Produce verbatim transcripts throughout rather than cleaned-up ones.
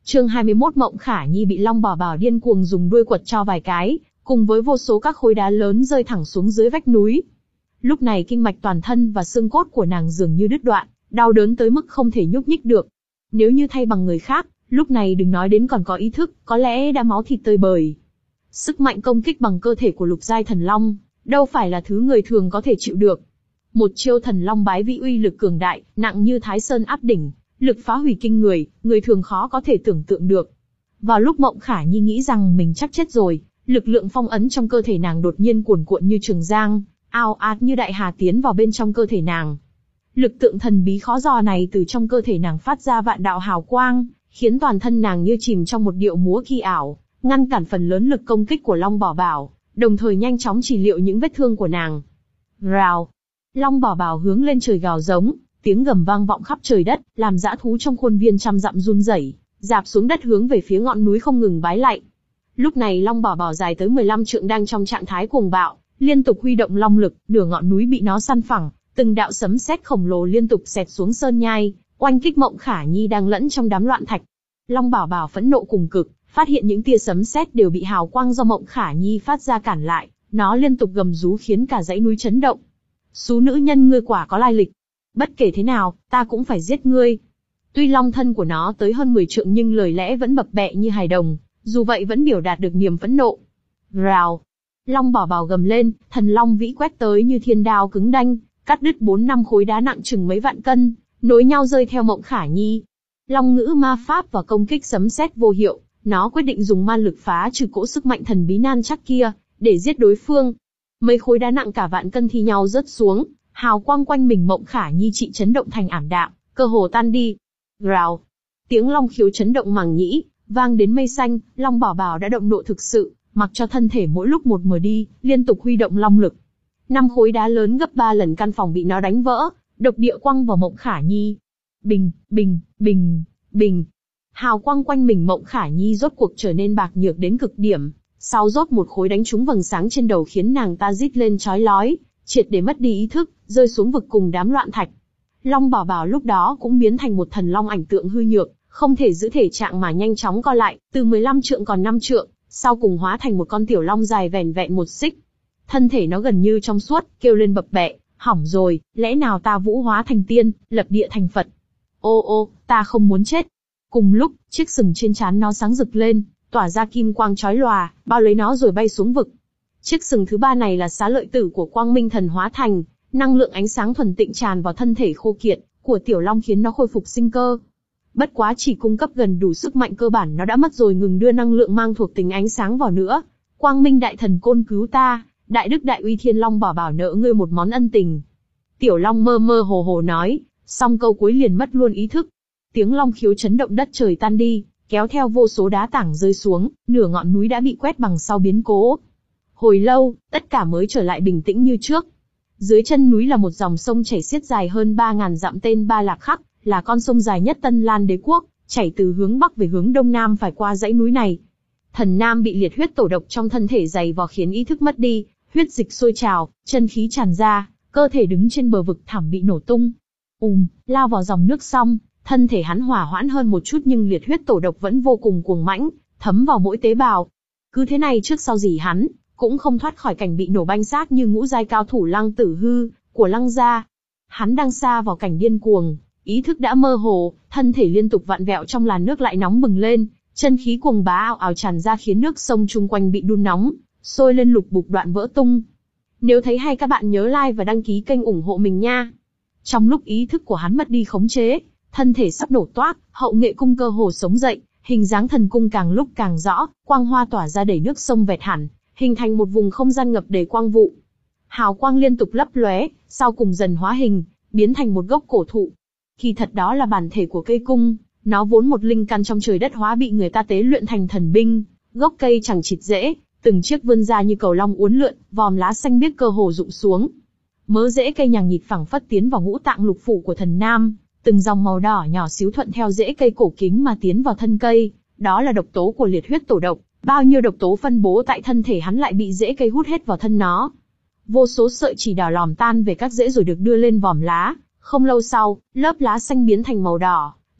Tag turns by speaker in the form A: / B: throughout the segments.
A: Chương hai mươi mốt Mộng Khả Nhi bị Long Bảo Bảo điên cuồng dùng đuôi quật cho vài cái, cùng với vô số các khối đá lớn rơi thẳng xuống dưới vách núi. Lúc này kinh mạch toàn thân và xương cốt của nàng dường như đứt đoạn, đau đớn tới mức không thể nhúc nhích được. Nếu như thay bằng người khác, lúc này đừng nói đến còn có ý thức, có lẽ đã máu thịt tơi bời. Sức mạnh công kích bằng cơ thể của lục giai thần long, đâu phải là thứ người thường có thể chịu được. Một chiêu thần long bái vĩ uy lực cường đại, nặng như Thái Sơn áp đỉnh, lực phá hủy kinh người, người thường khó có thể tưởng tượng được. Vào lúc Mộng Khả Nhi nghĩ rằng mình chắc chết rồi, lực lượng phong ấn trong cơ thể nàng đột nhiên cuồn cuộn như trường giang, ao ạt như đại hà tiến vào bên trong cơ thể nàng. Lực tượng thần bí khó dò này từ trong cơ thể nàng phát ra vạn đạo hào quang, khiến toàn thân nàng như chìm trong một điệu múa kỳ ảo, ngăn cản phần lớn lực công kích của Long Bảo Bảo, đồng thời nhanh chóng trị liệu những vết thương của nàng. Rào! Long Bảo Bảo hướng lên trời gào giống, tiếng gầm vang vọng khắp trời đất, làm dã thú trong khuôn viên trăm dặm run rẩy, rạp xuống đất hướng về phía ngọn núi không ngừng bái lạy. Lúc này Long Bảo Bảo dài tới mười lăm trượng đang trong trạng thái cuồng bạo, liên tục huy động long lực, nửa ngọn núi bị nó săn phẳng, từng đạo sấm sét khổng lồ liên tục xẹt xuống sơn nhai, oanh kích Mộng Khả Nhi đang lẫn trong đám loạn thạch. Long Bảo Bảo phẫn nộ cùng cực, phát hiện những tia sấm sét đều bị hào quang do Mộng Khả Nhi phát ra cản lại, nó liên tục gầm rú khiến cả dãy núi chấn động. Xú nữ nhân ngươi quả có lai lịch. Bất kể thế nào, ta cũng phải giết ngươi. Tuy long thân của nó tới hơn mười trượng nhưng lời lẽ vẫn bập bẹ như hài đồng, dù vậy vẫn biểu đạt được niềm phẫn nộ. Rào! Long Bảo Bảo gầm lên, thần long vĩ quét tới như thiên đao cứng đanh, cắt đứt bốn năm khối đá nặng chừng mấy vạn cân, nối nhau rơi theo Mộng Khả Nhi. Long ngữ ma pháp và công kích sấm sét vô hiệu, nó quyết định dùng man lực phá trừ cỗ sức mạnh thần bí nan chắc kia, để giết đối phương. Mấy khối đá nặng cả vạn cân thi nhau rớt xuống, hào quang quanh mình Mộng Khả Nhi trị chấn động thành ảm đạm, cơ hồ tan đi. Rào! Tiếng long khiếu chấn động màng nhĩ, vang đến mây xanh. Long Bảo Bảo đã động nộ thực sự, mặc cho thân thể mỗi lúc một mờ đi, liên tục huy động long lực. Năm khối đá lớn gấp ba lần căn phòng bị nó đánh vỡ, độc địa quăng vào Mộng Khả Nhi. Bình, bình, bình, bình. Hào quang quanh mình Mộng Khả Nhi rốt cuộc trở nên bạc nhược đến cực điểm. Sau rốt một khối đánh trúng vầng sáng trên đầu khiến nàng ta rít lên chói lói, triệt để mất đi ý thức, rơi xuống vực cùng đám loạn thạch. Long Bảo Bảo lúc đó cũng biến thành một thần long ảnh tượng hư nhược, không thể giữ thể trạng mà nhanh chóng co lại, từ mười lăm trượng còn năm trượng, sau cùng hóa thành một con tiểu long dài vẻn vẹn một xích. Thân thể nó gần như trong suốt, kêu lên bập bẹ, hỏng rồi, lẽ nào ta vũ hóa thành tiên, lập địa thành Phật? Ô ô, ta không muốn chết. Cùng lúc, chiếc sừng trên trán nó sáng rực lên, tỏa ra kim quang chói lòa, bao lấy nó rồi bay xuống vực. Chiếc sừng thứ ba này là xá lợi tử của Quang Minh Thần hóa thành, năng lượng ánh sáng thuần tịnh tràn vào thân thể khô kiệt của tiểu long khiến nó khôi phục sinh cơ. Bất quá chỉ cung cấp gần đủ sức mạnh cơ bản nó đã mất rồi, ngừng đưa năng lượng mang thuộc tính ánh sáng vào nữa. Quang Minh Đại Thần côn cứu ta, Đại Đức Đại Uy Thiên Long Bảo Bảo nợ ngươi một món ân tình. Tiểu long mơ mơ hồ hồ nói, xong câu cuối liền mất luôn ý thức. Tiếng long khiếu chấn động đất trời tan đi, kéo theo vô số đá tảng rơi xuống, nửa ngọn núi đã bị quét bằng sau biến cố. Hồi lâu, tất cả mới trở lại bình tĩnh như trước. Dưới chân núi là một dòng sông chảy xiết dài hơn ba ngàn dặm tên Ba Lạc Khắc, là con sông dài nhất Tân Lan Đế quốc, chảy từ hướng bắc về hướng đông nam phải qua dãy núi này. Thần Nam bị liệt huyết tổ độc trong thân thể dày vò khiến ý thức mất đi, huyết dịch sôi trào, chân khí tràn ra, cơ thể đứng trên bờ vực thẳm bị nổ tung. Ùm, lao vào dòng nước xong, thân thể hắn hỏa hoãn hơn một chút nhưng liệt huyết tổ độc vẫn vô cùng cuồng mãnh, thấm vào mỗi tế bào. Cứ thế này trước sau gì hắn cũng không thoát khỏi cảnh bị nổ banh xác như ngũ giai cao thủ Lăng Tử Hư của Lăng gia. Hắn đang xa vào cảnh điên cuồng, ý thức đã mơ hồ, thân thể liên tục vặn vẹo trong làn nước lại nóng bừng lên, chân khí cuồng bá ào ào tràn ra khiến nước sông chung quanh bị đun nóng, sôi lên lục bục đoạn vỡ tung. Nếu thấy hay các bạn nhớ like và đăng ký kênh ủng hộ mình nha. Trong lúc ý thức của hắn mất đi khống chế, thân thể sắp nổ toác, hậu nghệ cung cơ hồ sống dậy, hình dáng thần cung càng lúc càng rõ, quang hoa tỏa ra đẩy nước sông vẹt hẳn, hình thành một vùng không gian ngập đầy quang vụ. Hào quang liên tục lấp lóe, sau cùng dần hóa hình, biến thành một gốc cổ thụ. Kỳ thật đó là bản thể của cây cung, nó vốn một linh căn trong trời đất hóa bị người ta tế luyện thành thần binh. Gốc cây chẳng chịt rễ, từng chiếc vươn ra như cầu long uốn lượn, vòm lá xanh biếc cơ hồ rụng xuống. Mớ rễ cây nhằng nhịt phẳng phất tiến vào ngũ tạng lục phủ của thần nam, từng dòng màu đỏ nhỏ xíu thuận theo rễ cây cổ kính mà tiến vào thân cây. Đó là độc tố của liệt huyết tổ độc, bao nhiêu độc tố phân bố tại thân thể hắn lại bị rễ cây hút hết vào thân nó. Vô số sợi chỉ đỏ lòm tan về các rễ rồi được đưa lên vòm lá. Không lâu sau, lớp lá xanh biến thành màu đỏ,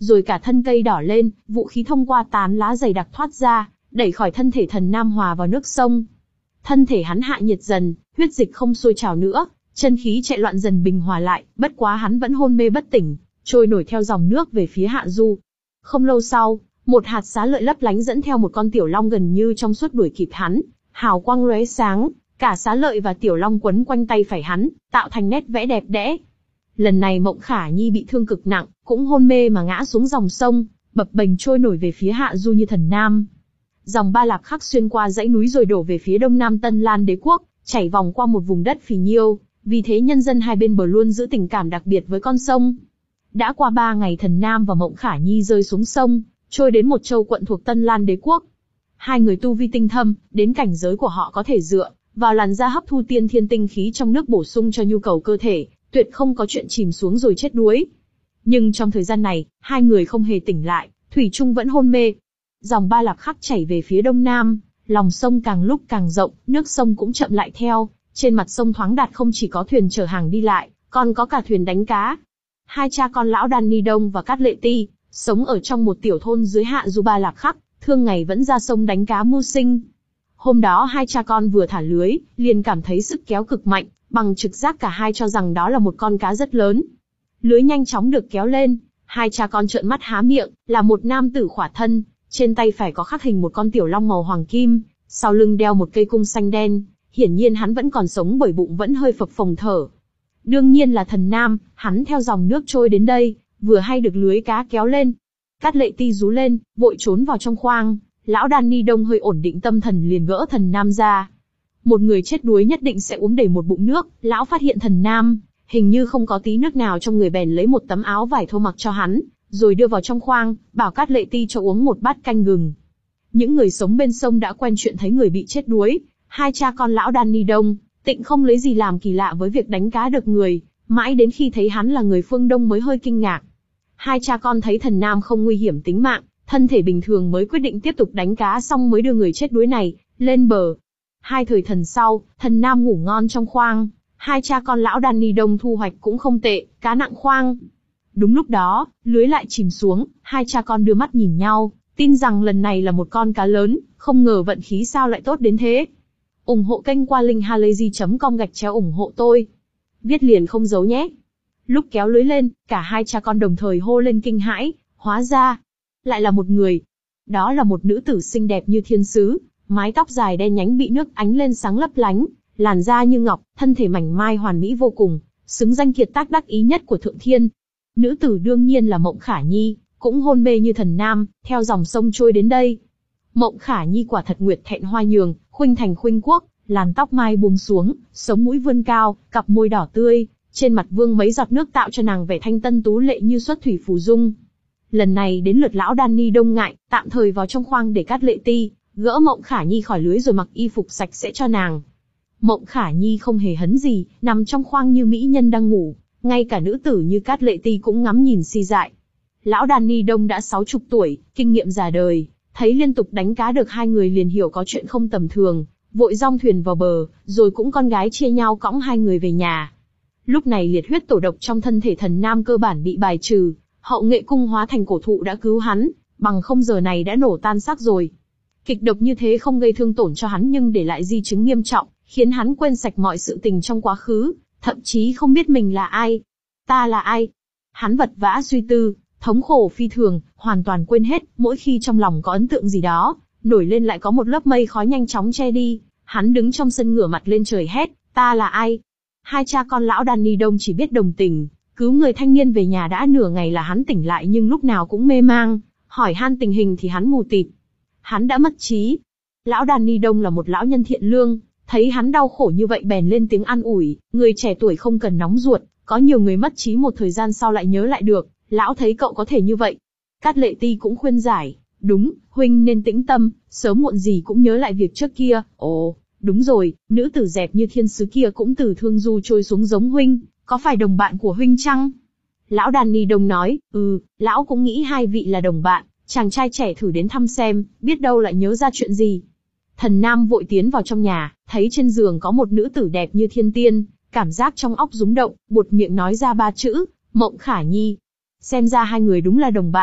A: rồi cả thân cây đỏ lên, vũ khí thông qua tán lá dày đặc thoát ra, đẩy khỏi thân thể thần nam hòa vào nước sông. Thân thể hắn hạ nhiệt dần, huyết dịch không sôi trào nữa, chân khí chạy loạn dần bình hòa lại, bất quá hắn vẫn hôn mê bất tỉnh, trôi nổi theo dòng nước về phía hạ du. Không lâu sau, một hạt xá lợi lấp lánh dẫn theo một con tiểu long gần như trong suốt đuổi kịp hắn, hào quang lóe sáng, cả xá lợi và tiểu long quấn quanh tay phải hắn, tạo thành nét vẽ đẹp đẽ. Lần này Mộng Khả Nhi bị thương cực nặng, cũng hôn mê mà ngã xuống dòng sông, bập bềnh trôi nổi về phía hạ du như thần nam. Dòng Ba Lạc khắc xuyên qua dãy núi rồi đổ về phía đông nam Tân Lan Đế quốc, chảy vòng qua một vùng đất phì nhiêu, vì thế nhân dân hai bên bờ luôn giữ tình cảm đặc biệt với con sông. Đã qua ba ngày thần nam và Mộng Khả Nhi rơi xuống sông, trôi đến một châu quận thuộc Tân Lan Đế quốc. Hai người tu vi tinh thâm, đến cảnh giới của họ có thể dựa vào làn da hấp thu tiên thiên tinh khí trong nước bổ sung cho nhu cầu cơ thể, tuyệt không có chuyện chìm xuống rồi chết đuối. Nhưng trong thời gian này, hai người không hề tỉnh lại, thủy chung vẫn hôn mê. Dòng Ba Lạc khắc chảy về phía đông nam, lòng sông càng lúc càng rộng, nước sông cũng chậm lại theo, trên mặt sông thoáng đạt không chỉ có thuyền chở hàng đi lại, còn có cả thuyền đánh cá. Hai cha con lão Đan Ni Đông và Cát Lệ Ti, sống ở trong một tiểu thôn dưới hạ du Ba Lạc khắc, thường ngày vẫn ra sông đánh cá mưu sinh. Hôm đó hai cha con vừa thả lưới, liền cảm thấy sức kéo cực mạnh, bằng trực giác cả hai cho rằng đó là một con cá rất lớn. Lưới nhanh chóng được kéo lên, hai cha con trợn mắt há miệng, là một nam tử khỏa thân, trên tay phải có khắc hình một con tiểu long màu hoàng kim, sau lưng đeo một cây cung xanh đen, hiển nhiên hắn vẫn còn sống bởi bụng vẫn hơi phập phồng thở. Đương nhiên là thần nam, hắn theo dòng nước trôi đến đây, vừa hay được lưới cá kéo lên. Cát Lệ Ti rú lên, vội trốn vào trong khoang, lão Đan Ni Đông hơi ổn định tâm thần liền gỡ thần nam ra. Một người chết đuối nhất định sẽ uống đầy một bụng nước, lão phát hiện thần nam, hình như không có tí nước nào trong người bèn lấy một tấm áo vải thô mặc cho hắn, rồi đưa vào trong khoang, bảo Cát Lệ Ti cho uống một bát canh gừng. Những người sống bên sông đã quen chuyện thấy người bị chết đuối, hai cha con lão Đan Ni Đông, tịnh không lấy gì làm kỳ lạ với việc đánh cá được người, mãi đến khi thấy hắn là người phương Đông mới hơi kinh ngạc. Hai cha con thấy thần nam không nguy hiểm tính mạng, thân thể bình thường mới quyết định tiếp tục đánh cá xong mới đưa người chết đuối này lên bờ. Hai thời thần sau, thần nam ngủ ngon trong khoang, hai cha con lão Đan Ni Đông thu hoạch cũng không tệ, cá nặng khoang. Đúng lúc đó, lưới lại chìm xuống, hai cha con đưa mắt nhìn nhau, tin rằng lần này là một con cá lớn, không ngờ vận khí sao lại tốt đến thế. Ủng hộ kênh qua linkhalazy chấm com gạch chéo ủng hộ tôi. Viết liền không giấu nhé. Lúc kéo lưới lên, cả hai cha con đồng thời hô lên kinh hãi, hóa ra lại là một người. Đó là một nữ tử xinh đẹp như thiên sứ, mái tóc dài đen nhánh bị nước ánh lên sáng lấp lánh, làn da như ngọc, thân thể mảnh mai hoàn mỹ vô cùng, xứng danh kiệt tác đắc ý nhất của thượng thiên. Nữ tử đương nhiên là Mộng Khả Nhi, cũng hôn mê như thần nam, theo dòng sông trôi đến đây. Mộng Khả Nhi quả thật nguyệt thẹn hoa nhường, khuynh thành khuynh quốc, làn tóc mai buông xuống, sống mũi vươn cao, cặp môi đỏ tươi, trên mặt vương mấy giọt nước tạo cho nàng vẻ thanh tân tú lệ như xuất thủy phù dung. Lần này đến lượt lão Đan Ni Đông ngại, tạm thời vào trong khoang để Cát Lệ Ti gỡ Mộng Khả Nhi khỏi lưới rồi mặc y phục sạch sẽ cho nàng. Mộng Khả Nhi không hề hấn gì, nằm trong khoang như mỹ nhân đang ngủ, ngay cả nữ tử như Cát Lệ Ti cũng ngắm nhìn si dại. Lão Đan Ni Đông đã sáu chục tuổi, kinh nghiệm già đời, thấy liên tục đánh cá được hai người liền hiểu có chuyện không tầm thường, vội dong thuyền vào bờ, rồi cũng con gái chia nhau cõng hai người về nhà. Lúc này liệt huyết tổ độc trong thân thể thần nam cơ bản bị bài trừ, hậu nghệ cung hóa thành cổ thụ đã cứu hắn, bằng không giờ này đã nổ tan xác rồi. Kịch độc như thế không gây thương tổn cho hắn nhưng để lại di chứng nghiêm trọng, khiến hắn quên sạch mọi sự tình trong quá khứ, thậm chí không biết mình là ai. Ta là ai? Hắn vật vã suy tư, thống khổ phi thường, hoàn toàn quên hết, mỗi khi trong lòng có ấn tượng gì đó, nổi lên lại có một lớp mây khói nhanh chóng che đi. Hắn đứng trong sân ngửa mặt lên trời hét, ta là ai? Hai cha con lão Đan Ni Đông chỉ biết đồng tình, cứu người thanh niên về nhà đã nửa ngày là hắn tỉnh lại nhưng lúc nào cũng mê mang, hỏi han tình hình thì hắn mù tịt. Hắn đã mất trí. Lão Đan Ni Đông là một lão nhân thiện lương, thấy hắn đau khổ như vậy bèn lên tiếng an ủi, người trẻ tuổi không cần nóng ruột, có nhiều người mất trí một thời gian sau lại nhớ lại được, lão thấy cậu có thể như vậy. Cát Lệ Ti cũng khuyên giải, đúng, huynh nên tĩnh tâm, sớm muộn gì cũng nhớ lại việc trước kia. Ồ, đúng rồi, nữ tử dẹp như thiên sứ kia cũng từ thương du trôi xuống giống huynh, có phải đồng bạn của huynh chăng? Lão Đan Ni Đông nói, ừ, lão cũng nghĩ hai vị là đồng bạn, chàng trai trẻ thử đến thăm xem, biết đâu lại nhớ ra chuyện gì. Thần nam vội tiến vào trong nhà, thấy trên giường có một nữ tử đẹp như thiên tiên, cảm giác trong óc rúng động, buột miệng nói ra ba chữ, Mộng Khả Nhi. Xem ra hai người đúng là đồng bạn,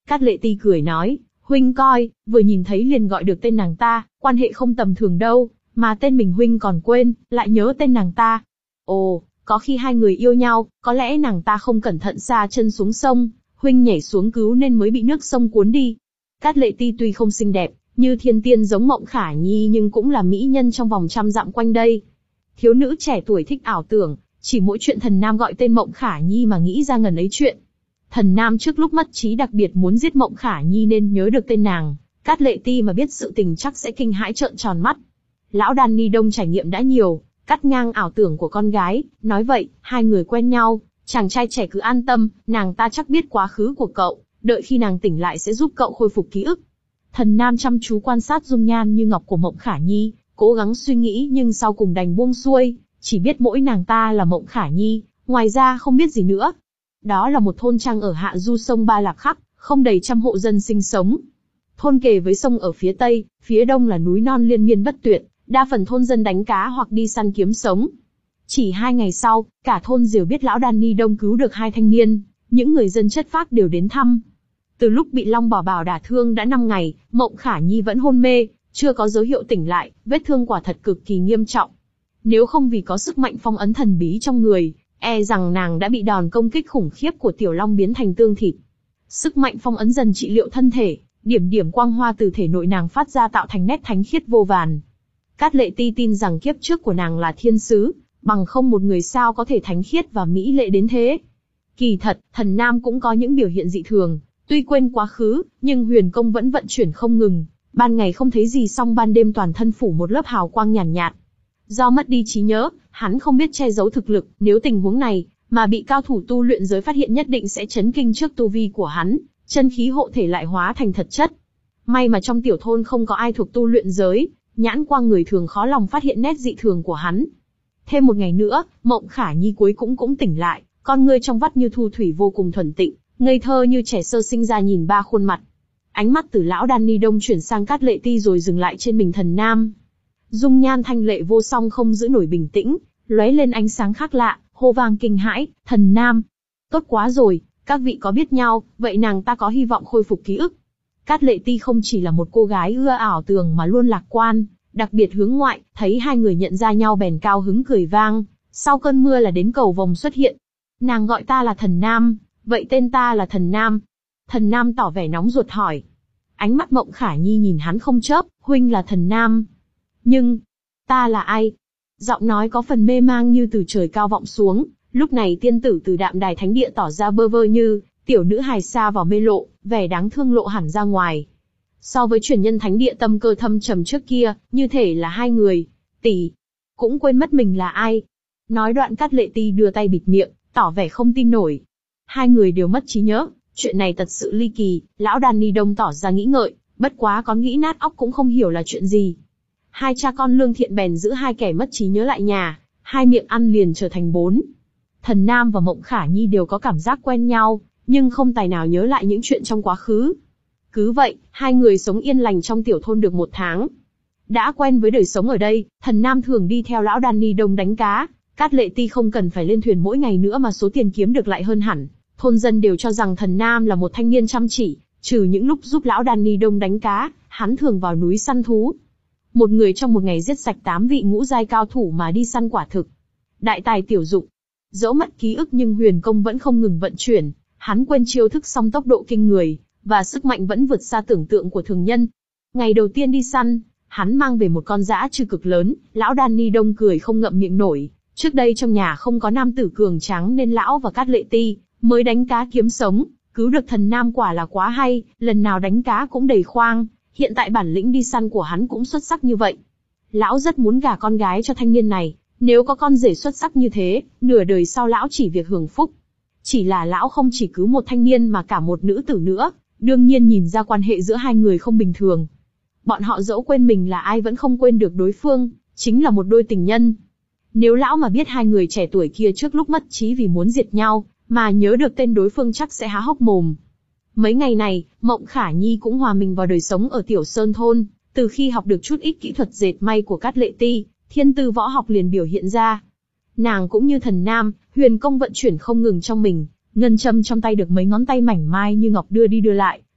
A: Cát Lệ Ti cười nói, huynh coi, vừa nhìn thấy liền gọi được tên nàng ta, quan hệ không tầm thường đâu, mà tên mình huynh còn quên, lại nhớ tên nàng ta. Ồ, có khi hai người yêu nhau, có lẽ nàng ta không cẩn thận sa chân xuống sông, huynh nhảy xuống cứu nên mới bị nước sông cuốn đi. Cát Lệ Ti tuy không xinh đẹp, như thiên tiên giống Mộng Khả Nhi nhưng cũng là mỹ nhân trong vòng trăm dặm quanh đây. Thiếu nữ trẻ tuổi thích ảo tưởng, chỉ mỗi chuyện Thần Nam gọi tên Mộng Khả Nhi mà nghĩ ra ngần ấy chuyện. Thần Nam trước lúc mất trí đặc biệt muốn giết Mộng Khả Nhi nên nhớ được tên nàng, Cát Lệ Ti mà biết sự tình chắc sẽ kinh hãi trợn tròn mắt. Lão Đan Ni Đông trải nghiệm đã nhiều, cắt ngang ảo tưởng của con gái, nói vậy, hai người quen nhau, chàng trai trẻ cứ an tâm, nàng ta chắc biết quá khứ của cậu, đợi khi nàng tỉnh lại sẽ giúp cậu khôi phục ký ức. Thần Nam chăm chú quan sát dung nhan như ngọc của Mộng Khả Nhi, cố gắng suy nghĩ nhưng sau cùng đành buông xuôi, chỉ biết mỗi nàng ta là Mộng Khả Nhi, ngoài ra không biết gì nữa. Đó là một thôn trang ở hạ du sông Ba Lạp Khắc, không đầy trăm hộ dân sinh sống. Thôn kề với sông ở phía tây, phía đông là núi non liên miên bất tuyệt, đa phần thôn dân đánh cá hoặc đi săn kiếm sống. Chỉ hai ngày sau, cả thôn đều biết lão Đan Ni Đông cứu được hai thanh niên, những người dân chất phác đều đến thăm. Từ lúc bị Long Bảo Bảo đả thương đã năm ngày, Mộng Khả Nhi vẫn hôn mê, chưa có dấu hiệu tỉnh lại, vết thương quả thật cực kỳ nghiêm trọng. Nếu không vì có sức mạnh phong ấn thần bí trong người, e rằng nàng đã bị đòn công kích khủng khiếp của Tiểu Long biến thành tương thịt. Sức mạnh phong ấn dần trị liệu thân thể, điểm điểm quang hoa từ thể nội nàng phát ra tạo thành nét thánh khiết vô vàn. Cát Lệ Ti tin rằng kiếp trước của nàng là thiên sứ, bằng không một người sao có thể thánh khiết và mỹ lệ đến thế. Kỳ thật, Thần Nam cũng có những biểu hiện dị thường, tuy quên quá khứ, nhưng huyền công vẫn vận chuyển không ngừng, ban ngày không thấy gì song ban đêm toàn thân phủ một lớp hào quang nhàn nhạt, nhạt. Do mất đi trí nhớ, hắn không biết che giấu thực lực, nếu tình huống này mà bị cao thủ tu luyện giới phát hiện nhất định sẽ chấn kinh trước tu vi của hắn, chân khí hộ thể lại hóa thành thật chất. May mà trong tiểu thôn không có ai thuộc tu luyện giới, nhãn quang người thường khó lòng phát hiện nét dị thường của hắn. Thêm một ngày nữa, Mộng Khả Nhi cuối cũng cũng tỉnh lại, con ngươi trong vắt như thu thủy vô cùng thuần tịnh, ngây thơ như trẻ sơ sinh ra nhìn ba khuôn mặt. Ánh mắt từ lão Đan Ni Đông chuyển sang Cát Lệ Ti rồi dừng lại trên mình Thần Nam. Dung nhan thanh lệ vô song không giữ nổi bình tĩnh, lóe lên ánh sáng khác lạ, hô vang kinh hãi, Thần Nam. Tốt quá rồi, các vị có biết nhau, vậy nàng ta có hy vọng khôi phục ký ức. Cát Lệ Ti không chỉ là một cô gái ưa ảo tưởng mà luôn lạc quan, đặc biệt hướng ngoại, thấy hai người nhận ra nhau bèn cao hứng cười vang, sau cơn mưa là đến cầu vồng xuất hiện. Nàng gọi ta là Thần Nam, vậy tên ta là Thần Nam. Thần Nam tỏ vẻ nóng ruột hỏi. Ánh mắt Mộng Khả Nhi nhìn hắn không chớp, huynh là Thần Nam. Nhưng, ta là ai? Giọng nói có phần mê mang như từ trời cao vọng xuống, lúc này tiên tử từ Đạm Đài Thánh Địa tỏ ra bơ vơ như tiểu nữ hài xa vào mê lộ, vẻ đáng thương lộ hẳn ra ngoài. So với truyền nhân Thánh Địa tâm cơ thâm trầm trước kia, như thể là hai người, tỷ, cũng quên mất mình là ai. Nói đoạn Cát Lệ Ti đưa tay bịt miệng, tỏ vẻ không tin nổi. Hai người đều mất trí nhớ, chuyện này thật sự ly kỳ, lão Đan Ni Đông tỏ ra nghĩ ngợi, bất quá có nghĩ nát óc cũng không hiểu là chuyện gì. Hai cha con lương thiện bèn giữ hai kẻ mất trí nhớ lại nhà, hai miệng ăn liền trở thành bốn. Thần Nam và Mộng Khả Nhi đều có cảm giác quen nhau, nhưng không tài nào nhớ lại những chuyện trong quá khứ. Cứ vậy, hai người sống yên lành trong tiểu thôn được một tháng. Đã quen với đời sống ở đây, Thần Nam thường đi theo lão Đan Ni Đông đánh cá, Cát Lệ Ti không cần phải lên thuyền mỗi ngày nữa mà số tiền kiếm được lại hơn hẳn. Thôn dân đều cho rằng Thần Nam là một thanh niên chăm chỉ, trừ những lúc giúp lão Đan Ni Đông đánh cá, hắn thường vào núi săn thú. Một người trong một ngày giết sạch tám vị ngũ giai cao thủ mà đi săn quả thực đại tài tiểu dụng. Dẫu mất ký ức nhưng huyền công vẫn không ngừng vận chuyển, hắn quên chiêu thức song tốc độ kinh người, và sức mạnh vẫn vượt xa tưởng tượng của thường nhân. Ngày đầu tiên đi săn, hắn mang về một con dã trư cực lớn, lão Đan Ni Đông cười không ngậm miệng nổi. Trước đây trong nhà không có nam tử cường tráng nên lão và Cát Lệ Ti mới đánh cá kiếm sống, cứu được Thần Nam quả là quá hay, lần nào đánh cá cũng đầy khoang, hiện tại bản lĩnh đi săn của hắn cũng xuất sắc như vậy. Lão rất muốn gả con gái cho thanh niên này, nếu có con rể xuất sắc như thế, nửa đời sau lão chỉ việc hưởng phúc. Chỉ là lão không chỉ cứu một thanh niên mà cả một nữ tử nữa, đương nhiên nhìn ra quan hệ giữa hai người không bình thường. Bọn họ dẫu quên mình là ai vẫn không quên được đối phương, chính là một đôi tình nhân. Nếu lão mà biết hai người trẻ tuổi kia trước lúc mất trí vì muốn diệt nhau, mà nhớ được tên đối phương chắc sẽ há hốc mồm. Mấy ngày này, Mộng Khả Nhi cũng hòa mình vào đời sống ở Tiểu Sơn Thôn, từ khi học được chút ít kỹ thuật dệt may của Cát Lệ Ti, thiên tư võ học liền biểu hiện ra. Nàng cũng như Thần Nam, huyền công vận chuyển không ngừng trong mình, ngân châm trong tay được mấy ngón tay mảnh mai như ngọc đưa đi đưa lại,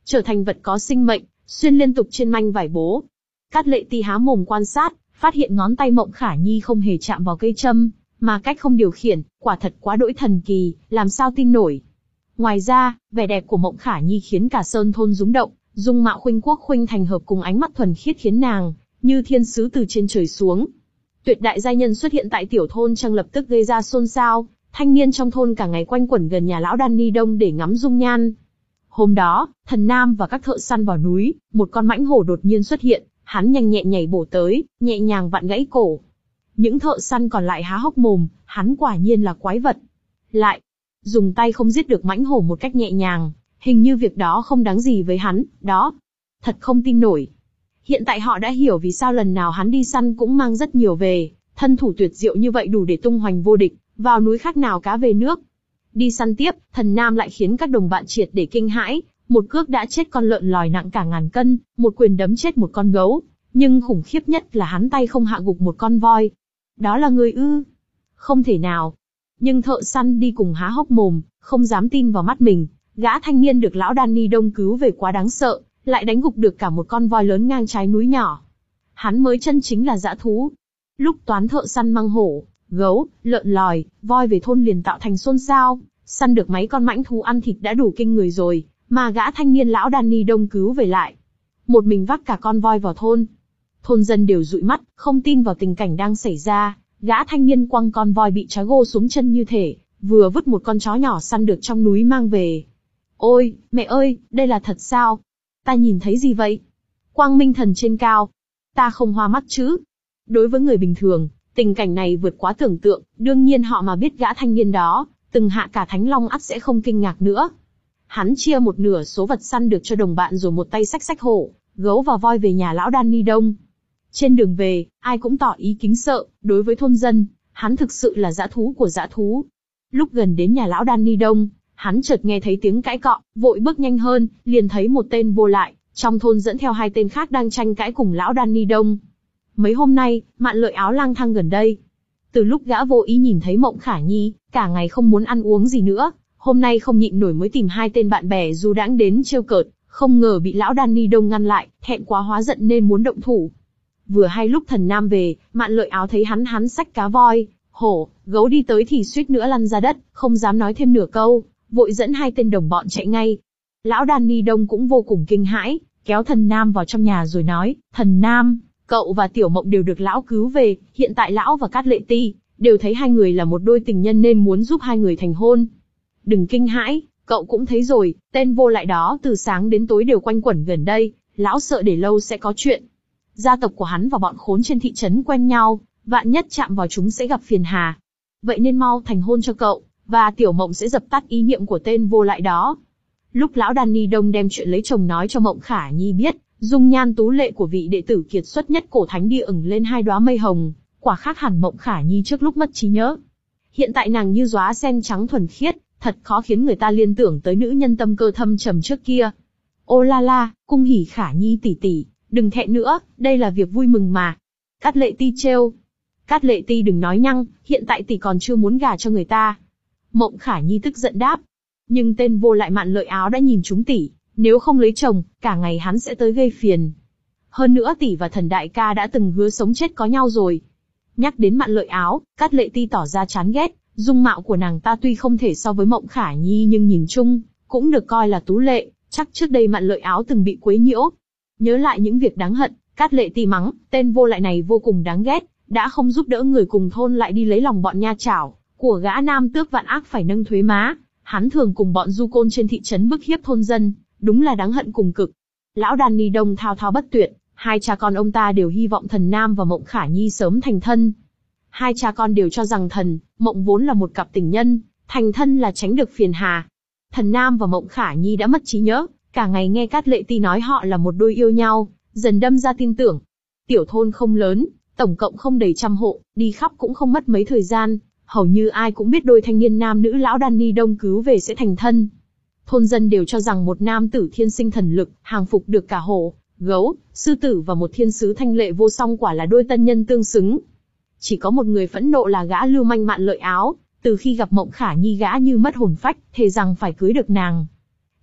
A: trở thành vật có sinh mệnh, xuyên liên tục trên manh vải bố. Cát Lệ Ti há mồm quan sát, phát hiện ngón tay Mộng Khả Nhi không hề chạm vào cây châm, mà cách không điều khiển, quả thật quá đỗi thần kỳ, làm sao tin nổi. Ngoài ra, vẻ đẹp của Mộng Khả Nhi khiến cả sơn thôn rúng động, dung mạo khuynh quốc khuynh thành hợp cùng ánh mắt thuần khiết khiến nàng như thiên sứ từ trên trời xuống. Tuyệt đại giai nhân xuất hiện tại tiểu thôn Trăng lập tức gây ra xôn xao, thanh niên trong thôn cả ngày quanh quẩn gần nhà lão Đan Ni Đông để ngắm dung nhan. Hôm đó, Thần Nam và các thợ săn vào núi, một con mãnh hổ đột nhiên xuất hiện, hắn nhanh nhẹn nhảy bổ tới, nhẹ nhàng vặn gãy cổ. Những thợ săn còn lại há hốc mồm, hắn quả nhiên là quái vật. Lại, dùng tay không giết được mãnh hổ một cách nhẹ nhàng, hình như việc đó không đáng gì với hắn, đó. Thật không tin nổi. Hiện tại họ đã hiểu vì sao lần nào hắn đi săn cũng mang rất nhiều về, thân thủ tuyệt diệu như vậy đủ để tung hoành vô địch, vào núi khác nào cá về nước. Đi săn tiếp, Thần Nam lại khiến các đồng bạn triệt để kinh hãi, một cước đã chết con lợn lòi nặng cả ngàn cân, một quyền đấm chết một con gấu, nhưng khủng khiếp nhất là hắn tay không hạ gục một con voi. Đó là người ư? Không thể nào. Nhưng thợ săn đi cùng há hốc mồm, không dám tin vào mắt mình, gã thanh niên được lão Đan Ni Đông cứu về quá đáng sợ, lại đánh gục được cả một con voi lớn ngang trái núi nhỏ. Hắn mới chân chính là dã thú. Lúc toán thợ săn mang hổ, gấu, lợn lòi, voi về thôn liền tạo thành xôn xao, săn được mấy con mãnh thú ăn thịt đã đủ kinh người rồi, mà gã thanh niên lão Đan Ni Đông cứu về lại. Một mình vác cả con voi vào thôn. Thôn dân đều dụi mắt, không tin vào tình cảnh đang xảy ra, gã thanh niên quăng con voi bị trói gô xuống chân như thể vừa vứt một con chó nhỏ săn được trong núi mang về. Ôi, mẹ ơi, đây là thật sao? Ta nhìn thấy gì vậy? Quang minh thần trên cao. Ta không hoa mắt chứ? Đối với người bình thường, tình cảnh này vượt quá tưởng tượng, đương nhiên họ mà biết gã thanh niên đó từng hạ cả thánh long ắt sẽ không kinh ngạc nữa. Hắn chia một nửa số vật săn được cho đồng bạn rồi một tay xách xách hổ, gấu và voi về nhà lão Đan Ni Đông. Trên đường về, ai cũng tỏ ý kính sợ, đối với thôn dân, hắn thực sự là dã thú của dã thú. Lúc gần đến nhà lão Đan Ni Đông, hắn chợt nghe thấy tiếng cãi cọ, vội bước nhanh hơn, liền thấy một tên vô lại, trong thôn dẫn theo hai tên khác đang tranh cãi cùng lão Đan Ni Đông. Mấy hôm nay, Mạn Lợi Áo lang thang gần đây. Từ lúc gã vô ý nhìn thấy Mộng Khả Nhi, cả ngày không muốn ăn uống gì nữa, hôm nay không nhịn nổi mới tìm hai tên bạn bè du đãng đến trêu cợt, không ngờ bị lão Đan Ni Đông ngăn lại, thẹn quá hóa giận nên muốn động thủ. Vừa hay lúc Thần Nam về, Mạn Lợi Áo thấy hắn hắn xách cá voi, hổ, gấu đi tới thì suýt nữa lăn ra đất, không dám nói thêm nửa câu, vội dẫn hai tên đồng bọn chạy ngay. Lão Đan Ni Đông cũng vô cùng kinh hãi, kéo Thần Nam vào trong nhà rồi nói, Thần Nam, cậu và Tiểu Mộng đều được lão cứu về, hiện tại lão và Cát Lệ Ti đều thấy hai người là một đôi tình nhân nên muốn giúp hai người thành hôn. Đừng kinh hãi, cậu cũng thấy rồi, tên vô lại đó từ sáng đến tối đều quanh quẩn gần đây, lão sợ để lâu sẽ có chuyện. Gia tộc của hắn và bọn khốn trên thị trấn quen nhau, vạn nhất chạm vào chúng sẽ gặp phiền hà. Vậy nên mau thành hôn cho cậu, và Tiểu Mộng sẽ dập tắt ý niệm của tên vô lại đó. Lúc lão Đan Ni Đông đem chuyện lấy chồng nói cho Mộng Khả Nhi biết, dung nhan tú lệ của vị đệ tử kiệt xuất nhất cổ thánh địa ửng lên hai đóa mây hồng, quả khác hẳn Mộng Khả Nhi trước lúc mất trí nhớ. Hiện tại nàng như đóa sen trắng thuần khiết, thật khó khiến người ta liên tưởng tới nữ nhân tâm cơ thâm trầm trước kia. Ô la la, cung hỉ Khả Nhi tỷ tỷ, đừng thẹn nữa, đây là việc vui mừng mà. Cát Lệ Ti trêu. Cát Lệ Ti đừng nói nhăng, hiện tại tỷ còn chưa muốn gả cho người ta. Mộng Khả Nhi tức giận đáp. Nhưng tên vô lại Mạn Lợi Áo đã nhìn trúng tỷ, nếu không lấy chồng, cả ngày hắn sẽ tới gây phiền. Hơn nữa tỷ và Thần đại ca đã từng hứa sống chết có nhau rồi. Nhắc đến Mạn Lợi Áo, Cát Lệ Ti tỏ ra chán ghét, dung mạo của nàng ta tuy không thể so với Mộng Khả Nhi nhưng nhìn chung, cũng được coi là tú lệ, chắc trước đây Mạn Lợi Áo từng bị quấy nhiễu. Nhớ lại những việc đáng hận, Cát Lệ Ti mắng, tên vô lại này vô cùng đáng ghét, đã không giúp đỡ người cùng thôn lại đi lấy lòng bọn nha chảo của gã nam tước vạn ác phải nâng thuế má, hắn thường cùng bọn du côn trên thị trấn bức hiếp thôn dân, đúng là đáng hận cùng cực. Lão Đan Ni Đông thao thao bất tuyệt, hai cha con ông ta đều hy vọng Thần Nam và Mộng Khả Nhi sớm thành thân. Hai cha con đều cho rằng Thần, Mộng vốn là một cặp tình nhân, thành thân là tránh được phiền hà. Thần Nam và Mộng Khả Nhi đã mất trí nhớ, cả ngày nghe Cát Lệ Ti nói họ là một đôi yêu nhau, dần đâm ra tin tưởng. Tiểu thôn không lớn, tổng cộng không đầy trăm hộ, đi khắp cũng không mất mấy thời gian, hầu như ai cũng biết đôi thanh niên nam nữ lão Đan Ni Đông cứu về sẽ thành thân. Thôn dân đều cho rằng một nam tử thiên sinh thần lực, hàng phục được cả hổ, gấu, sư tử và một thiên sứ thanh lệ vô song quả là đôi tân nhân tương xứng. Chỉ có một người phẫn nộ là gã lưu manh Mạn Lợi Áo, từ khi gặp Mộng Khả Nhi gã như mất hồn phách, thề rằng phải cưới được nàng.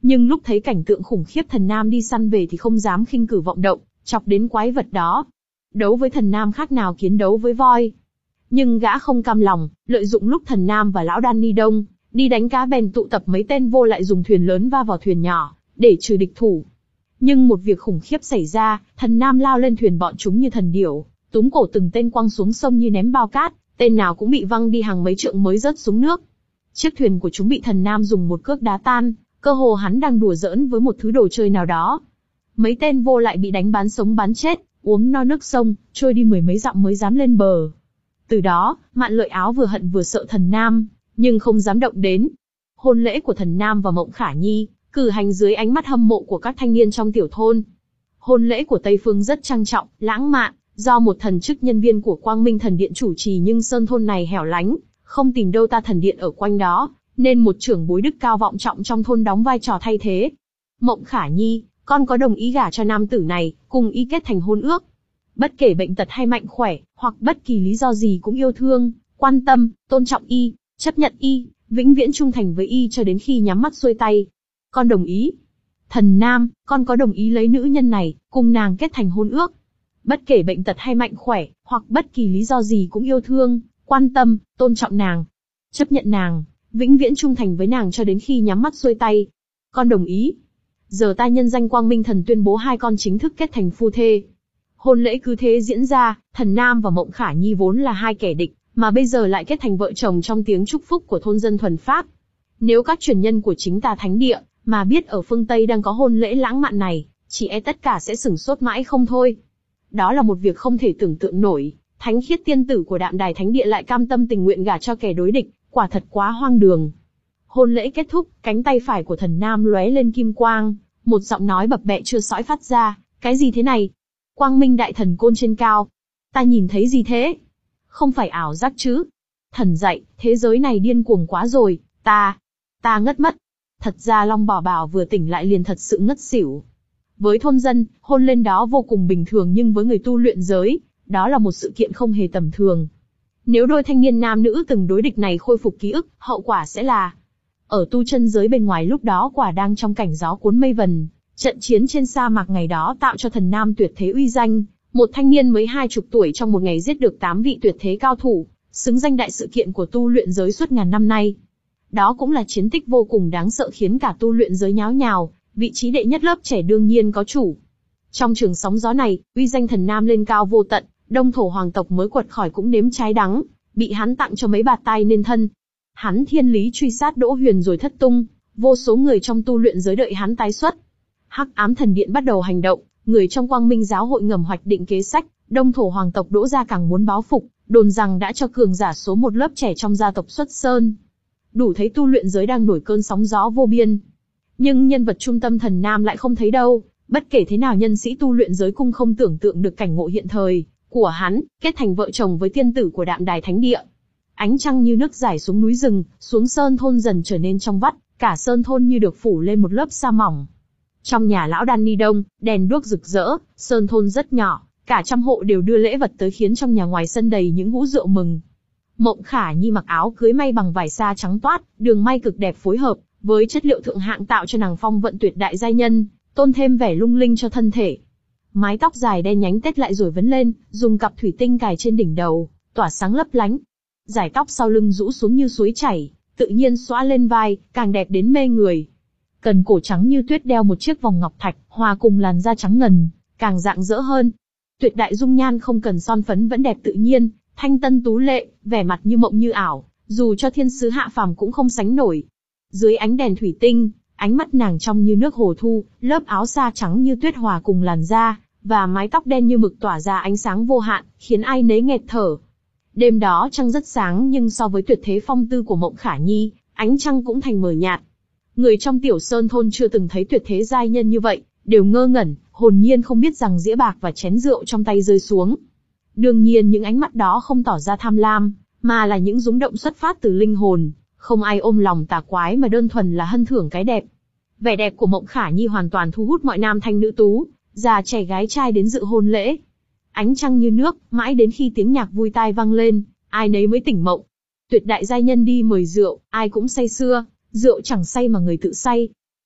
A: Nhưng lúc thấy cảnh tượng khủng khiếp thần nam đi săn về thì không dám khinh cử vọng động, chọc đến quái vật đó. Đấu với thần nam khác nào kiến đấu với voi. Nhưng gã không cam lòng, lợi dụng lúc thần nam và lão Đan Ni Đông đi đánh cá bèn tụ tập mấy tên vô lại dùng thuyền lớn va vào thuyền nhỏ, để trừ địch thủ. Nhưng một việc khủng khiếp xảy ra, thần nam lao lên thuyền bọn chúng như thần điểu, túm cổ từng tên quăng xuống sông như ném bao cát, tên nào cũng bị văng đi hàng mấy trượng mới rớt xuống nước. Chiếc thuyền của chúng bị thần nam dùng một cước đá tan, cơ hồ hắn đang đùa giỡn với một thứ đồ chơi nào đó. Mấy tên vô lại bị đánh bán sống bán chết, uống no nước sông, trôi đi mười mấy dặm mới dám lên bờ. Từ đó, Mạn Lợi Áo vừa hận vừa sợ thần nam, nhưng không dám động đến. Hôn lễ của thần nam và Mộng Khả Nhi cử hành dưới ánh mắt hâm mộ của các thanh niên trong tiểu thôn. Hôn lễ của Tây Phương rất trang trọng, lãng mạn, do một thần chức nhân viên của Quang Minh Thần Điện chủ trì, nhưng sơn thôn này hẻo lánh, không tìm đâu ta thần điện ở quanh đó, nên một trưởng bối đức cao vọng trọng trong thôn đóng vai trò thay thế. Mộng Khả Nhi, con có đồng ý gả cho nam tử này, cùng y kết thành hôn ước. Bất kể bệnh tật hay mạnh khỏe, hoặc bất kỳ lý do gì cũng yêu thương, quan tâm, tôn trọng y, chấp nhận y, vĩnh viễn trung thành với y cho đến khi nhắm mắt xuôi tay. Con đồng ý. Thần nam, con có đồng ý lấy nữ nhân này, cùng nàng kết thành hôn ước. Bất kể bệnh tật hay mạnh khỏe, hoặc bất kỳ lý do gì cũng yêu thương, quan tâm, tôn trọng nàng, chấp nhận nàng, vĩnh viễn trung thành với nàng cho đến khi nhắm mắt xuôi tay. Con đồng ý. Giờ ta nhân danh Quang Minh Thần tuyên bố hai con chính thức kết thành phu thê. Hôn lễ cứ thế diễn ra, thần nam và Mộng Khả Nhi vốn là hai kẻ địch, mà bây giờ lại kết thành vợ chồng trong tiếng chúc phúc của thôn dân thuần pháp. Nếu các truyền nhân của chính tà thánh địa, mà biết ở phương Tây đang có hôn lễ lãng mạn này, chỉ e tất cả sẽ sửng sốt mãi không thôi. Đó là một việc không thể tưởng tượng nổi, thánh khiết tiên tử của Đạm Đài Thánh Địa lại cam tâm tình nguyện gả cho kẻ đối địch, quả thật quá hoang đường. Hôn lễ kết thúc, cánh tay phải của thần nam lóe lên kim quang, một giọng nói bập bẹ chưa sõi phát ra, cái gì thế này? Quang Minh Đại Thần Côn trên cao. Ta nhìn thấy gì thế? Không phải ảo giác chứ? Thần dạy, thế giới này điên cuồng quá rồi, ta, ta ngất mất. Thật ra Long Bảo Bảo vừa tỉnh lại liền thật sự ngất xỉu. Với thôn dân, hôn lên đó vô cùng bình thường, nhưng với người tu luyện giới, đó là một sự kiện không hề tầm thường. Nếu đôi thanh niên nam nữ từng đối địch này khôi phục ký ức, hậu quả sẽ là... Ở tu chân giới bên ngoài lúc đó quả đang trong cảnh gió cuốn mây vần, trận chiến trên sa mạc ngày đó tạo cho thần nam tuyệt thế uy danh, một thanh niên mới hai chục tuổi trong một ngày giết được tám vị tuyệt thế cao thủ, xứng danh đại sự kiện của tu luyện giới suốt ngàn năm nay. Đó cũng là chiến tích vô cùng đáng sợ khiến cả tu luyện giới nháo nhào, vị trí đệ nhất lớp trẻ đương nhiên có chủ. Trong trường sóng gió này, uy danh thần nam lên cao vô tận, Đông Thổ hoàng tộc mới quật khỏi cũng nếm trái đắng, bị hắn tặng cho mấy bạt tai nên thân. Hắn thiên lý truy sát Đỗ Huyền rồi thất tung, vô số người trong tu luyện giới đợi hắn tái xuất. Hắc Ám Thần Điện bắt đầu hành động, người trong Quang Minh giáo hội ngầm hoạch định kế sách, Đông Thổ hoàng tộc Đỗ gia càng muốn báo phục, đồn rằng đã cho cường giả số một lớp trẻ trong gia tộc xuất sơn. Đủ thấy tu luyện giới đang nổi cơn sóng gió vô biên. Nhưng nhân vật trung tâm thần nam lại không thấy đâu, bất kể thế nào nhân sĩ tu luyện giới cũng không tưởng tượng được cảnh ngộ hiện thời của hắn, kết thành vợ chồng với tiên tử của Đạm Đài Thánh Địa. Ánh trăng như nước rải xuống núi rừng, xuống sơn thôn dần trở nên trong vắt, cả sơn thôn như được phủ lên một lớp sa mỏng. Trong nhà lão Đan Ni Đông, đèn đuốc rực rỡ, sơn thôn rất nhỏ, cả trăm hộ đều đưa lễ vật tới khiến trong nhà ngoài sân đầy những hũ rượu mừng. Mộng Khả Nhi mặc áo cưới may bằng vải sa trắng toát, đường may cực đẹp phối hợp với chất liệu thượng hạng tạo cho nàng phong vận tuyệt đại giai nhân, tôn thêm vẻ lung linh cho thân thể. Mái tóc dài đen nhánh tết lại rồi vấn lên, dùng cặp thủy tinh cài trên đỉnh đầu, tỏa sáng lấp lánh. Dải tóc sau lưng rũ xuống như suối chảy, tự nhiên xõa lên vai, càng đẹp đến mê người. Cần cổ trắng như tuyết đeo một chiếc vòng ngọc thạch, hòa cùng làn da trắng ngần, càng rạng rỡ hơn. Tuyệt đại dung nhan không cần son phấn vẫn đẹp tự nhiên, thanh tân tú lệ, vẻ mặt như mộng như ảo, dù cho thiên sứ hạ phàm cũng không sánh nổi. Dưới ánh đèn thủy tinh, ánh mắt nàng trong như nước hồ thu, lớp áo sa trắng như tuyết hòa cùng làn da, và mái tóc đen như mực tỏa ra ánh sáng vô hạn, khiến ai nấy nghẹt thở. Đêm đó trăng rất sáng, nhưng so với tuyệt thế phong tư của Mộng Khả Nhi, ánh trăng cũng thành mờ nhạt. Người trong tiểu sơn thôn chưa từng thấy tuyệt thế giai nhân như vậy, đều ngơ ngẩn, hồn nhiên không biết rằng dĩa bạc và chén rượu trong tay rơi xuống. Đương nhiên những ánh mắt đó không tỏ ra tham lam, mà là những rúng động xuất phát từ linh hồn, không ai ôm lòng tà quái mà đơn thuần là hân thưởng cái đẹp. Vẻ đẹp của Mộng Khả Nhi hoàn toàn thu hút mọi nam thanh nữ tú, già trẻ gái trai đến dự hôn lễ. Ánh trăng như nước, mãi đến khi tiếng nhạc vui tai vang lên, ai nấy mới tỉnh mộng. Tuyệt đại giai nhân đi mời rượu, ai cũng say sưa, rượu chẳng say mà người tự say.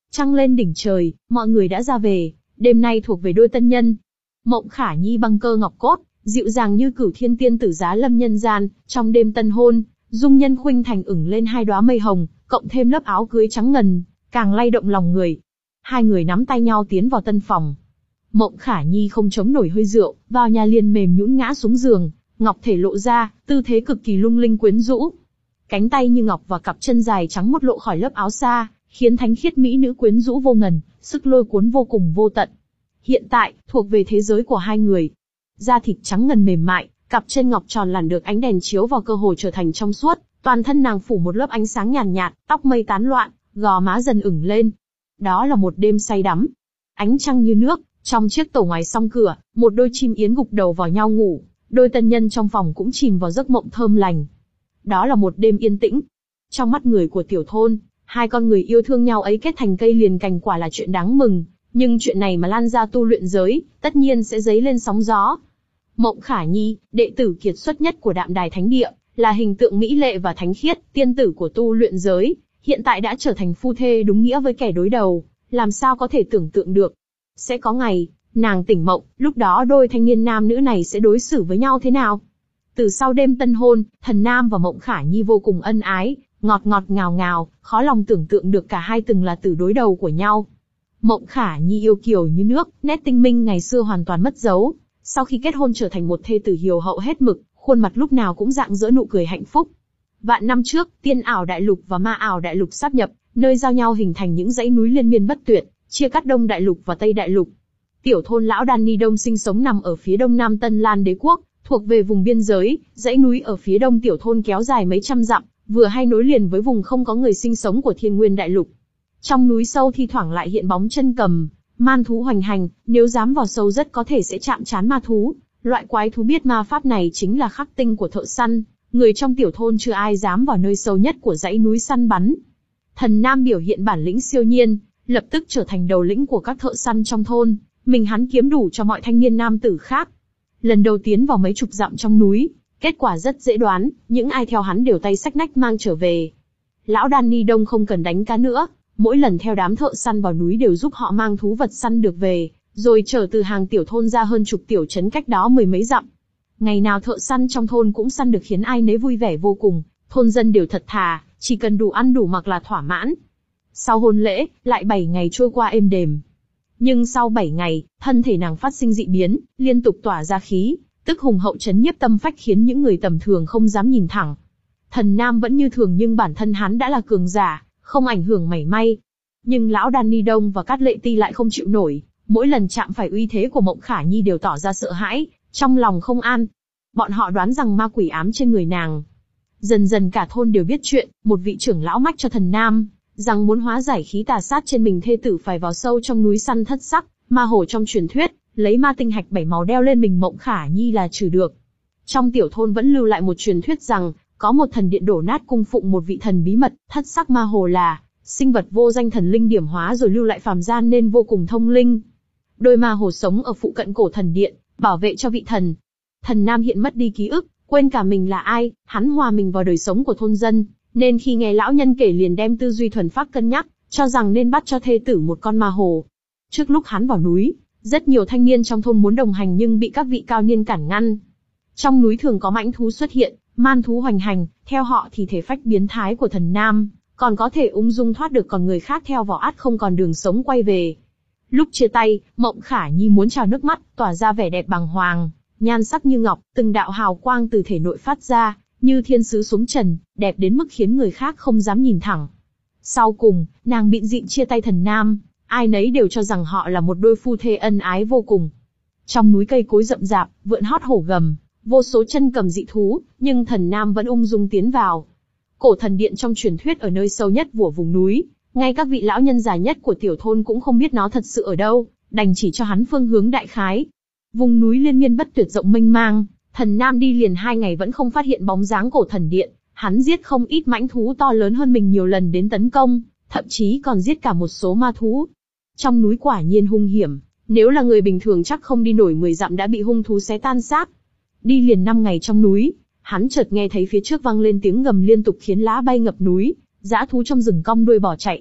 A: Trăng lên đỉnh trời, mọi người đã ra về, đêm nay thuộc về đôi tân nhân. Mộng Khả Nhi băng cơ ngọc cốt, dịu dàng như cửu thiên tiên tử giá lâm nhân gian, trong đêm tân hôn, dung nhân khuynh thành ửng lên hai đóa mây hồng, cộng thêm lớp áo cưới trắng ngần, càng lay động lòng người. Hai người nắm tay nhau tiến vào tân phòng. Mộng Khả Nhi không chống nổi hơi rượu, vào nhà liền mềm nhũn ngã xuống giường, ngọc thể lộ ra, tư thế cực kỳ lung linh quyến rũ. Cánh tay như ngọc và cặp chân dài trắng một lộ khỏi lớp áo sa, khiến thánh khiết mỹ nữ quyến rũ vô ngần, sức lôi cuốn vô cùng vô tận. Hiện tại, thuộc về thế giới của hai người. Da thịt trắng ngần mềm mại, cặp chân ngọc tròn làn được ánh đèn chiếu vào cơ hồ trở thành trong suốt, toàn thân nàng phủ một lớp ánh sáng nhàn nhạt, nhạt, tóc mây tán loạn, gò má dần ửng lên. Đó là một đêm say đắm. Ánh trăng như nước, trong chiếc tổ ngoài song cửa, một đôi chim yến gục đầu vào nhau ngủ, đôi tân nhân trong phòng cũng chìm vào giấc mộng thơm lành. Đó là một đêm yên tĩnh. Trong mắt người của tiểu thôn, hai con người yêu thương nhau ấy kết thành cây liền cành quả là chuyện đáng mừng, nhưng chuyện này mà lan ra tu luyện giới, tất nhiên sẽ dấy lên sóng gió. Mộng Khả Nhi, đệ tử kiệt xuất nhất của Đạm Đài Thánh Địa, là hình tượng mỹ lệ và thánh khiết, tiên tử của tu luyện giới, hiện tại đã trở thành phu thê đúng nghĩa với kẻ đối đầu, làm sao có thể tưởng tượng được. Sẽ có ngày, nàng tỉnh mộng, lúc đó đôi thanh niên nam nữ này sẽ đối xử với nhau thế nào? Từ sau đêm tân hôn, Thần Nam và Mộng Khả Nhi vô cùng ân ái, ngọt ngọt ngào ngào, khó lòng tưởng tượng được cả hai từng là tử đối đầu của nhau. Mộng Khả Nhi yêu kiều như nước, nét tinh minh ngày xưa hoàn toàn mất dấu. Sau khi kết hôn trở thành một thê tử hiếu hậu hết mực, khuôn mặt lúc nào cũng rạng rỡ nụ cười hạnh phúc. Vạn năm trước, tiên ảo đại lục và ma ảo đại lục sáp nhập, nơi giao nhau hình thành những dãy núi liên miên bất tuyệt, chia cắt Đông đại lục và Tây đại lục. Tiểu thôn lão Đan Ni Đông sinh sống nằm ở phía đông nam Tân Lan Đế quốc, thuộc về vùng biên giới, dãy núi ở phía đông tiểu thôn kéo dài mấy trăm dặm, vừa hay nối liền với vùng không có người sinh sống của Thiên Nguyên đại lục. Trong núi sâu thi thoảng lại hiện bóng chân cầm, man thú hoành hành, nếu dám vào sâu rất có thể sẽ chạm trán ma thú. Loại quái thú biết ma pháp này chính là khắc tinh của thợ săn, người trong tiểu thôn chưa ai dám vào nơi sâu nhất của dãy núi săn bắn. Thần Nam biểu hiện bản lĩnh siêu nhiên, lập tức trở thành đầu lĩnh của các thợ săn trong thôn, mình hắn kiếm đủ cho mọi thanh niên nam tử khác. Lần đầu tiến vào mấy chục dặm trong núi, kết quả rất dễ đoán, những ai theo hắn đều tay xách nách mang trở về. Lão Đan Ni Đông không cần đánh cá nữa, mỗi lần theo đám thợ săn vào núi đều giúp họ mang thú vật săn được về, rồi chở từ hàng tiểu thôn ra hơn chục tiểu trấn cách đó mười mấy dặm. Ngày nào thợ săn trong thôn cũng săn được khiến ai nấy vui vẻ vô cùng, thôn dân đều thật thà, chỉ cần đủ ăn đủ mặc là thỏa mãn. Sau hôn lễ, lại bảy ngày trôi qua êm đềm. Nhưng sau bảy ngày, thân thể nàng phát sinh dị biến, liên tục tỏa ra khí, tức hùng hậu chấn nhiếp tâm phách khiến những người tầm thường không dám nhìn thẳng. Thần Nam vẫn như thường nhưng bản thân hắn đã là cường giả, không ảnh hưởng mảy may. Nhưng lão Đan Ni Đông và Cát Lệ Ti lại không chịu nổi, mỗi lần chạm phải uy thế của Mộng Khả Nhi đều tỏ ra sợ hãi, trong lòng không an. Bọn họ đoán rằng ma quỷ ám trên người nàng. Dần dần cả thôn đều biết chuyện, một vị trưởng lão mách cho Thần Nam, rằng muốn hóa giải khí tà sát trên mình thê tử phải vào sâu trong núi săn thất sắc, ma hổ trong truyền thuyết, lấy ma tinh hạch bảy màu đeo lên mình Mộng Khả Nhi là trừ được. Trong tiểu thôn vẫn lưu lại một truyền thuyết rằng, có một thần điện đổ nát cung phụng một vị thần bí mật, thất sắc ma hồ là sinh vật vô danh thần linh điểm hóa rồi lưu lại phàm gian nên vô cùng thông linh. Đôi ma hồ sống ở phụ cận cổ thần điện, bảo vệ cho vị thần. Thần Nam hiện mất đi ký ức, quên cả mình là ai, hắn hòa mình vào đời sống của thôn dân, nên khi nghe lão nhân kể liền đem tư duy thuần phác cân nhắc, cho rằng nên bắt cho thê tử một con ma hồ. Trước lúc hắn vào núi, rất nhiều thanh niên trong thôn muốn đồng hành nhưng bị các vị cao niên cản ngăn. Trong núi thường có mãnh thú xuất hiện, man thú hoành hành, theo họ thì thể phách biến thái của Thần Nam, còn có thể ung dung thoát được còn người khác theo vào ắt không còn đường sống quay về. Lúc chia tay, Mộng Khả Nhi muốn trào nước mắt, tỏa ra vẻ đẹp bàng hoàng, nhan sắc như ngọc, từng đạo hào quang từ thể nội phát ra, như thiên sứ xuống trần, đẹp đến mức khiến người khác không dám nhìn thẳng. Sau cùng, nàng bịn dịn chia tay Thần Nam, ai nấy đều cho rằng họ là một đôi phu thê ân ái vô cùng. Trong núi cây cối rậm rạp, vượn hót hổ gầm, vô số chân cầm dị thú, nhưng Thần Nam vẫn ung dung tiến vào. Cổ thần điện trong truyền thuyết ở nơi sâu nhất của vùng núi, ngay các vị lão nhân già nhất của tiểu thôn cũng không biết nó thật sự ở đâu, đành chỉ cho hắn phương hướng đại khái. Vùng núi liên miên bất tuyệt rộng mênh mang, Thần Nam đi liền hai ngày vẫn không phát hiện bóng dáng cổ thần điện, hắn giết không ít mãnh thú to lớn hơn mình nhiều lần đến tấn công, thậm chí còn giết cả một số ma thú. Trong núi quả nhiên hung hiểm, nếu là người bình thường chắc không đi nổi mười dặm đã bị hung thú xé tan xác. Đi liền năm ngày trong núi, hắn chợt nghe thấy phía trước vang lên tiếng gầm liên tục khiến lá bay ngập núi, dã thú trong rừng cong đuôi bỏ chạy.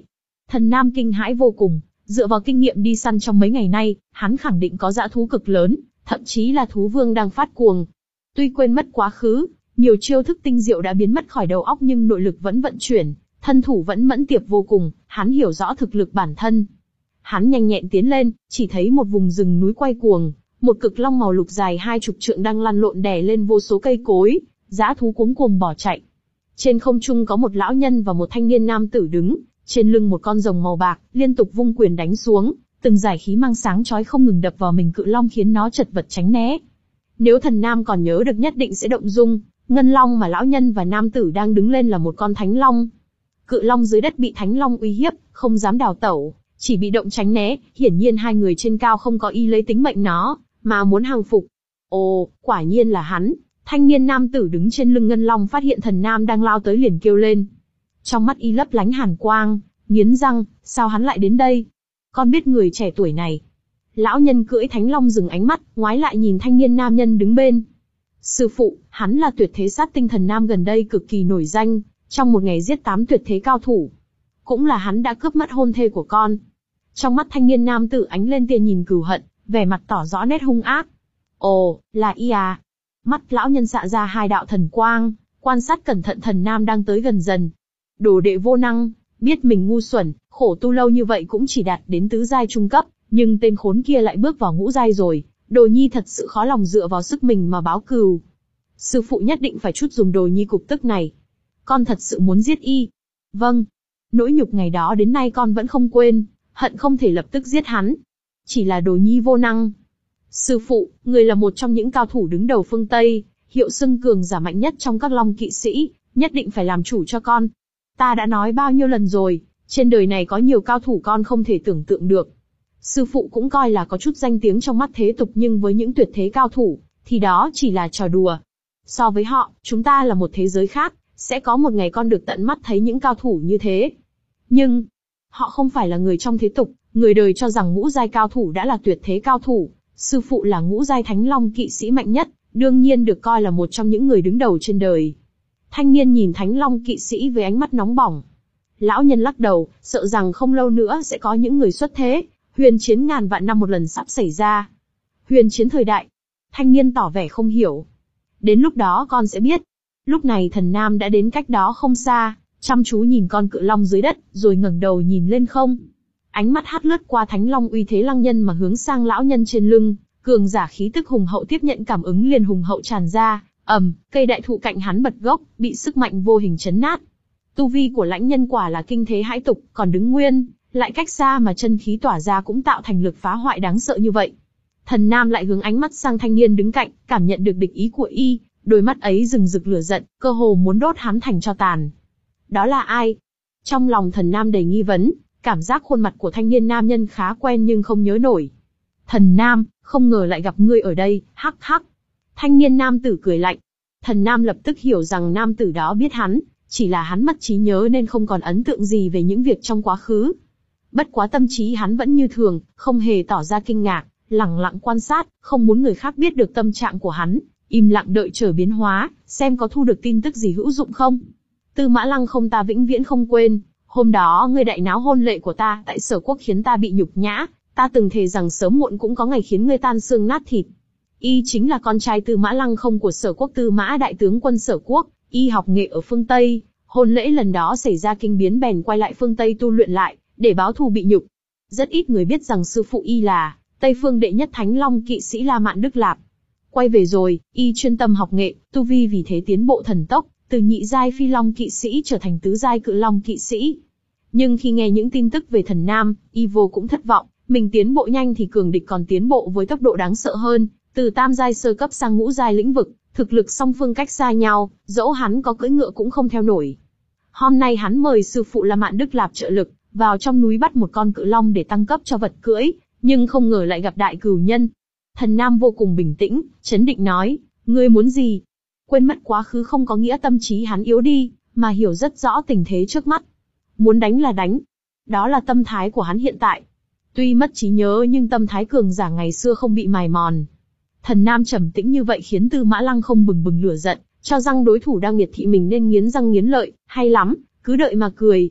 A: Thần Nam kinh hãi vô cùng, dựa vào kinh nghiệm đi săn trong mấy ngày nay, hắn khẳng định có dã thú cực lớn, thậm chí là thú vương đang phát cuồng. Tuy quên mất quá khứ, nhiều chiêu thức tinh diệu đã biến mất khỏi đầu óc nhưng nội lực vẫn vận chuyển, thân thủ vẫn mẫn tiệp vô cùng, hắn hiểu rõ thực lực bản thân. Hắn nhanh nhẹn tiến lên, chỉ thấy một vùng rừng núi quay cuồng, một cực long màu lục dài hai chục trượng đang lăn lộn đè lên vô số cây cối, dã thú cuống cuồng bỏ chạy. Trên không trung có một lão nhân và một thanh niên nam tử đứng, trên lưng một con rồng màu bạc, liên tục vung quyền đánh xuống, từng giải khí mang sáng chói không ngừng đập vào mình cự long khiến nó chật vật tránh né. Nếu Thần Nam còn nhớ được nhất định sẽ động dung, ngân long mà lão nhân và nam tử đang đứng lên là một con thánh long. Cự long dưới đất bị thánh long uy hiếp, không dám đào tẩu, chỉ bị động tránh né, hiển nhiên hai người trên cao không có ý lấy tính mệnh nó, mà muốn hàng phục. Ồ, quả nhiên là hắn. Thanh niên nam tử đứng trên lưng ngân long phát hiện Thần Nam đang lao tới liền kêu lên. Trong mắt y lấp lánh hàn quang, nghiến răng, sao hắn lại đến đây? Con biết người trẻ tuổi này. Lão nhân cưỡi thánh long dừng ánh mắt, ngoái lại nhìn thanh niên nam nhân đứng bên. Sư phụ, hắn là tuyệt thế sát tinh Thần Nam gần đây cực kỳ nổi danh, trong một ngày giết tám tuyệt thế cao thủ. Cũng là hắn đã cướp mất hôn thê của con. Trong mắt thanh niên nam tử ánh lên tia nhìn cừu hận, vẻ mặt tỏ rõ nét hung ác. Ồ, là y à? Mắt lão nhân xạ ra hai đạo thần quang, quan sát cẩn thận Thần Nam đang tới gần dần. Đồ đệ vô năng, biết mình ngu xuẩn, khổ tu lâu như vậy cũng chỉ đạt đến tứ giai trung cấp, nhưng tên khốn kia lại bước vào ngũ giai rồi. Đồ nhi thật sự khó lòng dựa vào sức mình mà báo cừu. Sư phụ nhất định phải chút dùng đồ nhi cục tức này. Con thật sự muốn giết y. Vâng. Nỗi nhục ngày đó đến nay con vẫn không quên, hận không thể lập tức giết hắn. Chỉ là đồ nhi vô năng. Sư phụ, người là một trong những cao thủ đứng đầu phương Tây, hiệu xưng cường giả mạnh nhất trong các long kỵ sĩ, nhất định phải làm chủ cho con. Ta đã nói bao nhiêu lần rồi, trên đời này có nhiều cao thủ con không thể tưởng tượng được. Sư phụ cũng coi là có chút danh tiếng trong mắt thế tục nhưng với những tuyệt thế cao thủ, thì đó chỉ là trò đùa. So với họ, chúng ta là một thế giới khác, sẽ có một ngày con được tận mắt thấy những cao thủ như thế. Nhưng, họ không phải là người trong thế tục, người đời cho rằng ngũ giai cao thủ đã là tuyệt thế cao thủ. Sư phụ là ngũ giai thánh long kỵ sĩ mạnh nhất, đương nhiên được coi là một trong những người đứng đầu trên đời. Thanh niên nhìn thánh long kỵ sĩ với ánh mắt nóng bỏng. Lão nhân lắc đầu, sợ rằng không lâu nữa sẽ có những người xuất thế, huyền chiến ngàn vạn năm một lần sắp xảy ra. Huyền chiến thời đại. Thanh niên tỏ vẻ không hiểu. Đến lúc đó con sẽ biết. Lúc này Thần Nam đã đến cách đó không xa, chăm chú nhìn con cự long dưới đất, rồi ngẩng đầu nhìn lên không. Ánh mắt hắt lướt qua thánh long uy thế lăng nhân mà hướng sang lão nhân trên lưng, cường giả khí tức hùng hậu tiếp nhận cảm ứng liền hùng hậu tràn ra, ầm, cây đại thụ cạnh hắn bật gốc, bị sức mạnh vô hình chấn nát. Tu vi của lãnh nhân quả là kinh thế hãi tục, còn đứng nguyên, lại cách xa mà chân khí tỏa ra cũng tạo thành lực phá hoại đáng sợ như vậy. Thần Nam lại hướng ánh mắt sang thanh niên đứng cạnh, cảm nhận được địch ý của y, đôi mắt ấy rừng rực lửa giận, cơ hồ muốn đốt hắn thành tro tàn. Đó là ai? Trong lòng Thần Nam đầy nghi vấn. Cảm giác khuôn mặt của thanh niên nam nhân khá quen nhưng không nhớ nổi. Thần Nam, không ngờ lại gặp ngươi ở đây, hắc hắc. Thanh niên nam tử cười lạnh. Thần Nam lập tức hiểu rằng nam tử đó biết hắn, chỉ là hắn mất trí nhớ nên không còn ấn tượng gì về những việc trong quá khứ. Bất quá tâm trí hắn vẫn như thường, không hề tỏ ra kinh ngạc, lẳng lặng quan sát, không muốn người khác biết được tâm trạng của hắn, im lặng đợi chờ biến hóa, xem có thu được tin tức gì hữu dụng không. Tư Mã Lăng không ta vĩnh viễn không quên. Hôm đó ngươi đại náo hôn lễ của ta tại Sở Quốc khiến ta bị nhục nhã, ta từng thề rằng sớm muộn cũng có ngày khiến ngươi tan xương nát thịt. Y chính là con trai Tư Mã Lăng không của Sở Quốc Tư Mã đại tướng quân Sở Quốc, y học nghệ ở phương Tây, hôn lễ lần đó xảy ra kinh biến bèn quay lại phương Tây tu luyện lại, để báo thù bị nhục. Rất ít người biết rằng sư phụ y là Tây phương đệ nhất Thánh Long kỵ sĩ La Mạn Đức Lạp. Quay về rồi, y chuyên tâm học nghệ, tu vi vì thế tiến bộ thần tốc, từ nhị giai phi long kỵ sĩ trở thành tứ giai cự long kỵ sĩ. Nhưng khi nghe những tin tức về Thần Nam, y vô cũng thất vọng, mình tiến bộ nhanh thì cường địch còn tiến bộ với tốc độ đáng sợ hơn, từ tam giai sơ cấp sang ngũ giai lĩnh vực, thực lực song phương cách xa nhau, dẫu hắn có cưỡi ngựa cũng không theo nổi. Hôm nay hắn mời sư phụ La Mạn Đức Lạp trợ lực, vào trong núi bắt một con cự long để tăng cấp cho vật cưỡi, nhưng không ngờ lại gặp đại cừu nhân. Thần Nam vô cùng bình tĩnh, chấn định nói, ngươi muốn gì? Quên mất quá khứ không có nghĩa tâm trí hắn yếu đi, mà hiểu rất rõ tình thế trước mắt. Muốn đánh là đánh. Đó là tâm thái của hắn hiện tại. Tuy mất trí nhớ nhưng tâm thái cường giả ngày xưa không bị mài mòn. Thần Nam trầm tĩnh như vậy khiến Tư Mã Lăng không bừng bừng lửa giận, cho rằng đối thủ đang miệt thị mình nên nghiến răng nghiến lợi, hay lắm, cứ đợi mà cười.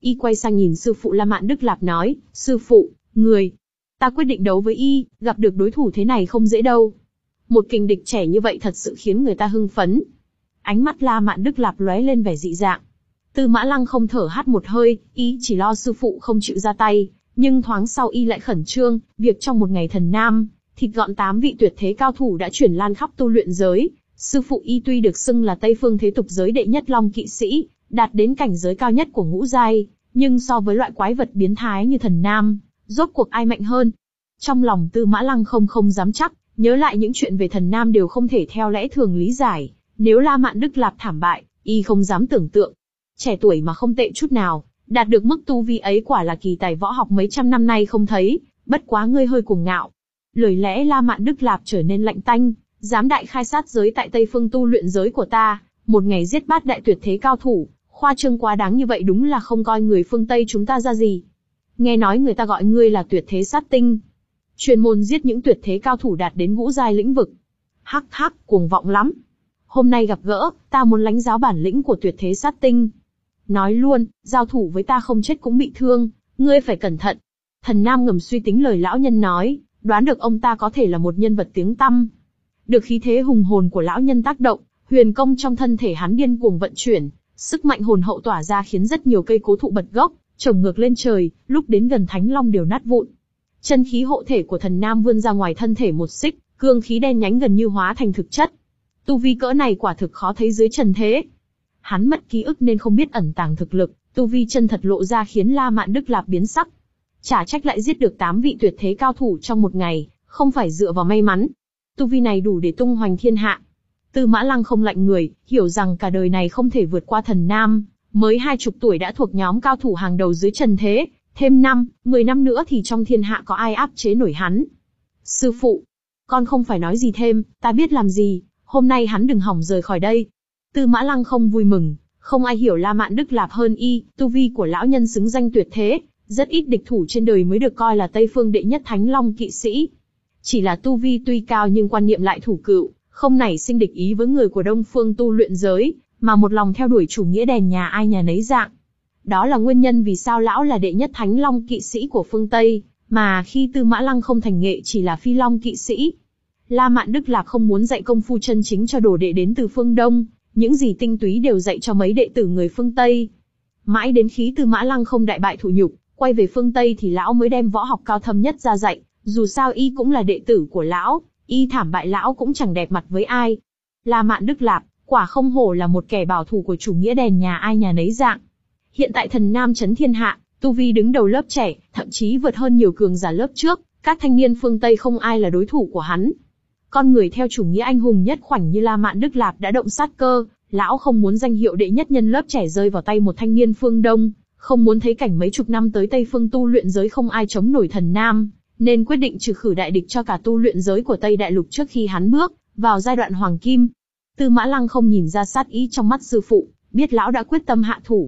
A: Y quay sang nhìn sư phụ La Mạn Đức Lạp nói, sư phụ, người, ta quyết định đấu với y, gặp được đối thủ thế này không dễ đâu. Một kình địch trẻ như vậy thật sự khiến người ta hưng phấn. Ánh mắt La Mạn Đức Lạp lóe lên vẻ dị dạng. Tư Mã Lăng không thở hắt một hơi, y chỉ lo sư phụ không chịu ra tay, nhưng thoáng sau y lại khẩn trương, việc trong một ngày thần nam, thịt gọn tám vị tuyệt thế cao thủ đã chuyển lan khắp tu luyện giới. Sư phụ y tuy được xưng là Tây Phương thế tục giới đệ nhất long kỵ sĩ, đạt đến cảnh giới cao nhất của ngũ giai, nhưng so với loại quái vật biến thái như thần nam, rốt cuộc ai mạnh hơn? Trong lòng Tư Mã Lăng không không dám chắc, nhớ lại những chuyện về thần nam đều không thể theo lẽ thường lý giải. Nếu La Mạn Đức Lạp thảm bại, y không dám tưởng tượng. Trẻ tuổi mà không tệ chút nào, đạt được mức tu vi ấy quả là kỳ tài võ học mấy trăm năm nay không thấy, bất quá ngươi hơi cuồng ngạo. Lời lẽ La Mạn Đức Lạp trở nên lạnh tanh, dám đại khai sát giới tại Tây Phương tu luyện giới của ta, một ngày giết bát đại tuyệt thế cao thủ, khoa trương quá đáng như vậy đúng là không coi người phương Tây chúng ta ra gì. Nghe nói người ta gọi ngươi là tuyệt thế sát tinh, chuyên môn giết những tuyệt thế cao thủ đạt đến ngũ giai lĩnh vực. Hắc hắc, cuồng vọng lắm. Hôm nay gặp gỡ, ta muốn lãnh giáo bản lĩnh của tuyệt thế sát tinh. Nói luôn, giao thủ với ta không chết cũng bị thương, ngươi phải cẩn thận. Thần Nam ngầm suy tính lời lão nhân nói, đoán được ông ta có thể là một nhân vật tiếng tăm. Được khí thế hùng hồn của lão nhân tác động, huyền công trong thân thể hắn điên cuồng vận chuyển, sức mạnh hồn hậu tỏa ra khiến rất nhiều cây cố thụ bật gốc, trồng ngược lên trời, lúc đến gần Thánh Long đều nát vụn. Chân khí hộ thể của thần Nam vươn ra ngoài thân thể một xích, cương khí đen nhánh gần như hóa thành thực chất. Tu vi cỡ này quả thực khó thấy dưới trần thế. Hắn mất ký ức nên không biết ẩn tàng thực lực, tu vi chân thật lộ ra khiến La Mạn Đức Lạp biến sắc. Chả trách lại giết được tám vị tuyệt thế cao thủ trong một ngày, không phải dựa vào may mắn. Tu vi này đủ để tung hoành thiên hạ. Tư Mã Lăng không lạnh người, hiểu rằng cả đời này không thể vượt qua thần Nam, mới hai chục tuổi đã thuộc nhóm cao thủ hàng đầu dưới trần thế, thêm năm, mười năm nữa thì trong thiên hạ có ai áp chế nổi hắn. Sư phụ, con không phải nói gì thêm, ta biết làm gì, hôm nay hắn đừng hỏng rời khỏi đây. Tư Mã Lăng không vui mừng, không ai hiểu La Mạn Đức Lạp hơn y, tu vi của lão nhân xứng danh tuyệt thế, rất ít địch thủ trên đời mới được coi là Tây Phương đệ nhất Thánh Long kỵ sĩ. Chỉ là tu vi tuy cao nhưng quan niệm lại thủ cựu, không nảy sinh địch ý với người của Đông Phương tu luyện giới, mà một lòng theo đuổi chủ nghĩa đèn nhà ai nhà nấy dạng. Đó là nguyên nhân vì sao lão là đệ nhất Thánh Long kỵ sĩ của phương Tây, mà khi Tư Mã Lăng không thành nghệ chỉ là Phi Long kỵ sĩ. La Mạn Đức Lạp không muốn dạy công phu chân chính cho đồ đệ đến từ phương Đông, những gì tinh túy đều dạy cho mấy đệ tử người phương Tây. Mãi đến khi Tư Mã Lăng không đại bại thụ nhục, quay về phương Tây thì lão mới đem võ học cao thâm nhất ra dạy, dù sao y cũng là đệ tử của lão, y thảm bại lão cũng chẳng đẹp mặt với ai. La Mạn Đức Lạp, quả không hổ là một kẻ bảo thủ của chủ nghĩa đèn nhà ai nhà nấy dạng. Hiện tại thần Nam chấn thiên hạ, tu vi đứng đầu lớp trẻ, thậm chí vượt hơn nhiều cường giả lớp trước, các thanh niên phương Tây không ai là đối thủ của hắn. Con người theo chủ nghĩa anh hùng nhất khoảnh như La Mạn Đức Lạp đã động sát cơ, lão không muốn danh hiệu đệ nhất nhân lớp trẻ rơi vào tay một thanh niên phương Đông, không muốn thấy cảnh mấy chục năm tới Tây Phương tu luyện giới không ai chống nổi thần Nam, nên quyết định trừ khử đại địch cho cả tu luyện giới của Tây Đại Lục trước khi hắn bước vào giai đoạn hoàng kim. Tư Mã Lăng không nhìn ra sát ý trong mắt sư phụ, biết lão đã quyết tâm hạ thủ.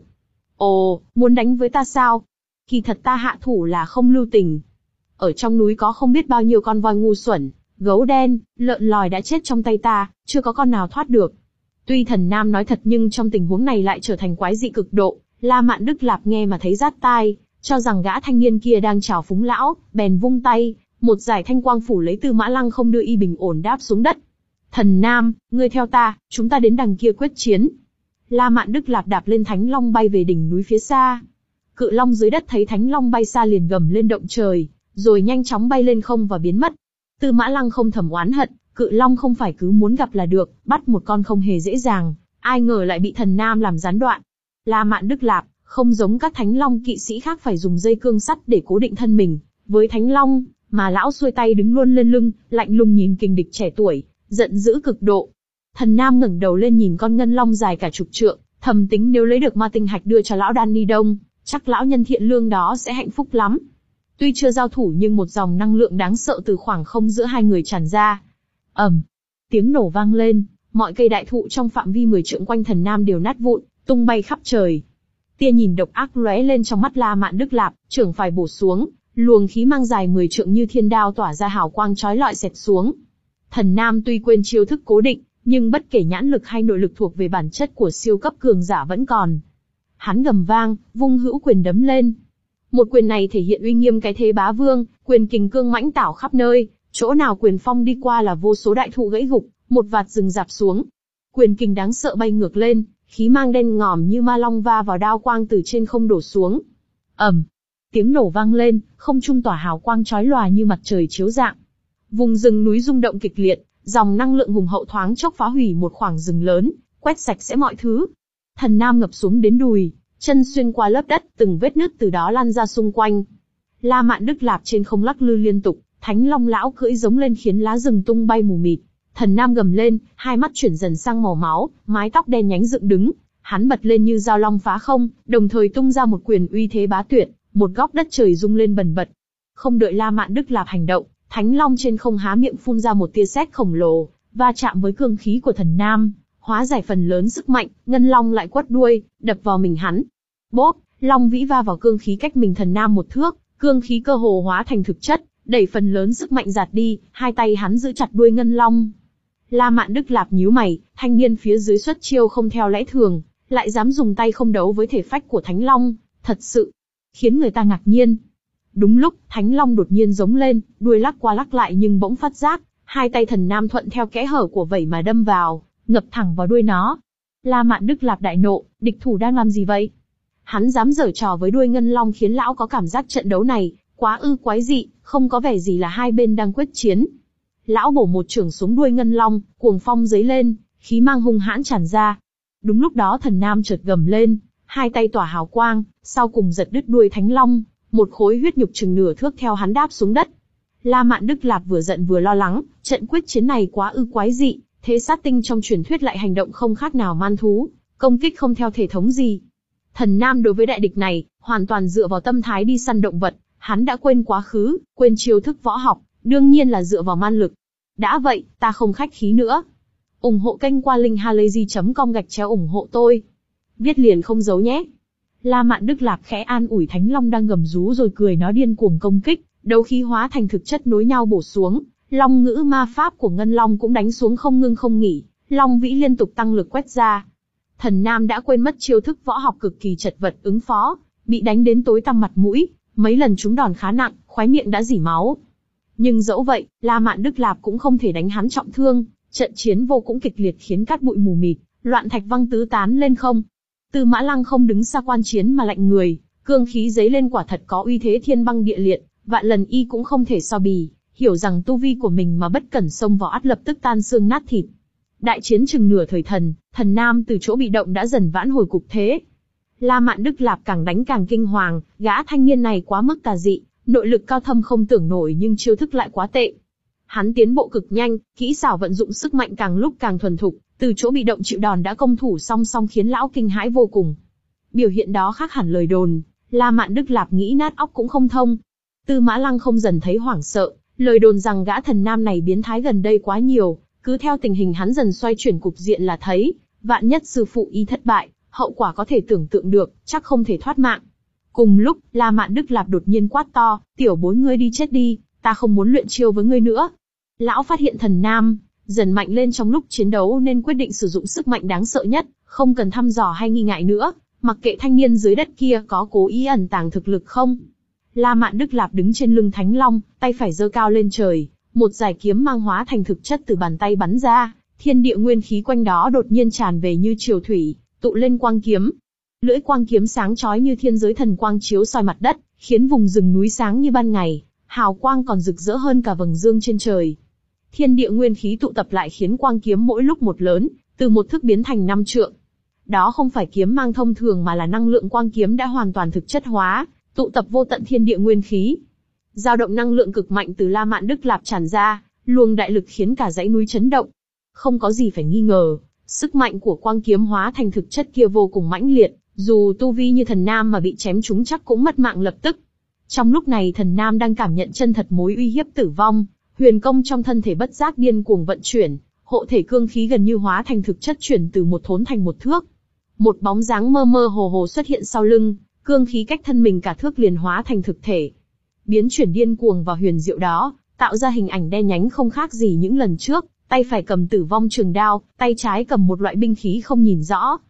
A: Ồ, muốn đánh với ta sao? Kỳ thật ta hạ thủ là không lưu tình. Ở trong núi có không biết bao nhiêu con voi ngu xuẩn, gấu đen, lợn lòi đã chết trong tay ta, chưa có con nào thoát được. Tuy thần Nam nói thật nhưng trong tình huống này lại trở thành quái dị cực độ, La Mạn Đức Lạp nghe mà thấy rát tai, cho rằng gã thanh niên kia đang chào phúng lão, bèn vung tay, một giải thanh quang phủ lấy Tư Mã Lăng không đưa y bình ổn đáp xuống đất. Thần Nam, ngươi theo ta, chúng ta đến đằng kia quyết chiến. La Mạn Đức Lạp đạp lên Thánh Long bay về đỉnh núi phía xa. Cự Long dưới đất thấy Thánh Long bay xa liền gầm lên động trời, rồi nhanh chóng bay lên không và biến mất. Tư Mã Lăng không thầm oán hận, Cự Long không phải cứ muốn gặp là được, bắt một con không hề dễ dàng, ai ngờ lại bị thần Nam làm gián đoạn. La Mạn Đức Lạp, không giống các Thánh Long kỵ sĩ khác phải dùng dây cương sắt để cố định thân mình, với Thánh Long, mà lão xuôi tay đứng luôn lên lưng, lạnh lùng nhìn kình địch trẻ tuổi, giận dữ cực độ. Thần Nam ngẩng đầu lên nhìn con ngân long dài cả chục trượng, thầm tính nếu lấy được ma tinh hạch đưa cho lão Đan Ni Đông, chắc lão nhân thiện lương đó sẽ hạnh phúc lắm. Tuy chưa giao thủ nhưng một dòng năng lượng đáng sợ từ khoảng không giữa hai người tràn ra. ầm, tiếng nổ vang lên, mọi cây đại thụ trong phạm vi mười trượng quanh thần Nam đều nát vụn, tung bay khắp trời. Tia nhìn độc ác lóe lên trong mắt La Mạn Đức Lạp, trưởng phải bổ xuống, luồng khí mang dài mười trượng như thiên đao tỏa ra hào quang chói lọi xẹt xuống. Thần Nam tuy quên chiêu thức cố định, nhưng bất kể nhãn lực hay nội lực thuộc về bản chất của siêu cấp cường giả vẫn còn. Hắn gầm vang, vung hữu quyền đấm lên. Một quyền này thể hiện uy nghiêm cái thế bá vương, quyền kình cương mãnh tảo khắp nơi, chỗ nào quyền phong đi qua là vô số đại thụ gãy gục, một vạt rừng rạp xuống. Quyền kình đáng sợ bay ngược lên, khí mang đen ngòm như ma long va vào đao quang từ trên không đổ xuống. ầm, tiếng nổ vang lên, không trung tỏa hào quang chói lòa như mặt trời chiếu rạng. Vùng rừng núi rung động kịch liệt, dòng năng lượng hùng hậu thoáng chốc phá hủy một khoảng rừng lớn, quét sạch sẽ mọi thứ. Thần Nam ngập xuống đến đùi, chân xuyên qua lớp đất, từng vết nứt từ đó lan ra xung quanh. La Mạn Đức Lạp trên không lắc lư liên tục, Thánh Long lão cưỡi giống lên khiến lá rừng tung bay mù mịt. Thần Nam gầm lên, hai mắt chuyển dần sang màu máu, mái tóc đen nhánh dựng đứng, hắn bật lên như dao long phá không, đồng thời tung ra một quyền uy thế bá tuyệt, một góc đất trời rung lên bần bật. Không đợi La Mạn Đức Lạp hành động, Thánh Long trên không há miệng phun ra một tia sét khổng lồ, va chạm với cương khí của Thần Nam, hóa giải phần lớn sức mạnh. Ngân Long lại quất đuôi, đập vào mình hắn. Bốp, Long vĩ va vào cương khí cách mình Thần Nam một thước, cương khí cơ hồ hóa thành thực chất, đẩy phần lớn sức mạnh giạt đi. Hai tay hắn giữ chặt đuôi Ngân Long. La Mạn Đức Lạp nhíu mày, thanh niên phía dưới xuất chiêu không theo lẽ thường, lại dám dùng tay không đấu với thể phách của Thánh Long, thật sự khiến người ta ngạc nhiên. Đúng lúc, Thánh Long đột nhiên giống lên, đuôi lắc qua lắc lại nhưng bỗng phát giác, hai tay Thần Nam thuận theo kẽ hở của vảy mà đâm vào, ngập thẳng vào đuôi nó. La Mạn Đức Lạp đại nộ, địch thủ đang làm gì vậy? Hắn dám giở trò với đuôi Ngân Long khiến lão có cảm giác trận đấu này quá ư quái dị, không có vẻ gì là hai bên đang quyết chiến. Lão bổ một chưởng xuống đuôi Ngân Long, cuồng phong dấy lên, khí mang hung hãn tràn ra. Đúng lúc đó Thần Nam chợt gầm lên, hai tay tỏa hào quang, sau cùng giật đứt đuôi Thánh Long, một khối huyết nhục chừng nửa thước theo hắn đáp xuống đất. La Mạn Đức Lạp vừa giận vừa lo lắng, trận quyết chiến này quá ư quái dị, thế sát tinh trong truyền thuyết lại hành động không khác nào man thú, công kích không theo thể thống gì. Thần Nam đối với đại địch này, hoàn toàn dựa vào tâm thái đi săn động vật, hắn đã quên quá khứ, quên chiêu thức võ học, đương nhiên là dựa vào man lực. Đã vậy, ta không khách khí nữa. ủng hộ kênh qua linkhalazy chấm com gạch chéo ủng hộ tôi. Viết liền không giấu nhé. La Mạn Đức Lạp khẽ an ủi Thánh Long đang gầm rú rồi cười nó điên cuồng công kích, đấu khí hóa thành thực chất nối nhau bổ xuống. Long ngữ ma pháp của Ngân Long cũng đánh xuống không ngưng không nghỉ, Long vĩ liên tục tăng lực quét ra. Thần Nam đã quên mất chiêu thức võ học cực kỳ chật vật ứng phó, bị đánh đến tối tăm mặt mũi, mấy lần trúng đòn khá nặng, khóe miệng đã rỉ máu. Nhưng dẫu vậy, La Mạn Đức Lạp cũng không thể đánh hắn trọng thương, trận chiến vô cũng kịch liệt khiến cát bụi mù mịt, loạn thạch văng tứ tán lên không. Tư Mã Lăng không đứng xa quan chiến mà lạnh người, cương khí giấy lên quả thật có uy thế thiên băng địa liệt, vạn lần y cũng không thể so bì, hiểu rằng tu vi của mình mà bất cẩn xông vào ắt lập tức tan xương nát thịt. Đại chiến chừng nửa thời thần, Thần Nam từ chỗ bị động đã dần vãn hồi cục thế. La Mạn Đức Lạp càng đánh càng kinh hoàng, gã thanh niên này quá mức tà dị, nội lực cao thâm không tưởng nổi nhưng chiêu thức lại quá tệ. Hắn tiến bộ cực nhanh, kỹ xảo vận dụng sức mạnh càng lúc càng thuần thục, từ chỗ bị động chịu đòn đã công thủ song song khiến lão kinh hãi vô cùng. Biểu hiện đó khác hẳn lời đồn, La Mạn Đức Lạp nghĩ nát óc cũng không thông. Tư Mã Lăng không dần thấy hoảng sợ, lời đồn rằng gã Thần Nam này biến thái gần đây quá nhiều, cứ theo tình hình hắn dần xoay chuyển cục diện là thấy, vạn nhất sư phụ y thất bại, hậu quả có thể tưởng tượng được, chắc không thể thoát mạng. Cùng lúc, La Mạn Đức Lạp đột nhiên quát to, tiểu bối ngươi đi chết đi, ta không muốn luyện chiêu với ngươi nữa. Lão phát hiện Thần Nam dần mạnh lên trong lúc chiến đấu nên quyết định sử dụng sức mạnh đáng sợ nhất, không cần thăm dò hay nghi ngại nữa, mặc kệ thanh niên dưới đất kia có cố ý ẩn tàng thực lực không. La Mạn Đức Lạp đứng trên lưng Thánh Long, tay phải giơ cao lên trời, một giải kiếm mang hóa thành thực chất từ bàn tay bắn ra, thiên địa nguyên khí quanh đó đột nhiên tràn về như triều thủy, tụ lên quang kiếm. Lưỡi quang kiếm sáng chói như thiên giới thần quang chiếu soi mặt đất, khiến vùng rừng núi sáng như ban ngày, hào quang còn rực rỡ hơn cả vầng dương trên trời. Thiên địa nguyên khí tụ tập lại khiến quang kiếm mỗi lúc một lớn, từ một thước biến thành năm trượng. Đó không phải kiếm mang thông thường mà là năng lượng quang kiếm đã hoàn toàn thực chất hóa, tụ tập vô tận thiên địa nguyên khí. Dao động năng lượng cực mạnh từ La Mạn Đức Lạp tràn ra, luồng đại lực khiến cả dãy núi chấn động. Không có gì phải nghi ngờ, sức mạnh của quang kiếm hóa thành thực chất kia vô cùng mãnh liệt, dù tu vi như Thần Nam mà bị chém trúng chắc cũng mất mạng lập tức. Trong lúc này Thần Nam đang cảm nhận chân thật mối uy hiếp tử vong, huyền công trong thân thể bất giác điên cuồng vận chuyển, hộ thể cương khí gần như hóa thành thực chất chuyển từ một thốn thành một thước. Một bóng dáng mơ mơ hồ hồ xuất hiện sau lưng, cương khí cách thân mình cả thước liền hóa thành thực thể. Biến chuyển điên cuồng và huyền diệu đó, tạo ra hình ảnh đen nhánh không khác gì những lần trước, tay phải cầm tử vong trường đao, tay trái cầm một loại binh khí không nhìn rõ.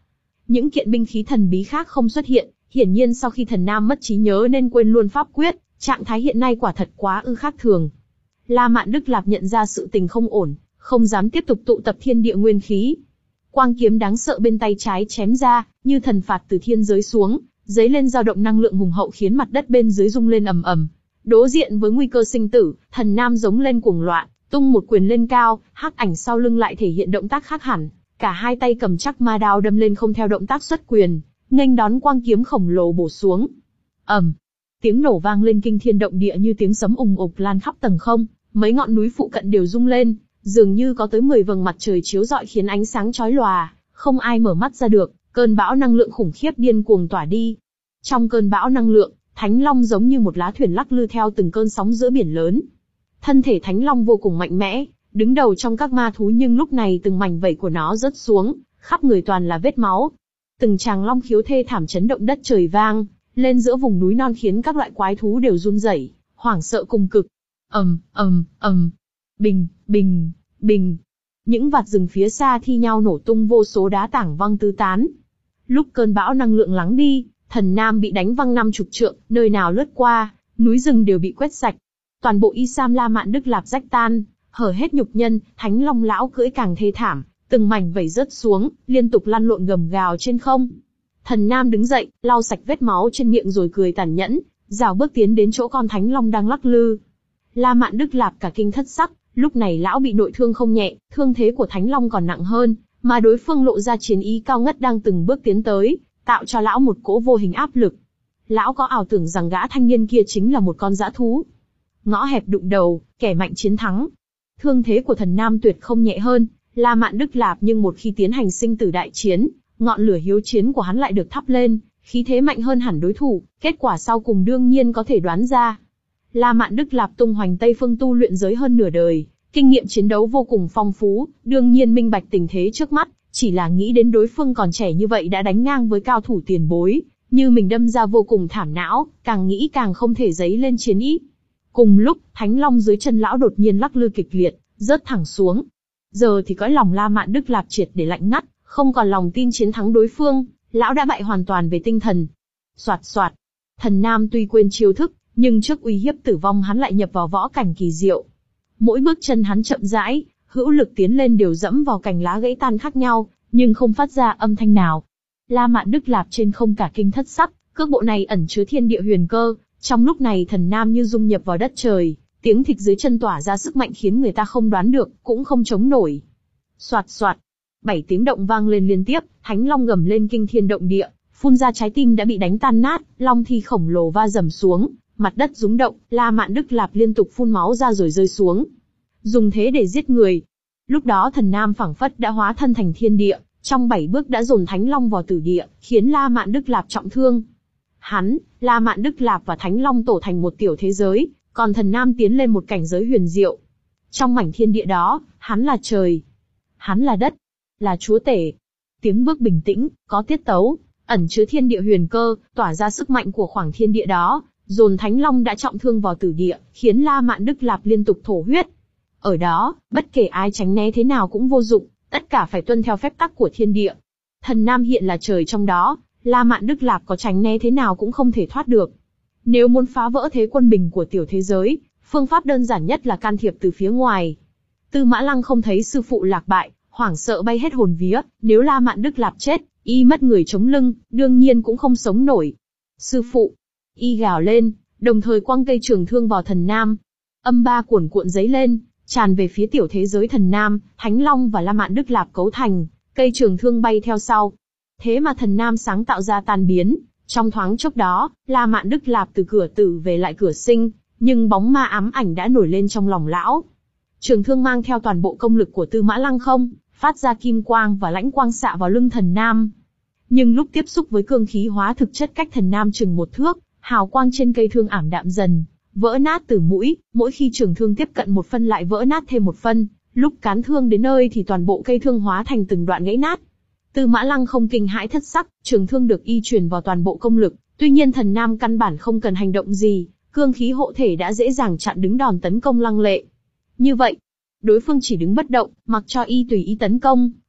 A: Những kiện binh khí thần bí khác không xuất hiện, hiển nhiên sau khi thần nam mất trí nhớ nên quên luôn pháp quyết, trạng thái hiện nay quả thật quá ư khác thường. La Mạn Đức Lạp nhận ra sự tình không ổn, không dám tiếp tục tụ tập thiên địa nguyên khí. Quang kiếm đáng sợ bên tay trái chém ra, như thần phạt từ thiên giới xuống, dấy lên dao động năng lượng hùng hậu khiến mặt đất bên dưới rung lên ầm ầm. Đối diện với nguy cơ sinh tử, thần nam giống lên cuồng loạn, tung một quyền lên cao, hắc ảnh sau lưng lại thể hiện động tác khác hẳn, cả hai tay cầm chắc ma đao đâm lên không theo động tác xuất quyền, nghênh đón quang kiếm khổng lồ bổ xuống. ầm, tiếng nổ vang lên kinh thiên động địa như tiếng sấm ùng ục lan khắp tầng không, mấy ngọn núi phụ cận đều rung lên, dường như có tới mười vầng mặt trời chiếu rọi khiến ánh sáng chói lòa, không ai mở mắt ra được. Cơn bão năng lượng khủng khiếp điên cuồng tỏa đi. Trong cơn bão năng lượng, Thánh Long giống như một lá thuyền lắc lư theo từng cơn sóng giữa biển lớn. Thân thể Thánh Long vô cùng mạnh mẽ, đứng đầu trong các ma thú, nhưng lúc này từng mảnh vảy của nó rớt xuống, khắp người toàn là vết máu. Từng tràng long khiếu thê thảm chấn động đất trời vang lên giữa vùng núi non khiến các loại quái thú đều run rẩy, hoảng sợ cùng cực. Ầm, ầm, ầm, bình, bình, bình. Những vạt rừng phía xa thi nhau nổ tung vô số đá tảng văng tứ tán. Lúc cơn bão năng lượng lắng đi, thần nam bị đánh văng năm chục trượng, nơi nào lướt qua, núi rừng đều bị quét sạch. Toàn bộ y sam La Mạn Đức Lạp rách tan, hở hết nhục nhân, Thánh Long lão cưỡi càng thê thảm, từng mảnh vảy rớt xuống, liên tục lăn lộn gầm gào trên không. Thần nam đứng dậy, lau sạch vết máu trên miệng rồi cười tàn nhẫn, rảo bước tiến đến chỗ con Thánh Long đang lắc lư. La Mạn Đức Lạp cả kinh thất sắc, lúc này lão bị nội thương không nhẹ, thương thế của Thánh Long còn nặng hơn, mà đối phương lộ ra chiến ý cao ngất đang từng bước tiến tới, tạo cho lão một cỗ vô hình áp lực. Lão có ảo tưởng rằng gã thanh niên kia chính là một con dã thú. Ngõ hẹp đụng đầu, kẻ mạnh chiến thắng. Thương thế của thần nam tuyệt không nhẹ hơn La Mạn Đức Lạp, nhưng một khi tiến hành sinh tử đại chiến, ngọn lửa hiếu chiến của hắn lại được thắp lên, khí thế mạnh hơn hẳn đối thủ, kết quả sau cùng đương nhiên có thể đoán ra. La Mạn Đức Lạp tung hoành Tây Phương tu luyện giới hơn nửa đời, kinh nghiệm chiến đấu vô cùng phong phú, đương nhiên minh bạch tình thế trước mắt, chỉ là nghĩ đến đối phương còn trẻ như vậy đã đánh ngang với cao thủ tiền bối, như mình đâm ra vô cùng thảm não, càng nghĩ càng không thể dấy lên chiến ý. Cùng lúc, Thánh Long dưới chân lão đột nhiên lắc lư kịch liệt, rớt thẳng xuống. Giờ thì cõi lòng La Mạn Đức Lạp triệt để lạnh ngắt, không còn lòng tin chiến thắng đối phương, lão đã bại hoàn toàn về tinh thần. Soạt soạt, thần nam tuy quên chiêu thức, nhưng trước uy hiếp tử vong hắn lại nhập vào võ cảnh kỳ diệu. Mỗi bước chân hắn chậm rãi, hữu lực tiến lên đều dẫm vào cành lá gãy tan khác nhau, nhưng không phát ra âm thanh nào. La Mạn Đức Lạp trên không cả kinh thất sắc, cước bộ này ẩn chứa thiên địa huyền cơ, trong lúc này thần nam như dung nhập vào đất trời, tiếng thịt dưới chân tỏa ra sức mạnh khiến người ta không đoán được, cũng không chống nổi. Soạt soạt, bảy tiếng động vang lên liên tiếp, Thánh Long gầm lên kinh thiên động địa, phun ra trái tim đã bị đánh tan nát, long thi khổng lồ va dầm xuống, mặt đất rúng động, La Mạn Đức Lạp liên tục phun máu ra rồi rơi xuống. Dùng thế để giết người. Lúc đó thần nam phảng phất đã hóa thân thành thiên địa, trong bảy bước đã dồn Thánh Long vào tử địa, khiến La Mạn Đức Lạp trọng thương. Hắn, La Mạn Đức Lạp và Thánh Long tổ thành một tiểu thế giới, còn thần nam tiến lên một cảnh giới huyền diệu. Trong mảnh thiên địa đó, hắn là trời, hắn là đất, là chúa tể. Tiếng bước bình tĩnh, có tiết tấu, ẩn chứa thiên địa huyền cơ, tỏa ra sức mạnh của khoảng thiên địa đó, dồn Thánh Long đã trọng thương vào tử địa, khiến La Mạn Đức Lạp liên tục thổ huyết. Ở đó, bất kể ai tránh né thế nào cũng vô dụng, tất cả phải tuân theo phép tắc của thiên địa. Thần nam hiện là trời trong đó, La Mạn Đức Lạp có tránh né thế nào cũng không thể thoát được. Nếu muốn phá vỡ thế quân bình của tiểu thế giới, phương pháp đơn giản nhất là can thiệp từ phía ngoài. Tư Mã Lăng không thấy sư phụ lạc bại, hoảng sợ bay hết hồn vía, nếu La Mạn Đức Lạp chết, y mất người chống lưng, đương nhiên cũng không sống nổi. Sư phụ, y gào lên, đồng thời quăng cây trường thương vào thần nam. Âm ba cuồn cuộn giấy lên, tràn về phía tiểu thế giới thần nam, Thánh Long và La Mạn Đức Lạp cấu thành, cây trường thương bay theo sau. Thế mà thần nam sáng tạo ra tan biến, trong thoáng chốc đó, La Mạn Đức Lạp từ cửa tử về lại cửa sinh, nhưng bóng ma ám ảnh đã nổi lên trong lòng lão. Trường thương mang theo toàn bộ công lực của Tư Mã Lăng không, phát ra kim quang và lãnh quang xạ vào lưng thần nam. Nhưng lúc tiếp xúc với cương khí hóa thực chất cách thần nam chừng một thước, hào quang trên cây thương ảm đạm dần, vỡ nát từ mũi, mỗi khi trường thương tiếp cận một phân lại vỡ nát thêm một phân, lúc cán thương đến nơi thì toàn bộ cây thương hóa thành từng đoạn gãy nát. Tư Mã Lăng không kinh hãi thất sắc, trường thương được y truyền vào toàn bộ công lực, tuy nhiên thần nam căn bản không cần hành động gì, cương khí hộ thể đã dễ dàng chặn đứng đòn tấn công lăng lệ. Như vậy, đối phương chỉ đứng bất động, mặc cho y tùy ý tấn công,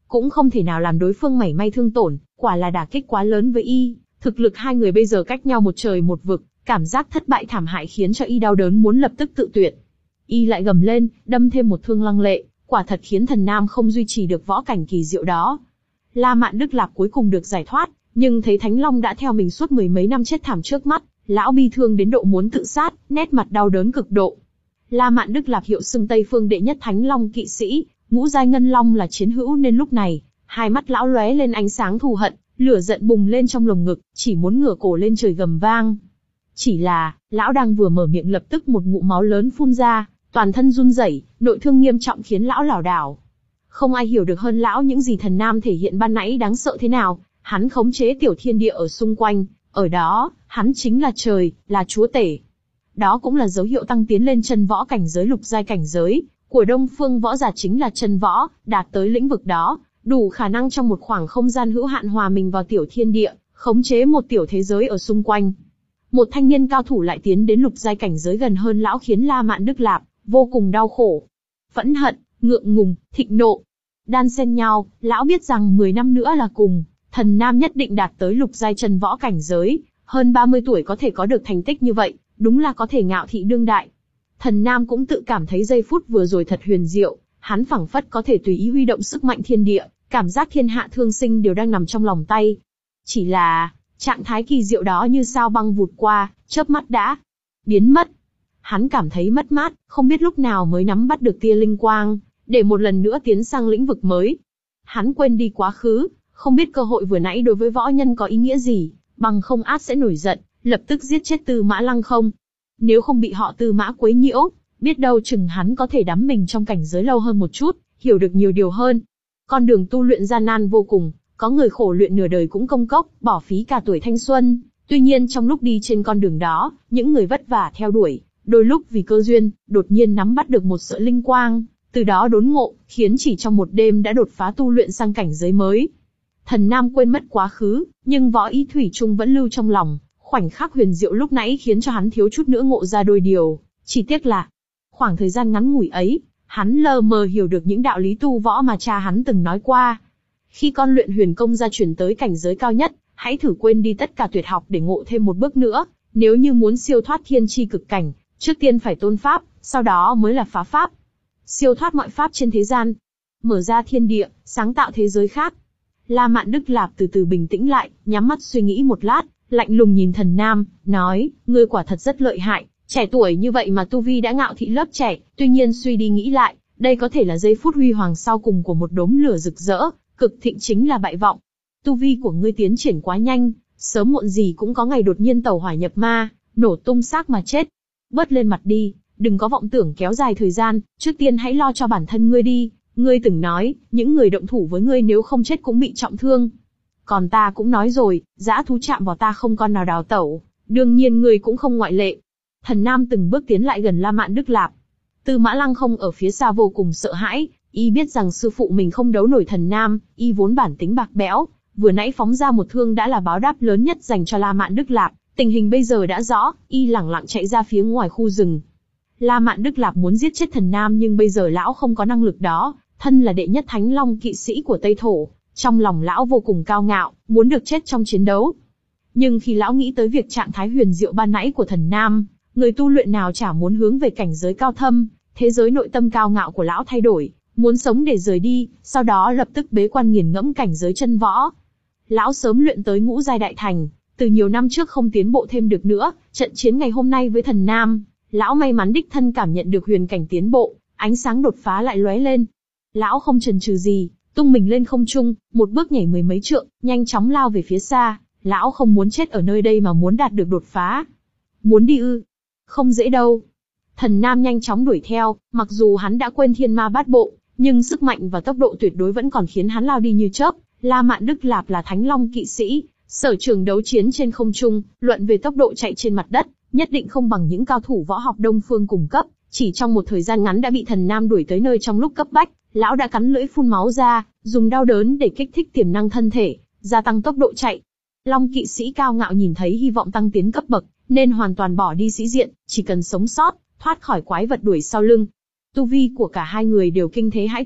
A: cũng không thể nào làm đối phương mảy may thương tổn, quả là đả kích quá lớn với y. Thực lực hai người bây giờ cách nhau một trời một vực, cảm giác thất bại thảm hại khiến cho y đau đớn muốn lập tức tự tuyệt. Y lại gầm lên, đâm thêm một thương lăng lệ, quả thật khiến thần nam không duy trì được võ cảnh kỳ diệu đó. La Mạn Đức Lạp cuối cùng được giải thoát, nhưng thấy Thánh Long đã theo mình suốt mười mấy năm chết thảm trước mắt, lão bi thương đến độ muốn tự sát, nét mặt đau đớn cực độ. La Mạn Đức Lạp hiệu xưng Tây Phương đệ nhất Thánh Long kỵ sĩ, ngũ giai ngân long là chiến hữu nên lúc này, hai mắt lão lóe lên ánh sáng thù hận, lửa giận bùng lên trong lồng ngực, chỉ muốn ngửa cổ lên trời gầm vang. Chỉ là, lão đang vừa mở miệng lập tức một ngụm máu lớn phun ra, toàn thân run rẩy, nội thương nghiêm trọng khiến lão lảo đảo. Không ai hiểu được hơn lão những gì thần nam thể hiện ban nãy đáng sợ thế nào, hắn khống chế tiểu thiên địa ở xung quanh, ở đó, hắn chính là trời, là chúa tể. Đó cũng là dấu hiệu tăng tiến lên chân võ cảnh giới lục giai cảnh giới, của Đông Phương võ giả chính là chân võ, đạt tới lĩnh vực đó, đủ khả năng trong một khoảng không gian hữu hạn hòa mình vào tiểu thiên địa, khống chế một tiểu thế giới ở xung quanh. Một thanh niên cao thủ lại tiến đến lục giai cảnh giới gần hơn lão khiến La Mạn Đức Lạp vô cùng đau khổ. Phẫn hận, ngượng ngùng, thịnh nộ, đan xen nhau, lão biết rằng mười năm nữa là cùng, thần nam nhất định đạt tới lục giai chân võ cảnh giới, hơn ba mươi tuổi có thể có được thành tích như vậy, đúng là có thể ngạo thị đương đại. Thần nam cũng tự cảm thấy giây phút vừa rồi thật huyền diệu, hắn phảng phất có thể tùy ý huy động sức mạnh thiên địa, cảm giác thiên hạ thương sinh đều đang nằm trong lòng tay. Chỉ là, trạng thái kỳ diệu đó như sao băng vụt qua, chớp mắt đã biến mất. Hắn cảm thấy mất mát, không biết lúc nào mới nắm bắt được tia linh quang, để một lần nữa tiến sang lĩnh vực mới. Hắn quên đi quá khứ, không biết cơ hội vừa nãy đối với võ nhân có ý nghĩa gì, bằng không át sẽ nổi giận, lập tức giết chết Tư Mã Lăng không. Nếu không bị họ Tư Mã quấy nhiễu, biết đâu chừng hắn có thể đắm mình trong cảnh giới lâu hơn một chút, hiểu được nhiều điều hơn. Con đường tu luyện gian nan vô cùng, có người khổ luyện nửa đời cũng công cốc, bỏ phí cả tuổi thanh xuân. Tuy nhiên trong lúc đi trên con đường đó, những người vất vả theo đuổi, đôi lúc vì cơ duyên, đột nhiên nắm bắt được một sợi linh quang, từ đó đốn ngộ, khiến chỉ trong một đêm đã đột phá tu luyện sang cảnh giới mới. Thần nam quên mất quá khứ, nhưng võ ý thủy chung vẫn lưu trong lòng, khoảnh khắc huyền diệu lúc nãy khiến cho hắn thiếu chút nữa ngộ ra đôi điều, chỉ tiếc là khoảng thời gian ngắn ngủi ấy, hắn lờ mờ hiểu được những đạo lý tu võ mà cha hắn từng nói qua. Khi con luyện huyền công gia chuyển tới cảnh giới cao nhất, hãy thử quên đi tất cả tuyệt học để ngộ thêm một bước nữa, nếu như muốn siêu thoát thiên chi cực cảnh, trước tiên phải tôn pháp, sau đó mới là phá pháp. Siêu thoát mọi pháp trên thế gian, mở ra thiên địa, sáng tạo thế giới khác. La Mạn Đức Lạp từ từ bình tĩnh lại, nhắm mắt suy nghĩ một lát, lạnh lùng nhìn thần nam, nói, ngươi quả thật rất lợi hại, trẻ tuổi như vậy mà tu vi đã ngạo thị lớp trẻ, tuy nhiên suy đi nghĩ lại, đây có thể là giây phút huy hoàng sau cùng của một đốm lửa rực rỡ, cực thịnh chính là bại vọng. Tu vi của ngươi tiến triển quá nhanh, sớm muộn gì cũng có ngày đột nhiên tẩu hỏa nhập ma, nổ tung xác mà chết. Bớt lên mặt đi, đừng có vọng tưởng kéo dài thời gian, trước tiên hãy lo cho bản thân ngươi đi. Ngươi từng nói, những người động thủ với ngươi nếu không chết cũng bị trọng thương. Còn ta cũng nói rồi, dã thú chạm vào ta không con nào đào tẩu, đương nhiên ngươi cũng không ngoại lệ. Thần nam từng bước tiến lại gần La Mạn Đức Lạp. Tư Mã Lăng không ở phía xa vô cùng sợ hãi, y biết rằng sư phụ mình không đấu nổi thần nam, y vốn bản tính bạc bẽo, vừa nãy phóng ra một thương đã là báo đáp lớn nhất dành cho La Mạn Đức Lạp. Tình hình bây giờ đã rõ, y lẳng lặng chạy ra phía ngoài khu rừng. La Mạn Đức Lạp muốn giết chết thần nam nhưng bây giờ lão không có năng lực đó, thân là đệ nhất Thánh Long kỵ sĩ của Tây Thổ, trong lòng lão vô cùng cao ngạo, muốn được chết trong chiến đấu. Nhưng khi lão nghĩ tới việc trạng thái huyền diệu ban nãy của thần nam, người tu luyện nào chả muốn hướng về cảnh giới cao thâm, thế giới nội tâm cao ngạo của lão thay đổi, muốn sống để rời đi, sau đó lập tức bế quan nghiền ngẫm cảnh giới chân võ. Lão sớm luyện tới ngũ giai đại thành, từ nhiều năm trước không tiến bộ thêm được nữa, trận chiến ngày hôm nay với thần nam, lão may mắn đích thân cảm nhận được huyền cảnh tiến bộ, ánh sáng đột phá lại lóe lên. Lão không chần chừ gì, tung mình lên không trung, một bước nhảy mười mấy trượng, nhanh chóng lao về phía xa. Lão không muốn chết ở nơi đây mà muốn đạt được đột phá. Muốn đi ư? Không dễ đâu. Thần nam nhanh chóng đuổi theo, mặc dù hắn đã quên thiên ma bát bộ, nhưng sức mạnh và tốc độ tuyệt đối vẫn còn khiến hắn lao đi như chớp. La Mạn Đức Lạp là Thánh Long kỵ sĩ, sở trường đấu chiến trên không trung, luận về tốc độ chạy trên mặt đất, nhất định không bằng những cao thủ võ học Đông Phương cùng cấp. Chỉ trong một thời gian ngắn đã bị thần nam đuổi tới nơi trong lúc cấp bách, lão đã cắn lưỡi phun máu ra, dùng đau đớn để kích thích tiềm năng thân thể, gia tăng tốc độ chạy. Long kỵ sĩ cao ngạo nhìn thấy hy vọng tăng tiến cấp bậc, nên hoàn toàn bỏ đi sĩ diện, chỉ cần sống sót, thoát khỏi quái vật đuổi sau lưng. Tu vi của cả hai người đều kinh thế hãi tục,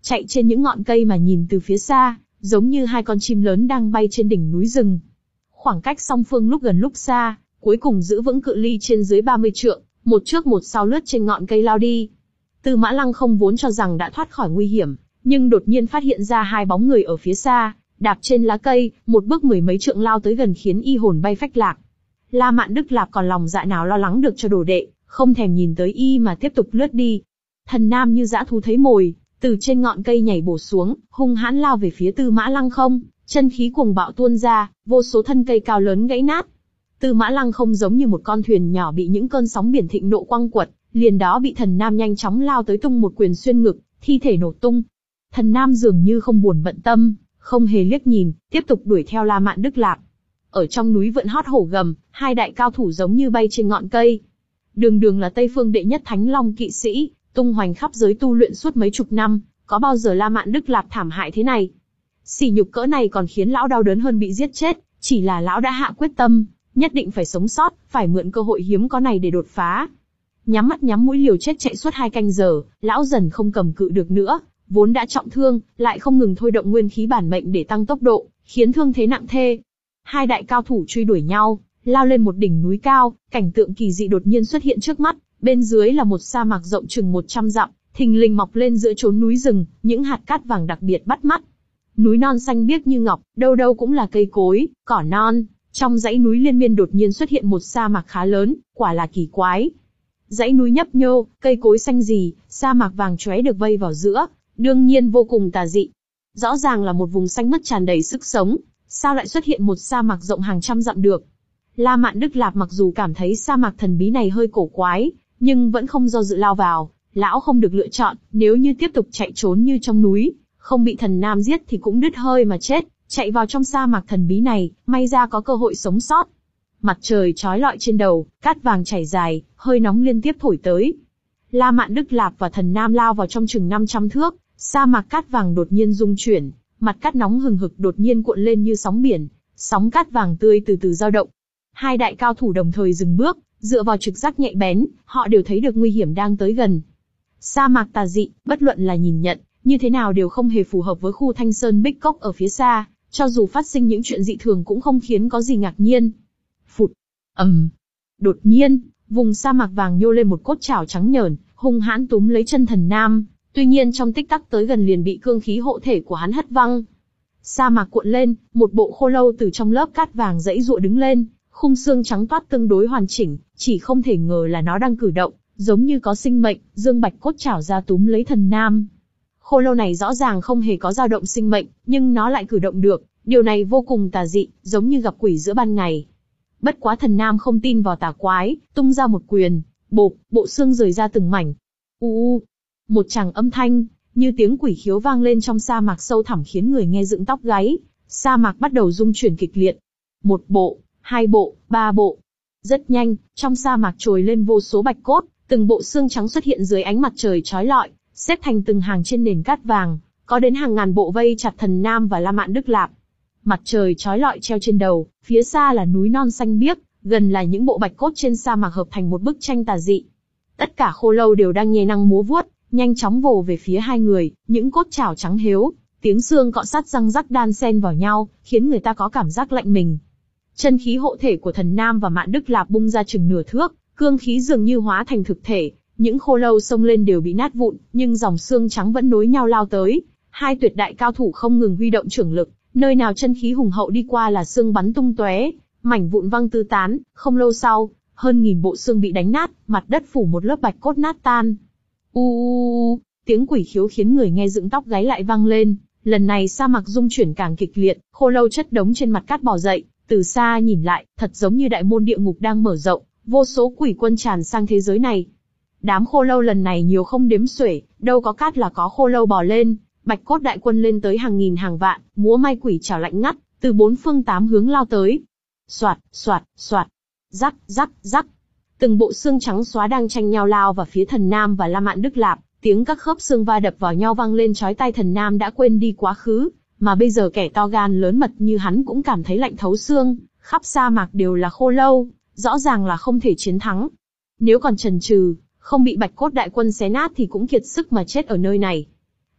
A: chạy trên những ngọn cây mà nhìn từ phía xa, giống như hai con chim lớn đang bay trên đỉnh núi rừng. Khoảng cách song phương lúc gần lúc xa, cuối cùng giữ vững cự ly trên dưới ba mươi trượng, một trước một sau lướt trên ngọn cây lao đi. Tư Mã Lăng không vốn cho rằng đã thoát khỏi nguy hiểm, nhưng đột nhiên phát hiện ra hai bóng người ở phía xa, đạp trên lá cây, một bước mười mấy trượng lao tới gần khiến y hồn bay phách lạc. La Mạn Đức Lạp còn lòng dạ nào lo lắng được cho đồ đệ, không thèm nhìn tới y mà tiếp tục lướt đi. Thần Nam như dã thú thấy mồi, từ trên ngọn cây nhảy bổ xuống, hung hãn lao về phía Tư Mã Lăng không, chân khí cuồng bạo tuôn ra, vô số thân cây cao lớn gãy nát. Tư Mã Lăng không giống như một con thuyền nhỏ bị những cơn sóng biển thịnh nộ quăng quật, liền đó bị Thần Nam nhanh chóng lao tới tung một quyền xuyên ngực, thi thể nổ tung. Thần Nam dường như không buồn bận tâm, không hề liếc nhìn, tiếp tục đuổi theo La Mạn Đức Lạp. Ở trong núi vượn hót hổ gầm, hai đại cao thủ giống như bay trên ngọn cây. Đường Đường là Tây Phương đệ nhất Thánh Long kỵ sĩ, tung hoành khắp giới tu luyện suốt mấy chục năm, có bao giờ La Mạn Đức Lạp thảm hại thế này? Sỉ nhục cỡ này còn khiến lão đau đớn hơn bị giết chết, chỉ là lão đã hạ quyết tâm, nhất định phải sống sót, phải mượn cơ hội hiếm có này để đột phá. Nhắm mắt nhắm mũi liều chết chạy suốt hai canh giờ, lão dần không cầm cự được nữa, vốn đã trọng thương, lại không ngừng thôi động nguyên khí bản mệnh để tăng tốc độ, khiến thương thế nặng thê. Hai đại cao thủ truy đuổi nhau, lao lên một đỉnh núi cao, cảnh tượng kỳ dị đột nhiên xuất hiện trước mắt, bên dưới là một sa mạc rộng chừng một trăm dặm, thình lình mọc lên giữa chốn núi rừng, những hạt cát vàng đặc biệt bắt mắt. Núi non xanh biếc như ngọc, đâu đâu cũng là cây cối, cỏ non. Trong dãy núi liên miên đột nhiên xuất hiện một sa mạc khá lớn, quả là kỳ quái. Dãy núi nhấp nhô, cây cối xanh rì, sa mạc vàng chóe được vây vào giữa, đương nhiên vô cùng tà dị. Rõ ràng là một vùng xanh mướt tràn đầy sức sống, sao lại xuất hiện một sa mạc rộng hàng trăm dặm được? La Mạn Đức Lạp mặc dù cảm thấy sa mạc thần bí này hơi cổ quái, nhưng vẫn không do dự lao vào. Lão không được lựa chọn, nếu như tiếp tục chạy trốn như trong núi, không bị Thần Nam giết thì cũng đứt hơi mà chết. Chạy vào trong sa mạc thần bí này, may ra có cơ hội sống sót. Mặt trời chói lọi trên đầu, cát vàng chảy dài, hơi nóng liên tiếp thổi tới. La Mạn Đức Lạp và Thần Nam lao vào trong chừng năm trăm thước, sa mạc cát vàng đột nhiên rung chuyển, mặt cát nóng hừng hực đột nhiên cuộn lên như sóng biển, sóng cát vàng tươi từ từ dao động. Hai đại cao thủ đồng thời dừng bước, dựa vào trực giác nhạy bén, họ đều thấy được nguy hiểm đang tới gần. Sa mạc tà dị, bất luận là nhìn nhận, như thế nào đều không hề phù hợp với khu Thanh Sơn Bích Cốc ở phía xa. Cho dù phát sinh những chuyện dị thường cũng không khiến có gì ngạc nhiên. Phụt, ầm. Um. Đột nhiên, vùng sa mạc vàng nhô lên một cốt chảo trắng nhởn, hung hãn túm lấy chân Thần Nam. Tuy nhiên trong tích tắc tới gần liền bị cương khí hộ thể của hắn hất văng. Sa mạc cuộn lên, một bộ khô lâu từ trong lớp cát vàng giãy giụa đứng lên, khung xương trắng toát tương đối hoàn chỉnh, chỉ không thể ngờ là nó đang cử động, giống như có sinh mệnh. Dương bạch cốt chảo ra túm lấy Thần Nam. Khô lâu này rõ ràng không hề có dao động sinh mệnh, nhưng nó lại cử động được, điều này vô cùng tà dị, giống như gặp quỷ giữa ban ngày. Bất quá Thần Nam không tin vào tà quái, tung ra một quyền, bộp, bộ xương rời ra từng mảnh. U u, một tràng âm thanh, như tiếng quỷ khiếu vang lên trong sa mạc sâu thẳm khiến người nghe dựng tóc gáy. Sa mạc bắt đầu rung chuyển kịch liệt. Một bộ, hai bộ, ba bộ. Rất nhanh, trong sa mạc trồi lên vô số bạch cốt, từng bộ xương trắng xuất hiện dưới ánh mặt trời chói lọi, xếp thành từng hàng trên nền cát vàng, có đến hàng ngàn bộ vây chặt Thần Nam và La Mạn Đức Lạp. Mặt trời chói lọi treo trên đầu, phía xa là núi non xanh biếc, gần là những bộ bạch cốt trên sa mạc hợp thành một bức tranh tà dị. Tất cả khô lâu đều đang nhe năng múa vuốt, nhanh chóng vồ về phía hai người, những cốt chảo trắng hếu, tiếng xương cọ sát răng rắc đan xen vào nhau, khiến người ta có cảm giác lạnh mình. Chân khí hộ thể của Thần Nam và Mạn Đức Lạp bung ra chừng nửa thước, cương khí dường như hóa thành thực thể. Những khô lâu xông lên đều bị nát vụn, nhưng dòng xương trắng vẫn nối nhau lao tới. Hai tuyệt đại cao thủ không ngừng huy động trưởng lực, nơi nào chân khí hùng hậu đi qua là xương bắn tung tóe, mảnh vụn văng tứ tán. Không lâu sau, hơn nghìn bộ xương bị đánh nát, mặt đất phủ một lớp bạch cốt nát tan. U u u, tiếng quỷ khiếu khiến người nghe dựng tóc gáy lại vang lên. Lần này sa mạc rung chuyển càng kịch liệt, khô lâu chất đống trên mặt cát bò dậy, từ xa nhìn lại, thật giống như đại môn địa ngục đang mở rộng, vô số quỷ quân tràn sang thế giới này. Đám khô lâu lần này nhiều không đếm xuể, đâu có cát là có khô lâu bò lên, bạch cốt đại quân lên tới hàng nghìn hàng vạn, múa may quỷ chảo lạnh ngắt, từ bốn phương tám hướng lao tới. Soạt, soạt, soạt, rắc, rắc, rắc. Từng bộ xương trắng xóa đang tranh nhau lao vào phía Thần Nam và La Mạn Đức Lạp, tiếng các khớp xương va đập vào nhau vang lên chói tai. Thần Nam đã quên đi quá khứ, mà bây giờ kẻ to gan lớn mật như hắn cũng cảm thấy lạnh thấu xương, khắp sa mạc đều là khô lâu, rõ ràng là không thể chiến thắng. Nếu còn chần chừ, không bị bạch cốt đại quân xé nát thì cũng kiệt sức mà chết ở nơi này.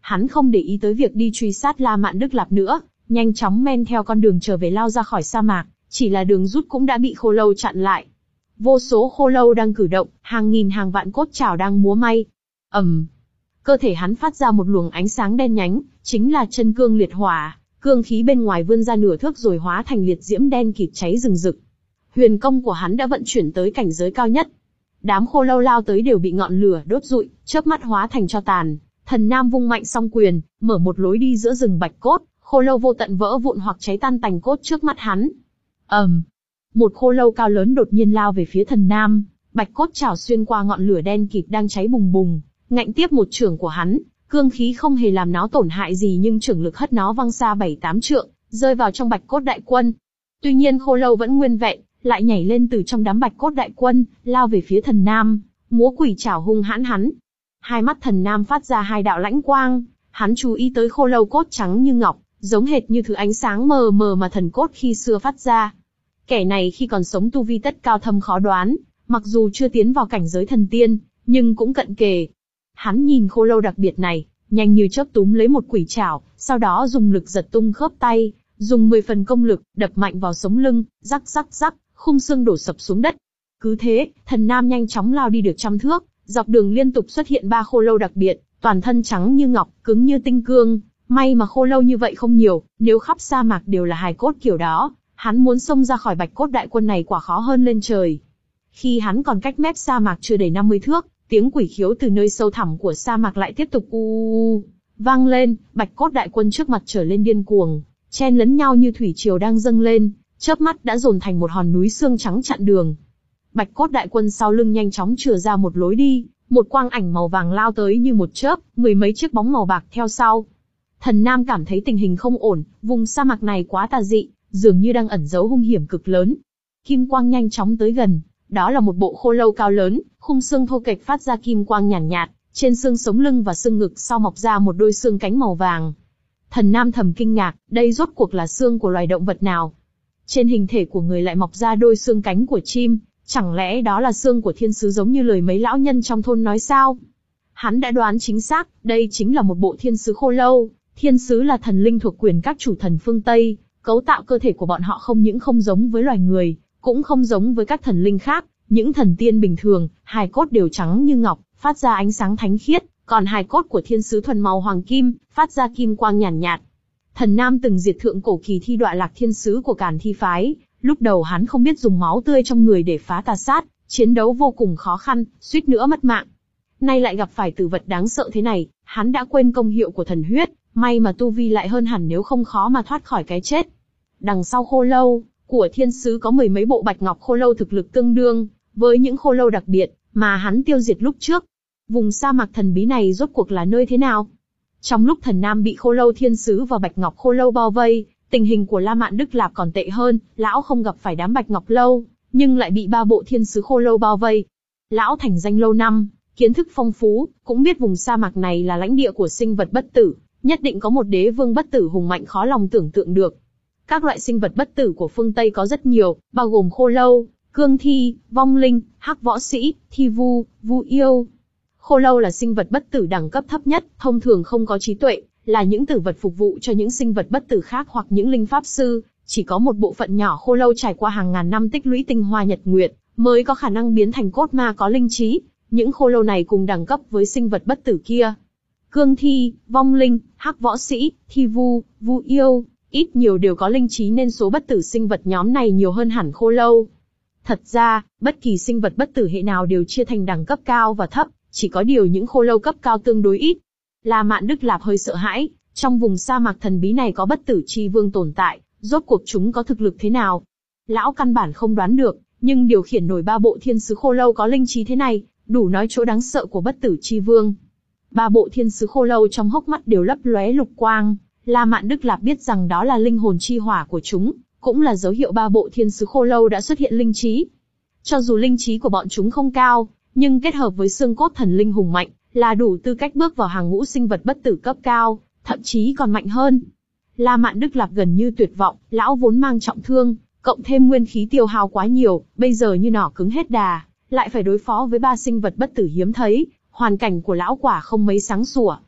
A: Hắn không để ý tới việc đi truy sát La Mạn Đức Lạp nữa, nhanh chóng men theo con đường trở về lao ra khỏi sa mạc, chỉ là đường rút cũng đã bị khô lâu chặn lại. Vô số khô lâu đang cử động, hàng nghìn hàng vạn cốt chảo đang múa may. ầm, cơ thể hắn phát ra một luồng ánh sáng đen nhánh, chính là chân cương liệt hỏa, cương khí bên ngoài vươn ra nửa thước rồi hóa thành liệt diễm đen kịt cháy rừng rực. Huyền công của hắn đã vận chuyển tới cảnh giới cao nhất. Đám khô lâu lao tới đều bị ngọn lửa đốt rụi, chớp mắt hóa thành tro tàn. Thần Nam vung mạnh song quyền, mở một lối đi giữa rừng bạch cốt, khô lâu vô tận vỡ vụn hoặc cháy tan tành cốt trước mắt hắn. ầm, một khô lâu cao lớn đột nhiên lao về phía Thần Nam, bạch cốt chảo xuyên qua ngọn lửa đen kịt đang cháy bùng bùng, ngạnh tiếp một chưởng của hắn, cương khí không hề làm nó tổn hại gì nhưng chưởng lực hất nó văng xa bảy tám trượng, rơi vào trong bạch cốt đại quân. Tuy nhiên khô lâu vẫn nguyên vẹn, lại nhảy lên từ trong đám bạch cốt đại quân, lao về phía Thần Nam, múa quỷ chảo hung hãn hắn. Hai mắt Thần Nam phát ra hai đạo lãnh quang, hắn chú ý tới khô lâu cốt trắng như ngọc, giống hệt như thứ ánh sáng mờ mờ mà thần cốt khi xưa phát ra. Kẻ này khi còn sống tu vi tất cao thâm khó đoán, mặc dù chưa tiến vào cảnh giới thần tiên, nhưng cũng cận kề. Hắn nhìn khô lâu đặc biệt này, nhanh như chớp túm lấy một quỷ chảo, sau đó dùng lực giật tung khớp tay, dùng mười phần công lực, đập mạnh vào sống lưng, rắc rắc rắc, khung xương đổ sập xuống đất. Cứ thế, Thần Nam nhanh chóng lao đi được trăm thước, dọc đường liên tục xuất hiện ba khô lâu đặc biệt, toàn thân trắng như ngọc, cứng như tinh cương. May mà khô lâu như vậy không nhiều, nếu khắp sa mạc đều là hài cốt kiểu đó, hắn muốn xông ra khỏi bạch cốt đại quân này quả khó hơn lên trời. Khi hắn còn cách mép sa mạc chưa đầy năm mươi thước, tiếng quỷ khiếu từ nơi sâu thẳm của sa mạc lại tiếp tục u u u vang lên, bạch cốt đại quân trước mặt trở lên điên cuồng, chen lấn nhau như thủy triều đang dâng lên, chớp mắt đã dồn thành một hòn núi xương trắng chặn đường. Bạch cốt đại quân sau lưng nhanh chóng chừa ra một lối đi, một quang ảnh màu vàng lao tới như một chớp, mười mấy chiếc bóng màu bạc theo sau. Thần Nam cảm thấy tình hình không ổn, vùng sa mạc này quá tà dị, dường như đang ẩn giấu hung hiểm cực lớn. Kim quang nhanh chóng tới gần, đó là một bộ khô lâu cao lớn, khung xương thô kệch phát ra kim quang nhàn nhạt, nhạt, trên xương sống lưng và xương ngực sau mọc ra một đôi xương cánh màu vàng. Thần Nam thầm kinh ngạc, đây rốt cuộc là xương của loài động vật nào? Trên hình thể của người lại mọc ra đôi xương cánh của chim, chẳng lẽ đó là xương của thiên sứ giống như lời mấy lão nhân trong thôn nói sao? Hắn đã đoán chính xác, đây chính là một bộ thiên sứ khô lâu. Thiên sứ là thần linh thuộc quyền các chủ thần phương Tây, cấu tạo cơ thể của bọn họ không những không giống với loài người, cũng không giống với các thần linh khác. Những thần tiên bình thường, hài cốt đều trắng như ngọc, phát ra ánh sáng thánh khiết, còn hài cốt của thiên sứ thuần màu hoàng kim, phát ra kim quang nhàn nhạt, nhạt. Thần Nam từng diệt thượng cổ kỳ thi đọa lạc thiên sứ của Càn Thi phái, lúc đầu hắn không biết dùng máu tươi trong người để phá tà sát, chiến đấu vô cùng khó khăn, suýt nữa mất mạng. Nay lại gặp phải tử vật đáng sợ thế này, hắn đã quên công hiệu của thần huyết, may mà tu vi lại hơn hẳn nếu không khó mà thoát khỏi cái chết. Đằng sau khô lâu của thiên sứ có mười mấy bộ bạch ngọc khô lâu thực lực tương đương với những khô lâu đặc biệt mà hắn tiêu diệt lúc trước. Vùng sa mạc thần bí này rốt cuộc là nơi thế nào? Trong lúc Thần Nam bị khô lâu thiên sứ và bạch ngọc khô lâu bao vây, tình hình của La Mạn Đức Lạp còn tệ hơn. Lão không gặp phải đám bạch ngọc lâu, nhưng lại bị ba bộ thiên sứ khô lâu bao vây. Lão thành danh lâu năm, kiến thức phong phú, cũng biết vùng sa mạc này là lãnh địa của sinh vật bất tử, nhất định có một đế vương bất tử hùng mạnh khó lòng tưởng tượng được. Các loại sinh vật bất tử của phương Tây có rất nhiều, bao gồm khô lâu, cương thi, vong linh, hắc võ sĩ, thi vu, vu yêu. Khô lâu là sinh vật bất tử đẳng cấp thấp nhất, thông thường không có trí tuệ, là những tử vật phục vụ cho những sinh vật bất tử khác hoặc những linh pháp sư. Chỉ có một bộ phận nhỏ khô lâu trải qua hàng ngàn năm tích lũy tinh hoa nhật nguyệt, mới có khả năng biến thành cốt ma có linh trí. Những khô lâu này cùng đẳng cấp với sinh vật bất tử kia. Cương thi, vong linh, hắc võ sĩ, thi vu, vu yêu, ít nhiều đều có linh trí nên số bất tử sinh vật nhóm này nhiều hơn hẳn khô lâu. Thật ra, bất kỳ sinh vật bất tử hệ nào đều chia thành đẳng cấp cao và thấp, chỉ có điều những khô lâu cấp cao tương đối ít. La Mạn Đức Lạp hơi sợ hãi, trong vùng sa mạc thần bí này có bất tử chi vương tồn tại, rốt cuộc chúng có thực lực thế nào? Lão căn bản không đoán được, nhưng điều khiển nổi ba bộ thiên sứ khô lâu có linh trí thế này, đủ nói chỗ đáng sợ của bất tử chi vương. Ba bộ thiên sứ khô lâu trong hốc mắt đều lấp lóe lục quang, La Mạn Đức Lạp biết rằng đó là linh hồn chi hỏa của chúng, cũng là dấu hiệu ba bộ thiên sứ khô lâu đã xuất hiện linh trí. Cho dù linh trí của bọn chúng không cao, nhưng kết hợp với xương cốt thần linh hùng mạnh, là đủ tư cách bước vào hàng ngũ sinh vật bất tử cấp cao, thậm chí còn mạnh hơn. La Mạn Đức Lạp gần như tuyệt vọng, lão vốn mang trọng thương, cộng thêm nguyên khí tiêu hao quá nhiều, bây giờ như nỏ cứng hết đà, lại phải đối phó với ba sinh vật bất tử hiếm thấy, hoàn cảnh của lão quả không mấy sáng sủa.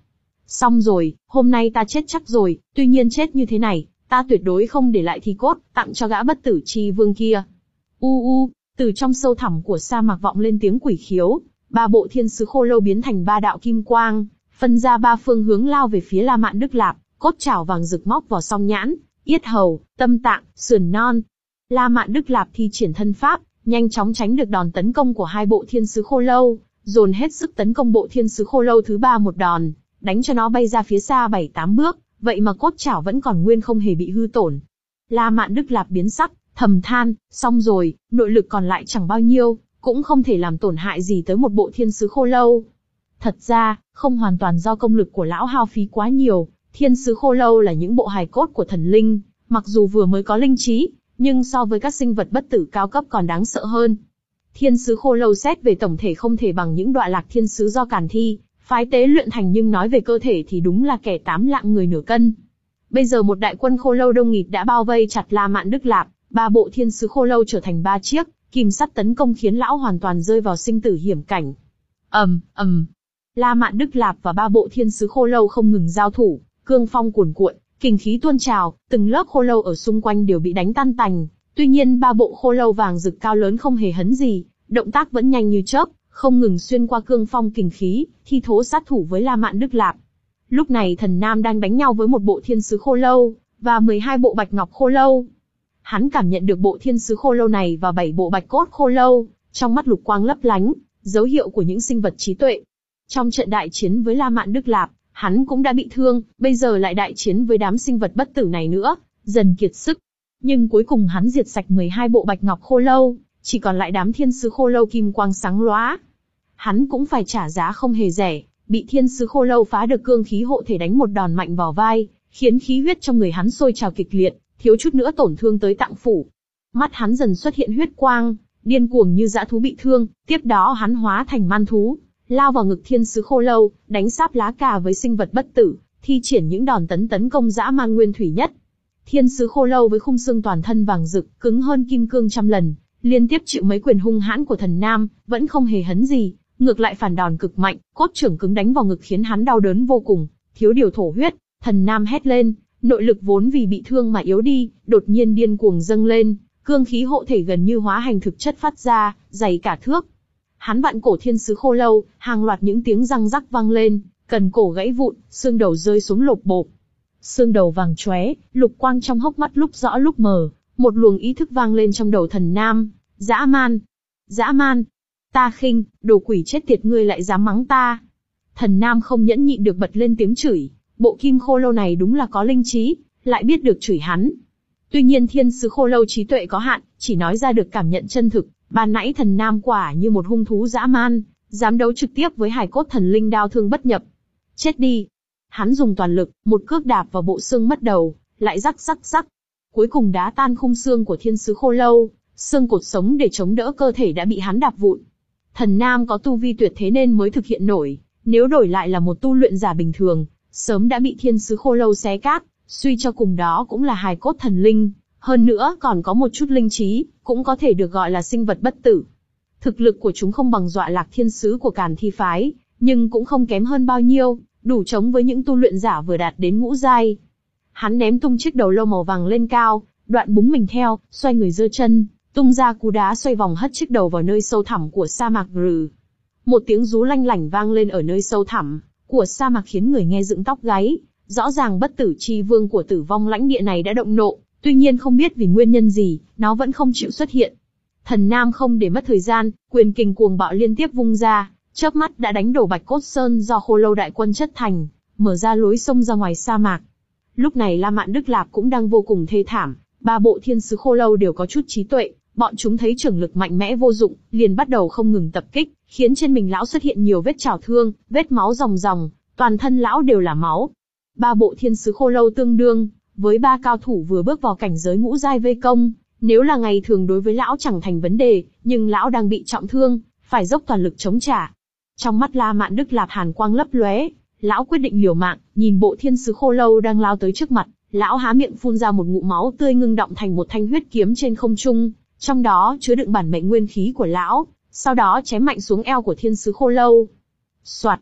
A: Xong rồi, hôm nay ta chết chắc rồi, tuy nhiên chết như thế này, ta tuyệt đối không để lại thi cốt, tặng cho gã bất tử chi vương kia. U u, từ trong sâu thẳm của sa mạc vọng lên tiếng quỷ khiếu, ba bộ thiên sứ khô lâu biến thành ba đạo kim quang, phân ra ba phương hướng lao về phía La Mạn Đức Lạp, cốt chảo vàng rực móc vào song nhãn, yết hầu, tâm tạng, sườn non. La Mạn Đức Lạp thi triển thân pháp, nhanh chóng tránh được đòn tấn công của hai bộ thiên sứ khô lâu, dồn hết sức tấn công bộ thiên sứ khô lâu thứ ba một đòn, đánh cho nó bay ra phía xa bảy tám bước, vậy mà cốt chảo vẫn còn nguyên không hề bị hư tổn. La Mạn Đức Lạp biến sắc, thầm than, xong rồi, nội lực còn lại chẳng bao nhiêu, cũng không thể làm tổn hại gì tới một bộ thiên sứ khô lâu. Thật ra, không hoàn toàn do công lực của lão hao phí quá nhiều, thiên sứ khô lâu là những bộ hài cốt của thần linh, mặc dù vừa mới có linh trí, nhưng so với các sinh vật bất tử cao cấp còn đáng sợ hơn. Thiên sứ khô lâu xét về tổng thể không thể bằng những đoạn lạc thiên sứ do Càn Thi phái tế luyện thành, nhưng nói về cơ thể thì đúng là kẻ tám lạng người nửa cân. Bây giờ một đại quân khô lâu đông nghịt đã bao vây chặt La Mạn Đức Lạp, ba bộ thiên sứ khô lâu trở thành ba chiếc kìm sắt tấn công khiến lão hoàn toàn rơi vào sinh tử hiểm cảnh. ầm ầm, La Mạn Đức Lạp và ba bộ thiên sứ khô lâu không ngừng giao thủ, cương phong cuồn cuộn, kình khí tuôn trào, từng lớp khô lâu ở xung quanh đều bị đánh tan tành. Tuy nhiên ba bộ khô lâu vàng rực cao lớn không hề hấn gì, động tác vẫn nhanh như chớp, không ngừng xuyên qua cương phong kình khí, thi thố sát thủ với La Mạn Đức Lạp. Lúc này Thần Nam đang đánh nhau với một bộ thiên sứ khô lâu và mười hai bộ bạch ngọc khô lâu. Hắn cảm nhận được bộ thiên sứ khô lâu này và bảy bộ bạch cốt khô lâu, trong mắt lục quang lấp lánh, dấu hiệu của những sinh vật trí tuệ. Trong trận đại chiến với La Mạn Đức Lạp, hắn cũng đã bị thương, bây giờ lại đại chiến với đám sinh vật bất tử này nữa, dần kiệt sức. Nhưng cuối cùng hắn diệt sạch mười hai bộ bạch ngọc khô lâu, chỉ còn lại đám thiên sứ khô lâu kim quang sáng lóa. Hắn cũng phải trả giá không hề rẻ, bị thiên sứ khô lâu phá được cương khí hộ thể đánh một đòn mạnh vào vai, khiến khí huyết trong người hắn sôi trào kịch liệt, thiếu chút nữa tổn thương tới tạng phủ. Mắt hắn dần xuất hiện huyết quang, điên cuồng như dã thú bị thương, tiếp đó hắn hóa thành man thú, lao vào ngực thiên sứ khô lâu, đánh sáp lá cà với sinh vật bất tử, thi triển những đòn tấn tấn công dã man nguyên thủy nhất. Thiên sứ khô lâu với khung xương toàn thân vàng rực, cứng hơn kim cương trăm lần, liên tiếp chịu mấy quyền hung hãn của Thần Nam, vẫn không hề hấn gì, ngược lại phản đòn cực mạnh, cốt trưởng cứng đánh vào ngực khiến hắn đau đớn vô cùng, thiếu điều thổ huyết. Thần Nam hét lên, nội lực vốn vì bị thương mà yếu đi, đột nhiên điên cuồng dâng lên, cương khí hộ thể gần như hóa thành thực chất phát ra, dày cả thước. Hắn vặn cổ thiên sứ khô lâu, hàng loạt những tiếng răng rắc vang lên, cần cổ gãy vụn, xương đầu rơi xuống lộp bộp. Xương đầu vàng chóe, lục quang trong hốc mắt lúc rõ lúc mờ, một luồng ý thức vang lên trong đầu Thần Nam, dã man, dã man, ta khinh, đồ quỷ chết tiệt ngươi lại dám mắng ta. Thần Nam không nhẫn nhịn được bật lên tiếng chửi, bộ kim khô lâu này đúng là có linh trí, lại biết được chửi hắn. Tuy nhiên thiên sứ khô lâu trí tuệ có hạn, chỉ nói ra được cảm nhận chân thực, ban nãy Thần Nam quả như một hung thú dã man, dám đấu trực tiếp với hài cốt thần linh đao thương bất nhập. Chết đi. Hắn dùng toàn lực, một cước đạp vào bộ xương mất đầu, lại rắc rắc rắc. Cuối cùng đá tan khung xương của thiên sứ khô lâu, xương cột sống để chống đỡ cơ thể đã bị hắn đạp vụn. Thần Nam có tu vi tuyệt thế nên mới thực hiện nổi, nếu đổi lại là một tu luyện giả bình thường, sớm đã bị thiên sứ khô lâu xé cát, suy cho cùng đó cũng là hài cốt thần linh, hơn nữa còn có một chút linh trí, cũng có thể được gọi là sinh vật bất tử. Thực lực của chúng không bằng Dọa Lạc thiên sứ của Càn Thi phái, nhưng cũng không kém hơn bao nhiêu, đủ chống với những tu luyện giả vừa đạt đến ngũ giai. Hắn ném tung chiếc đầu lâu màu vàng lên cao, đoạn búng mình theo, xoay người giơ chân, tung ra cú đá xoay vòng hất chiếc đầu vào nơi sâu thẳm của sa mạc rừ. Một tiếng rú lanh lảnh vang lên ở nơi sâu thẳm của sa mạc khiến người nghe dựng tóc gáy. Rõ ràng bất tử chi vương của tử vong lãnh địa này đã động nộ, tuy nhiên không biết vì nguyên nhân gì, nó vẫn không chịu xuất hiện. Thần Nam không để mất thời gian, quyền kình cuồng bạo liên tiếp vung ra, chớp mắt đã đánh đổ Bạch Cốt Sơn do khô lâu đại quân chất thành, mở ra lối sông ra ngoài sa mạc. Lúc này La Mạn Đức Lạp cũng đang vô cùng thê thảm, ba bộ thiên sứ khô lâu đều có chút trí tuệ, bọn chúng thấy trưởng lực mạnh mẽ vô dụng, liền bắt đầu không ngừng tập kích, khiến trên mình lão xuất hiện nhiều vết chảo thương, vết máu ròng ròng, toàn thân lão đều là máu. Ba bộ thiên sứ khô lâu tương đương với ba cao thủ vừa bước vào cảnh giới ngũ giai vây công, nếu là ngày thường đối với lão chẳng thành vấn đề, nhưng lão đang bị trọng thương, phải dốc toàn lực chống trả. Trong mắt La Mạn Đức Lạp hàn quang lấp lóe, lão quyết định liều mạng, nhìn bộ thiên sứ khô lâu đang lao tới trước mặt, lão há miệng phun ra một ngụm máu tươi ngưng động thành một thanh huyết kiếm trên không trung, trong đó chứa đựng bản mệnh nguyên khí của lão, sau đó chém mạnh xuống eo của thiên sứ khô lâu. Soạt,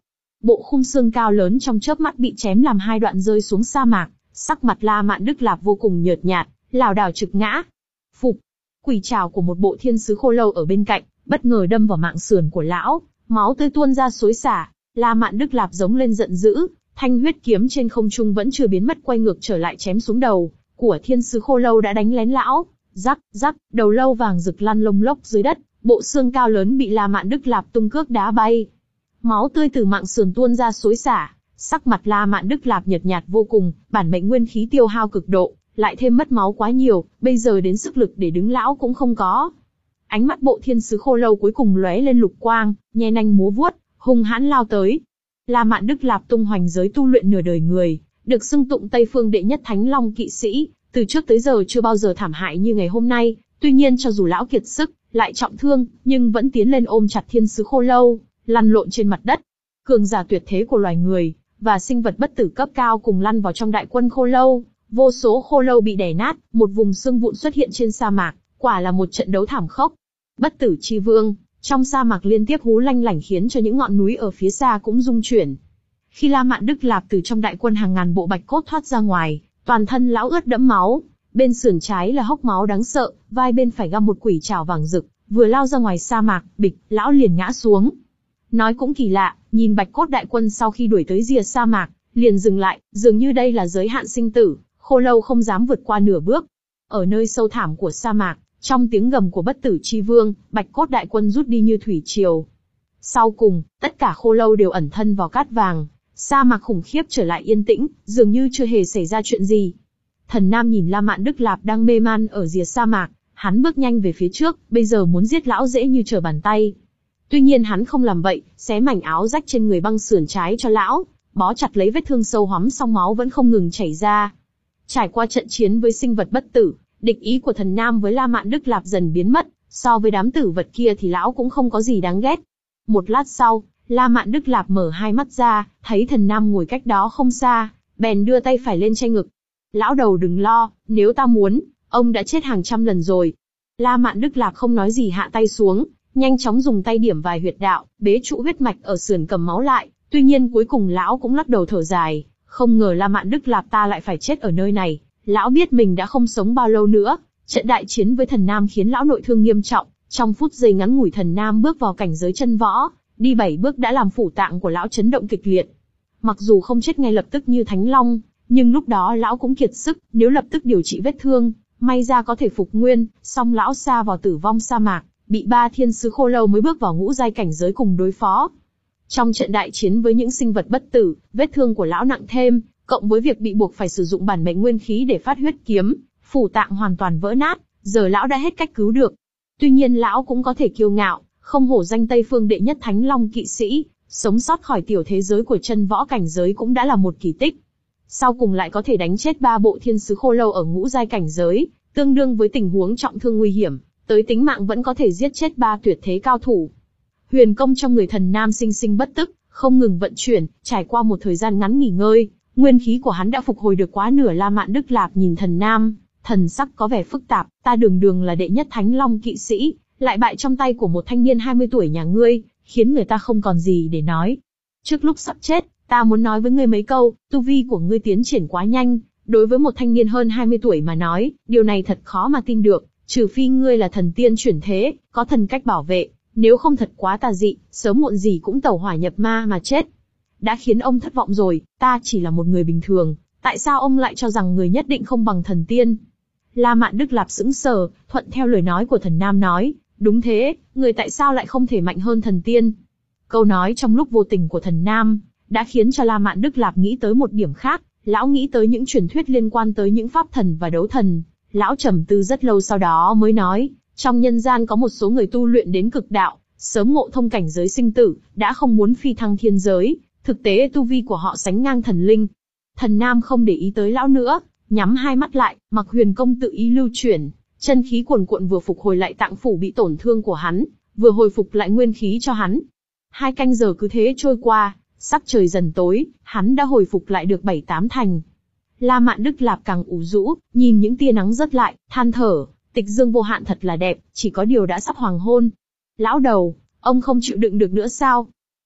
A: bộ khung xương cao lớn trong chớp mắt bị chém làm hai đoạn rơi xuống sa mạc, sắc mặt La Mạn Đức Lạp vô cùng nhợt nhạt, lảo đảo trực ngã. Phục, quỷ trảo của một bộ thiên sứ khô lâu ở bên cạnh, bất ngờ đâm vào mạng sườn của lão, máu tươi tuôn ra xối xả. La Mạn Đức Lạp giống lên giận dữ, thanh huyết kiếm trên không trung vẫn chưa biến mất, quay ngược trở lại chém xuống đầu của thiên sứ khô lâu đã đánh lén lão. Rắc, rắc, đầu lâu vàng rực lăn lông lốc dưới đất, bộ xương cao lớn bị La Mạn Đức Lạp tung cước đá bay. Máu tươi từ mạng sườn tuôn ra xối xả, sắc mặt La Mạn Đức Lạp nhợt nhạt vô cùng, bản mệnh nguyên khí tiêu hao cực độ, lại thêm mất máu quá nhiều, bây giờ đến sức lực để đứng lão cũng không có. Ánh mắt bộ thiên sứ khô lâu cuối cùng lóe lên lục quang, nhe nanh múa vuốt, hung hãn lao tới. La Mạn Đức Lạp tung hoành giới tu luyện nửa đời người, được xưng tụng Tây Phương đệ nhất Thánh Long kỵ sĩ, từ trước tới giờ chưa bao giờ thảm hại như ngày hôm nay. Tuy nhiên cho dù lão kiệt sức, lại trọng thương, nhưng vẫn tiến lên ôm chặt thiên sứ khô lâu, lăn lộn trên mặt đất. Cường giả tuyệt thế của loài người và sinh vật bất tử cấp cao cùng lăn vào trong đại quân khô lâu, vô số khô lâu bị đè nát, một vùng xương vụn xuất hiện trên sa mạc, quả là một trận đấu thảm khốc. Bất tử chi vương, trong sa mạc liên tiếp hú lanh lảnh khiến cho những ngọn núi ở phía xa cũng rung chuyển. Khi La Mạn Đức Lạp từ trong đại quân hàng ngàn bộ bạch cốt thoát ra ngoài, toàn thân lão ướt đẫm máu, bên sườn trái là hốc máu đáng sợ, vai bên phải găm một quỷ trảo vàng rực, vừa lao ra ngoài sa mạc, bịch, lão liền ngã xuống. Nói cũng kỳ lạ, nhìn bạch cốt đại quân sau khi đuổi tới rìa sa mạc, liền dừng lại, dường như đây là giới hạn sinh tử, khô lâu không dám vượt qua nửa bước. Ở nơi sâu thẳm của sa mạc, trong tiếng gầm của bất tử chi vương, bạch cốt đại quân rút đi như thủy triều. Sau cùng, tất cả khô lâu đều ẩn thân vào cát vàng, sa mạc khủng khiếp trở lại yên tĩnh, dường như chưa hề xảy ra chuyện gì. Thần Nam nhìn La Mạn Đức Lạp đang mê man ở rìa sa mạc, hắn bước nhanh về phía trước, bây giờ muốn giết lão dễ như trở bàn tay. Tuy nhiên hắn không làm vậy, xé mảnh áo rách trên người băng sườn trái cho lão, bó chặt lấy vết thương sâu hoắm, song máu vẫn không ngừng chảy ra. Trải qua trận chiến với sinh vật bất tử, địch ý của Thần Nam với La Mạn Đức Lạp dần biến mất, so với đám tử vật kia thì lão cũng không có gì đáng ghét. Một lát sau, La Mạn Đức Lạp mở hai mắt ra, thấy Thần Nam ngồi cách đó không xa, bèn đưa tay phải lên che ngực. Lão đầu đừng lo, nếu ta muốn, ông đã chết hàng trăm lần rồi. La Mạn Đức Lạp không nói gì hạ tay xuống, nhanh chóng dùng tay điểm vài huyệt đạo, bế trụ huyết mạch ở sườn cầm máu lại. Tuy nhiên cuối cùng lão cũng lắc đầu thở dài, không ngờ La Mạn Đức Lạp ta lại phải chết ở nơi này. Lão biết mình đã không sống bao lâu nữa, trận đại chiến với Thần Nam khiến lão nội thương nghiêm trọng, trong phút giây ngắn ngủi Thần Nam bước vào cảnh giới chân võ, đi bảy bước đã làm phủ tạng của lão chấn động kịch liệt. Mặc dù không chết ngay lập tức như Thánh Long, nhưng lúc đó lão cũng kiệt sức, nếu lập tức điều trị vết thương, may ra có thể phục nguyên, song lão sa vào tử vong sa mạc, bị ba thiên sứ khô lâu mới bước vào ngũ giai cảnh giới cùng đối phó. Trong trận đại chiến với những sinh vật bất tử, vết thương của lão nặng thêm, cộng với việc bị buộc phải sử dụng bản mệnh nguyên khí để phát huyết kiếm, phủ tạng hoàn toàn vỡ nát, giờ lão đã hết cách cứu được. Tuy nhiên lão cũng có thể kiêu ngạo, không hổ danh Tây Phương đệ nhất Thánh Long kỵ sĩ, sống sót khỏi tiểu thế giới của chân võ cảnh giới cũng đã là một kỳ tích. Sau cùng lại có thể đánh chết ba bộ thiên sứ khô lâu ở ngũ giai cảnh giới, tương đương với tình huống trọng thương nguy hiểm, tới tính mạng vẫn có thể giết chết ba tuyệt thế cao thủ. Huyền công trong người Thần Nam sinh sinh bất tức, không ngừng vận chuyển, trải qua một thời gian ngắn nghỉ ngơi, nguyên khí của hắn đã phục hồi được quá nửa. La Mạn Đức Lạp nhìn Thần Nam, thần sắc có vẻ phức tạp, ta đường đường là đệ nhất Thánh Long kỵ sĩ, lại bại trong tay của một thanh niên hai mươi tuổi nhà ngươi, khiến người ta không còn gì để nói. Trước lúc sắp chết, ta muốn nói với ngươi mấy câu, tu vi của ngươi tiến triển quá nhanh, đối với một thanh niên hơn hai mươi tuổi mà nói, điều này thật khó mà tin được, trừ phi ngươi là thần tiên chuyển thế, có thần cách bảo vệ, nếu không thật quá tà dị, sớm muộn gì cũng tẩu hỏa nhập ma mà chết. Đã khiến ông thất vọng rồi, ta chỉ là một người bình thường, tại sao ông lại cho rằng người nhất định không bằng thần tiên? La Mạn Đức Lạp sững sờ, thuận theo lời nói của Thần Nam nói, đúng thế, người tại sao lại không thể mạnh hơn thần tiên? Câu nói trong lúc vô tình của Thần Nam, đã khiến cho La Mạn Đức Lạp nghĩ tới một điểm khác, lão nghĩ tới những truyền thuyết liên quan tới những pháp thần và đấu thần. Lão trầm tư rất lâu sau đó mới nói, trong nhân gian có một số người tu luyện đến cực đạo, sớm ngộ thông cảnh giới sinh tử, đã không muốn phi thăng thiên giới, thực tế tu vi của họ sánh ngang thần linh. Thần Nam không để ý tới lão nữa, nhắm hai mắt lại, mặc huyền công tự ý lưu chuyển, chân khí cuồn cuộn vừa phục hồi lại tạng phủ bị tổn thương của hắn, vừa hồi phục lại nguyên khí cho hắn. Hai canh giờ cứ thế trôi qua, sắc trời dần tối, hắn đã hồi phục lại được bảy tám thành. La Mạn Đức Lạp càng ủ rũ, nhìn những tia nắng rớt lại, than thở, tịch dương vô hạn thật là đẹp, chỉ có điều đã sắp hoàng hôn. Lão đầu, ông không chịu đựng được nữa sao?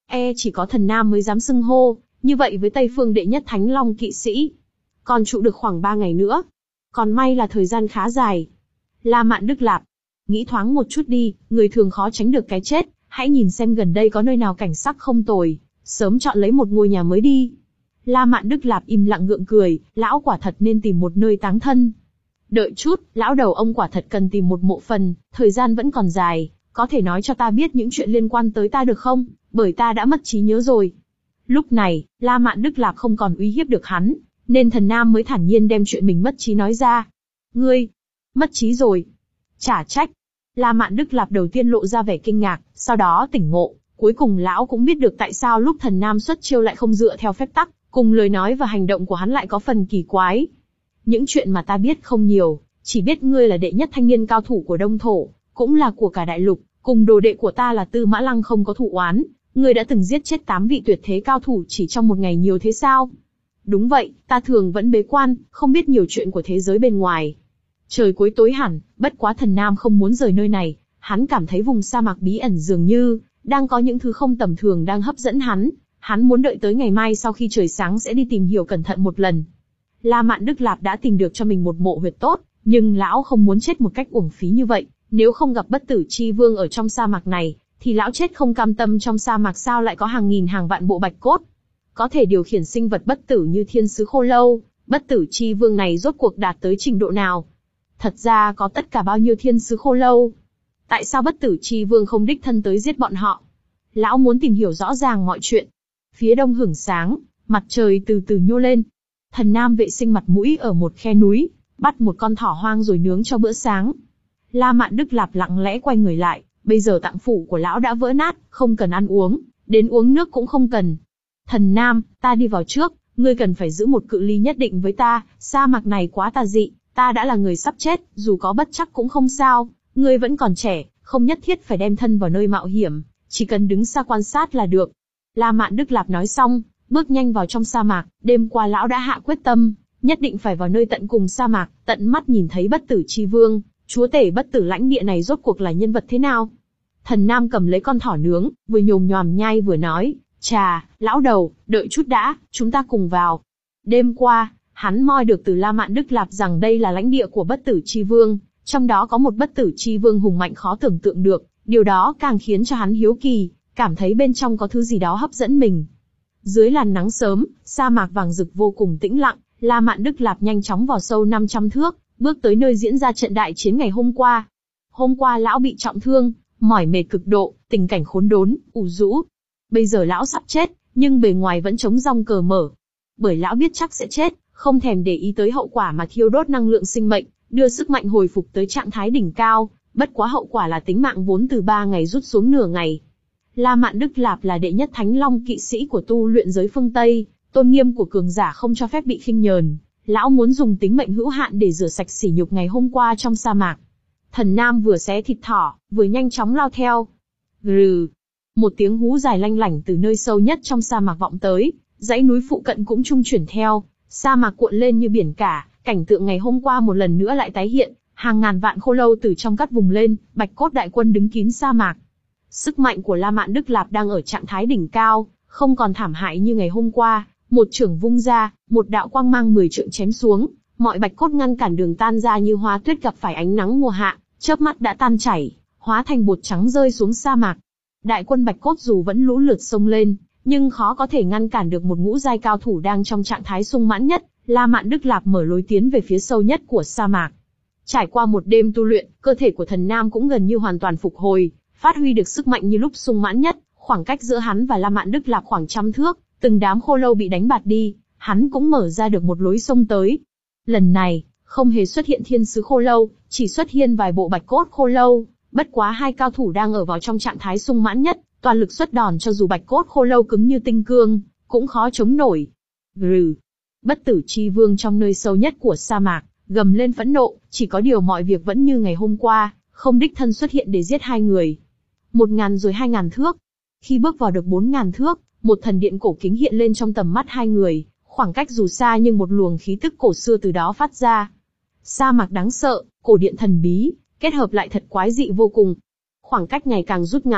A: E chỉ có thần nam mới dám xưng hô, như vậy với Tây Phương đệ nhất Thánh Long kỵ sĩ. Còn trụ được khoảng ba ngày nữa. Còn may là thời gian khá dài. La Mạn Đức Lạp. Nghĩ thoáng một chút đi, người thường khó tránh được cái chết, hãy nhìn xem gần đây có nơi nào cảnh sắc không tồi, sớm chọn lấy một ngôi nhà mới đi. La Mạn Đức Lạp im lặng gượng cười, lão quả thật nên tìm một nơi táng thân. Đợi chút, lão đầu ông quả thật cần tìm một mộ phần, thời gian vẫn còn dài, có thể nói cho ta biết những chuyện liên quan tới ta được không, bởi ta đã mất trí nhớ rồi. Lúc này, La Mạn Đức Lạp không còn uy hiếp được hắn, nên thần nam mới thản nhiên đem chuyện mình mất trí nói ra. Ngươi, mất trí rồi. Chả trách. La Mạn Đức Lạp đầu tiên lộ ra vẻ kinh ngạc, sau đó tỉnh ngộ, cuối cùng lão cũng biết được tại sao lúc thần nam xuất chiêu lại không dựa theo phép tắc, cùng lời nói và hành động của hắn lại có phần kỳ quái. Những chuyện mà ta biết không nhiều, chỉ biết ngươi là đệ nhất thanh niên cao thủ của Đông Thổ, cũng là của cả đại lục, cùng đồ đệ của ta là Tư Mã Lăng không có thù oán, ngươi đã từng giết chết tám vị tuyệt thế cao thủ chỉ trong một ngày nhiều thế sao? Đúng vậy, ta thường vẫn bế quan, không biết nhiều chuyện của thế giới bên ngoài. Trời cuối tối hẳn, bất quá thần nam không muốn rời nơi này, hắn cảm thấy vùng sa mạc bí ẩn dường như đang có những thứ không tầm thường đang hấp dẫn hắn, hắn muốn đợi tới ngày mai sau khi trời sáng sẽ đi tìm hiểu cẩn thận một lần. La Mạn Đức Lạp đã tìm được cho mình một mộ huyệt tốt, nhưng lão không muốn chết một cách uổng phí như vậy, nếu không gặp bất tử chi vương ở trong sa mạc này, thì lão chết không cam tâm. Trong sa mạc sao lại có hàng nghìn hàng vạn bộ bạch cốt, có thể điều khiển sinh vật bất tử như thiên sứ khô lâu, bất tử chi vương này rốt cuộc đạt tới trình độ nào? Thật ra có tất cả bao nhiêu thiên sứ khô lâu? Tại sao bất tử chi vương không đích thân tới giết bọn họ? Lão muốn tìm hiểu rõ ràng mọi chuyện. Phía đông hửng sáng, mặt trời từ từ nhô lên. Thần nam vệ sinh mặt mũi ở một khe núi, bắt một con thỏ hoang rồi nướng cho bữa sáng. La Mạn Đức Lạp lặng lẽ quay người lại, bây giờ tạng phủ của lão đã vỡ nát, không cần ăn uống, đến uống nước cũng không cần. Thần nam, ta đi vào trước, ngươi cần phải giữ một cự ly nhất định với ta, sa mạc này quá tà dị, ta đã là người sắp chết, dù có bất trắc cũng không sao, ngươi vẫn còn trẻ, không nhất thiết phải đem thân vào nơi mạo hiểm, chỉ cần đứng xa quan sát là được. La Mạn Đức Lạp nói xong, bước nhanh vào trong sa mạc, đêm qua lão đã hạ quyết tâm, nhất định phải vào nơi tận cùng sa mạc, tận mắt nhìn thấy bất tử chi vương, chúa tể bất tử lãnh địa này rốt cuộc là nhân vật thế nào. Thần nam cầm lấy con thỏ nướng, vừa nhồm nhòm nhai vừa nói, chà, lão đầu, đợi chút đã, chúng ta cùng vào. Đêm qua, hắn moi được từ La Mạn Đức Lạp rằng đây là lãnh địa của bất tử chi vương, trong đó có một bất tử chi vương hùng mạnh khó tưởng tượng được, điều đó càng khiến cho hắn hiếu kỳ, cảm thấy bên trong có thứ gì đó hấp dẫn mình. Dưới làn nắng sớm, sa mạc vàng rực vô cùng tĩnh lặng, La Mạn Đức Lạp nhanh chóng vào sâu năm trăm thước, bước tới nơi diễn ra trận đại chiến ngày hôm qua. Hôm qua lão bị trọng thương, mỏi mệt cực độ, tình cảnh khốn đốn, ủ rũ. Bây giờ lão sắp chết, nhưng bề ngoài vẫn trống rong cờ mở. Bởi lão biết chắc sẽ chết, không thèm để ý tới hậu quả mà thiêu đốt năng lượng sinh mệnh, đưa sức mạnh hồi phục tới trạng thái đỉnh cao, bất quá hậu quả là tính mạng vốn từ ba ngày rút xuống nửa ngày. La Mạn Đức Lạp là đệ nhất Thánh Long kỵ sĩ của tu luyện giới phương Tây, tôn nghiêm của cường giả không cho phép bị khinh nhờn. Lão muốn dùng tính mệnh hữu hạn để rửa sạch sỉ nhục ngày hôm qua trong sa mạc. Thần nam vừa xé thịt thỏ, vừa nhanh chóng lao theo. Gừ, một tiếng hú dài lanh lảnh từ nơi sâu nhất trong sa mạc vọng tới, dãy núi phụ cận cũng trung chuyển theo, sa mạc cuộn lên như biển cả, cảnh tượng ngày hôm qua một lần nữa lại tái hiện, hàng ngàn vạn khô lâu từ trong cát vùng lên, bạch cốt đại quân đứng kín sa mạc. Sức mạnh của La Mạn Đức Lạp đang ở trạng thái đỉnh cao, không còn thảm hại như ngày hôm qua, một chưởng vung ra, một đạo quang mang mười trượng chém xuống, mọi bạch cốt ngăn cản đường tan ra như hoa tuyết gặp phải ánh nắng mùa hạ, chớp mắt đã tan chảy, hóa thành bột trắng rơi xuống sa mạc. Đại quân bạch cốt dù vẫn lũ lượt xông lên, nhưng khó có thể ngăn cản được một ngũ giai cao thủ đang trong trạng thái sung mãn nhất. La Mạn Đức Lạp mở lối tiến về phía sâu nhất của sa mạc. Trải qua một đêm tu luyện, cơ thể của thần nam cũng gần như hoàn toàn phục hồi, phát huy được sức mạnh như lúc sung mãn nhất. Khoảng cách giữa hắn và La Mạn Đức Lạp khoảng trăm thước, từng đám khô lâu bị đánh bạt đi, hắn cũng mở ra được một lối sông tới. Lần này, không hề xuất hiện thiên sứ khô lâu, chỉ xuất hiện vài bộ bạch cốt khô lâu. Bất quá hai cao thủ đang ở vào trong trạng thái sung mãn nhất, toàn lực xuất đòn cho dù bạch cốt khô lâu cứng như tinh cương, cũng khó chống nổi. Gừ. Bất tử chi vương trong nơi sâu nhất của sa mạc, gầm lên phẫn nộ, chỉ có điều mọi việc vẫn như ngày hôm qua, không đích thân xuất hiện để giết hai người. Một ngàn rồi hai ngàn thước. Khi bước vào được bốn ngàn thước, một thần điện cổ kính hiện lên trong tầm mắt hai người, khoảng cách dù xa nhưng một luồng khí tức cổ xưa từ đó phát ra. Sa mạc đáng sợ, cổ điện thần bí, kết hợp lại thật quái dị vô cùng. Khoảng cách ngày càng rút ngắn,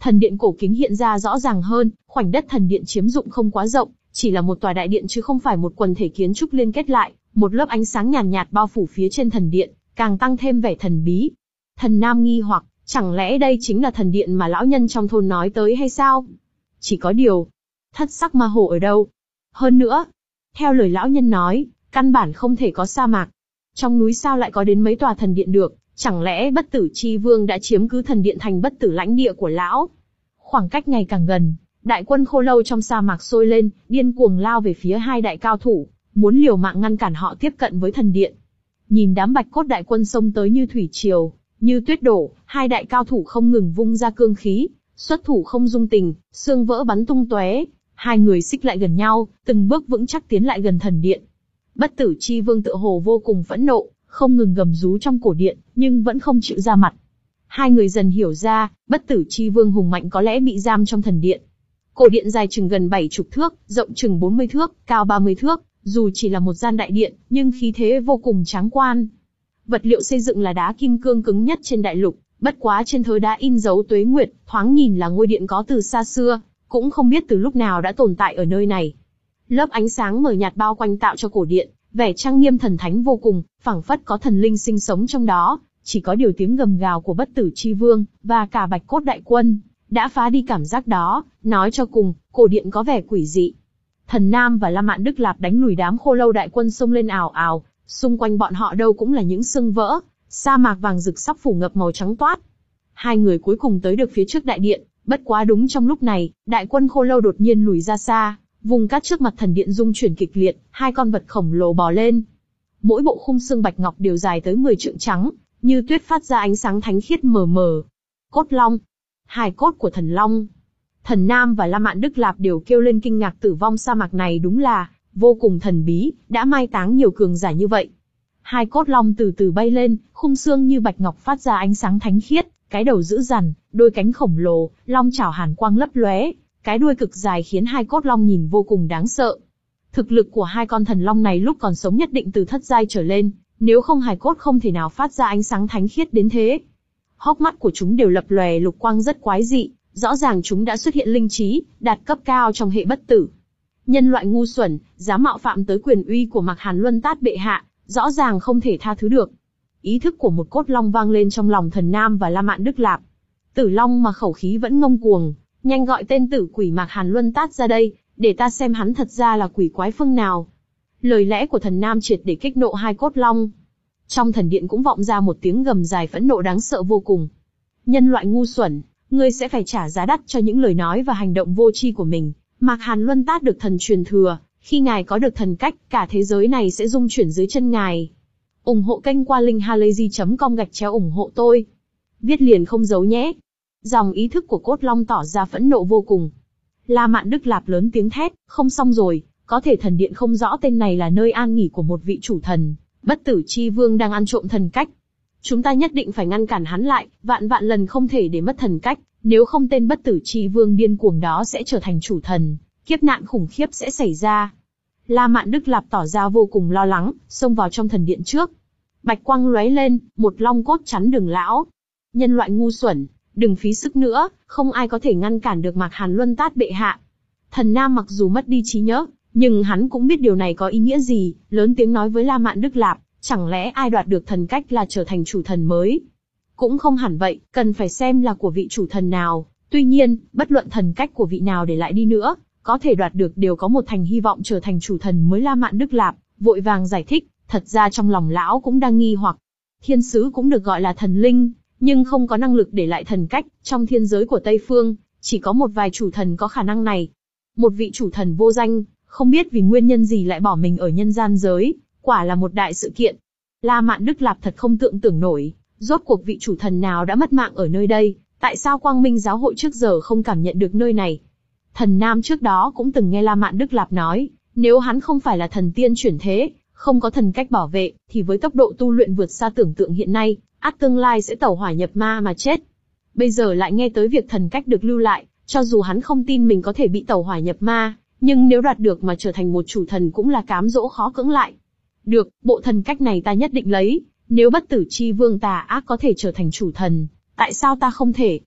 A: Thần điện cổ kính hiện ra rõ ràng hơn, khoảnh đất thần điện chiếm dụng không quá rộng, chỉ là một tòa đại điện chứ không phải một quần thể kiến trúc liên kết lại, một lớp ánh sáng nhàn nhạt, nhạt bao phủ phía trên thần điện, càng tăng thêm vẻ thần bí. Thần Nam nghi hoặc, chẳng lẽ đây chính là thần điện mà lão nhân trong thôn nói tới hay sao? Chỉ có điều, thất sắc ma hồ ở đâu? Hơn nữa, theo lời lão nhân nói, căn bản không thể có sa mạc. Trong núi sao lại có đến mấy tòa thần điện được? Chẳng lẽ Bất Tử Chi Vương đã chiếm cứ thần điện thành bất tử lãnh địa của lão? Khoảng cách ngày càng gần, đại quân khô lâu trong sa mạc sôi lên, điên cuồng lao về phía hai đại cao thủ, muốn liều mạng ngăn cản họ tiếp cận với thần điện. Nhìn đám bạch cốt đại quân xông tới như thủy triều, như tuyết đổ, hai đại cao thủ không ngừng vung ra cương khí, xuất thủ không dung tình, xương vỡ bắn tung tóe. Hai người xích lại gần nhau, từng bước vững chắc tiến lại gần thần điện. Bất Tử Chi Vương tựa hồ vô cùng phẫn nộ, không ngừng gầm rú trong cổ điện, nhưng vẫn không chịu ra mặt. Hai người dần hiểu ra, Bất Tử Chi Vương hùng mạnh có lẽ bị giam trong thần điện. Cổ điện dài chừng gần bảy chục thước, rộng chừng bốn mươi thước, cao ba mươi thước, dù chỉ là một gian đại điện, nhưng khí thế vô cùng tráng quan. Vật liệu xây dựng là đá kim cương cứng nhất trên đại lục, bất quá trên thớ đá in dấu tuế nguyệt, thoáng nhìn là ngôi điện có từ xa xưa, cũng không biết từ lúc nào đã tồn tại ở nơi này. Lớp ánh sáng mờ nhạt bao quanh tạo cho cổ điện vẻ trang nghiêm thần thánh vô cùng, phảng phất có thần linh sinh sống trong đó. Chỉ có điều tiếng gầm gào của Bất Tử Chi Vương và cả bạch cốt đại quân đã phá đi cảm giác đó. Nói cho cùng, cổ điện có vẻ quỷ dị. Thần Nam và La Mạn Đức Lạp đánh lùi đám khô lâu đại quân xông lên ào ào, xung quanh bọn họ đâu cũng là những xương vỡ, sa mạc vàng rực sắp phủ ngập màu trắng toát. Hai người cuối cùng tới được phía trước đại điện, bất quá đúng trong lúc này, đại quân khô lâu đột nhiên lùi ra xa, vùng cát trước mặt thần điện rung chuyển kịch liệt, hai con vật khổng lồ bò lên. Mỗi bộ khung xương bạch ngọc đều dài tới mười trượng trắng, như tuyết phát ra ánh sáng thánh khiết mờ mờ. Cốt long, hài cốt của thần long. Thần Nam và La Mạn Đức Lạp đều kêu lên kinh ngạc, tử vong sa mạc này đúng là vô cùng thần bí, đã mai táng nhiều cường giả như vậy. Hai cốt long từ từ bay lên, khung xương như bạch ngọc phát ra ánh sáng thánh khiết, cái đầu dữ dằn, đôi cánh khổng lồ, long chảo hàn quang lấp lóe, cái đuôi cực dài khiến hai cốt long nhìn vô cùng đáng sợ. Thực lực của hai con thần long này lúc còn sống nhất định từ thất giai trở lên, nếu không hài cốt không thể nào phát ra ánh sáng thánh khiết đến thế. Hốc mắt của chúng đều lập lòe lục quang rất quái dị, rõ ràng chúng đã xuất hiện linh trí, đạt cấp cao trong hệ bất tử. Nhân loại ngu xuẩn, dám mạo phạm tới quyền uy của Mạc Hàn Luân Tát bệ hạ, rõ ràng không thể tha thứ được. Ý thức của một cốt long vang lên trong lòng thần Nam và La Mạn Đức Lạp. Tử long mà khẩu khí vẫn ngông cuồng, nhanh gọi tên tử quỷ Mạc Hàn Luân Tát ra đây, để ta xem hắn thật ra là quỷ quái phương nào. Lời lẽ của thần Nam triệt để kích nộ hai cốt long. Trong thần điện cũng vọng ra một tiếng gầm dài phẫn nộ đáng sợ vô cùng. Nhân loại ngu xuẩn, ngươi sẽ phải trả giá đắt cho những lời nói và hành động vô tri của mình. Mạc Hàn Luân Tát được thần truyền thừa, khi ngài có được thần cách, cả thế giới này sẽ rung chuyển dưới chân ngài. ủng hộ kênh qua linkhalazy chấm com gạch chéo ủng hộ tôi. Viết liền không giấu nhé. Dòng ý thức của cốt long tỏ ra phẫn nộ vô cùng. La Mạn Đức Lạp lớn tiếng thét, không xong rồi, có thể thần điện không rõ tên này là nơi an nghỉ của một vị chủ thần. Bất Tử Chi Vương đang ăn trộm thần cách. Chúng ta nhất định phải ngăn cản hắn lại, vạn vạn lần không thể để mất thần cách, nếu không tên Bất Tử Chi Vương điên cuồng đó sẽ trở thành chủ thần, kiếp nạn khủng khiếp sẽ xảy ra. La Mạn Đức Lạp tỏ ra vô cùng lo lắng, xông vào trong thần điện trước. Bạch quang lóe lên, một long cốt chắn đường lão. Nhân loại ngu xuẩn, đừng phí sức nữa, không ai có thể ngăn cản được Mạc Hàn Luân Tát bệ hạ. Thần Nam mặc dù mất đi trí nhớ, nhưng hắn cũng biết điều này có ý nghĩa gì, lớn tiếng nói với La Mạn Đức Lạp, chẳng lẽ ai đoạt được thần cách là trở thành chủ thần mới? Cũng không hẳn vậy, cần phải xem là của vị chủ thần nào. Tuy nhiên, bất luận thần cách của vị nào để lại đi nữa, có thể đoạt được đều có một thành hy vọng trở thành chủ thần mới. La Mạn Đức Lạp vội vàng giải thích, thật ra trong lòng lão cũng đang nghi hoặc. Thiên sứ cũng được gọi là thần linh, nhưng không có năng lực để lại thần cách. Trong thiên giới của Tây Phương, chỉ có một vài chủ thần có khả năng này. Một vị chủ thần vô danh, không biết vì nguyên nhân gì lại bỏ mình ở nhân gian giới, quả là một đại sự kiện. La Mạn Đức Lạp thật không tưởng tưởng nổi, rốt cuộc vị chủ thần nào đã mất mạng ở nơi đây, tại sao Quang Minh giáo hội trước giờ không cảm nhận được nơi này? Thần Nam trước đó cũng từng nghe La Mạn Đức Lạp nói, nếu hắn không phải là thần tiên chuyển thế, không có thần cách bảo vệ, thì với tốc độ tu luyện vượt xa tưởng tượng hiện nay, ắt tương lai sẽ tẩu hỏa nhập ma mà chết. Bây giờ lại nghe tới việc thần cách được lưu lại, cho dù hắn không tin mình có thể bị tẩu hỏa nhập ma, nhưng nếu đoạt được mà trở thành một chủ thần cũng là cám dỗ khó cưỡng lại. Được, bộ thần cách này ta nhất định lấy, nếu Bất Tử Chi Vương tà ác có thể trở thành chủ thần, tại sao ta không thể?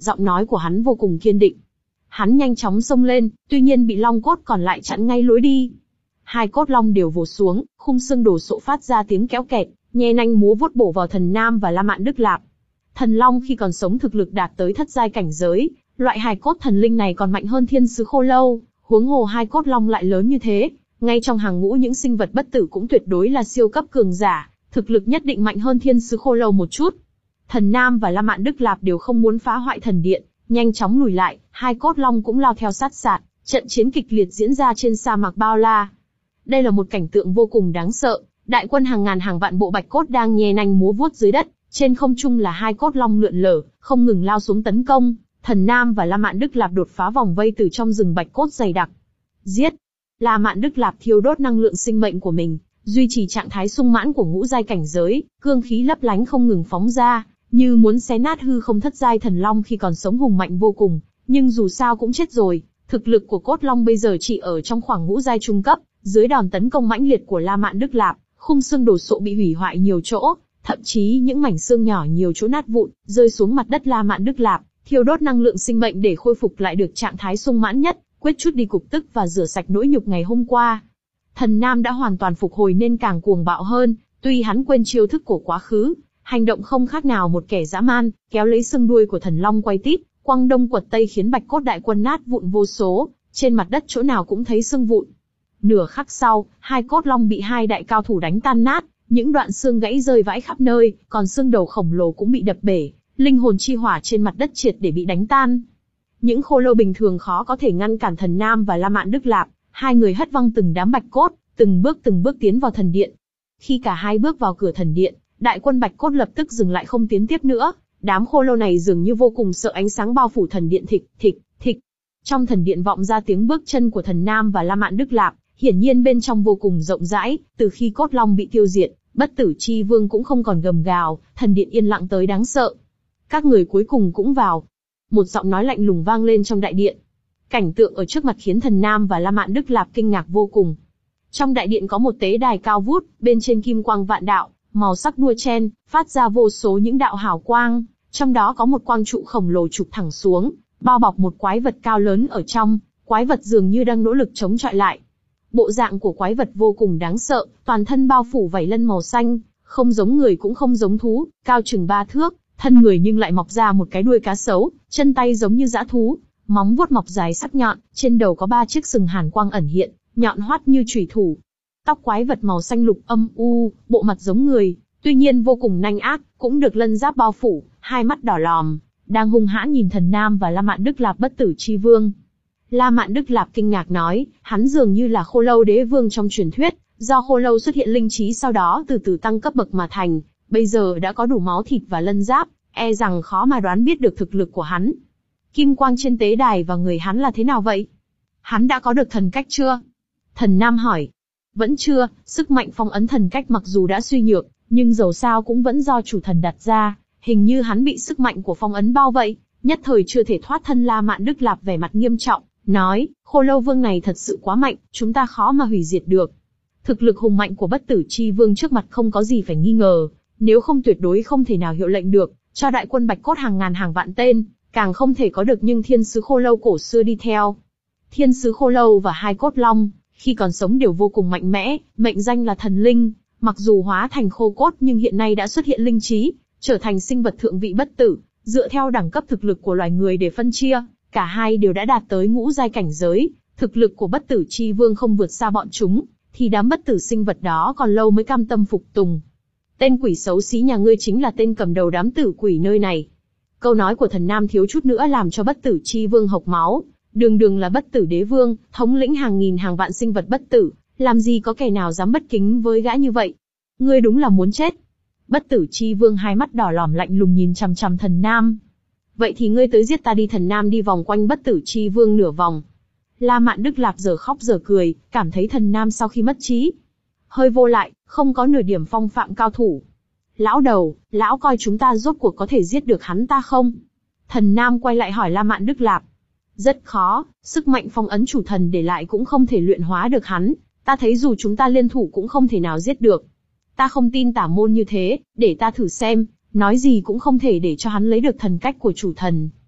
A: giọng nói của hắn vô cùng kiên định. Hắn nhanh chóng xông lên, tuy nhiên bị long cốt còn lại chặn ngay lối đi. Hai cốt long đều vồ xuống, khung xương đổ sộ phát ra tiếng kéo kẹt, nhe nanh múa vuốt bổ vào Thần Nam và La Mạn Đức Lạp. Thần long khi còn sống thực lực đạt tới thất giai cảnh giới, loại hài cốt thần linh này còn mạnh hơn thiên sứ khô lâu, huống hồ hai cốt long lại lớn như thế, ngay trong hàng ngũ những sinh vật bất tử cũng tuyệt đối là siêu cấp cường giả, thực lực nhất định mạnh hơn thiên sứ khô lâu một chút. Thần Nam và La Mạn Đức Lạp đều không muốn phá hoại thần điện, nhanh chóng lùi lại, hai cốt long cũng lao theo sát sạt, trận chiến kịch liệt diễn ra trên sa mạc bao la. Đây là một cảnh tượng vô cùng đáng sợ, đại quân hàng ngàn hàng vạn bộ bạch cốt đang nhe nanh múa vuốt dưới đất, trên không trung là hai cốt long lượn lờ, không ngừng lao xuống tấn công. Thần Nam và La Mạn Đức Lạp đột phá vòng vây từ trong rừng bạch cốt dày đặc. Giết! La Mạn Đức Lạp thiêu đốt năng lượng sinh mệnh của mình, duy trì trạng thái sung mãn của ngũ giai cảnh giới, cương khí lấp lánh không ngừng phóng ra, như muốn xé nát hư không. Thất giai thần long khi còn sống hùng mạnh vô cùng, nhưng dù sao cũng chết rồi. Thực lực của cốt long bây giờ chỉ ở trong khoảng ngũ giai trung cấp, dưới đòn tấn công mãnh liệt của La Mạn Đức Lạp, khung xương đổ sộ bị hủy hoại nhiều chỗ, thậm chí những mảnh xương nhỏ nhiều chỗ nát vụn, rơi xuống mặt đất. La Mạn Đức Lạp thiêu đốt năng lượng sinh mệnh để khôi phục lại được trạng thái sung mãn nhất, quyết chút đi cục tức và rửa sạch nỗi nhục ngày hôm qua. Thần Nam đã hoàn toàn phục hồi nên càng cuồng bạo hơn, tuy hắn quên chiêu thức của quá khứ, hành động không khác nào một kẻ dã man, kéo lấy xương đuôi của thần long quay tít, quăng đông quật tây khiến bạch cốt đại quân nát vụn vô số, trên mặt đất chỗ nào cũng thấy xương vụn. Nửa khắc sau, hai cốt long bị hai đại cao thủ đánh tan nát, những đoạn xương gãy rơi vãi khắp nơi, còn xương đầu khổng lồ cũng bị đập bể, linh hồn chi hỏa trên mặt đất triệt để bị đánh tan. Những khô lâu bình thường khó có thể ngăn cản Thần Nam và La Mạn Đức Lạp, hai người hất văng từng đám bạch cốt, từng bước từng bước tiến vào thần điện. Khi cả hai bước vào cửa thần điện, đại quân bạch cốt lập tức dừng lại không tiến tiếp nữa. Đám khô lâu này dường như vô cùng sợ ánh sáng bao phủ thần điện. Thịch, thịch, thịch. Trong thần điện vọng ra tiếng bước chân của Thần Nam và La Mạn Đức Lạp, hiển nhiên bên trong vô cùng rộng rãi. Từ khi cốt long bị tiêu diệt, bất tử chi vương cũng không còn gầm gào, thần điện yên lặng tới đáng sợ. Các người cuối cùng cũng vào. Một giọng nói lạnh lùng vang lên trong đại điện. Cảnh tượng ở trước mặt khiến Thần Nam và La Mạn Đức Lạp kinh ngạc vô cùng. Trong đại điện có một tế đài cao vút, bên trên kim quang vạn đạo, màu sắc đua chen, phát ra vô số những đạo hào quang. Trong đó có một quang trụ khổng lồ chụp thẳng xuống, bao bọc một quái vật cao lớn ở trong. Quái vật dường như đang nỗ lực chống chọi lại. Bộ dạng của quái vật vô cùng đáng sợ, toàn thân bao phủ vảy lân màu xanh, không giống người cũng không giống thú, cao chừng ba thước, thân người nhưng lại mọc ra một cái đuôi cá sấu, chân tay giống như dã thú, móng vuốt mọc dài sắc nhọn, trên đầu có ba chiếc sừng hàn quang ẩn hiện, nhọn hoắt như chủy thủ. Tóc quái vật màu xanh lục âm u, bộ mặt giống người, tuy nhiên vô cùng nanh ác, cũng được lân giáp bao phủ, hai mắt đỏ lòm, đang hung hãn nhìn Thần Nam và La Mạn Đức Lạp bất tử chi vương. La Mạn Đức Lạp kinh ngạc nói, hắn dường như là khô lâu đế vương trong truyền thuyết, do khô lâu xuất hiện linh trí sau đó từ từ tăng cấp bậc mà thành, bây giờ đã có đủ máu thịt và lân giáp, e rằng khó mà đoán biết được thực lực của hắn. Kim quang trên tế đài và người hắn là thế nào vậy? Hắn đã có được thần cách chưa? Thần Nam hỏi. Vẫn chưa, sức mạnh phong ấn thần cách mặc dù đã suy nhược, nhưng dầu sao cũng vẫn do chủ thần đặt ra, hình như hắn bị sức mạnh của phong ấn bao vậy, nhất thời chưa thể thoát thân. La Mạn Đức Lạp vẻ mặt nghiêm trọng, nói, khô lâu vương này thật sự quá mạnh, chúng ta khó mà hủy diệt được. Thực lực hùng mạnh của bất tử chi vương trước mặt không có gì phải nghi ngờ, nếu không tuyệt đối không thể nào hiệu lệnh được, cho đại quân bạch cốt hàng ngàn hàng vạn tên, càng không thể có được nhưng thiên sứ khô lâu cổ xưa đi theo. Thiên sứ khô lâu và hai cốt long, khi còn sống đều vô cùng mạnh mẽ, mệnh danh là thần linh, mặc dù hóa thành khô cốt nhưng hiện nay đã xuất hiện linh trí, trở thành sinh vật thượng vị bất tử, dựa theo đẳng cấp thực lực của loài người để phân chia, cả hai đều đã đạt tới ngũ giai cảnh giới, thực lực của bất tử chi vương không vượt xa bọn chúng, thì đám bất tử sinh vật đó còn lâu mới cam tâm phục tùng. Tên quỷ xấu xí nhà ngươi chính là tên cầm đầu đám tử quỷ nơi này. Câu nói của Thần Nam thiếu chút nữa làm cho bất tử chi vương hộc máu, đường đường là bất tử đế vương, thống lĩnh hàng nghìn hàng vạn sinh vật bất tử, làm gì có kẻ nào dám bất kính với gã như vậy. Ngươi đúng là muốn chết. Bất tử chi vương hai mắt đỏ lòm lạnh lùng nhìn chằm chằm Thần Nam. Vậy thì ngươi tới giết ta đi. Thần Nam đi vòng quanh bất tử chi vương nửa vòng. La Mạn Đức Lạp giờ khóc giờ cười, cảm thấy Thần Nam sau khi mất trí, hơi vô lại, không có nửa điểm phong phạm cao thủ. Lão đầu, lão coi chúng ta rốt cuộc có thể giết được hắn ta không? Thần Nam quay lại hỏi La Mạn Đức Lạp. Rất khó, sức mạnh phong ấn chủ thần để lại cũng không thể luyện hóa được hắn, ta thấy dù chúng ta liên thủ cũng không thể nào giết được. Ta không tin tả môn như thế, để ta thử xem, nói gì cũng không thể để cho hắn lấy được thần cách của chủ thần.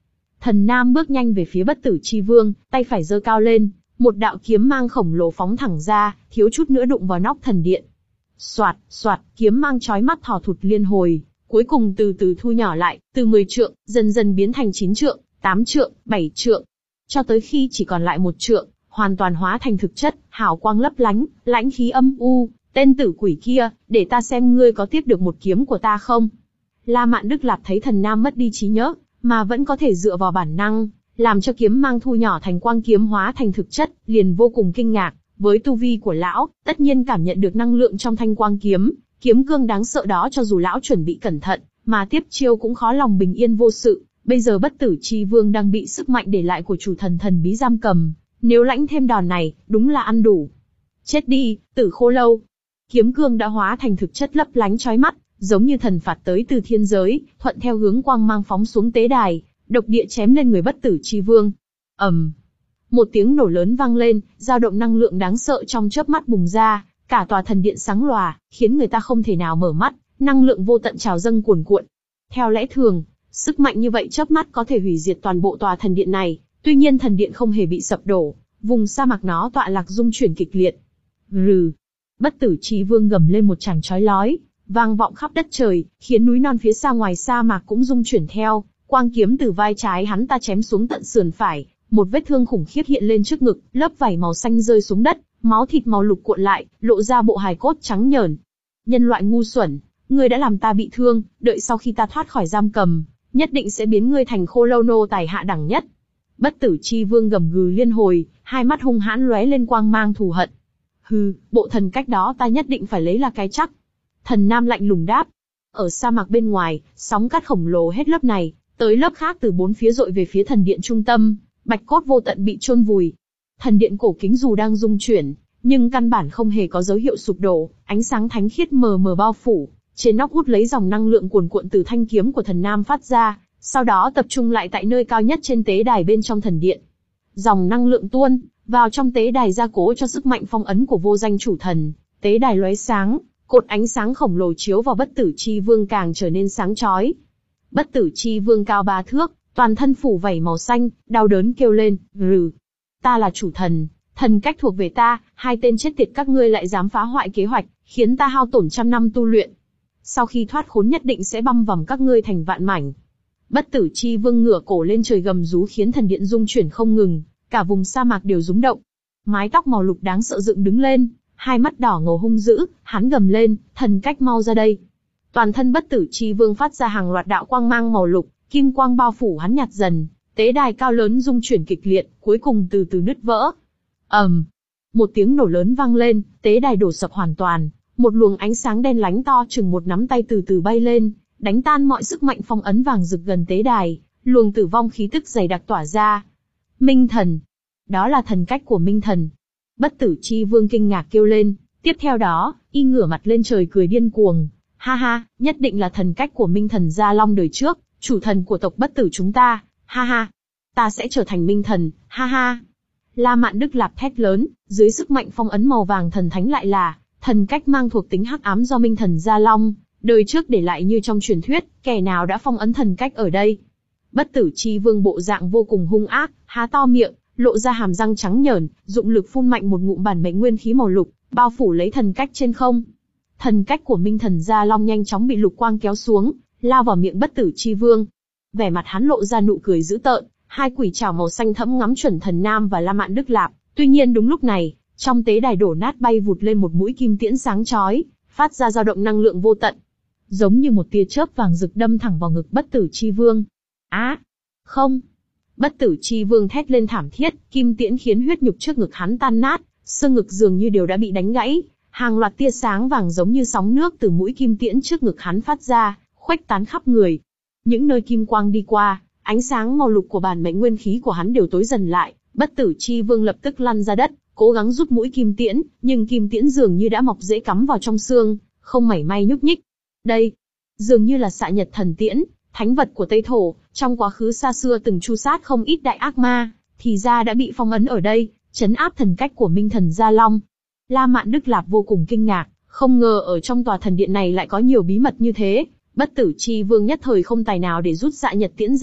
A: Thần Nam bước nhanh về phía Bất Tử Chi Vương, tay phải giơ cao lên, một đạo kiếm mang khổng lồ phóng thẳng ra, thiếu chút nữa đụng vào nóc thần điện. Soạt, soạt, kiếm mang chói mắt thò thụt liên hồi, cuối cùng từ từ thu nhỏ lại, từ mười trượng, dần dần biến thành chín trượng, tám trượng, bảy trượng, cho tới khi chỉ còn lại một trượng, hoàn toàn hóa thành thực chất, hào quang lấp lánh, lãnh khí âm u. Tên tử quỷ kia, để ta xem ngươi có tiếp được một kiếm của ta không? La Mạn Đức Lạp thấy Thần Nam mất đi trí nhớ, mà vẫn có thể dựa vào bản năng, làm cho kiếm mang thu nhỏ thành quang kiếm hóa thành thực chất, liền vô cùng kinh ngạc. Với tu vi của lão, tất nhiên cảm nhận được năng lượng trong thanh quang kiếm, kiếm cương đáng sợ đó, cho dù lão chuẩn bị cẩn thận, mà tiếp chiêu cũng khó lòng bình yên vô sự. Bây giờ Bất Tử Chi Vương đang bị sức mạnh để lại của chủ thần thần bí giam cầm, nếu lãnh thêm đòn này, đúng là ăn đủ. Chết đi, Tử Khô Lâu! Kiếm cương đã hóa thành thực chất lấp lánh chói mắt, giống như thần phạt tới từ thiên giới, thuận theo hướng quang mang phóng xuống tế đài, độc địa chém lên người Bất Tử Chi Vương. ầm, một tiếng nổ lớn vang lên, dao động năng lượng đáng sợ trong chớp mắt bùng ra, cả tòa thần điện sáng lòa, khiến người ta không thể nào mở mắt, năng lượng vô tận trào dâng cuồn cuộn. Theo lẽ thường, sức mạnh như vậy chớp mắt có thể hủy diệt toàn bộ tòa thần điện này, tuy nhiên thần điện không hề bị sập đổ, vùng sa mạc nó tọa lạc rung chuyển kịch liệt. Rừ. Bất Tử Chi Vương gầm lên một tràng chói lói, vang vọng khắp đất trời, khiến núi non phía xa ngoài sa mạc cũng rung chuyển theo. Quang kiếm từ vai trái hắn ta chém xuống tận sườn phải, một vết thương khủng khiếp hiện lên trước ngực, lớp vảy màu xanh rơi xuống đất, máu thịt màu lục cuộn lại, lộ ra bộ hài cốt trắng nhởn. Nhân loại ngu xuẩn, ngươi đã làm ta bị thương, đợi sau khi ta thoát khỏi giam cầm, nhất định sẽ biến ngươi thành khô lâu nô tài hạ đẳng nhất. Bất Tử Chi Vương gầm gừ liên hồi, hai mắt hung hãn lóe lên quang mang thù hận. Hừ, bộ thần cách đó ta nhất định phải lấy là cái chắc. Thần Nam lạnh lùng đáp. Ở sa mạc bên ngoài, sóng cát khổng lồ hết lớp này, tới lớp khác từ bốn phía dội về phía thần điện trung tâm, bạch cốt vô tận bị chôn vùi. Thần điện cổ kính dù đang rung chuyển, nhưng căn bản không hề có dấu hiệu sụp đổ, ánh sáng thánh khiết mờ mờ bao phủ, trên nóc hút lấy dòng năng lượng cuồn cuộn từ thanh kiếm của Thần Nam phát ra, sau đó tập trung lại tại nơi cao nhất trên tế đài bên trong thần điện. Dòng năng lượng tuôn vào trong tế đài gia cố cho sức mạnh phong ấn của vô danh chủ thần, tế đài lóe sáng, cột ánh sáng khổng lồ chiếu vào Bất Tử Chi Vương càng trở nên sáng chói. Bất Tử Chi Vương cao ba thước, toàn thân phủ vảy màu xanh, đau đớn kêu lên, "Rừ, ta là chủ thần, thần cách thuộc về ta, hai tên chết tiệt các ngươi lại dám phá hoại kế hoạch, khiến ta hao tổn trăm năm tu luyện. Sau khi thoát khốn nhất định sẽ băm vằm các ngươi thành vạn mảnh." Bất Tử Chi Vương ngửa cổ lên trời gầm rú khiến thần điện rung chuyển không ngừng, cả vùng sa mạc đều rúng động. Mái tóc màu lục đáng sợ dựng đứng lên, hai mắt đỏ ngầu hung dữ, hắn gầm lên, "Thần cách mau ra đây!" Toàn thân Bất Tử Chi Vương phát ra hàng loạt đạo quang mang màu lục, kim quang bao phủ hắn nhạt dần, tế đài cao lớn rung chuyển kịch liệt, cuối cùng từ từ nứt vỡ. ầm, um, một tiếng nổ lớn vang lên, tế đài đổ sập hoàn toàn, một luồng ánh sáng đen lánh to chừng một nắm tay từ từ bay lên, đánh tan mọi sức mạnh phong ấn vàng rực gần tế đài, luồng tử vong khí tức dày đặc tỏa ra. Minh thần, đó là thần cách của Minh thần. Bất Tử Chi Vương kinh ngạc kêu lên, tiếp theo đó, y ngửa mặt lên trời cười điên cuồng. Ha ha, nhất định là thần cách của Minh thần Gia Long đời trước, chủ thần của tộc Bất Tử chúng ta, ha ha. Ta sẽ trở thành Minh thần, ha ha. La Mạn Đức Lạp thét lớn, dưới sức mạnh phong ấn màu vàng thần thánh lại là thần cách mang thuộc tính hắc ám do Minh thần Gia Long đời trước để lại như trong truyền thuyết, kẻ nào đã phong ấn thần cách ở đây? Bất Tử Chi Vương bộ dạng vô cùng hung ác, há to miệng, lộ ra hàm răng trắng nhởn, dụng lực phun mạnh một ngụm bản mệnh nguyên khí màu lục, bao phủ lấy thần cách trên không. Thần cách của Minh thần Gia Long nhanh chóng bị lục quang kéo xuống, lao vào miệng Bất Tử Chi Vương. Vẻ mặt hắn lộ ra nụ cười dữ tợn, hai quỷ trảo màu xanh thẫm ngắm chuẩn Thần Nam và La Mạn Đức Lạp. Tuy nhiên đúng lúc này, trong tế đài đổ nát bay vụt lên một mũi kim tiễn sáng chói, phát ra dao động năng lượng vô tận, giống như một tia chớp vàng rực đâm thẳng vào ngực Bất Tử Chi Vương. Á, không! Bất Tử Chi Vương thét lên thảm thiết, kim tiễn khiến huyết nhục trước ngực hắn tan nát, xương ngực dường như đều đã bị đánh gãy. Hàng loạt tia sáng vàng giống như sóng nước từ mũi kim tiễn trước ngực hắn phát ra, khuếch tán khắp người. Những nơi kim quang đi qua, ánh sáng màu lục của bản mệnh nguyên khí của hắn đều tối dần lại. Bất Tử Chi Vương lập tức lăn ra đất, cố gắng rút mũi kim tiễn, nhưng kim tiễn dường như đã mọc rễ cắm vào trong xương, không mảy may nhúc nhích. Đây, dường như là Xạ Nhật Thần Tiễn, thánh vật của Tây Thổ, trong quá khứ xa xưa từng tru sát không ít đại ác ma, thì ra đã bị phong ấn ở đây, trấn áp thần cách của Minh thần Gia Long. La Mạn Đức Lạp vô cùng kinh ngạc, không ngờ ở trong tòa thần điện này lại có nhiều bí mật như thế. Bất Tử Chi Vương nhất thời không tài nào để rút Xạ Nhật Tiễn ra,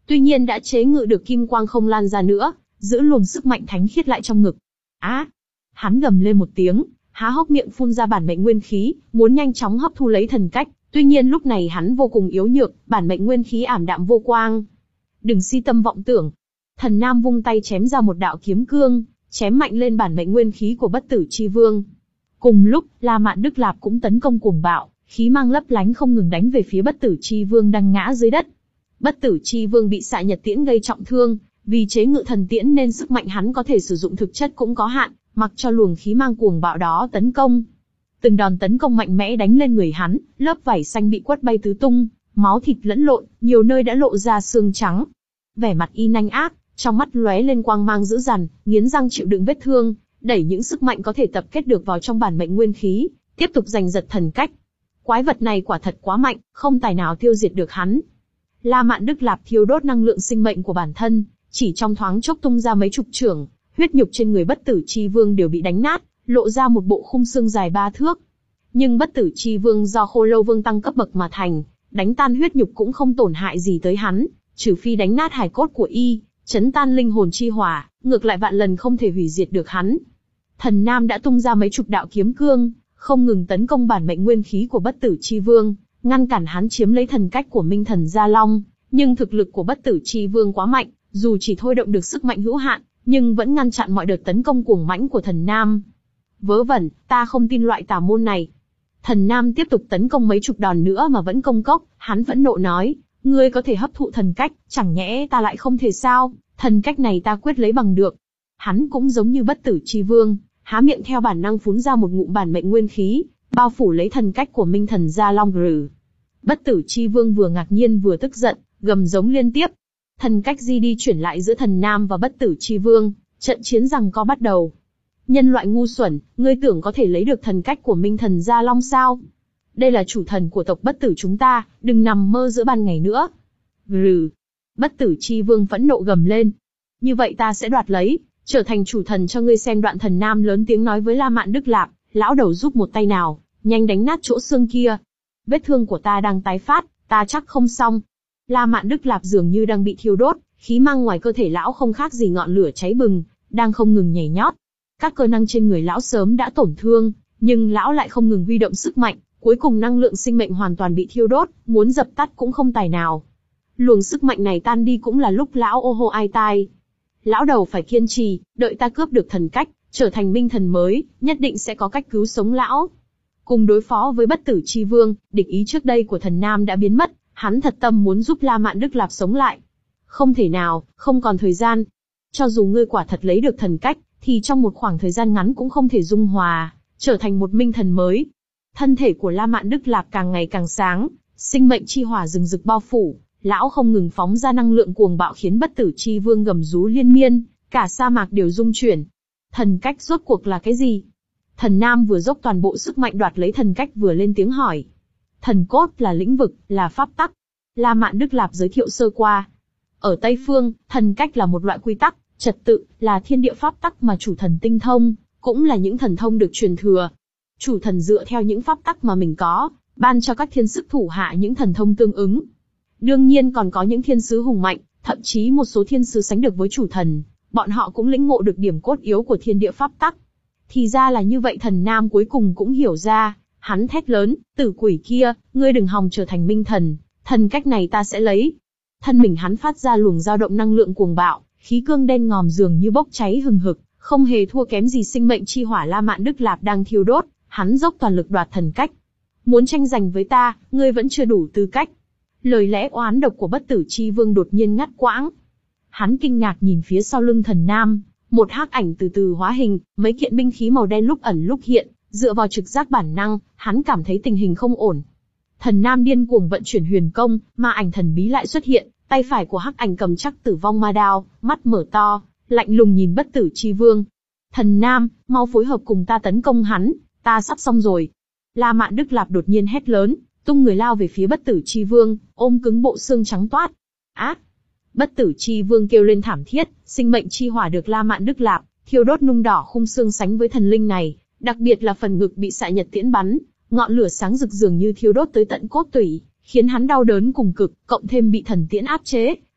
A: tuy nhiên đã chế ngự được kim quang không lan ra nữa, giữ luồng sức mạnh thánh khiết lại trong ngực. Á! Hắn gầm lên một tiếng, há hốc miệng phun ra bản mệnh nguyên khí, muốn nhanh chóng hấp thu lấy thần cách. Tuy nhiên lúc này hắn vô cùng yếu nhược, bản mệnh nguyên khí ảm đạm vô quang. Đừng si tâm vọng tưởng. Thần Nam vung tay chém ra một đạo kiếm cương, chém mạnh lên bản mệnh nguyên khí của Bất Tử Chi Vương. Cùng lúc, La Mạn Đức Lạp cũng tấn công cuồng bạo, khí mang lấp lánh không ngừng đánh về phía Bất Tử Chi Vương đang ngã dưới đất. Bất Tử Chi Vương bị xạ nhật tiễn gây trọng thương, vì chế ngự thần tiễn nên sức mạnh hắn có thể sử dụng thực chất cũng có hạn, mặc cho luồng khí mang cuồng bạo đó tấn công. Từng đòn tấn công mạnh mẽ đánh lên người hắn, lớp vảy xanh bị quất bay tứ tung, máu thịt lẫn lộn, nhiều nơi đã lộ ra xương trắng. Vẻ mặt y nhanh ác, trong mắt lóe lên quang mang dữ dằn, nghiến răng chịu đựng vết thương, đẩy những sức mạnh có thể tập kết được vào trong bản mệnh nguyên khí, tiếp tục giành giật thần cách. Quái vật này quả thật quá mạnh, không tài nào tiêu diệt được hắn. La Mạn Đức Lạp thiêu đốt năng lượng sinh mệnh của bản thân, chỉ trong thoáng chốc tung ra mấy chục chưởng, huyết nhục trên người Bất Tử Chi Vương đều bị đánh nát, lộ ra một bộ khung xương dài ba thước. Nhưng Bất Tử Chi Vương do Khô Lâu Vương tăng cấp bậc mà thành, đánh tan huyết nhục cũng không tổn hại gì tới hắn, trừ phi đánh nát hài cốt của y, chấn tan linh hồn chi hỏa, ngược lại vạn lần không thể hủy diệt được hắn. Thần Nam đã tung ra mấy chục đạo kiếm cương, không ngừng tấn công bản mệnh nguyên khí của Bất Tử Chi Vương, ngăn cản hắn chiếm lấy thần cách của Minh Thần Gia Long, nhưng thực lực của Bất Tử Chi Vương quá mạnh, dù chỉ thôi động được sức mạnh hữu hạn, nhưng vẫn ngăn chặn mọi đợt tấn công cuồng mãnh của Thần Nam. Vớ vẩn, ta không tin loại tà môn này. Thần Nam tiếp tục tấn công mấy chục đòn nữa mà vẫn công cốc, hắn phẫn nộ nói, ngươi có thể hấp thụ thần cách, chẳng nhẽ ta lại không thể sao, thần cách này ta quyết lấy bằng được. Hắn cũng giống như Bất Tử Chi Vương, há miệng theo bản năng phun ra một ngụm bản mệnh nguyên khí, bao phủ lấy thần cách của Minh Thần Gia Long rừ. Bất Tử Chi Vương vừa ngạc nhiên vừa tức giận, gầm giống liên tiếp. Thần cách di đi chuyển lại giữa Thần Nam và Bất Tử Chi Vương, trận chiến giằng co bắt đầu. Nhân loại ngu xuẩn, ngươi tưởng có thể lấy được thần cách của Minh Thần Gia Long sao? Đây là chủ thần của tộc Bất Tử chúng ta, đừng nằm mơ giữa ban ngày nữa. Rừ. Bất Tử Chi Vương phẫn nộ gầm lên. Như vậy ta sẽ đoạt lấy, trở thành chủ thần cho ngươi xem. Đoạn Thần Nam lớn tiếng nói với La Mạn Đức Lạp, lão đầu giúp một tay nào, nhanh đánh nát chỗ xương kia. Vết thương của ta đang tái phát, ta chắc không xong. La Mạn Đức Lạp dường như đang bị thiêu đốt, khí mang ngoài cơ thể lão không khác gì ngọn lửa cháy bừng, đang không ngừng nhảy nhót. Các cơ năng trên người lão sớm đã tổn thương, nhưng lão lại không ngừng huy động sức mạnh, cuối cùng năng lượng sinh mệnh hoàn toàn bị thiêu đốt, muốn dập tắt cũng không tài nào. Luồng sức mạnh này tan đi cũng là lúc lão ô hô ai tai. Lão đầu phải kiên trì, đợi ta cướp được thần cách, trở thành minh thần mới, nhất định sẽ có cách cứu sống lão. Cùng đối phó với Bất Tử Chi Vương, địch ý trước đây của Thần Nam đã biến mất, hắn thật tâm muốn giúp La Mạn Đức Lạp sống lại. Không thể nào, không còn thời gian. Cho dù ngươi quả thật lấy được thần cách, thì trong một khoảng thời gian ngắn cũng không thể dung hòa, trở thành một minh thần mới. Thân thể của La Mạn Đức Lạp càng ngày càng sáng, sinh mệnh chi hỏa rừng rực bao phủ, lão không ngừng phóng ra năng lượng cuồng bạo khiến Bất Tử Chi Vương gầm rú liên miên, cả sa mạc đều rung chuyển. Thần cách rốt cuộc là cái gì? Thần Nam vừa dốc toàn bộ sức mạnh đoạt lấy thần cách vừa lên tiếng hỏi. Thần cốt là lĩnh vực, là pháp tắc. La Mạn Đức Lạp giới thiệu sơ qua. Ở Tây Phương, thần cách là một loại quy tắc, trật tự, là thiên địa pháp tắc mà chủ thần tinh thông, cũng là những thần thông được truyền thừa. Chủ thần dựa theo những pháp tắc mà mình có, ban cho các thiên sứ thủ hạ những thần thông tương ứng. Đương nhiên còn có những thiên sứ hùng mạnh, thậm chí một số thiên sứ sánh được với chủ thần, bọn họ cũng lĩnh ngộ được điểm cốt yếu của thiên địa pháp tắc. Thì ra là như vậy. Thần Nam cuối cùng cũng hiểu ra, hắn thét lớn, tử quỷ kia, ngươi đừng hòng trở thành minh thần, thần cách này ta sẽ lấy. Thân mình hắn phát ra luồng dao động năng lượng cuồng bạo, khí cương đen ngòm dường như bốc cháy hừng hực, không hề thua kém gì sinh mệnh chi hỏa La Mạn Đức Lạp đang thiêu đốt, hắn dốc toàn lực đoạt thần cách. Muốn tranh giành với ta, ngươi vẫn chưa đủ tư cách. Lời lẽ oán độc của Bất Tử Chi Vương đột nhiên ngắt quãng. Hắn kinh ngạc nhìn phía sau lưng Thần Nam, một hắc ảnh từ từ hóa hình, mấy kiện binh khí màu đen lúc ẩn lúc hiện, dựa vào trực giác bản năng, hắn cảm thấy tình hình không ổn. Thần Nam điên cuồng vận chuyển huyền công, ma ảnh thần bí lại xuất hiện, tay phải của hắc ảnh cầm chắc tử vong ma đao, mắt mở to, lạnh lùng nhìn Bất Tử Chi Vương. Thần Nam, mau phối hợp cùng ta tấn công hắn, ta sắp xong rồi. La Mạn Đức Lạp đột nhiên hét lớn, tung người lao về phía Bất Tử Chi Vương, ôm cứng bộ xương trắng toát. Á! Bất Tử Chi Vương kêu lên thảm thiết, sinh mệnh chi hỏa được La Mạn Đức Lạp thiêu đốt nung đỏ khung xương sánh với thần linh này, đặc biệt là phần ngực bị xạ nhật tiễn bắn, ngọn lửa sáng rực dường như thiêu đốt tới tận cốt tủy, khiến hắn đau đớn cùng cực, cộng thêm bị thần tiễn áp chế,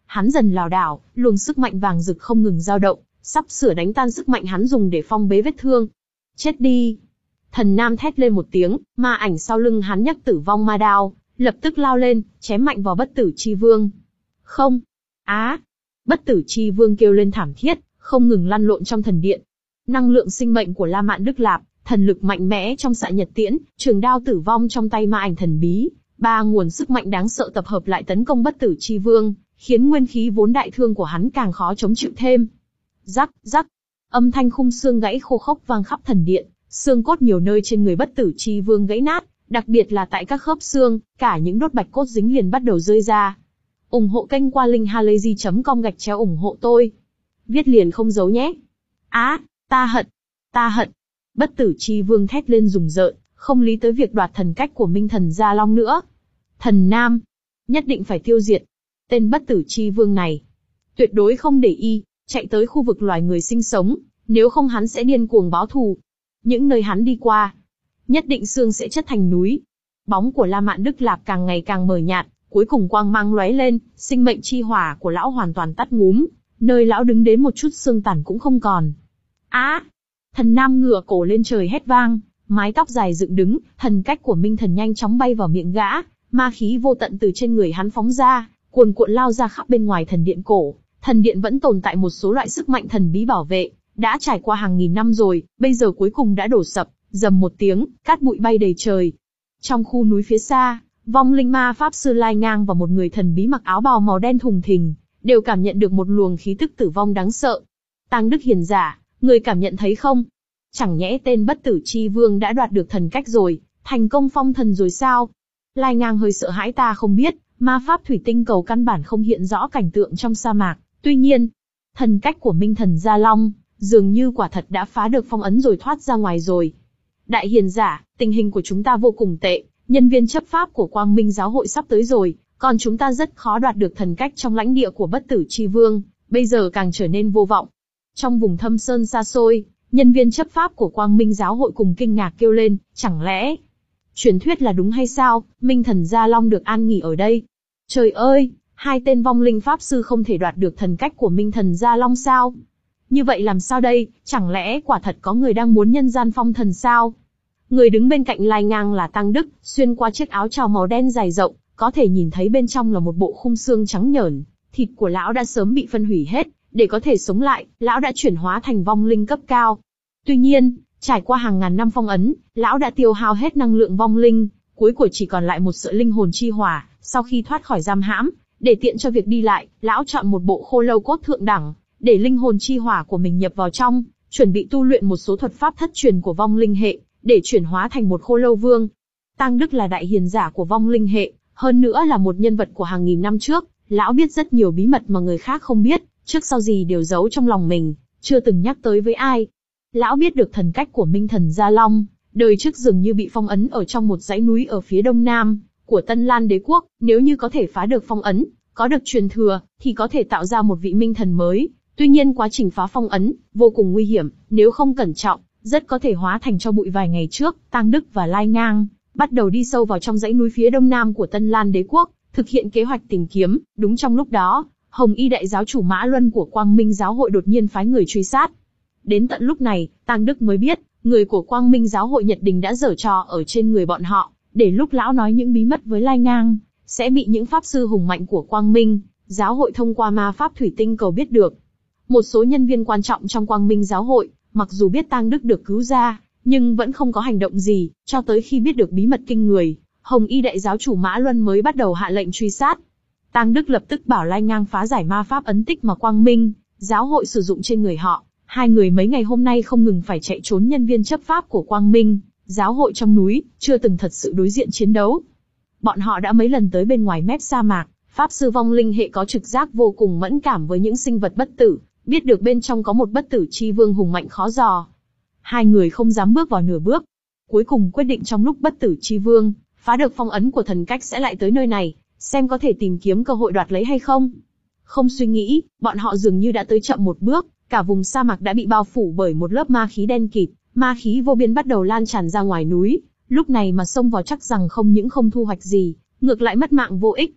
A: hắn dần lảo đảo, luồng sức mạnh vàng rực không ngừng dao động, sắp sửa đánh tan sức mạnh hắn dùng để phong bế vết thương. Chết đi! Thần Nam thét lên một tiếng, ma ảnh sau lưng hắn nhấc tử vong ma đao, lập tức lao lên, chém mạnh vào Bất Tử Chi Vương. Không! Á! Bất Tử Chi Vương kêu lên thảm thiết, không ngừng lăn lộn trong thần điện. Năng lượng sinh mệnh của La Mạn Đức Lạp, thần lực mạnh mẽ trong xạ nhật tiễn, trường đao tử vong trong tay ma ảnh thần bí, ba nguồn sức mạnh đáng sợ tập hợp lại tấn công Bất Tử Chi Vương, khiến nguyên khí vốn đại thương của hắn càng khó chống chịu thêm. Rắc, rắc, âm thanh khung xương gãy khô khốc vang khắp thần điện, xương cốt nhiều nơi trên người Bất Tử Chi Vương gãy nát, đặc biệt là tại các khớp xương, cả những đốt bạch cốt dính liền bắt đầu rơi ra. Ủng hộ kênh qua link halayzi chấm com gạch chéo ủng hộ tôi. Viết liền không giấu nhé. Á, ta hận, ta hận. Bất Tử Chi Vương thét lên rùng rợn, không lý tới việc đoạt thần cách của Minh Thần Gia Long nữa. Thần Nam, nhất định phải tiêu diệt tên Bất Tử Chi Vương này. Tuyệt đối không để y chạy tới khu vực loài người sinh sống, nếu không hắn sẽ điên cuồng báo thù. Những nơi hắn đi qua, nhất định xương sẽ chất thành núi. Bóng của La Mạn Đức Lạp càng ngày càng mờ nhạt, cuối cùng quang mang lóe lên, sinh mệnh chi hỏa của lão hoàn toàn tắt ngúm, nơi lão đứng đến một chút xương tàn cũng không còn. Á! Thần Nam ngửa cổ lên trời hét vang, mái tóc dài dựng đứng, thần cách của Minh Thần nhanh chóng bay vào miệng gã, ma khí vô tận từ trên người hắn phóng ra, cuồn cuộn lao ra khắp bên ngoài thần điện cổ. Thần điện vẫn tồn tại một số loại sức mạnh thần bí bảo vệ, đã trải qua hàng nghìn năm rồi, bây giờ cuối cùng đã đổ sập, rầm một tiếng, cát bụi bay đầy trời. Trong khu núi phía xa, vong linh ma pháp sư Lai Ngang và một người thần bí mặc áo bào màu đen thùng thình, đều cảm nhận được một luồng khí tức tử vong đáng sợ. Tang Đức Hiền giả, người cảm nhận thấy không? Chẳng nhẽ tên Bất Tử Chi Vương đã đoạt được thần cách rồi, thành công phong thần rồi sao? Lai Ngang hơi sợ hãi. Ta không biết, ma pháp thủy tinh cầu căn bản không hiện rõ cảnh tượng trong sa mạc, tuy nhiên, thần cách của Minh Thần Gia Long, dường như quả thật đã phá được phong ấn rồi thoát ra ngoài rồi. Đại hiền giả, tình hình của chúng ta vô cùng tệ, nhân viên chấp pháp của Quang Minh giáo hội sắp tới rồi, còn chúng ta rất khó đoạt được thần cách trong lãnh địa của Bất Tử Chi Vương, bây giờ càng trở nên vô vọng. Trong vùng thâm sơn xa xôi, nhân viên chấp pháp của Quang Minh giáo hội cùng kinh ngạc kêu lên, chẳng lẽ truyền thuyết là đúng hay sao, Minh Thần Gia Long được an nghỉ ở đây? Trời ơi, hai tên vong linh pháp sư không thể đoạt được thần cách của Minh Thần Gia Long sao? Như vậy làm sao đây, chẳng lẽ quả thật có người đang muốn nhân gian phong thần sao? Người đứng bên cạnh Lai Ngang là Tang Đức, xuyên qua chiếc áo trào màu đen dài rộng, có thể nhìn thấy bên trong là một bộ khung xương trắng nhởn, thịt của lão đã sớm bị phân hủy hết, để có thể sống lại, lão đã chuyển hóa thành vong linh cấp cao. Tuy nhiên, trải qua hàng ngàn năm phong ấn, lão đã tiêu hao hết năng lượng vong linh, cuối cùng chỉ còn lại một sợi linh hồn chi hỏa. Sau khi thoát khỏi giam hãm, để tiện cho việc đi lại, lão chọn một bộ khô lâu cốt thượng đẳng, để linh hồn chi hỏa của mình nhập vào trong, chuẩn bị tu luyện một số thuật pháp thất truyền của vong linh hệ, để chuyển hóa thành một khô lâu vương. Tang Đức là đại hiền giả của vong linh hệ, hơn nữa là một nhân vật của hàng nghìn năm trước, lão biết rất nhiều bí mật mà người khác không biết, trước sau gì đều giấu trong lòng mình, chưa từng nhắc tới với ai. Lão biết được thần cách của Minh Thần Gia Long, đời trước dường như bị phong ấn ở trong một dãy núi ở phía đông nam của Tân Lan Đế quốc, nếu như có thể phá được phong ấn, có được truyền thừa, thì có thể tạo ra một vị minh thần mới. Tuy nhiên quá trình phá phong ấn vô cùng nguy hiểm, nếu không cẩn trọng, rất có thể hóa thành tro bụi. Vài ngày trước, Tang Đức và Lai Ngang bắt đầu đi sâu vào trong dãy núi phía đông nam của Tân Lan Đế quốc, thực hiện kế hoạch tìm kiếm. Đúng trong lúc đó, Hồng Y đại giáo chủ Mã Luân của Quang Minh giáo hội đột nhiên phái người truy sát. Đến tận lúc này, Tang Đức mới biết, người của Quang Minh giáo hội Nhật Đình đã giở trò ở trên người bọn họ, để lúc lão nói những bí mật với Lai Ngang, sẽ bị những pháp sư hùng mạnh của Quang Minh giáo hội thông qua ma pháp thủy tinh cầu biết được. Một số nhân viên quan trọng trong Quang Minh giáo hội, mặc dù biết Tang Đức được cứu ra, nhưng vẫn không có hành động gì, cho tới khi biết được bí mật kinh người, Hồng Y đại giáo chủ Mã Luân mới bắt đầu hạ lệnh truy sát. Tang Đức lập tức bảo Lai Ngang phá giải ma pháp ấn tích mà Quang Minh giáo hội sử dụng trên người họ. Hai người mấy ngày hôm nay không ngừng phải chạy trốn nhân viên chấp pháp của Quang Minh giáo hội trong núi, chưa từng thật sự đối diện chiến đấu. Bọn họ đã mấy lần tới bên ngoài mép sa mạc, pháp sư vong linh hệ có trực giác vô cùng mẫn cảm với những sinh vật bất tử, biết được bên trong có một Bất Tử Chi Vương hùng mạnh khó dò. Hai người không dám bước vào nửa bước. Cuối cùng quyết định trong lúc Bất Tử Chi Vương phá được phong ấn của thần cách sẽ lại tới nơi này, xem có thể tìm kiếm cơ hội đoạt lấy hay không. Không suy nghĩ, bọn họ dường như đã tới chậm một bước, cả vùng sa mạc đã bị bao phủ bởi một lớp ma khí đen kịt, ma khí vô biên bắt đầu lan tràn ra ngoài núi, lúc này mà xông vào chắc rằng không những không thu hoạch gì, ngược lại mất mạng vô ích.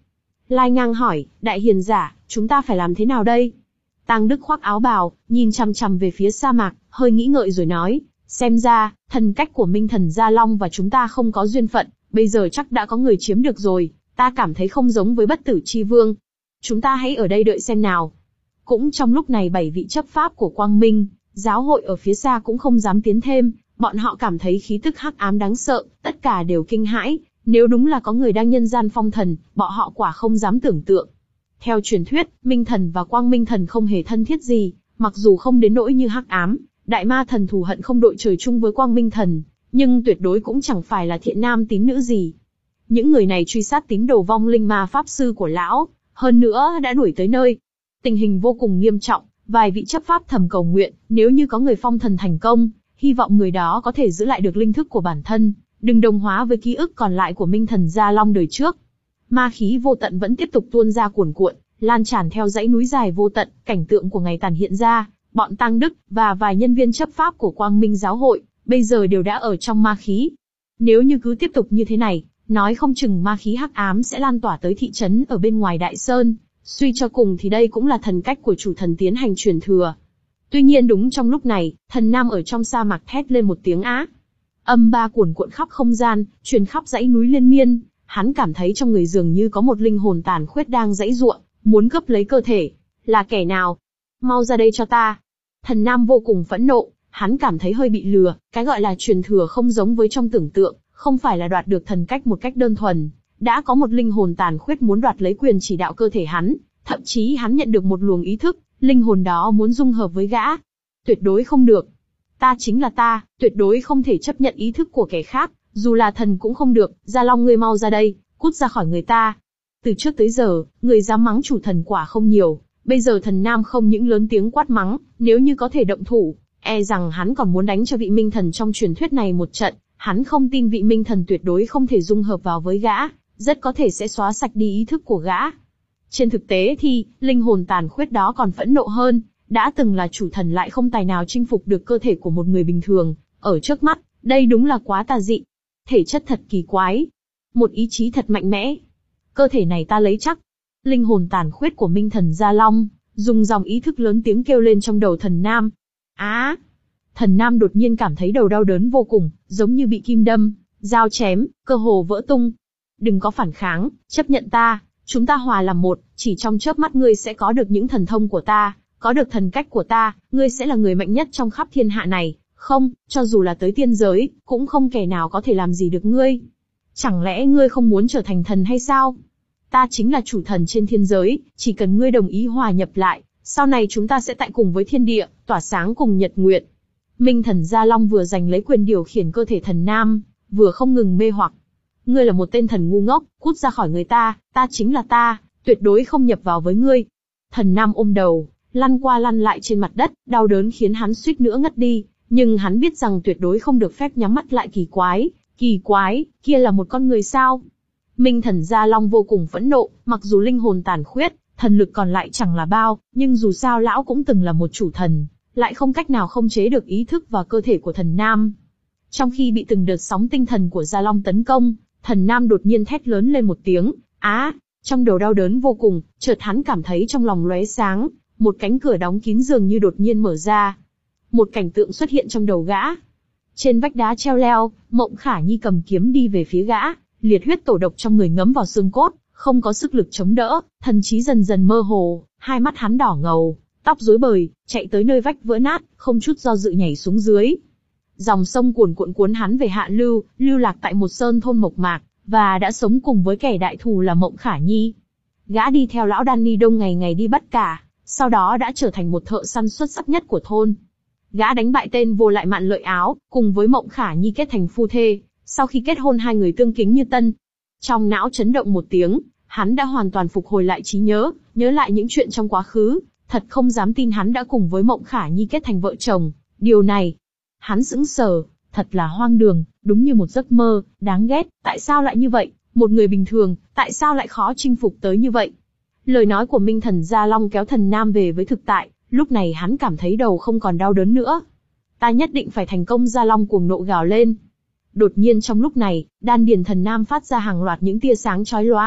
A: lai ngang hỏi, đại hiền giả, chúng ta phải làm thế nào đây? Tang Đức khoác áo bào, nhìn chằm chằm về phía sa mạc, hơi nghĩ ngợi rồi nói, xem ra, thần cách của Minh Thần Gia Long và chúng ta không có duyên phận, bây giờ chắc đã có người chiếm được rồi, ta cảm thấy không giống với Bất Tử Chi Vương. Chúng ta hãy ở đây đợi xem nào. Cũng trong lúc này bảy vị chấp pháp của Quang Minh giáo hội ở phía xa cũng không dám tiến thêm, bọn họ cảm thấy khí tức hắc ám đáng sợ, tất cả đều kinh hãi, nếu đúng là có người đang nhân gian phong thần, bọn họ quả không dám tưởng tượng. Theo truyền thuyết, Minh Thần và Quang Minh Thần không hề thân thiết gì, mặc dù không đến nỗi như hắc ám, Đại Ma Thần thù hận không đội trời chung với Quang Minh Thần, nhưng tuyệt đối cũng chẳng phải là thiện nam tín nữ gì. Những người này truy sát tín đồ vong linh ma pháp sư của lão, hơn nữa đã đuổi tới nơi. Tình hình vô cùng nghiêm trọng, vài vị chấp pháp thầm cầu nguyện, nếu như có người phong thần thành công, hy vọng người đó có thể giữ lại được linh thức của bản thân, đừng đồng hóa với ký ức còn lại của Minh Thần Gia Long đời trước. Ma khí vô tận vẫn tiếp tục tuôn ra cuồn cuộn, lan tràn theo dãy núi dài vô tận, cảnh tượng của ngày tàn hiện ra, bọn Tang Đức và vài nhân viên chấp pháp của Quang Minh giáo hội, bây giờ đều đã ở trong ma khí. Nếu như cứ tiếp tục như thế này, nói không chừng ma khí hắc ám sẽ lan tỏa tới thị trấn ở bên ngoài Đại Sơn, suy cho cùng thì đây cũng là thần cách của chủ thần tiến hành truyền thừa. Tuy nhiên đúng trong lúc này, thần nam ở trong sa mạc thét lên một tiếng á. Âm ba cuồn cuộn khắp không gian, truyền khắp dãy núi liên miên, hắn cảm thấy trong người dường như có một linh hồn tàn khuyết đang giãy giụa, muốn cướp lấy cơ thể. Là kẻ nào? Mau ra đây cho ta. Thần nam vô cùng phẫn nộ, hắn cảm thấy hơi bị lừa, cái gọi là truyền thừa không giống với trong tưởng tượng, không phải là đoạt được thần cách một cách đơn thuần. Đã có một linh hồn tàn khuyết muốn đoạt lấy quyền chỉ đạo cơ thể hắn, thậm chí hắn nhận được một luồng ý thức, linh hồn đó muốn dung hợp với gã. Tuyệt đối không được. Ta chính là ta, tuyệt đối không thể chấp nhận ý thức của kẻ khác, dù là thần cũng không được. Gia Long, ngươi mau ra đây, cút ra khỏi người ta. Từ trước tới giờ, người dám mắng chủ thần quả không nhiều, bây giờ thần nam không những lớn tiếng quát mắng, nếu như có thể động thủ, e rằng hắn còn muốn đánh cho vị minh thần trong truyền thuyết này một trận. Hắn không tin vị minh thần tuyệt đối không thể dung hợp vào với gã, rất có thể sẽ xóa sạch đi ý thức của gã. Trên thực tế thì, linh hồn tàn khuyết đó còn phẫn nộ hơn, đã từng là chủ thần lại không tài nào chinh phục được cơ thể của một người bình thường, ở trước mắt, đây đúng là quá tà dị. Thể chất thật kỳ quái, một ý chí thật mạnh mẽ. Cơ thể này ta lấy chắc. Linh hồn tàn khuyết của Minh Thần Gia Long, dùng dòng ý thức lớn tiếng kêu lên trong đầu thần nam. Á! Thần nam đột nhiên cảm thấy đầu đau đớn vô cùng, giống như bị kim đâm, dao chém, cơ hồ vỡ tung. Đừng có phản kháng, chấp nhận ta, chúng ta hòa làm một, chỉ trong chớp mắt ngươi sẽ có được những thần thông của ta, có được thần cách của ta, ngươi sẽ là người mạnh nhất trong khắp thiên hạ này, không, cho dù là tới tiên giới, cũng không kẻ nào có thể làm gì được ngươi. Chẳng lẽ ngươi không muốn trở thành thần hay sao? Ta chính là chủ thần trên thiên giới, chỉ cần ngươi đồng ý hòa nhập lại, sau này chúng ta sẽ tại cùng với thiên địa, tỏa sáng cùng nhật nguyệt. Minh Thần Gia Long vừa giành lấy quyền điều khiển cơ thể thần nam, vừa không ngừng mê hoặc. Ngươi là một tên thần ngu ngốc, cút ra khỏi người ta, ta chính là ta, tuyệt đối không nhập vào với ngươi. Thần nam ôm đầu, lăn qua lăn lại trên mặt đất, đau đớn khiến hắn suýt nữa ngất đi, nhưng hắn biết rằng tuyệt đối không được phép nhắm mắt lại. Kỳ quái, kỳ quái, kia là một con người sao? Minh Thần Gia Long vô cùng phẫn nộ, mặc dù linh hồn tàn khuyết, thần lực còn lại chẳng là bao, nhưng dù sao lão cũng từng là một chủ thần, lại không cách nào khống chế được ý thức và cơ thể của thần nam. Trong khi bị từng đợt sóng tinh thần của Gia Long tấn công, thần nam đột nhiên thét lớn lên một tiếng, á, trong đầu đau đớn vô cùng, chợt hắn cảm thấy trong lòng lóe sáng, một cánh cửa đóng kín dường như đột nhiên mở ra. Một cảnh tượng xuất hiện trong đầu gã. Trên vách đá treo leo, Mộng Khả Nhi cầm kiếm đi về phía gã, liệt huyết tổ độc trong người ngấm vào xương cốt, không có sức lực chống đỡ, thần trí dần dần mơ hồ, hai mắt hắn đỏ ngầu, tóc rối bời, chạy tới nơi vách vỡ nát, không chút do dự nhảy xuống dưới. Dòng sông cuồn cuộn cuốn hắn về hạ lưu, lưu lạc tại một sơn thôn mộc mạc, và đã sống cùng với kẻ đại thù là Mộng Khả Nhi. Gã đi theo lão Danny Đông ngày ngày đi bắt cả, sau đó đã trở thành một thợ săn xuất sắc nhất của thôn. Gã đánh bại tên vô lại Mạn Lợi Áo, cùng với Mộng Khả Nhi kết thành phu thê, sau khi kết hôn hai người tương kính như tân. Trong não chấn động một tiếng, hắn đã hoàn toàn phục hồi lại trí nhớ, nhớ lại những chuyện trong quá khứ, thật không dám tin hắn đã cùng với Mộng Khả Nhi kết thành vợ chồng. Điều này, hắn sững sờ, thật là hoang đường, đúng như một giấc mơ, đáng ghét, tại sao lại như vậy, một người bình thường, tại sao lại khó chinh phục tới như vậy? Lời nói của Minh Thần Gia Long kéo thần nam về với thực tại, lúc này hắn cảm thấy đầu không còn đau đớn nữa. Ta nhất định phải thành công. Gia Long cuồng nộ gào lên. Đột nhiên trong lúc này, đan điền thần nam phát ra hàng loạt những tia sáng chói lóa,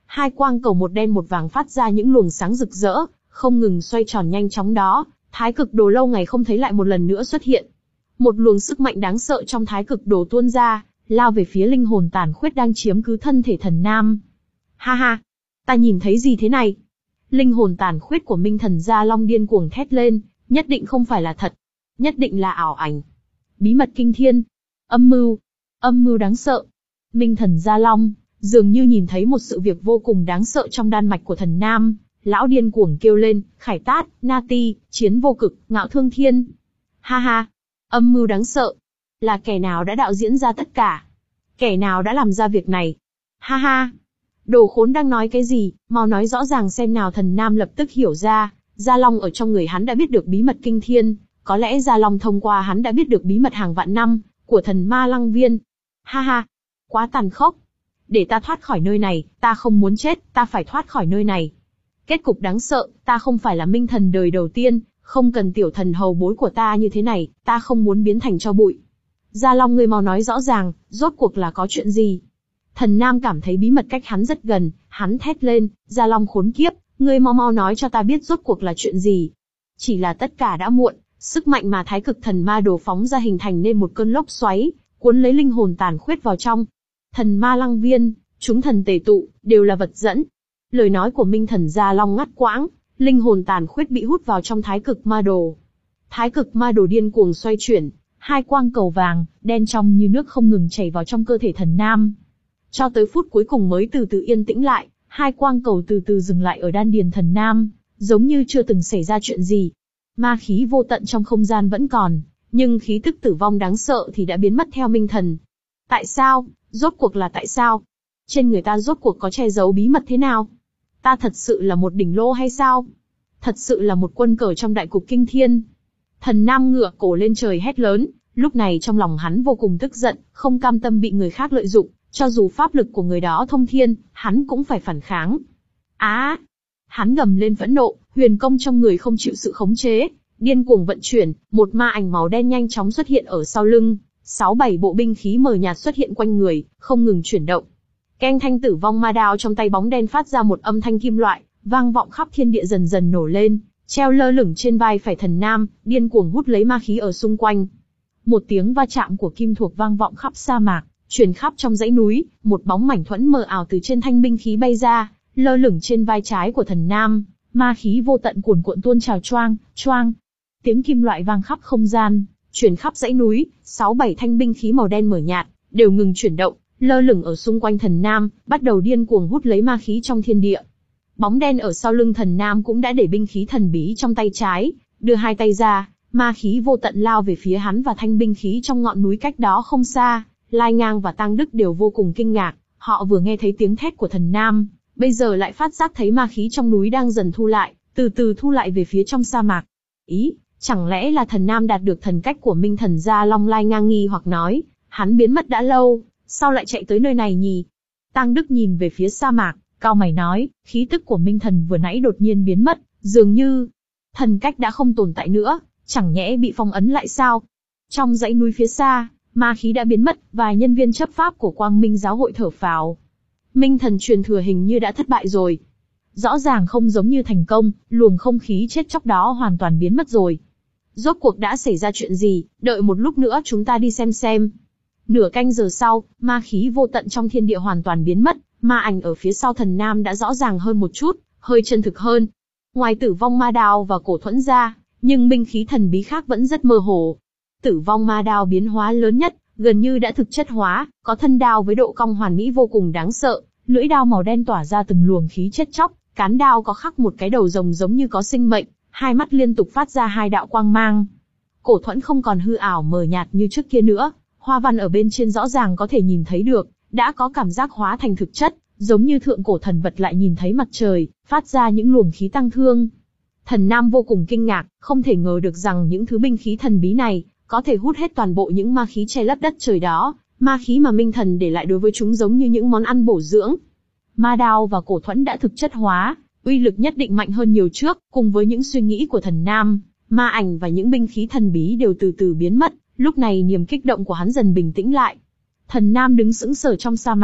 A: Hai quang cầu một đen một vàng phát ra những luồng sáng rực rỡ, không ngừng xoay tròn nhanh chóng đó, thái cực đồ lâu ngày không thấy lại một lần nữa xuất hiện. Một luồng sức mạnh đáng sợ trong thái cực đồ tuôn ra, lao về phía linh hồn tàn khuyết đang chiếm cứ thân thể thần nam. Ha ha! Ta nhìn thấy gì thế này? Linh hồn tàn khuyết của Minh Thần Gia Long điên cuồng thét lên, nhất định không phải là thật. Nhất định là ảo ảnh. Bí mật kinh thiên. Âm mưu. Âm mưu đáng sợ. Minh Thần Gia Long, dường như nhìn thấy một sự việc vô cùng đáng sợ trong đan mạch của thần nam. Lão điên cuồng kêu lên, Khải Tát, Na Ti, Chiến Vô Cực, Ngạo Thương Thiên. Ha ha! Âm mưu đáng sợ. Là kẻ nào đã đạo diễn ra tất cả? Kẻ nào đã làm ra việc này? Ha ha! Đồ khốn đang nói cái gì, mau nói rõ ràng xem nào. Thần nam lập tức hiểu ra, Gia Long ở trong người hắn đã biết được bí mật kinh thiên, có lẽ Gia Long thông qua hắn đã biết được bí mật hàng vạn năm của thần ma lăng viên. Ha ha! Quá tàn khốc! Để ta thoát khỏi nơi này, ta không muốn chết, ta phải thoát khỏi nơi này. Kết cục đáng sợ, ta không phải là minh thần đời đầu tiên, không cần tiểu thần hầu bối của ta như thế này, ta không muốn biến thành tro bụi. Gia Long, ngươi mau nói rõ ràng, rốt cuộc là có chuyện gì? Thần nam cảm thấy bí mật cách hắn rất gần, hắn thét lên, Gia Long khốn kiếp, ngươi mau mau nói cho ta biết rốt cuộc là chuyện gì. Chỉ là tất cả đã muộn, sức mạnh mà thái cực thần ma đồ phóng ra hình thành nên một cơn lốc xoáy, cuốn lấy linh hồn tàn khuyết vào trong. Thần ma lăng viên, chúng thần tề tụ, đều là vật dẫn. Lời nói của Minh Thần Gia Long ngắt quãng, linh hồn tàn khuyết bị hút vào trong thái cực ma đồ. Thái cực ma đồ điên cuồng xoay chuyển, hai quang cầu vàng, đen trong như nước không ngừng chảy vào trong cơ thể thần nam. Cho tới phút cuối cùng mới từ từ yên tĩnh lại, hai quang cầu từ từ dừng lại ở đan điền thần nam, giống như chưa từng xảy ra chuyện gì. Ma khí vô tận trong không gian vẫn còn, nhưng khí tức tử vong đáng sợ thì đã biến mất theo Minh Thần. Tại sao? Rốt cuộc là tại sao? Trên người ta rốt cuộc có che giấu bí mật thế nào? Ta thật sự là một đỉnh lô hay sao? Thật sự là một quân cờ trong đại cục kinh thiên. Thần nam ngửa cổ lên trời hét lớn, lúc này trong lòng hắn vô cùng tức giận, không cam tâm bị người khác lợi dụng, cho dù pháp lực của người đó thông thiên, hắn cũng phải phản kháng. Á! À, hắn gầm lên phẫn nộ, huyền công trong người không chịu sự khống chế, điên cuồng vận chuyển, một ma ảnh màu đen nhanh chóng xuất hiện ở sau lưng, sáu bảy bộ binh khí mờ nhạt xuất hiện quanh người, không ngừng chuyển động. Keng thanh tử vong ma đao trong tay bóng đen phát ra một âm thanh kim loại, vang vọng khắp thiên địa dần dần nổ lên, treo lơ lửng trên vai phải thần nam, điên cuồng hút lấy ma khí ở xung quanh. Một tiếng va chạm của kim thuộc vang vọng khắp sa mạc, truyền khắp trong dãy núi, một bóng mảnh thuẫn mờ ảo từ trên thanh binh khí bay ra, lơ lửng trên vai trái của thần nam, ma khí vô tận cuồn cuộn tuôn trào choang, choang. Tiếng kim loại vang khắp không gian, truyền khắp dãy núi, sáu bảy thanh binh khí màu đen mờ nhạt, đều ngừng chuyển động, lơ lửng ở xung quanh thần nam, bắt đầu điên cuồng hút lấy ma khí trong thiên địa. Bóng đen ở sau lưng thần nam cũng đã để binh khí thần bí trong tay trái, đưa hai tay ra, ma khí vô tận lao về phía hắn và thanh binh khí trong ngọn núi cách đó không xa. Lai Ngang và Tang Đức đều vô cùng kinh ngạc, họ vừa nghe thấy tiếng thét của thần nam, bây giờ lại phát giác thấy ma khí trong núi đang dần thu lại, từ từ thu lại về phía trong sa mạc. Ý, chẳng lẽ là thần nam đạt được thần cách của Minh Thần Gia Long? Lai Ngang nghi hoặc nói, hắn biến mất đã lâu, sao lại chạy tới nơi này nhỉ? Tang Đức nhìn về phía sa mạc, cau mày nói, khí tức của Minh Thần vừa nãy đột nhiên biến mất, dường như thần cách đã không tồn tại nữa, chẳng nhẽ bị phong ấn lại sao? Trong dãy núi phía xa, ma khí đã biến mất, vài nhân viên chấp pháp của Quang Minh giáo hội thở phào. Minh Thần truyền thừa hình như đã thất bại rồi. Rõ ràng không giống như thành công, luồng không khí chết chóc đó hoàn toàn biến mất rồi. Rốt cuộc đã xảy ra chuyện gì, đợi một lúc nữa chúng ta đi xem xem. Nửa canh giờ sau, ma khí vô tận trong thiên địa hoàn toàn biến mất, ma ảnh ở phía sau thần nam đã rõ ràng hơn một chút, hơi chân thực hơn. Ngoài tử vong ma đao và cổ thuẫn ra, nhưng binh khí thần bí khác vẫn rất mơ hồ. Tử vong ma đao biến hóa lớn nhất, gần như đã thực chất hóa, có thân đao với độ cong hoàn mỹ vô cùng đáng sợ, lưỡi đao màu đen tỏa ra từng luồng khí chết chóc, cán đao có khắc một cái đầu rồng giống như có sinh mệnh, hai mắt liên tục phát ra hai đạo quang mang. Cổ thuẫn không còn hư ảo mờ nhạt như trước kia nữa, hoa văn ở bên trên rõ ràng có thể nhìn thấy được, đã có cảm giác hóa thành thực chất, giống như thượng cổ thần vật lại nhìn thấy mặt trời, phát ra những luồng khí tăng thương. Thần nam vô cùng kinh ngạc, không thể ngờ được rằng những thứ binh khí thần bí này có thể hút hết toàn bộ những ma khí che lấp đất trời đó, ma khí mà Minh Thần để lại đối với chúng giống như những món ăn bổ dưỡng. Ma đao và cổ thuẫn đã thực chất hóa, uy lực nhất định mạnh hơn nhiều trước, cùng với những suy nghĩ của thần nam, ma ảnh và những binh khí thần bí đều từ từ biến mất, lúc này niềm kích động của hắn dần bình tĩnh lại. Thần nam đứng sững sờ trong sa mạc,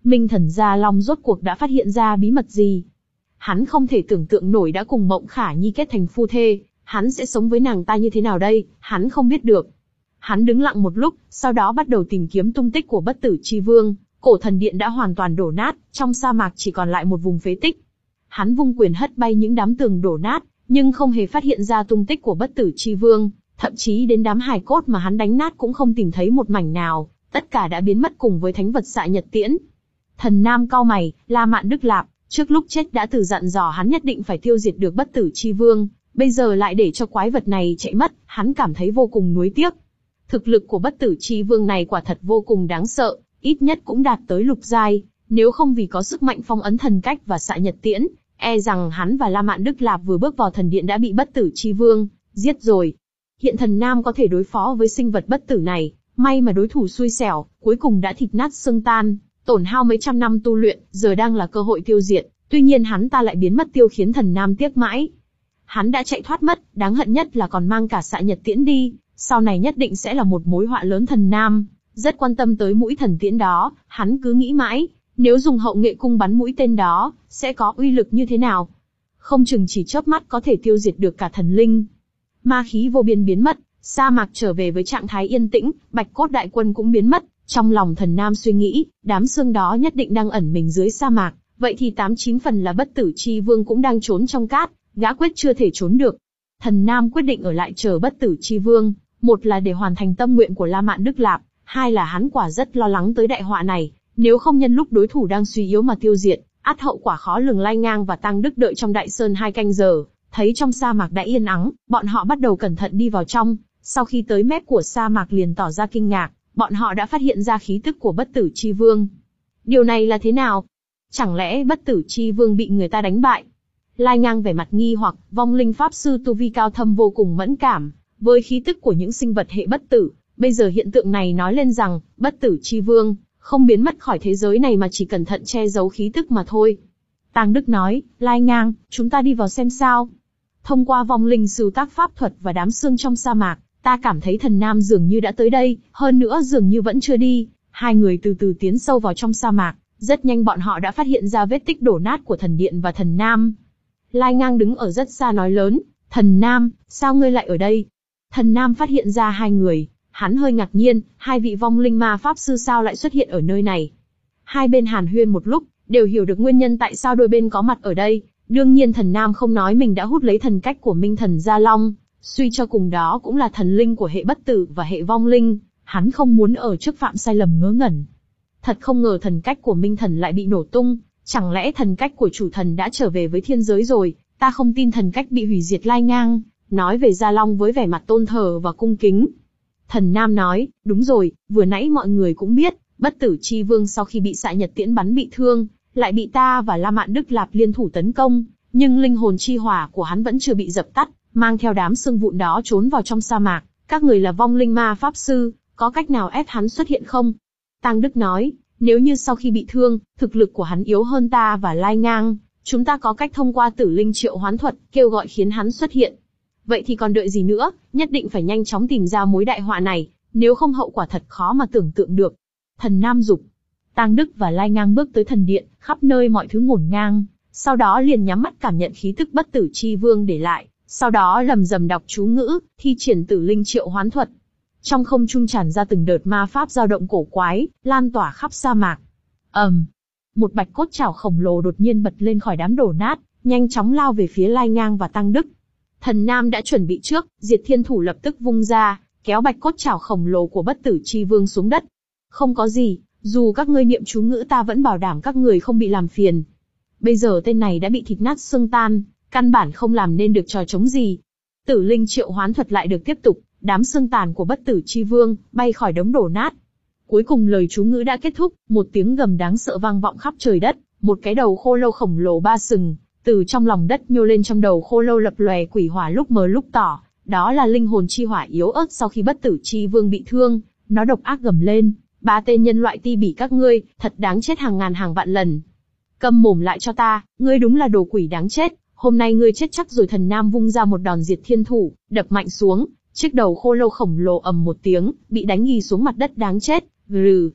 A: Minh Thần Gia Long rốt cuộc đã phát hiện ra bí mật gì? Hắn không thể tưởng tượng nổi đã cùng Mộng Khả Nhi kết thành phu thê, hắn sẽ sống với nàng ta như thế nào đây, hắn không biết được. Hắn đứng lặng một lúc, sau đó bắt đầu tìm kiếm tung tích của Bất Tử Chi Vương. Cổ thần điện đã hoàn toàn đổ nát, trong sa mạc chỉ còn lại một vùng phế tích. Hắn vung quyền hất bay những đám tường đổ nát, nhưng không hề phát hiện ra tung tích của Bất Tử Chi Vương, thậm chí đến đám hài cốt mà hắn đánh nát cũng không tìm thấy một mảnh nào, tất cả đã biến mất cùng với thánh vật Xạ Nhật Tiễn. Thần Nam cau mày, La Mạn Đức Lạp, trước lúc chết đã từ dặn dò hắn nhất định phải tiêu diệt được Bất Tử Chi Vương, bây giờ lại để cho quái vật này chạy mất, hắn cảm thấy vô cùng nuối tiếc. Thực lực của Bất Tử Chi Vương này quả thật vô cùng đáng sợ, ít nhất cũng đạt tới lục giai, nếu không vì có sức mạnh phong ấn thần cách và Xạ Nhật Tiễn, e rằng hắn và La Mạn Đức Lạp vừa bước vào thần điện đã bị Bất Tử Chi Vương giết rồi. Hiện Thần Nam có thể đối phó với sinh vật bất tử này, may mà đối thủ xui xẻo, cuối cùng đã thịt nát xương tan, tổn hao mấy trăm năm tu luyện, giờ đang là cơ hội tiêu diệt, tuy nhiên hắn ta lại biến mất tiêu khiến Thần Nam tiếc mãi. Hắn đã chạy thoát mất, đáng hận nhất là còn mang cả Xạ Nhật Tiễn đi, sau này nhất định sẽ là một mối họa lớn. Thần Nam rất quan tâm tới mũi thần tiễn đó, hắn cứ nghĩ mãi, nếu dùng hậu nghệ cung bắn mũi tên đó, sẽ có uy lực như thế nào? Không chừng chỉ chớp mắt có thể tiêu diệt được cả thần linh. Ma khí vô biên biến mất, sa mạc trở về với trạng thái yên tĩnh, Bạch Cốt đại quân cũng biến mất. Trong lòng Thần Nam suy nghĩ, đám xương đó nhất định đang ẩn mình dưới sa mạc, vậy thì tám chín phần là Bất Tử Chi Vương cũng đang trốn trong cát, gã quyết chưa thể trốn được. Thần Nam quyết định ở lại chờ Bất Tử Chi Vương, một là để hoàn thành tâm nguyện của La Mạn Đức Lạp, hai là hắn quả rất lo lắng tới đại họa này, nếu không nhân lúc đối thủ đang suy yếu mà tiêu diệt, ắt hậu quả khó lường. Lai Ngang và Tăng Đức đợi trong đại sơn hai canh giờ, thấy trong sa mạc đã yên ắng, bọn họ bắt đầu cẩn thận đi vào trong, sau khi tới mép của sa mạc liền tỏ ra kinh ngạc, bọn họ đã phát hiện ra khí tức của Bất Tử Chi Vương. Điều này là thế nào? Chẳng lẽ Bất Tử Chi Vương bị người ta đánh bại? Lai Ngang vẻ mặt nghi hoặc, vong linh pháp sư tu vi cao thâm vô cùng mẫn cảm với khí tức của những sinh vật hệ bất tử, bây giờ hiện tượng này nói lên rằng Bất Tử Chi Vương không biến mất khỏi thế giới này mà chỉ cẩn thận che giấu khí tức mà thôi. Tăng Đức nói, Lai Ngang, chúng ta đi vào xem sao. Thông qua vong linh sưu tác pháp thuật và đám xương trong sa mạc, ta cảm thấy Thần Nam dường như đã tới đây, hơn nữa dường như vẫn chưa đi. Hai người từ từ tiến sâu vào trong sa mạc, rất nhanh bọn họ đã phát hiện ra vết tích đổ nát của thần điện và Thần Nam. Lai Ngang đứng ở rất xa nói lớn, Thần Nam, sao ngươi lại ở đây? Thần Nam phát hiện ra hai người, hắn hơi ngạc nhiên, hai vị vong linh ma pháp sư sao lại xuất hiện ở nơi này. Hai bên hàn huyên một lúc, đều hiểu được nguyên nhân tại sao đôi bên có mặt ở đây. Đương nhiên Thần Nam không nói mình đã hút lấy thần cách của Minh Thần Gia Long, suy cho cùng đó cũng là thần linh của hệ bất tử và hệ vong linh, hắn không muốn ở trước phạm sai lầm ngớ ngẩn. Thật không ngờ thần cách của Minh Thần lại bị nổ tung, chẳng lẽ thần cách của chủ thần đã trở về với thiên giới rồi, ta không tin thần cách bị hủy diệt. Lai Ngang nói về Gia Long với vẻ mặt tôn thờ và cung kính. Thần Nam nói, đúng rồi, vừa nãy mọi người cũng biết, Bất Tử Chi Vương sau khi bị Xạ Nhật Tiễn bắn bị thương, lại bị ta và La Mạn Đức Lạp liên thủ tấn công, nhưng linh hồn chi hỏa của hắn vẫn chưa bị dập tắt, mang theo đám xương vụn đó trốn vào trong sa mạc. Các người là vong linh ma pháp sư, có cách nào ép hắn xuất hiện không? Tăng Đức nói, nếu như sau khi bị thương, thực lực của hắn yếu hơn ta và Lai Ngang, chúng ta có cách thông qua tử linh triệu hoán thuật, kêu gọi khiến hắn xuất hiện. Vậy thì còn đợi gì nữa, nhất định phải nhanh chóng tìm ra mối đại họa này, nếu không hậu quả thật khó mà tưởng tượng được. Thần Nam dục. Tăng Đức và Lai Ngang bước tới thần điện, khắp nơi mọi thứ ngổn ngang, sau đó liền nhắm mắt cảm nhận khí tức Bất Tử Chi Vương để lại, sau đó lầm rầm đọc chú ngữ, thi triển tử linh triệu hoán thuật. Trong không trung tràn ra từng đợt ma pháp dao động cổ quái, lan tỏa khắp sa mạc. ầm, um, một bạch cốt chảo khổng lồ đột nhiên bật lên khỏi đám đổ nát, nhanh chóng lao về phía Lai Ngang và Tăng Đức. Thần Nam đã chuẩn bị trước, Diệt Thiên Thủ lập tức vung ra, kéo bạch cốt chảo khổng lồ của Bất Tử Chi Vương xuống đất. Không có gì, dù các ngươi niệm chú ngữ ta vẫn bảo đảm các người không bị làm phiền. Bây giờ tên này đã bị thịt nát xương tan, căn bản không làm nên được trò trống gì. Tử linh triệu hoán thuật lại được tiếp tục, đám xương tàn của Bất Tử Chi Vương bay khỏi đống đổ nát. Cuối cùng lời chú ngữ đã kết thúc, một tiếng gầm đáng sợ vang vọng khắp trời đất, một cái đầu khô lâu khổng lồ ba sừng từ trong lòng đất nhô lên. Trong đầu khô lâu lập lòe quỷ hỏa lúc mờ lúc tỏ, đó là linh hồn chi hỏa yếu ớt sau khi Bất Tử Chi Vương bị thương. Nó độc ác gầm lên, ba tên nhân loại ti bỉ các ngươi, thật đáng chết hàng ngàn hàng vạn lần. Câm mồm lại cho ta, ngươi đúng là đồ quỷ đáng chết, hôm nay ngươi chết chắc rồi. Thần Nam vung ra một đòn Diệt Thiên Thủ, đập mạnh xuống, chiếc đầu khô lâu khổng lồ ầm một tiếng, bị đánh ghi xuống mặt đất. Đáng chết, gừ.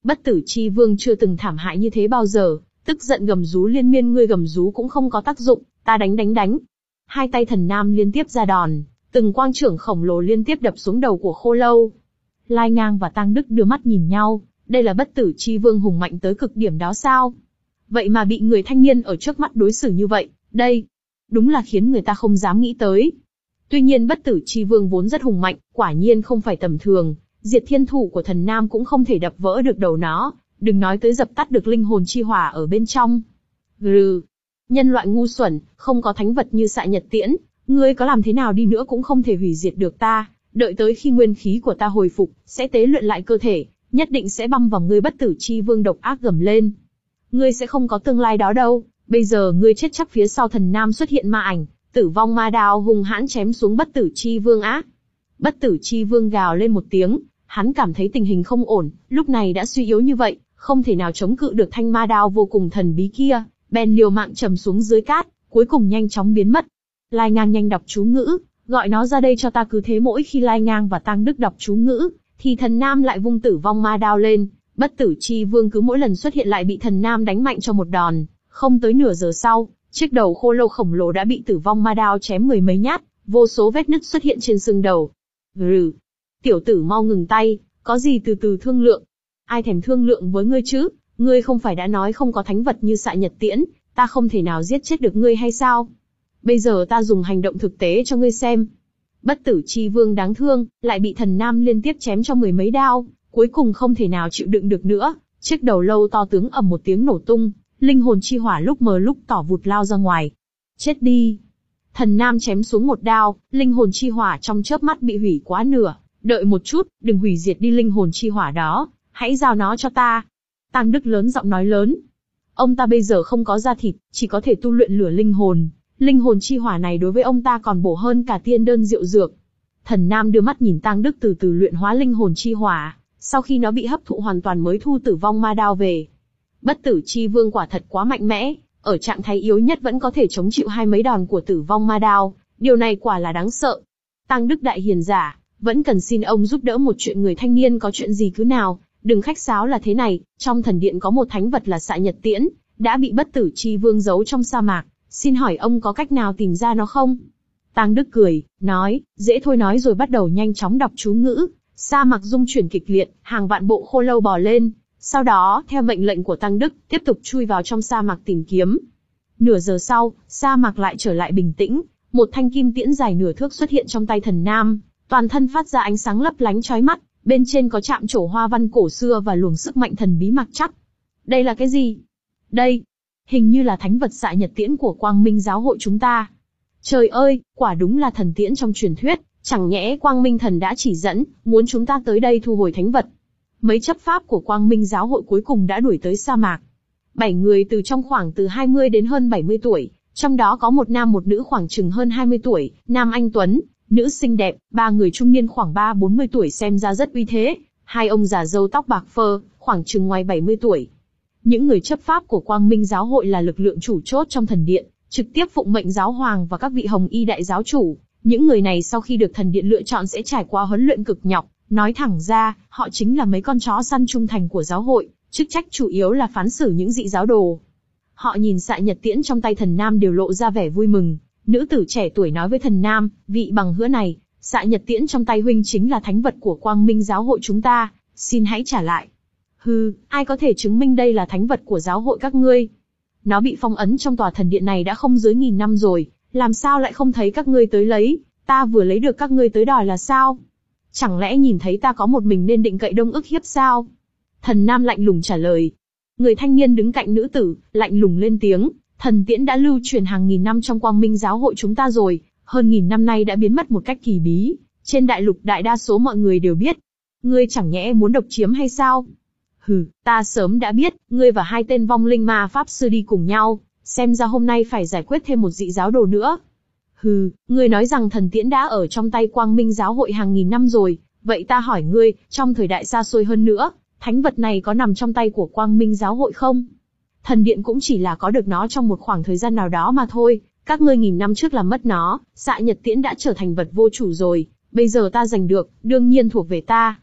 A: Bất tử chi vương chưa từng thảm hại như thế bao giờ, tức giận gầm rú liên miên, ngươi gầm rú cũng không có tác dụng, ta đánh đánh đánh. Hai tay thần nam liên tiếp ra đòn, từng quang trưởng khổng lồ liên tiếp đập xuống đầu của Khô Lâu. Lai Ngang và Tang Đức đưa mắt nhìn nhau, đây là bất tử chi vương hùng mạnh tới cực điểm đó sao? Vậy mà bị người thanh niên ở trước mắt đối xử như vậy, đây, đúng là khiến người ta không dám nghĩ tới. Tuy nhiên bất tử chi vương vốn rất hùng mạnh, quả nhiên không phải tầm thường, diệt thiên thủ của thần nam cũng không thể đập vỡ được đầu nó, đừng nói tới dập tắt được linh hồn chi hỏa ở bên trong. Gừ, nhân loại ngu xuẩn, không có thánh vật như Xạ Nhật Tiễn, ngươi có làm thế nào đi nữa cũng không thể hủy diệt được ta, đợi tới khi nguyên khí của ta hồi phục, sẽ tế luyện lại cơ thể, nhất định sẽ băm vào ngươi. Bất tử chi vương độc ác gầm lên. Ngươi sẽ không có tương lai đó đâu, bây giờ ngươi chết chắc. Phía sau thần nam xuất hiện ma ảnh, tử vong ma đao hung hãn chém xuống bất tử chi vương ác. Bất tử chi vương gào lên một tiếng, hắn cảm thấy tình hình không ổn, lúc này đã suy yếu như vậy, không thể nào chống cự được thanh ma đao vô cùng thần bí kia, bèn liều mạng trầm xuống dưới cát, cuối cùng nhanh chóng biến mất. Lai Ngang nhanh đọc chú ngữ, gọi nó ra đây cho ta. Cứ thế mỗi khi Lai Ngang và Tang Đức đọc chú ngữ, thì thần nam lại vung tử vong ma đao lên. Bất tử chi vương cứ mỗi lần xuất hiện lại bị thần nam đánh mạnh cho một đòn. Không tới nửa giờ sau, chiếc đầu Khô Lâu khổng lồ đã bị tử vong ma đao chém mười mấy nhát, vô số vết nứt xuất hiện trên xương đầu. Gừ, tiểu tử mau ngừng tay, có gì từ từ thương lượng. Ai thèm thương lượng với ngươi chứ, ngươi không phải đã nói không có thánh vật như Xạ Nhật Tiễn, ta không thể nào giết chết được ngươi hay sao? Bây giờ ta dùng hành động thực tế cho ngươi xem. Bất tử chi vương đáng thương, lại bị thần nam liên tiếp chém cho mười mấy đao, cuối cùng không thể nào chịu đựng được nữa, chiếc đầu lâu to tướng ầm một tiếng nổ tung, linh hồn chi hỏa lúc mờ lúc tỏ vụt lao ra ngoài. Chết đi! Thần nam chém xuống một đao, linh hồn chi hỏa trong chớp mắt bị hủy quá nửa. Đợi một chút, đừng hủy diệt đi linh hồn chi hỏa đó, hãy giao nó cho ta. Tang Đức lớn giọng nói lớn. Ông ta bây giờ không có da thịt, chỉ có thể tu luyện lửa linh hồn. Linh hồn chi hỏa này đối với ông ta còn bổ hơn cả tiên đơn diệu dược. Thần nam đưa mắt nhìn Tang Đức từ từ luyện hóa linh hồn chi hỏa, sau khi nó bị hấp thụ hoàn toàn mới thu tử vong ma đao về. Bất tử chi vương quả thật quá mạnh mẽ, ở trạng thái yếu nhất vẫn có thể chống chịu hai mấy đòn của tử vong ma đao, điều này quả là đáng sợ. Tang Đức đại hiền giả, vẫn cần xin ông giúp đỡ một chuyện. Người thanh niên có chuyện gì cứ nào, đừng khách sáo. Là thế này, trong thần điện có một thánh vật là Xạ Nhật Tiễn, đã bị bất tử chi vương giấu trong sa mạc, xin hỏi ông có cách nào tìm ra nó không? Tang Đức cười, nói, dễ thôi. Nói rồi bắt đầu nhanh chóng đọc chú ngữ, sa mạc rung chuyển kịch liệt, hàng vạn bộ khô lâu bò lên, sau đó, theo mệnh lệnh của Tang Đức, tiếp tục chui vào trong sa mạc tìm kiếm. Nửa giờ sau, sa mạc lại trở lại bình tĩnh, một thanh kim tiễn dài nửa thước xuất hiện trong tay thần nam, toàn thân phát ra ánh sáng lấp lánh chói mắt, bên trên có chạm trổ hoa văn cổ xưa và luồng sức mạnh thần bí mặc chắc. Đây là cái gì? Đây, hình như là thánh vật Xạ Nhật Tiễn của Quang Minh giáo hội chúng ta. Trời ơi, quả đúng là thần tiễn trong truyền thuyết, chẳng nhẽ Quang Minh thần đã chỉ dẫn, muốn chúng ta tới đây thu hồi thánh vật. Mấy chấp pháp của Quang Minh giáo hội cuối cùng đã đuổi tới sa mạc. Bảy người từ trong khoảng từ hai mươi đến hơn bảy mươi tuổi, trong đó có một nam một nữ khoảng chừng hơn hai mươi tuổi, nam anh tuấn, nữ xinh đẹp, ba người trung niên khoảng ba bốn mươi tuổi xem ra rất uy thế, hai ông già râu tóc bạc phơ, khoảng chừng ngoài bảy mươi tuổi. Những người chấp pháp của Quang Minh giáo hội là lực lượng chủ chốt trong thần điện, trực tiếp phụng mệnh giáo hoàng và các vị hồng y đại giáo chủ. Những người này sau khi được thần điện lựa chọn sẽ trải qua huấn luyện cực nhọc, nói thẳng ra, họ chính là mấy con chó săn trung thành của giáo hội, chức trách chủ yếu là phán xử những dị giáo đồ. Họ nhìn Xạ Nhật Tiễn trong tay thần nam đều lộ ra vẻ vui mừng. Nữ tử trẻ tuổi nói với thần nam, vị bằng hữu này, Xạ Nhật Tiễn trong tay huynh chính là thánh vật của Quang Minh giáo hội chúng ta, xin hãy trả lại. Hừ, ai có thể chứng minh đây là thánh vật của giáo hội các ngươi? Nó bị phong ấn trong tòa thần điện này đã không dưới nghìn năm rồi, làm sao lại không thấy các ngươi tới lấy? Ta vừa lấy được các ngươi tới đòi là sao? Chẳng lẽ nhìn thấy ta có một mình nên định cậy đông ức hiếp sao? Thần nam lạnh lùng trả lời. Người thanh niên đứng cạnh nữ tử, lạnh lùng lên tiếng, thần tiễn đã lưu truyền hàng nghìn năm trong Quang Minh giáo hội chúng ta rồi, hơn nghìn năm nay đã biến mất một cách kỳ bí, trên đại lục đại đa số mọi người đều biết. Ngươi chẳng nhẽ muốn độc chiếm hay sao? Hừ, ta sớm đã biết, ngươi và hai tên vong linh ma pháp sư đi cùng nhau, xem ra hôm nay phải giải quyết thêm một dị giáo đồ nữa. Hừ, ngươi nói rằng thần tiễn đã ở trong tay Quang Minh giáo hội hàng nghìn năm rồi, vậy ta hỏi ngươi, trong thời đại xa xôi hơn nữa, thánh vật này có nằm trong tay của Quang Minh giáo hội không? Thần điện cũng chỉ là có được nó trong một khoảng thời gian nào đó mà thôi, các ngươi nghìn năm trước làm mất nó, Xạ Nhật Tiễn đã trở thành vật vô chủ rồi, bây giờ ta giành được, đương nhiên thuộc về ta.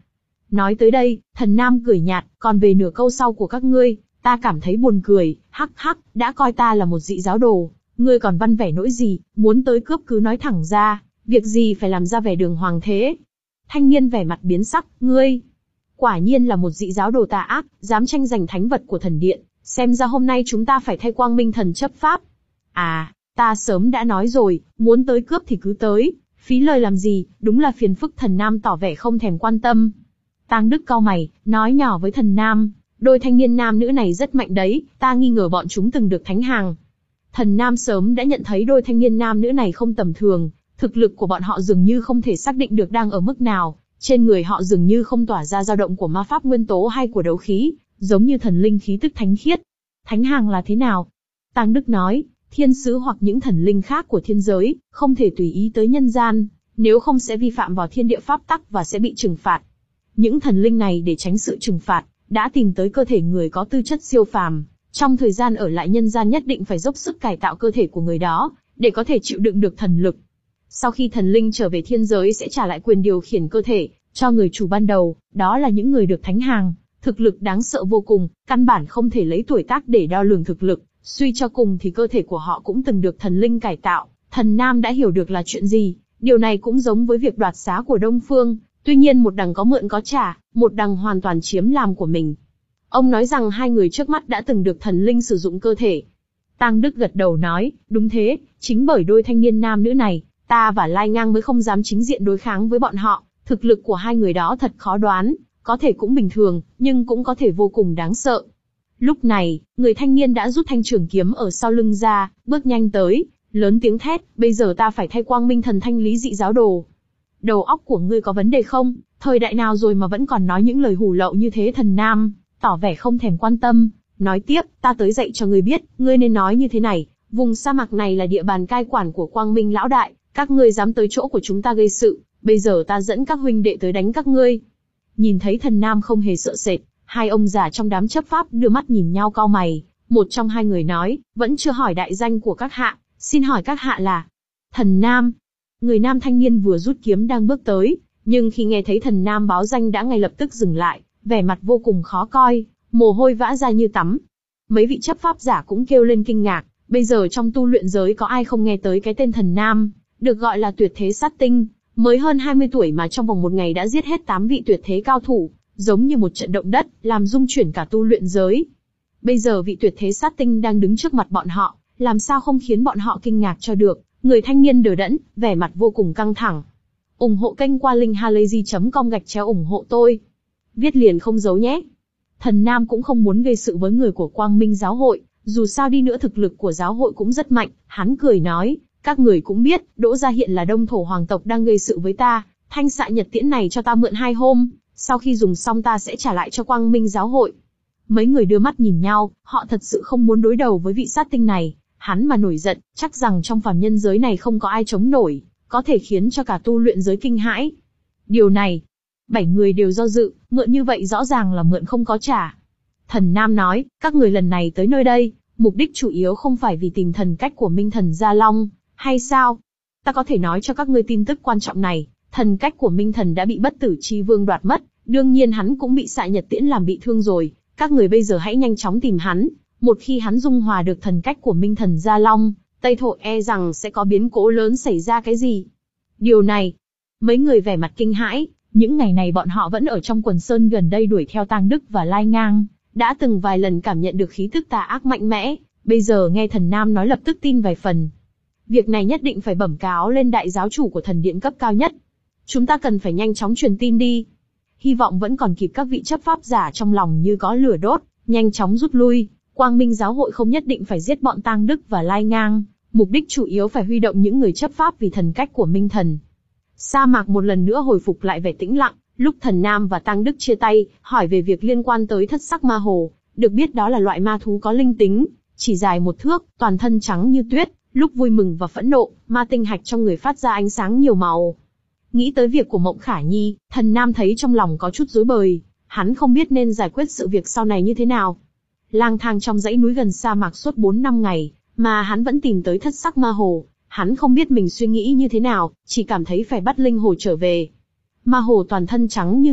A: Nói tới đây, Thần Nam cười nhạt, còn về nửa câu sau của các ngươi, ta cảm thấy buồn cười, hắc hắc, đã coi ta là một dị giáo đồ, ngươi còn văn vẻ nỗi gì, muốn tới cướp cứ nói thẳng ra, việc gì phải làm ra vẻ đường hoàng thế. Thanh niên vẻ mặt biến sắc, ngươi, quả nhiên là một dị giáo đồ tà ác, dám tranh giành thánh vật của thần điện, xem ra hôm nay chúng ta phải thay Quang Minh thần chấp pháp. À, ta sớm đã nói rồi, muốn tới cướp thì cứ tới, phí lời làm gì, đúng là phiền phức. Thần Nam tỏ vẻ không thèm quan tâm. Tang Đức cau mày, nói nhỏ với Thần Nam, đôi thanh niên nam nữ này rất mạnh đấy, ta nghi ngờ bọn chúng từng được thánh hàng. Thần Nam sớm đã nhận thấy đôi thanh niên nam nữ này không tầm thường, thực lực của bọn họ dường như không thể xác định được đang ở mức nào, trên người họ dường như không tỏa ra dao động của ma pháp nguyên tố hay của đấu khí, giống như thần linh khí tức thánh khiết. Thánh hàng là thế nào? Tang Đức nói, thiên sứ hoặc những thần linh khác của thiên giới, không thể tùy ý tới nhân gian, nếu không sẽ vi phạm vào thiên địa pháp tắc và sẽ bị trừng phạt. Những thần linh này để tránh sự trừng phạt, đã tìm tới cơ thể người có tư chất siêu phàm, trong thời gian ở lại nhân gian nhất định phải dốc sức cải tạo cơ thể của người đó, để có thể chịu đựng được thần lực. Sau khi thần linh trở về thiên giới sẽ trả lại quyền điều khiển cơ thể, cho người chủ ban đầu, đó là những người được thánh hàng, thực lực đáng sợ vô cùng, căn bản không thể lấy tuổi tác để đo lường thực lực, suy cho cùng thì cơ thể của họ cũng từng được thần linh cải tạo. Thần Nam đã hiểu được là chuyện gì, điều này cũng giống với việc đoạt xá của Đông Phương, tuy nhiên một đằng có mượn có trả, một đằng hoàn toàn chiếm làm của mình. Ông nói rằng hai người trước mắt đã từng được thần linh sử dụng cơ thể. Tang Đức gật đầu nói, đúng thế, chính bởi đôi thanh niên nam nữ này, ta và Lai Ngang mới không dám chính diện đối kháng với bọn họ, thực lực của hai người đó thật khó đoán, có thể cũng bình thường, nhưng cũng có thể vô cùng đáng sợ. Lúc này, người thanh niên đã rút thanh trường kiếm ở sau lưng ra, bước nhanh tới, lớn tiếng thét, bây giờ ta phải thay Quang Minh thần thanh lý dị giáo đồ. Đầu óc của ngươi có vấn đề không? Thời đại nào rồi mà vẫn còn nói những lời hủ lậu như thế? Thần Nam tỏ vẻ không thèm quan tâm, nói tiếp, ta tới dạy cho ngươi biết, ngươi nên nói như thế này, vùng sa mạc này là địa bàn cai quản của Quang Minh lão đại, các ngươi dám tới chỗ của chúng ta gây sự, bây giờ ta dẫn các huynh đệ tới đánh các ngươi. Nhìn thấy Thần Nam không hề sợ sệt, hai ông già trong đám chấp pháp đưa mắt nhìn nhau cau mày, một trong hai người nói, vẫn chưa hỏi đại danh của các hạ, xin hỏi các hạ là Thần Nam. Người nam thanh niên vừa rút kiếm đang bước tới, nhưng khi nghe thấy Thần Nam báo danh đã ngay lập tức dừng lại, vẻ mặt vô cùng khó coi, mồ hôi vã ra như tắm. Mấy vị chấp pháp giả cũng kêu lên kinh ngạc, bây giờ trong tu luyện giới có ai không nghe tới cái tên Thần Nam, được gọi là tuyệt thế sát tinh, mới hơn hai mươi tuổi mà trong vòng một ngày đã giết hết tám vị tuyệt thế cao thủ, giống như một trận động đất, làm rung chuyển cả tu luyện giới. Bây giờ vị tuyệt thế sát tinh đang đứng trước mặt bọn họ, làm sao không khiến bọn họ kinh ngạc cho được. Người thanh niên đờ đẫn, vẻ mặt vô cùng căng thẳng. ủng hộ kênh qua link halayzi chấm com gạch chéo ủng hộ tôi. Viết liền không giấu nhé. Thần Nam cũng không muốn gây sự với người của Quang Minh giáo hội, dù sao đi nữa thực lực của giáo hội cũng rất mạnh. Hắn cười nói, các người cũng biết, Đỗ Gia hiện là đông thổ hoàng tộc đang gây sự với ta, thanh xạ nhật tiễn này cho ta mượn hai hôm, sau khi dùng xong ta sẽ trả lại cho Quang Minh giáo hội. Mấy người đưa mắt nhìn nhau, họ thật sự không muốn đối đầu với vị sát tinh này. Hắn mà nổi giận, chắc rằng trong phàm nhân giới này không có ai chống nổi, có thể khiến cho cả tu luyện giới kinh hãi. Điều này, bảy người đều do dự, mượn như vậy rõ ràng là mượn không có trả. Thần Nam nói, các người lần này tới nơi đây, mục đích chủ yếu không phải vì tìm thần cách của Minh Thần Gia Long, hay sao? Ta có thể nói cho các ngươi tin tức quan trọng này, thần cách của Minh Thần đã bị Bất Tử Chi Vương đoạt mất, đương nhiên hắn cũng bị xạ nhật tiễn làm bị thương rồi, các người bây giờ hãy nhanh chóng tìm hắn. Một khi hắn dung hòa được thần cách của Minh Thần Gia Long, Tây Thổ e rằng sẽ có biến cố lớn xảy ra. Cái gì? Điều này, mấy người vẻ mặt kinh hãi, những ngày này bọn họ vẫn ở trong quần sơn gần đây đuổi theo Tang Đức và Lai Ngang, đã từng vài lần cảm nhận được khí tức tà ác mạnh mẽ, bây giờ nghe Thần Nam nói lập tức tin vài phần. Việc này nhất định phải bẩm cáo lên đại giáo chủ của thần điện cấp cao nhất. Chúng ta cần phải nhanh chóng truyền tin đi. Hy vọng vẫn còn kịp. Các vị chấp pháp giả trong lòng như có lửa đốt, nhanh chóng rút lui. Quang Minh giáo hội không nhất định phải giết bọn Tang Đức và Lai Ngang, mục đích chủ yếu phải huy động những người chấp pháp vì thần cách của Minh Thần. Sa mạc một lần nữa hồi phục lại vẻ tĩnh lặng, lúc Thần Nam và Tang Đức chia tay, hỏi về việc liên quan tới thất sắc ma hồ, được biết đó là loại ma thú có linh tính, chỉ dài một thước, toàn thân trắng như tuyết, lúc vui mừng và phẫn nộ, ma tinh hạch trong người phát ra ánh sáng nhiều màu. Nghĩ tới việc của Mộng Khả Nhi, Thần Nam thấy trong lòng có chút rối bời, hắn không biết nên giải quyết sự việc sau này như thế nào. Lang thang trong dãy núi gần sa mạc suốt bốn năm ngày, mà hắn vẫn tìm tới thất sắc ma hồ, hắn không biết mình suy nghĩ như thế nào, chỉ cảm thấy phải bắt linh hồ trở về. Ma hồ toàn thân trắng như ngọc,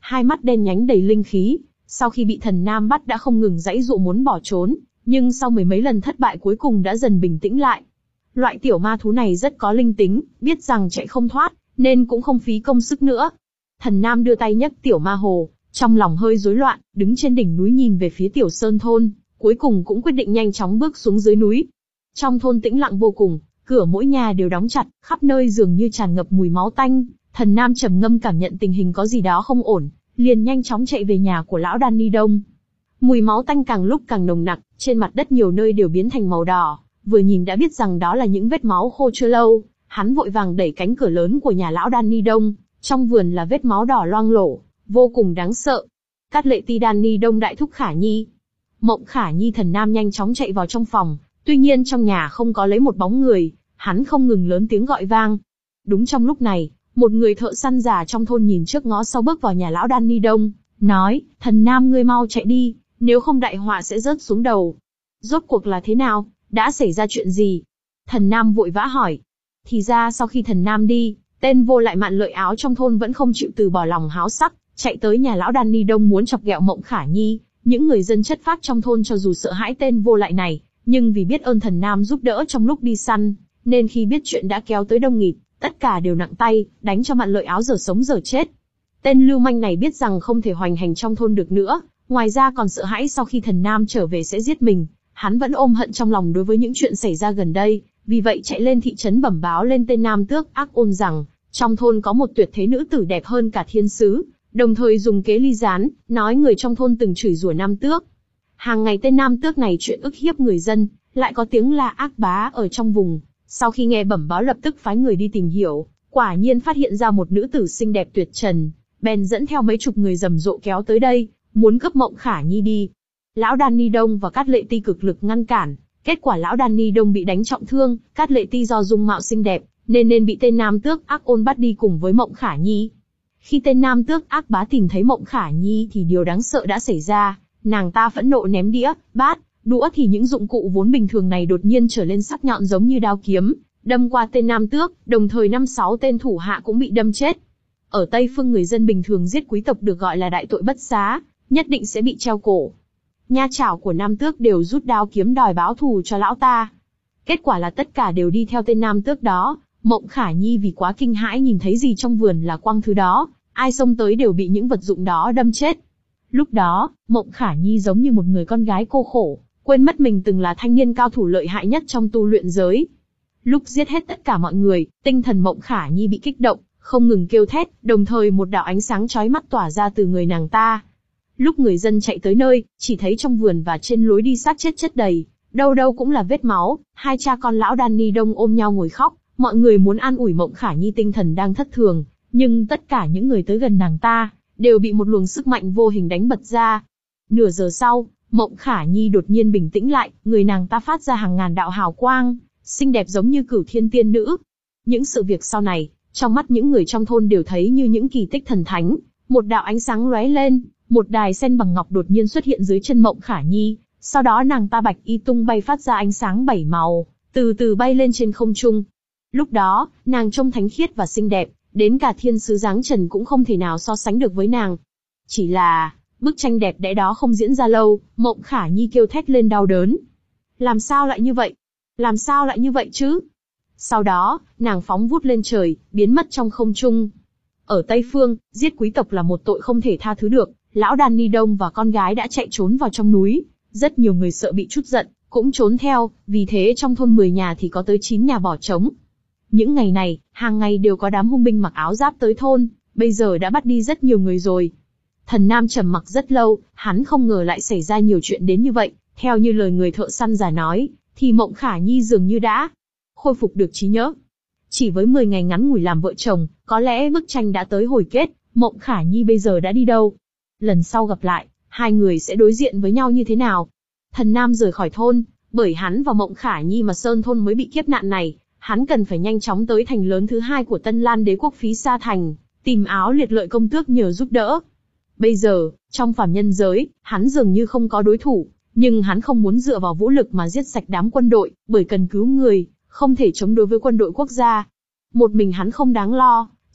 A: hai mắt đen nhánh đầy linh khí. Sau khi bị Thần Nam bắt đã không ngừng giãy giụa muốn bỏ trốn, nhưng sau mười mấy lần thất bại cuối cùng đã dần bình tĩnh lại. Loại tiểu ma thú này rất có linh tính, biết rằng chạy không thoát, nên cũng không phí công sức nữa. Thần Nam đưa tay nhấc tiểu ma hồ, trong lòng hơi rối loạn, đứng trên đỉnh núi nhìn về phía tiểu sơn thôn, cuối cùng cũng quyết định nhanh chóng bước xuống dưới núi. Trong thôn tĩnh lặng vô cùng, cửa mỗi nhà đều đóng chặt, khắp nơi dường như tràn ngập mùi máu tanh. Thần Nam trầm ngâm cảm nhận tình hình có gì đó không ổn, liền nhanh chóng chạy về nhà của lão Danny Đông. Mùi máu tanh càng lúc càng nồng nặc, trên mặt đất nhiều nơi đều biến thành màu đỏ, vừa nhìn đã biết rằng đó là những vết máu khô chưa lâu. Hắn vội vàng đẩy cánh cửa lớn của nhà lão Danny Đông, trong vườn là vết máu đỏ loang lổ, vô cùng đáng sợ. Cát Lệ Ti Danny Đông đại thúc Khả Nhi. Mộng Khả Nhi. Thần Nam nhanh chóng chạy vào trong phòng, tuy nhiên trong nhà không có lấy một bóng người, hắn không ngừng lớn tiếng gọi vang. Đúng trong lúc này, một người thợ săn già trong thôn nhìn trước ngó sau bước vào nhà lão Danny Đông, nói, Thần Nam ngươi mau chạy đi, nếu không đại họa sẽ rớt xuống đầu. Rốt cuộc là thế nào, đã xảy ra chuyện gì? Thần Nam vội vã hỏi. Thì ra sau khi Thần Nam đi, tên vô lại mạn lợi áo trong thôn vẫn không chịu từ bỏ lòng háo sắc, chạy tới nhà lão Danny Đông muốn chọc ghẹo Mộng Khả Nhi. Những người dân chất phác trong thôn cho dù sợ hãi tên vô lại này, nhưng vì biết ơn Thần Nam giúp đỡ trong lúc đi săn, nên khi biết chuyện đã kéo tới đông nghịt, tất cả đều nặng tay, đánh cho mạn lợi áo giờ sống giờ chết. Tên lưu manh này biết rằng không thể hoành hành trong thôn được nữa, ngoài ra còn sợ hãi sau khi Thần Nam trở về sẽ giết mình. Hắn vẫn ôm hận trong lòng đối với những chuyện xảy ra gần đây, vì vậy chạy lên thị trấn bẩm báo lên tên Nam Tước ác ôn rằng, trong thôn có một tuyệt thế nữ tử đẹp hơn cả thiên sứ, đồng thời dùng kế ly gián, nói người trong thôn từng chửi rủa Nam Tước. Hàng ngày tên Nam Tước này chuyện ức hiếp người dân, lại có tiếng la ác bá ở trong vùng. Sau khi nghe bẩm báo lập tức phái người đi tìm hiểu, quả nhiên phát hiện ra một nữ tử xinh đẹp tuyệt trần, bèn dẫn theo mấy chục người rầm rộ kéo tới đây, muốn cướp Mộng Khả Nhi đi. Lão Danny Đông và Cát Lệ Ti cực lực ngăn cản, kết quả lão Danny Đông bị đánh trọng thương, Cát Lệ Ti do dung mạo xinh đẹp, nên nên bị tên Nam Tước ác ôn bắt đi cùng với Mộng Khả Nhi. Khi tên Nam Tước ác bá tìm thấy Mộng Khả Nhi thì điều đáng sợ đã xảy ra, nàng ta phẫn nộ ném đĩa, bát, đũa thì những dụng cụ vốn bình thường này đột nhiên trở lên sắc nhọn giống như đao kiếm, đâm qua tên Nam Tước, đồng thời năm sáu tên thủ hạ cũng bị đâm chết. Ở Tây Phương người dân bình thường giết quý tộc được gọi là đại tội bất xá, nhất định sẽ bị treo cổ. Nha chảo của Nam Tước đều rút đao kiếm đòi báo thù cho lão ta. Kết quả là tất cả đều đi theo tên Nam Tước đó. Mộng Khả Nhi vì quá kinh hãi nhìn thấy gì trong vườn là quăng thứ đó, ai xông tới đều bị những vật dụng đó đâm chết. Lúc đó, Mộng Khả Nhi giống như một người con gái cô khổ, quên mất mình từng là thanh niên cao thủ lợi hại nhất trong tu luyện giới. Lúc giết hết tất cả mọi người, tinh thần Mộng Khả Nhi bị kích động, không ngừng kêu thét, đồng thời một đạo ánh sáng chói mắt tỏa ra từ người nàng ta. Lúc người dân chạy tới nơi, chỉ thấy trong vườn và trên lối đi xác chết chất đầy, đâu đâu cũng là vết máu, hai cha con lão Danny Đông ôm nhau ngồi khóc, mọi người muốn an ủi Mộng Khả Nhi tinh thần đang thất thường, nhưng tất cả những người tới gần nàng ta, đều bị một luồng sức mạnh vô hình đánh bật ra. Nửa giờ sau, Mộng Khả Nhi đột nhiên bình tĩnh lại, người nàng ta phát ra hàng ngàn đạo hào quang, xinh đẹp giống như cửu thiên tiên nữ. Những sự việc sau này, trong mắt những người trong thôn đều thấy như những kỳ tích thần thánh, một đạo ánh sáng lóe lên, một đài sen bằng ngọc đột nhiên xuất hiện dưới chân Mộng Khả Nhi, sau đó nàng ta bạch y tung bay phát ra ánh sáng bảy màu, từ từ bay lên trên không trung. Lúc đó, nàng trông thánh khiết và xinh đẹp, đến cả thiên sứ dáng trần cũng không thể nào so sánh được với nàng. Chỉ là, bức tranh đẹp đẽ đó không diễn ra lâu, Mộng Khả Nhi kêu thét lên đau đớn. Làm sao lại như vậy? Làm sao lại như vậy chứ? Sau đó, nàng phóng vút lên trời, biến mất trong không trung. Ở Tây Phương, giết quý tộc là một tội không thể tha thứ được, lão Danny Đông và con gái đã chạy trốn vào trong núi. Rất nhiều người sợ bị trút giận, cũng trốn theo, vì thế trong thôn mười nhà thì có tới chín nhà bỏ trống. Những ngày này, hàng ngày đều có đám hung binh mặc áo giáp tới thôn, bây giờ đã bắt đi rất nhiều người rồi. Thần Nam trầm mặc rất lâu, hắn không ngờ lại xảy ra nhiều chuyện đến như vậy. Theo như lời người thợ săn già nói, thì Mộng Khả Nhi dường như đã khôi phục được trí nhớ. Chỉ với mười ngày ngắn ngủi làm vợ chồng, có lẽ bức tranh đã tới hồi kết, Mộng Khả Nhi bây giờ đã đi đâu? Lần sau gặp lại, hai người sẽ đối diện với nhau như thế nào? Thần Nam rời khỏi thôn, bởi hắn và Mộng Khả Nhi mà Sơn thôn mới bị kiếp nạn này, hắn cần phải nhanh chóng tới thành lớn thứ hai của Tân Lan Đế quốc Phí Sa Thành, tìm Áo Liệt Lợi công tước nhờ giúp đỡ. Bây giờ, trong phàm nhân giới, hắn dường như không có đối thủ, nhưng hắn không muốn dựa vào vũ lực mà giết sạch đám quân đội, bởi cần cứu người, không thể chống đối với quân đội quốc gia. Một mình hắn không đáng lo,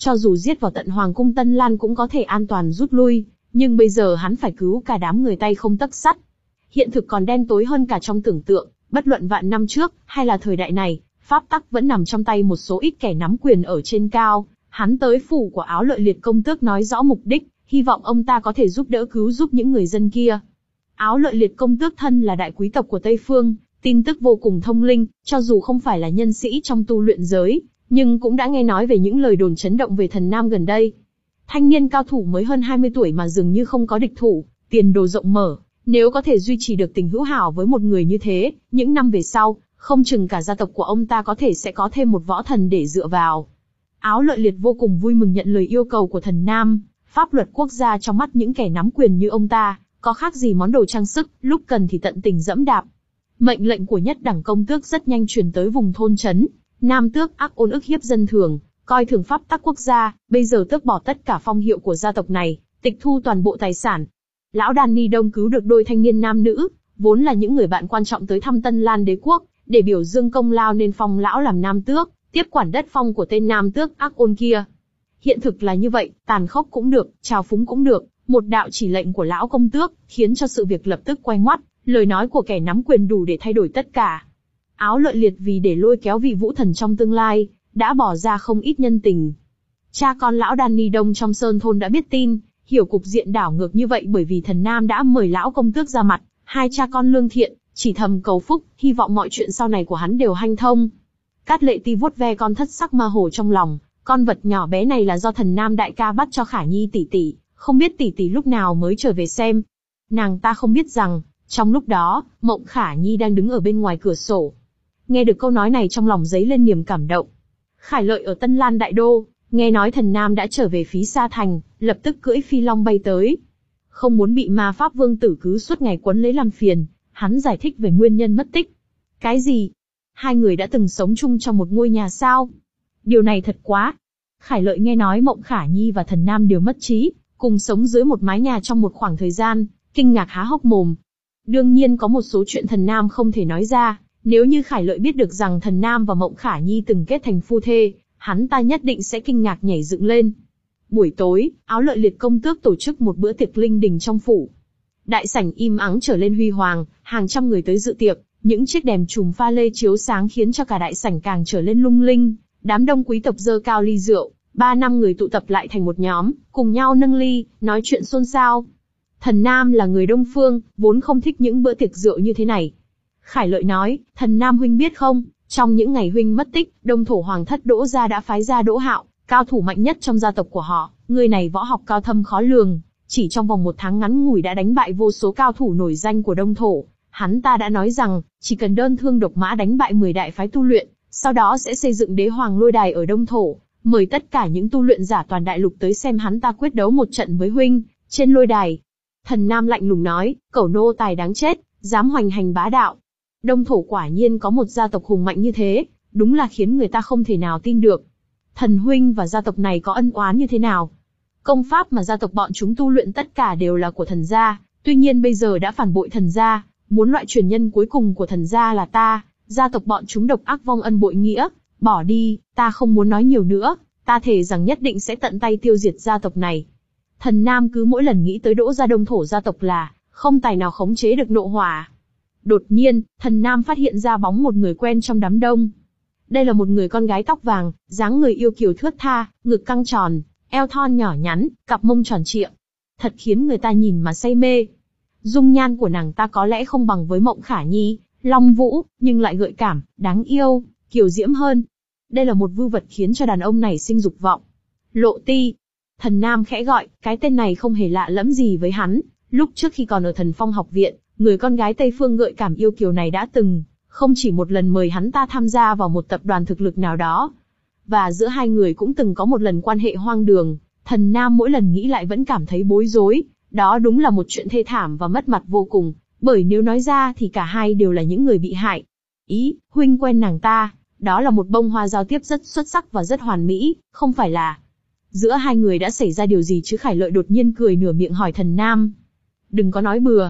A: cho dù giết vào tận Hoàng cung Tân Lan cũng có thể an toàn rút lui, nhưng bây giờ hắn phải cứu cả đám người tay không tấc sắt. Hiện thực còn đen tối hơn cả trong tưởng tượng, bất luận vạn năm trước, hay là thời đại này, pháp tắc vẫn nằm trong tay một số ít kẻ nắm quyền ở trên cao. Hắn tới phủ của Áo Lợi Liệt công tước nói rõ mục đích, hy vọng ông ta có thể giúp đỡ cứu giúp những người dân kia. Áo Lợi Liệt công tước thân là đại quý tộc của Tây Phương, tin tức vô cùng thông linh, cho dù không phải là nhân sĩ trong tu luyện giới, nhưng cũng đã nghe nói về những lời đồn chấn động về Thần Nam gần đây. Thanh niên cao thủ mới hơn hai mươi tuổi mà dường như không có địch thủ, tiền đồ rộng mở, nếu có thể duy trì được tình hữu hảo với một người như thế, những năm về sau, không chừng cả gia tộc của ông ta có thể sẽ có thêm một võ thần để dựa vào. Áo Lợi Liệt vô cùng vui mừng nhận lời yêu cầu của Thần Nam, pháp luật quốc gia trong mắt những kẻ nắm quyền như ông ta, có khác gì món đồ trang sức, lúc cần thì tận tình dẫm đạp. Mệnh lệnh của nhất đẳng công tước rất nhanh truyền tới vùng thôn trấn. Nam tước ác ôn ức hiếp dân thường, coi thường pháp tắc quốc gia, bây giờ tước bỏ tất cả phong hiệu của gia tộc này, tịch thu toàn bộ tài sản. Lão Danny Đông cứu được đôi thanh niên nam nữ, vốn là những người bạn quan trọng tới thăm Tân Lan đế quốc, để biểu dương công lao nên phong lão làm nam tước, tiếp quản đất phong của tên nam tước ác ôn kia. Hiện thực là như vậy, tàn khốc cũng được, trào phúng cũng được, một đạo chỉ lệnh của lão công tước, khiến cho sự việc lập tức quay ngoắt, lời nói của kẻ nắm quyền đủ để thay đổi tất cả. Áo Lợi Liệt vì để lôi kéo vị vũ thần trong tương lai, đã bỏ ra không ít nhân tình. Cha con lão Danny Đông trong sơn thôn đã biết tin, hiểu cục diện đảo ngược như vậy bởi vì Thần Nam đã mời lão công tước ra mặt, hai cha con lương thiện, chỉ thầm cầu phúc, hy vọng mọi chuyện sau này của hắn đều hanh thông. Cát Lệ Ti vuốt ve con thất sắc ma hồ trong lòng, con vật nhỏ bé này là do Thần Nam đại ca bắt cho Khả Nhi tỷ tỷ, không biết tỷ tỷ lúc nào mới trở về xem. Nàng ta không biết rằng, trong lúc đó, Mộng Khả Nhi đang đứng ở bên ngoài cửa sổ. Nghe được câu nói này trong lòng dấy lên niềm cảm động. Khải Lợi ở Tân Lan đại đô, nghe nói Thần Nam đã trở về Phí Sa Thành, lập tức cưỡi phi long bay tới. Không muốn bị ma pháp vương tử cứ suốt ngày quấn lấy làm phiền, hắn giải thích về nguyên nhân mất tích. Cái gì? Hai người đã từng sống chung trong một ngôi nhà sao? Điều này thật quá. Khải Lợi nghe nói Mộng Khả Nhi và Thần Nam đều mất trí, cùng sống dưới một mái nhà trong một khoảng thời gian, kinh ngạc há hốc mồm. Đương nhiên có một số chuyện Thần Nam không thể nói ra, nếu như Khải Lợi biết được rằng Thần Nam và Mộng Khả Nhi từng kết thành phu thê, hắn ta nhất định sẽ kinh ngạc nhảy dựng lên. Buổi tối, Áo Lợi Liệt công tước tổ chức một bữa tiệc linh đình trong phủ. Đại sảnh im ắng trở lên huy hoàng, hàng trăm người tới dự tiệc, những chiếc đèn chùm pha lê chiếu sáng khiến cho cả đại sảnh càng trở lên lung linh. Đám đông quý tộc giơ cao ly rượu, ba năm người tụ tập lại thành một nhóm, cùng nhau nâng ly, nói chuyện xôn xao. Thần Nam là người Đông Phương, vốn không thích những bữa tiệc rượu như thế này. Khải Lợi nói, Thần Nam huynh biết không, trong những ngày huynh mất tích, Đông thổ hoàng thất Đỗ gia đã phái ra Đỗ Hạo, cao thủ mạnh nhất trong gia tộc của họ, người này võ học cao thâm khó lường, chỉ trong vòng một tháng ngắn ngủi đã đánh bại vô số cao thủ nổi danh của Đông thổ. Hắn ta đã nói rằng, chỉ cần đơn thương độc mã đánh bại mười đại phái tu luyện, sau đó sẽ xây dựng đế hoàng lôi đài ở Đông thổ, mời tất cả những tu luyện giả toàn đại lục tới xem hắn ta quyết đấu một trận với huynh, trên lôi đài. Thần Nam lạnh lùng nói, cẩu nô tài đáng chết, dám hoành hành bá đạo. Đông thổ quả nhiên có một gia tộc hùng mạnh như thế, đúng là khiến người ta không thể nào tin được. Thần huynh và gia tộc này có ân oán như thế nào? Công pháp mà gia tộc bọn chúng tu luyện tất cả đều là của thần gia, tuy nhiên bây giờ đã phản bội thần gia, muốn loại truyền nhân cuối cùng của thần gia là ta, gia tộc bọn chúng độc ác vong ân bội nghĩa, bỏ đi, ta không muốn nói nhiều nữa, ta thề rằng nhất định sẽ tận tay tiêu diệt gia tộc này. Thần Nam cứ mỗi lần nghĩ tới Đỗ gia Đông thổ gia tộc là không tài nào khống chế được nộ hỏa. Đột nhiên, Thần Nam phát hiện ra bóng một người quen trong đám đông. Đây là một người con gái tóc vàng, dáng người yêu kiều thướt tha, ngực căng tròn, eo thon nhỏ nhắn, cặp mông tròn trịa. Thật khiến người ta nhìn mà say mê. Dung nhan của nàng ta có lẽ không bằng với Mộng Khả Nhi, Long Vũ, nhưng lại gợi cảm, đáng yêu, kiều diễm hơn. Đây là một vưu vật khiến cho đàn ông này sinh dục vọng. Lộ Ti. Thần Nam khẽ gọi, cái tên này không hề lạ lẫm gì với hắn. Lúc trước khi còn ở Thần Phong học viện, người con gái Tây Phương gợi cảm yêu kiều này đã từng, không chỉ một lần mời hắn ta tham gia vào một tập đoàn thực lực nào đó. Và giữa hai người cũng từng có một lần quan hệ hoang đường. Thần Nam mỗi lần nghĩ lại vẫn cảm thấy bối rối. Đó đúng là một chuyện thê thảm và mất mặt vô cùng, bởi nếu nói ra thì cả hai đều là những người bị hại. Ý, huynh quen nàng ta, đó là một bông hoa giao tiếp rất xuất sắc và rất hoàn mỹ, không phải là... Giữa hai người đã xảy ra điều gì chứ? Khải Lợi đột nhiên cười nửa miệng hỏi Thần Nam. Đừng có nói bừa.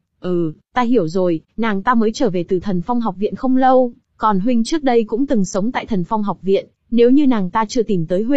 A: Ừ, ta hiểu rồi, nàng ta mới trở về từ Thần Phong học viện không lâu, còn huynh trước đây cũng từng sống tại Thần Phong học viện, nếu như nàng ta chưa tìm tới huynh,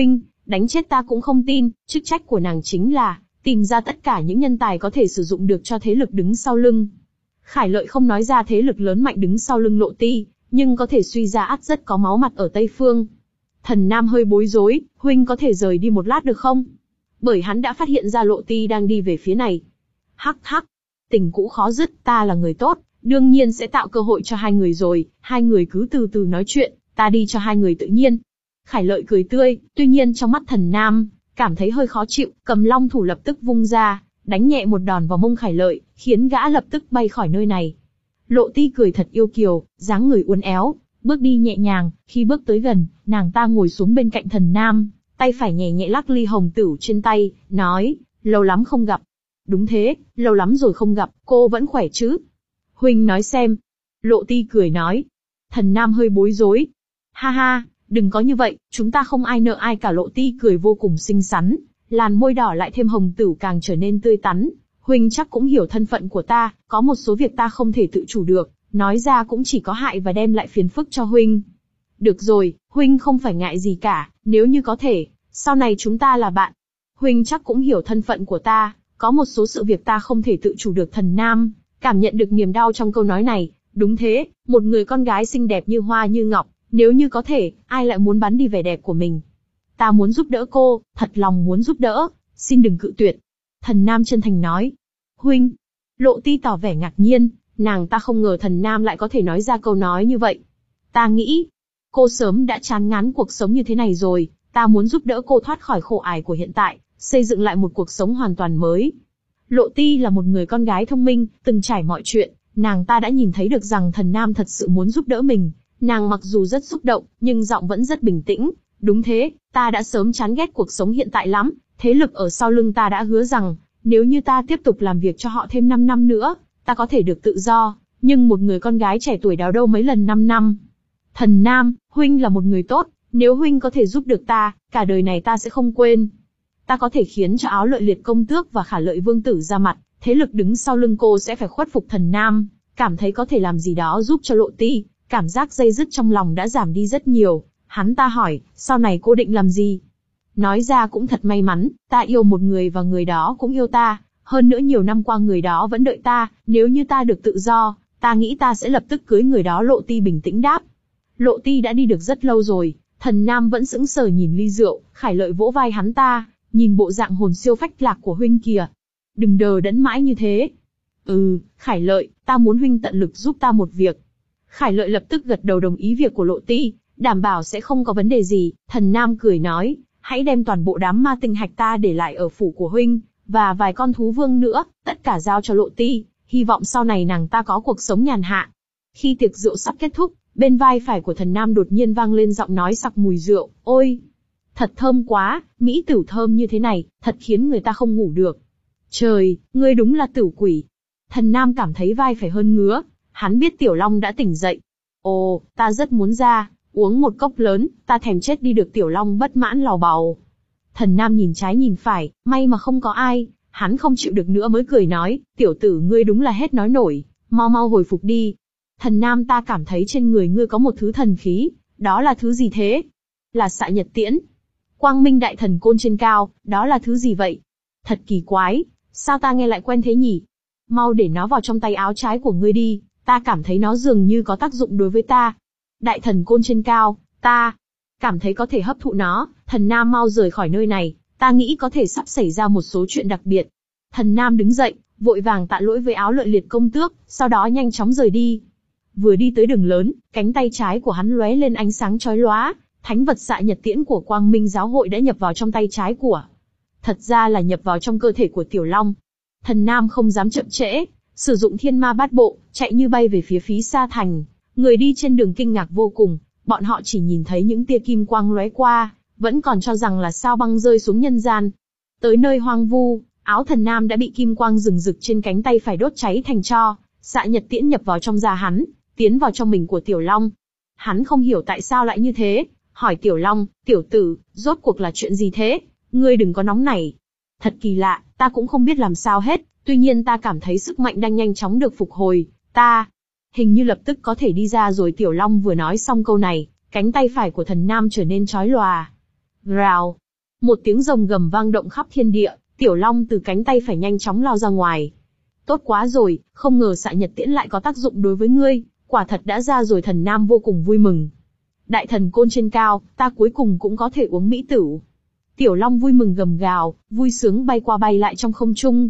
A: đánh chết ta cũng không tin, chức trách của nàng chính là tìm ra tất cả những nhân tài có thể sử dụng được cho thế lực đứng sau lưng. Khải Lợi không nói ra thế lực lớn mạnh đứng sau lưng Lộ Ti, nhưng có thể suy ra ắt rất có máu mặt ở Tây Phương. Thần Nam hơi bối rối, huynh có thể rời đi một lát được không? Bởi hắn đã phát hiện ra Lộ Ti đang đi về phía này. Hắc hắc, tình cũ khó dứt, ta là người tốt, đương nhiên sẽ tạo cơ hội cho hai người rồi, hai người cứ từ từ nói chuyện, ta đi cho hai người tự nhiên. Khải Lợi cười tươi, tuy nhiên trong mắt Thần Nam, cảm thấy hơi khó chịu, cầm long thủ lập tức vung ra, đánh nhẹ một đòn vào mông Khải Lợi, khiến gã lập tức bay khỏi nơi này. Lộ Ti cười thật yêu kiều, dáng người uốn éo, bước đi nhẹ nhàng, khi bước tới gần, nàng ta ngồi xuống bên cạnh Thần Nam, tay phải nhẹ nhẹ lắc ly hồng tửu trên tay, nói, lâu lắm không gặp. Đúng thế, lâu lắm rồi không gặp, cô vẫn khỏe chứ? Huynh nói xem. Lộ Ti cười nói. Thần Nam hơi bối rối. Ha ha, đừng có như vậy, chúng ta không ai nợ ai cả. Lộ Ti cười vô cùng xinh xắn, làn môi đỏ lại thêm hồng tửu càng trở nên tươi tắn. Huynh chắc cũng hiểu thân phận của ta, có một số việc ta không thể tự chủ được, nói ra cũng chỉ có hại và đem lại phiền phức cho huynh. Được rồi, huynh không phải ngại gì cả, nếu như có thể, sau này chúng ta là bạn. Huynh chắc cũng hiểu thân phận của ta, có một số sự việc ta không thể tự chủ được. Thần Nam cảm nhận được niềm đau trong câu nói này. Đúng thế, một người con gái xinh đẹp như hoa như ngọc, nếu như có thể, ai lại muốn bắn đi vẻ đẹp của mình. Ta muốn giúp đỡ cô, thật lòng muốn giúp đỡ, xin đừng cự tuyệt. Thần Nam chân thành nói. Huynh. Lộ Ti tỏ vẻ ngạc nhiên, nàng ta không ngờ Thần Nam lại có thể nói ra câu nói như vậy. Ta nghĩ, cô sớm đã chán ngán cuộc sống như thế này rồi, ta muốn giúp đỡ cô thoát khỏi khổ ải của hiện tại, xây dựng lại một cuộc sống hoàn toàn mới. Lộ Ti là một người con gái thông minh, từng trải mọi chuyện, nàng ta đã nhìn thấy được rằng Thần Nam thật sự muốn giúp đỡ mình. Nàng mặc dù rất xúc động, nhưng giọng vẫn rất bình tĩnh. Đúng thế, ta đã sớm chán ghét cuộc sống hiện tại lắm, thế lực ở sau lưng ta đã hứa rằng, nếu như ta tiếp tục làm việc cho họ thêm năm năm nữa, ta có thể được tự do, nhưng một người con gái trẻ tuổi đào đâu mấy lần năm năm. Thần Nam, huynh là một người tốt, nếu huynh có thể giúp được ta, cả đời này ta sẽ không quên. Ta có thể khiến cho Áo Lợi Liệt công tước và Khả Lợi vương tử ra mặt, thế lực đứng sau lưng cô sẽ phải khuất phục. Thần Nam cảm thấy có thể làm gì đó giúp cho Lộ Ti, cảm giác day dứt trong lòng đã giảm đi rất nhiều. Hắn ta hỏi, sau này cô định làm gì? Nói ra cũng thật may mắn, ta yêu một người và người đó cũng yêu ta, hơn nữa nhiều năm qua người đó vẫn đợi ta, nếu như ta được tự do, ta nghĩ ta sẽ lập tức cưới người đó. Lộ Ti bình tĩnh đáp. Lộ Ti đã đi được rất lâu rồi, Thần Nam vẫn sững sờ nhìn ly rượu. Khải Lợi vỗ vai hắn ta, nhìn bộ dạng hồn siêu phách lạc của huynh kìa. Đừng đờ đẫn mãi như thế. Ừ, Khải Lợi, ta muốn huynh tận lực giúp ta một việc. Khải Lợi lập tức gật đầu đồng ý việc của Lộ Ti, đảm bảo sẽ không có vấn đề gì. Thần Nam cười nói, hãy đem toàn bộ đám ma tinh hạch ta để lại ở phủ của huynh, và vài con thú vương nữa, tất cả giao cho Lộ Ti, hy vọng sau này nàng ta có cuộc sống nhàn hạ. Khi tiệc rượu sắp kết thúc, bên vai phải của Thần Nam đột nhiên vang lên giọng nói sặc mùi rượu, ôi, thật thơm quá, mỹ tử thơm như thế này, thật khiến người ta không ngủ được. Trời, ngươi đúng là tử quỷ. Thần Nam cảm thấy vai phải hơn ngứa, hắn biết Tiểu Long đã tỉnh dậy. Ồ, ta rất muốn ra, uống một cốc lớn, ta thèm chết đi được. Tiểu Long bất mãn lào bào. Thần Nam nhìn trái nhìn phải, may mà không có ai, hắn không chịu được nữa mới cười nói, tiểu tử ngươi đúng là hết nói nổi, mau mau hồi phục đi. Thần Nam, ta cảm thấy trên người ngươi có một thứ thần khí, đó là thứ gì thế? Là Xạ Nhật Tiễn. Quang Minh Đại Thần Côn trên cao, đó là thứ gì vậy? Thật kỳ quái, sao ta nghe lại quen thế nhỉ? Mau để nó vào trong tay áo trái của ngươi đi, ta cảm thấy nó dường như có tác dụng đối với ta. Đại Thần Côn trên cao, ta cảm thấy có thể hấp thụ nó. Thần Nam, mau rời khỏi nơi này, ta nghĩ có thể sắp xảy ra một số chuyện đặc biệt. Thần Nam đứng dậy, vội vàng tạ lỗi với Áo Lợi Liệt công tước, sau đó nhanh chóng rời đi. Vừa đi tới đường lớn, cánh tay trái của hắn lóe lên ánh sáng chói lóa, thánh vật Xạ Nhật Tiễn của Quang Minh Giáo hội đã nhập vào trong tay trái của. Thật ra là nhập vào trong cơ thể của Tiểu Long. Thần Nam không dám chậm trễ, sử dụng Thiên Ma Bát Bộ, chạy như bay về phía Phí Sa Thành. Người đi trên đường kinh ngạc vô cùng, bọn họ chỉ nhìn thấy những tia kim quang lóe qua, vẫn còn cho rằng là sao băng rơi xuống nhân gian. Tới nơi hoang vu, áo Thần Nam đã bị kim quang rừng rực trên cánh tay phải đốt cháy thành tro. Xạ Nhật Tiễn nhập vào trong da hắn, tiến vào trong mình của Tiểu Long. Hắn không hiểu tại sao lại như thế, hỏi Tiểu Long, tiểu tử, rốt cuộc là chuyện gì thế? Ngươi đừng có nóng nảy. Thật kỳ lạ, ta cũng không biết làm sao hết, tuy nhiên ta cảm thấy sức mạnh đang nhanh chóng được phục hồi, ta hình như lập tức có thể đi ra rồi. Tiểu Long vừa nói xong câu này, cánh tay phải của Thần Nam trở nên chói lòa. Rào. Một tiếng rồng gầm vang động khắp thiên địa, Tiểu Long từ cánh tay phải nhanh chóng lao ra ngoài. Tốt quá rồi, không ngờ xạ nhật tiễn lại có tác dụng đối với ngươi, quả thật đã ra rồi. Thần Nam vô cùng vui mừng. Đại thần côn trên cao, ta cuối cùng cũng có thể uống mỹ tửu. Tiểu Long vui mừng gầm gào, vui sướng bay qua bay lại trong không trung.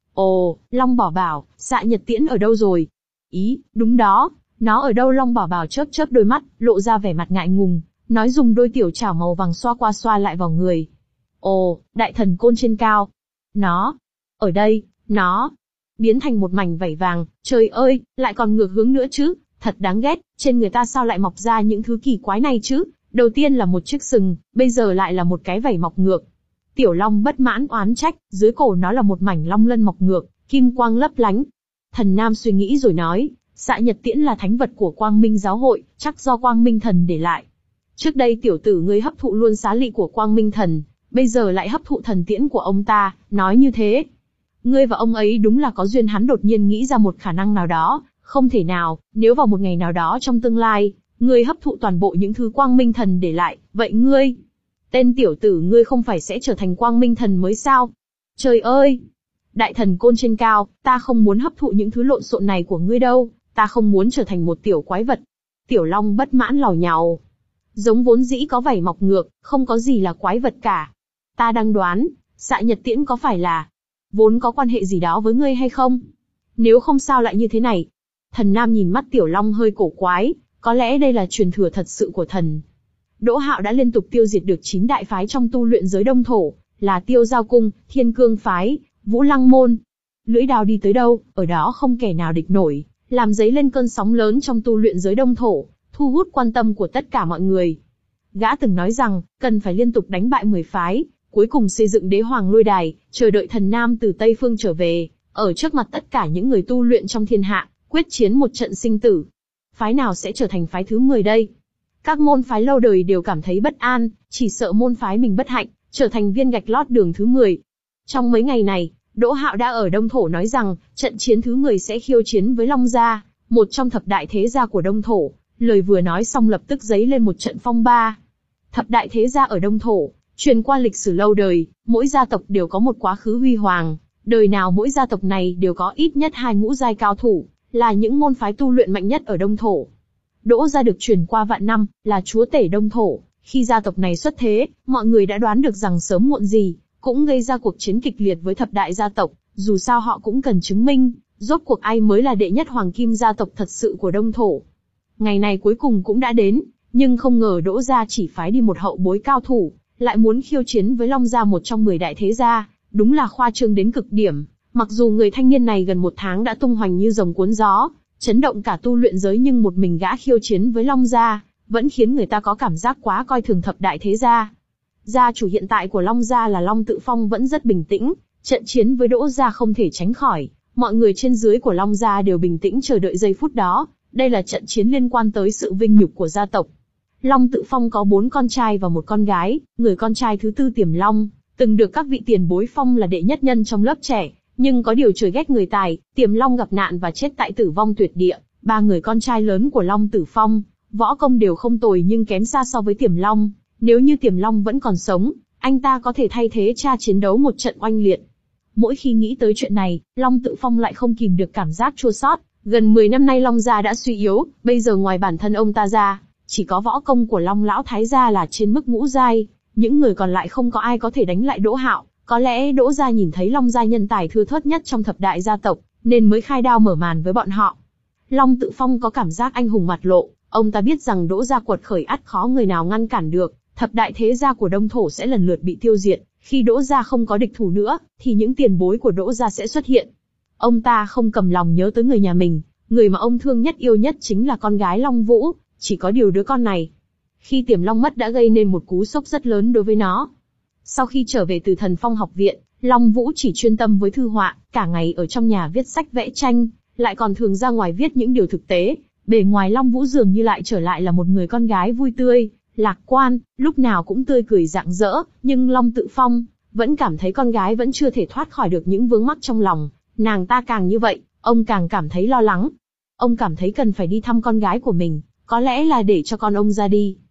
A: Ồ, Long Bảo Bảo, xạ nhật tiễn ở đâu rồi? Ý, đúng đó, nó ở đâu? Long Bảo Bảo chớp chớp đôi mắt, lộ ra vẻ mặt ngại ngùng, nói dùng đôi tiểu chảo màu vàng xoa qua xoa lại vào người. Ồ, đại thần côn trên cao. Nó, ở đây, nó, biến thành một mảnh vảy vàng, trời ơi, lại còn ngược hướng nữa chứ, thật đáng ghét, trên người ta sao lại mọc ra những thứ kỳ quái này chứ? Đầu tiên là một chiếc sừng, bây giờ lại là một cái vảy mọc ngược. Tiểu Long bất mãn oán trách, dưới cổ nó là một mảnh long lân mọc ngược, kim quang lấp lánh. Thần Nam suy nghĩ rồi nói, xạ nhật tiễn là thánh vật của Quang Minh giáo hội, chắc do Quang Minh thần để lại. Trước đây tiểu tử ngươi hấp thụ luôn xá lị của Quang Minh thần, bây giờ lại hấp thụ thần tiễn của ông ta, nói như thế. Ngươi và ông ấy đúng là có duyên. Hắn đột nhiên nghĩ ra một khả năng nào đó, không thể nào, nếu vào một ngày nào đó trong tương lai, ngươi hấp thụ toàn bộ những thứ Quang Minh thần để lại, vậy ngươi, tên tiểu tử ngươi không phải sẽ trở thành Quang Minh thần mới sao? Trời ơi! Đại thần côn trên cao, ta không muốn hấp thụ những thứ lộn xộn này của ngươi đâu, ta không muốn trở thành một tiểu quái vật. Tiểu Long bất mãn làu nhàu. Giống vốn dĩ có vảy mọc ngược, không có gì là quái vật cả. Ta đang đoán, xạ nhật tiễn có phải là vốn có quan hệ gì đó với ngươi hay không? Nếu không sao lại như thế này? Thần Nam nhìn mắt Tiểu Long hơi cổ quái, có lẽ đây là truyền thừa thật sự của thần. Đỗ Hạo đã liên tục tiêu diệt được chín đại phái trong tu luyện giới Đông Thổ, là Tiêu Giao Cung, Thiên Cương Phái, Vũ Lăng Môn. Lưỡi đao đi tới đâu, ở đó không kẻ nào địch nổi, làm dấy lên cơn sóng lớn trong tu luyện giới Đông Thổ, thu hút quan tâm của tất cả mọi người. Gã từng nói rằng, cần phải liên tục đánh bại mười phái, cuối cùng xây dựng đế hoàng lôi đài, chờ đợi thần Nam từ Tây Phương trở về, ở trước mặt tất cả những người tu luyện trong thiên hạ, quyết chiến một trận sinh tử. Phái nào sẽ trở thành phái thứ mười đây? Các môn phái lâu đời đều cảm thấy bất an, chỉ sợ môn phái mình bất hạnh, trở thành viên gạch lót đường thứ mười. Trong mấy ngày này, Đỗ Hạo đã ở Đông Thổ nói rằng, trận chiến thứ mười sẽ khiêu chiến với Long Gia, một trong thập đại thế gia của Đông Thổ. Lời vừa nói xong lập tức dấy lên một trận phong ba. Thập đại thế gia ở Đông Thổ, truyền qua lịch sử lâu đời, mỗi gia tộc đều có một quá khứ huy hoàng, đời nào mỗi gia tộc này đều có ít nhất hai ngũ giai cao thủ, là những môn phái tu luyện mạnh nhất ở Đông Thổ. Đỗ gia được truyền qua vạn năm, là chúa tể Đông Thổ. Khi gia tộc này xuất thế, mọi người đã đoán được rằng sớm muộn gì cũng gây ra cuộc chiến kịch liệt với thập đại gia tộc. Dù sao họ cũng cần chứng minh, rốt cuộc ai mới là đệ nhất hoàng kim gia tộc thật sự của Đông Thổ. Ngày này cuối cùng cũng đã đến, nhưng không ngờ Đỗ gia chỉ phái đi một hậu bối cao thủ, lại muốn khiêu chiến với Long gia, một trong mười đại thế gia, đúng là khoa trương đến cực điểm. Mặc dù người thanh niên này gần một tháng đã tung hoành như rồng cuốn gió, chấn động cả tu luyện giới, nhưng một mình gã khiêu chiến với Long gia, vẫn khiến người ta có cảm giác quá coi thường thập đại thế gia. Gia chủ hiện tại của Long gia là Long Tự Phong vẫn rất bình tĩnh, trận chiến với Đỗ gia không thể tránh khỏi, mọi người trên dưới của Long gia đều bình tĩnh chờ đợi giây phút đó. Đây là trận chiến liên quan tới sự vinh nhục của gia tộc. Long Tự Phong có bốn con trai và một con gái, người con trai thứ tư Tiềm Long, từng được các vị tiền bối phong là đệ nhất nhân trong lớp trẻ, nhưng có điều trời ghét người tài, Tiềm Long gặp nạn và chết tại Tử Vong Tuyệt Địa. Ba người con trai lớn của Long Tử Phong, võ công đều không tồi nhưng kém xa so với Tiềm Long. Nếu như Tiềm Long vẫn còn sống, anh ta có thể thay thế cha chiến đấu một trận oanh liệt. Mỗi khi nghĩ tới chuyện này, Long Tự Phong lại không kìm được cảm giác chua xót. Gần mười năm nay Long gia đã suy yếu, bây giờ ngoài bản thân ông ta ra, chỉ có võ công của Long lão thái gia là trên mức ngũ giai, những người còn lại không có ai có thể đánh lại Đỗ Hạo. Có lẽ Đỗ gia nhìn thấy Long gia nhân tài thưa thớt nhất trong thập đại gia tộc, nên mới khai đao mở màn với bọn họ. Long Tự Phong có cảm giác anh hùng mặt lộ, ông ta biết rằng Đỗ gia quật khởi ắt khó người nào ngăn cản được, thập đại thế gia của Đông Thổ sẽ lần lượt bị tiêu diệt. Khi Đỗ gia không có địch thủ nữa, thì những tiền bối của Đỗ gia sẽ xuất hiện. Ông ta không cầm lòng nhớ tới người nhà mình, người mà ông thương nhất yêu nhất chính là con gái Long Vũ, chỉ có điều đứa con này. Khi Tiềm Long mất đã gây nên một cú sốc rất lớn đối với nó. Sau khi trở về từ Thần Phong học viện, Long Vũ chỉ chuyên tâm với thư họa, cả ngày ở trong nhà viết sách vẽ tranh, lại còn thường ra ngoài viết những điều thực tế. Bề ngoài Long Vũ dường như lại trở lại là một người con gái vui tươi, lạc quan, lúc nào cũng tươi cười rạng rỡ, nhưng Long Tự Phong vẫn cảm thấy con gái vẫn chưa thể thoát khỏi được những vướng mắc trong lòng. Nàng ta càng như vậy, ông càng cảm thấy lo lắng. Ông cảm thấy cần phải đi thăm con gái của mình, có lẽ là để cho con ông ra đi.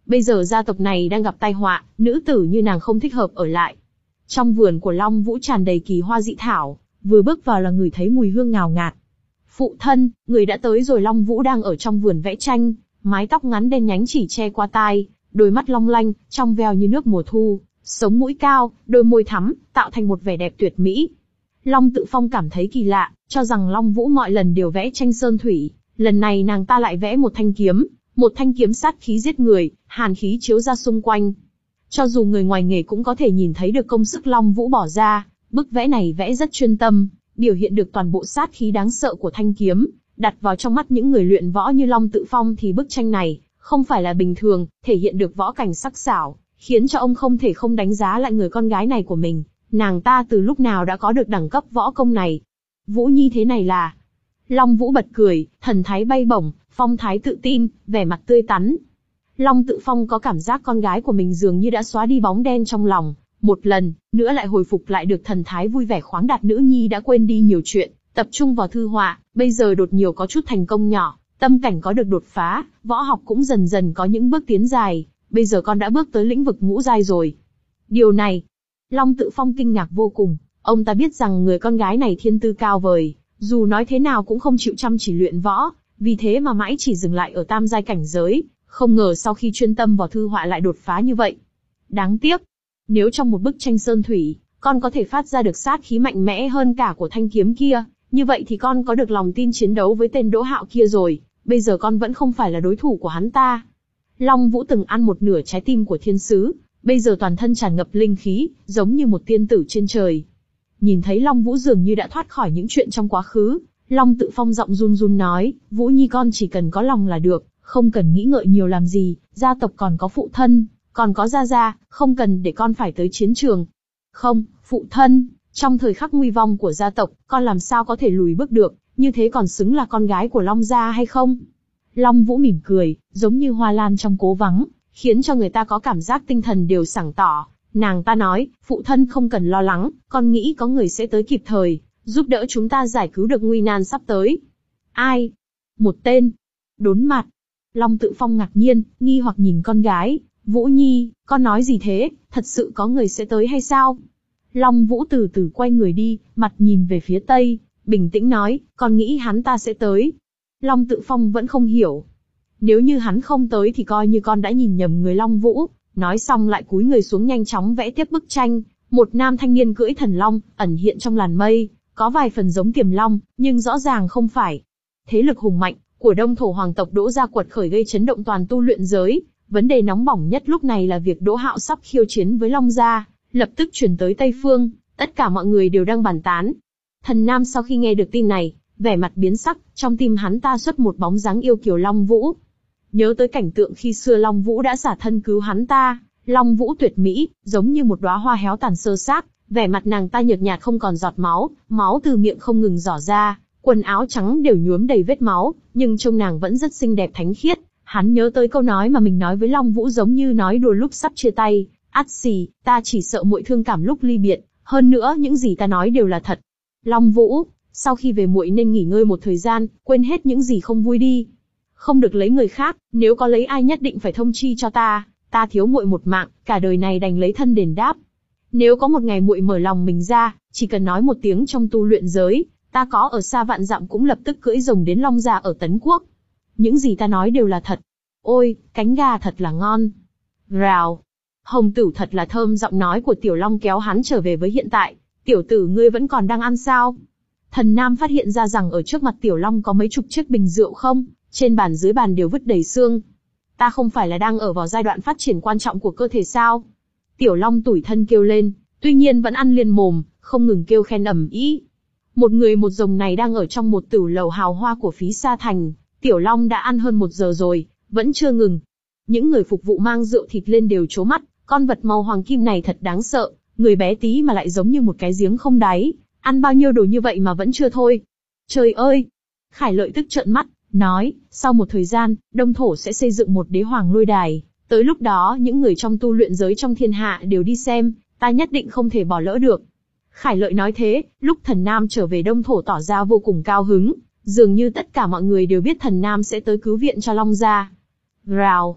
A: Bây giờ gia tộc này đang gặp tai họa, nữ tử như nàng không thích hợp ở lại. Trong vườn của Long Vũ tràn đầy kỳ hoa dị thảo, vừa bước vào là người thấy mùi hương ngào ngạt. Phụ thân, người đã tới rồi. Long Vũ đang ở trong vườn vẽ tranh, mái tóc ngắn đen nhánh chỉ che qua tai, đôi mắt long lanh, trong veo như nước mùa thu, sống mũi cao, đôi môi thắm, tạo thành một vẻ đẹp tuyệt mỹ. Long Tự Phong cảm thấy kỳ lạ, cho rằng Long Vũ mọi lần đều vẽ tranh sơn thủy, lần này nàng ta lại vẽ một thanh kiếm, một thanh kiếm sát khí giết người, hàn khí chiếu ra xung quanh. Cho dù người ngoài nghề cũng có thể nhìn thấy được công sức Long Vũ bỏ ra, bức vẽ này vẽ rất chuyên tâm, biểu hiện được toàn bộ sát khí đáng sợ của thanh kiếm, đặt vào trong mắt những người luyện võ như Long Tự Phong thì bức tranh này không phải là bình thường, thể hiện được võ cảnh sắc sảo, khiến cho ông không thể không đánh giá lại người con gái này của mình. Nàng ta từ lúc nào đã có được đẳng cấp võ công này? Vũ Nhi thế này là... Long Vũ bật cười, thần thái bay bổng, phong thái tự tin, vẻ mặt tươi tắn. Long Tự Phong có cảm giác con gái của mình dường như đã xóa đi bóng đen trong lòng, một lần nữa lại hồi phục lại được thần thái vui vẻ khoáng đạt. Nữ nhi đã quên đi nhiều chuyện, tập trung vào thư họa, bây giờ đột nhiều có chút thành công nhỏ, tâm cảnh có được đột phá, võ học cũng dần dần có những bước tiến dài, bây giờ con đã bước tới lĩnh vực ngũ giai rồi. Điều này, Long Tự Phong kinh ngạc vô cùng, ông ta biết rằng người con gái này thiên tư cao vời, dù nói thế nào cũng không chịu chăm chỉ luyện võ, vì thế mà mãi chỉ dừng lại ở tam giai cảnh giới, không ngờ sau khi chuyên tâm vào thư họa lại đột phá như vậy. Đáng tiếc, nếu trong một bức tranh sơn thủy, con có thể phát ra được sát khí mạnh mẽ hơn cả của thanh kiếm kia, như vậy thì con có được lòng tin chiến đấu với tên Đỗ Hạo kia rồi, bây giờ con vẫn không phải là đối thủ của hắn ta. Long Vũ từng ăn một nửa trái tim của thiên sứ, bây giờ toàn thân tràn ngập linh khí, giống như một tiên tử trên trời. Nhìn thấy Long Vũ dường như đã thoát khỏi những chuyện trong quá khứ, Long Tự Phong giọng run run nói, Vũ Nhi con chỉ cần có lòng là được, không cần nghĩ ngợi nhiều làm gì, gia tộc còn có phụ thân, còn có gia gia, không cần để con phải tới chiến trường. Không, phụ thân, trong thời khắc nguy vong của gia tộc, con làm sao có thể lùi bước được, như thế còn xứng là con gái của Long gia hay không? Long Vũ mỉm cười, giống như hoa lan trong cố vắng, khiến cho người ta có cảm giác tinh thần đều sảng tỏ. Nàng ta nói, phụ thân không cần lo lắng, con nghĩ có người sẽ tới kịp thời, giúp đỡ chúng ta giải cứu được nguy nan sắp tới. Ai? Một tên. Đốn mặt. Long Tự Phong ngạc nhiên, nghi hoặc nhìn con gái. Vũ Nhi, con nói gì thế, thật sự có người sẽ tới hay sao? Long Vũ từ từ quay người đi, mặt nhìn về phía tây, bình tĩnh nói, con nghĩ hắn ta sẽ tới. Long Tự Phong vẫn không hiểu. Nếu như hắn không tới thì coi như con đã nhìn nhầm người. Long Vũ nói xong lại cúi người xuống nhanh chóng vẽ tiếp bức tranh. Một nam thanh niên cưỡi thần long, ẩn hiện trong làn mây, có vài phần giống Tiềm Long, nhưng rõ ràng không phải. Thế lực hùng mạnh của Đông Thổ hoàng tộc Đỗ gia quật khởi gây chấn động toàn tu luyện giới. Vấn đề nóng bỏng nhất lúc này là việc Đỗ Hạo sắp khiêu chiến với Long gia, lập tức truyền tới Tây Phương, tất cả mọi người đều đang bàn tán. Thần Nam sau khi nghe được tin này, vẻ mặt biến sắc, trong tim hắn ta xuất một bóng dáng yêu kiều Long Vũ. Nhớ tới cảnh tượng khi xưa Long Vũ đã xả thân cứu hắn ta, Long Vũ tuyệt mỹ, giống như một đóa hoa héo tàn sơ xác, vẻ mặt nàng ta nhợt nhạt không còn giọt máu, máu từ miệng không ngừng rỏ ra, quần áo trắng đều nhuốm đầy vết máu, nhưng trông nàng vẫn rất xinh đẹp thánh khiết. Hắn nhớ tới câu nói mà mình nói với Long Vũ giống như nói đùa lúc sắp chia tay, ắt xì, ta chỉ sợ muội thương cảm lúc ly biệt, hơn nữa những gì ta nói đều là thật. Long Vũ, sau khi về muội nên nghỉ ngơi một thời gian, quên hết những gì không vui đi. Không được lấy người khác, nếu có lấy ai nhất định phải thông chi cho ta, ta thiếu muội một mạng, cả đời này đành lấy thân đền đáp. Nếu có một ngày muội mở lòng mình ra, chỉ cần nói một tiếng trong tu luyện giới, ta có ở xa vạn dặm cũng lập tức cưỡi rồng đến Long gia ở Tấn Quốc. Những gì ta nói đều là thật. Ôi, cánh gà thật là ngon. Rào. Hồng tử thật là thơm. Giọng nói của Tiểu Long kéo hắn trở về với hiện tại. Tiểu tử ngươi vẫn còn đang ăn sao? Thần Nam phát hiện ra rằng ở trước mặt Tiểu Long có mấy chục chiếc bình rượu không, trên bàn dưới bàn đều vứt đầy xương. Ta không phải là đang ở vào giai đoạn phát triển quan trọng của cơ thể sao? Tiểu Long tủi thân kêu lên, tuy nhiên vẫn ăn liên mồm, không ngừng kêu khen ầm ĩ. Một người một rồng này đang ở trong một tửu lầu hào hoa của Phí Sa Thành. Tiểu Long đã ăn hơn một giờ rồi, vẫn chưa ngừng. Những người phục vụ mang rượu thịt lên đều trố mắt, con vật màu hoàng kim này thật đáng sợ, người bé tí mà lại giống như một cái giếng không đáy, ăn bao nhiêu đồ như vậy mà vẫn chưa thôi. Trời ơi! Khải Lợi tức trợn mắt, nói, sau một thời gian, Đông Thổ sẽ xây dựng một đế hoàng lôi đài, tới lúc đó những người trong tu luyện giới trong thiên hạ đều đi xem, ta nhất định không thể bỏ lỡ được. Khải Lợi nói thế, lúc Thần Nam trở về Đông Thổ tỏ ra vô cùng cao hứng. Dường như tất cả mọi người đều biết Thần Nam sẽ tới cứu viện cho Long gia. Rào.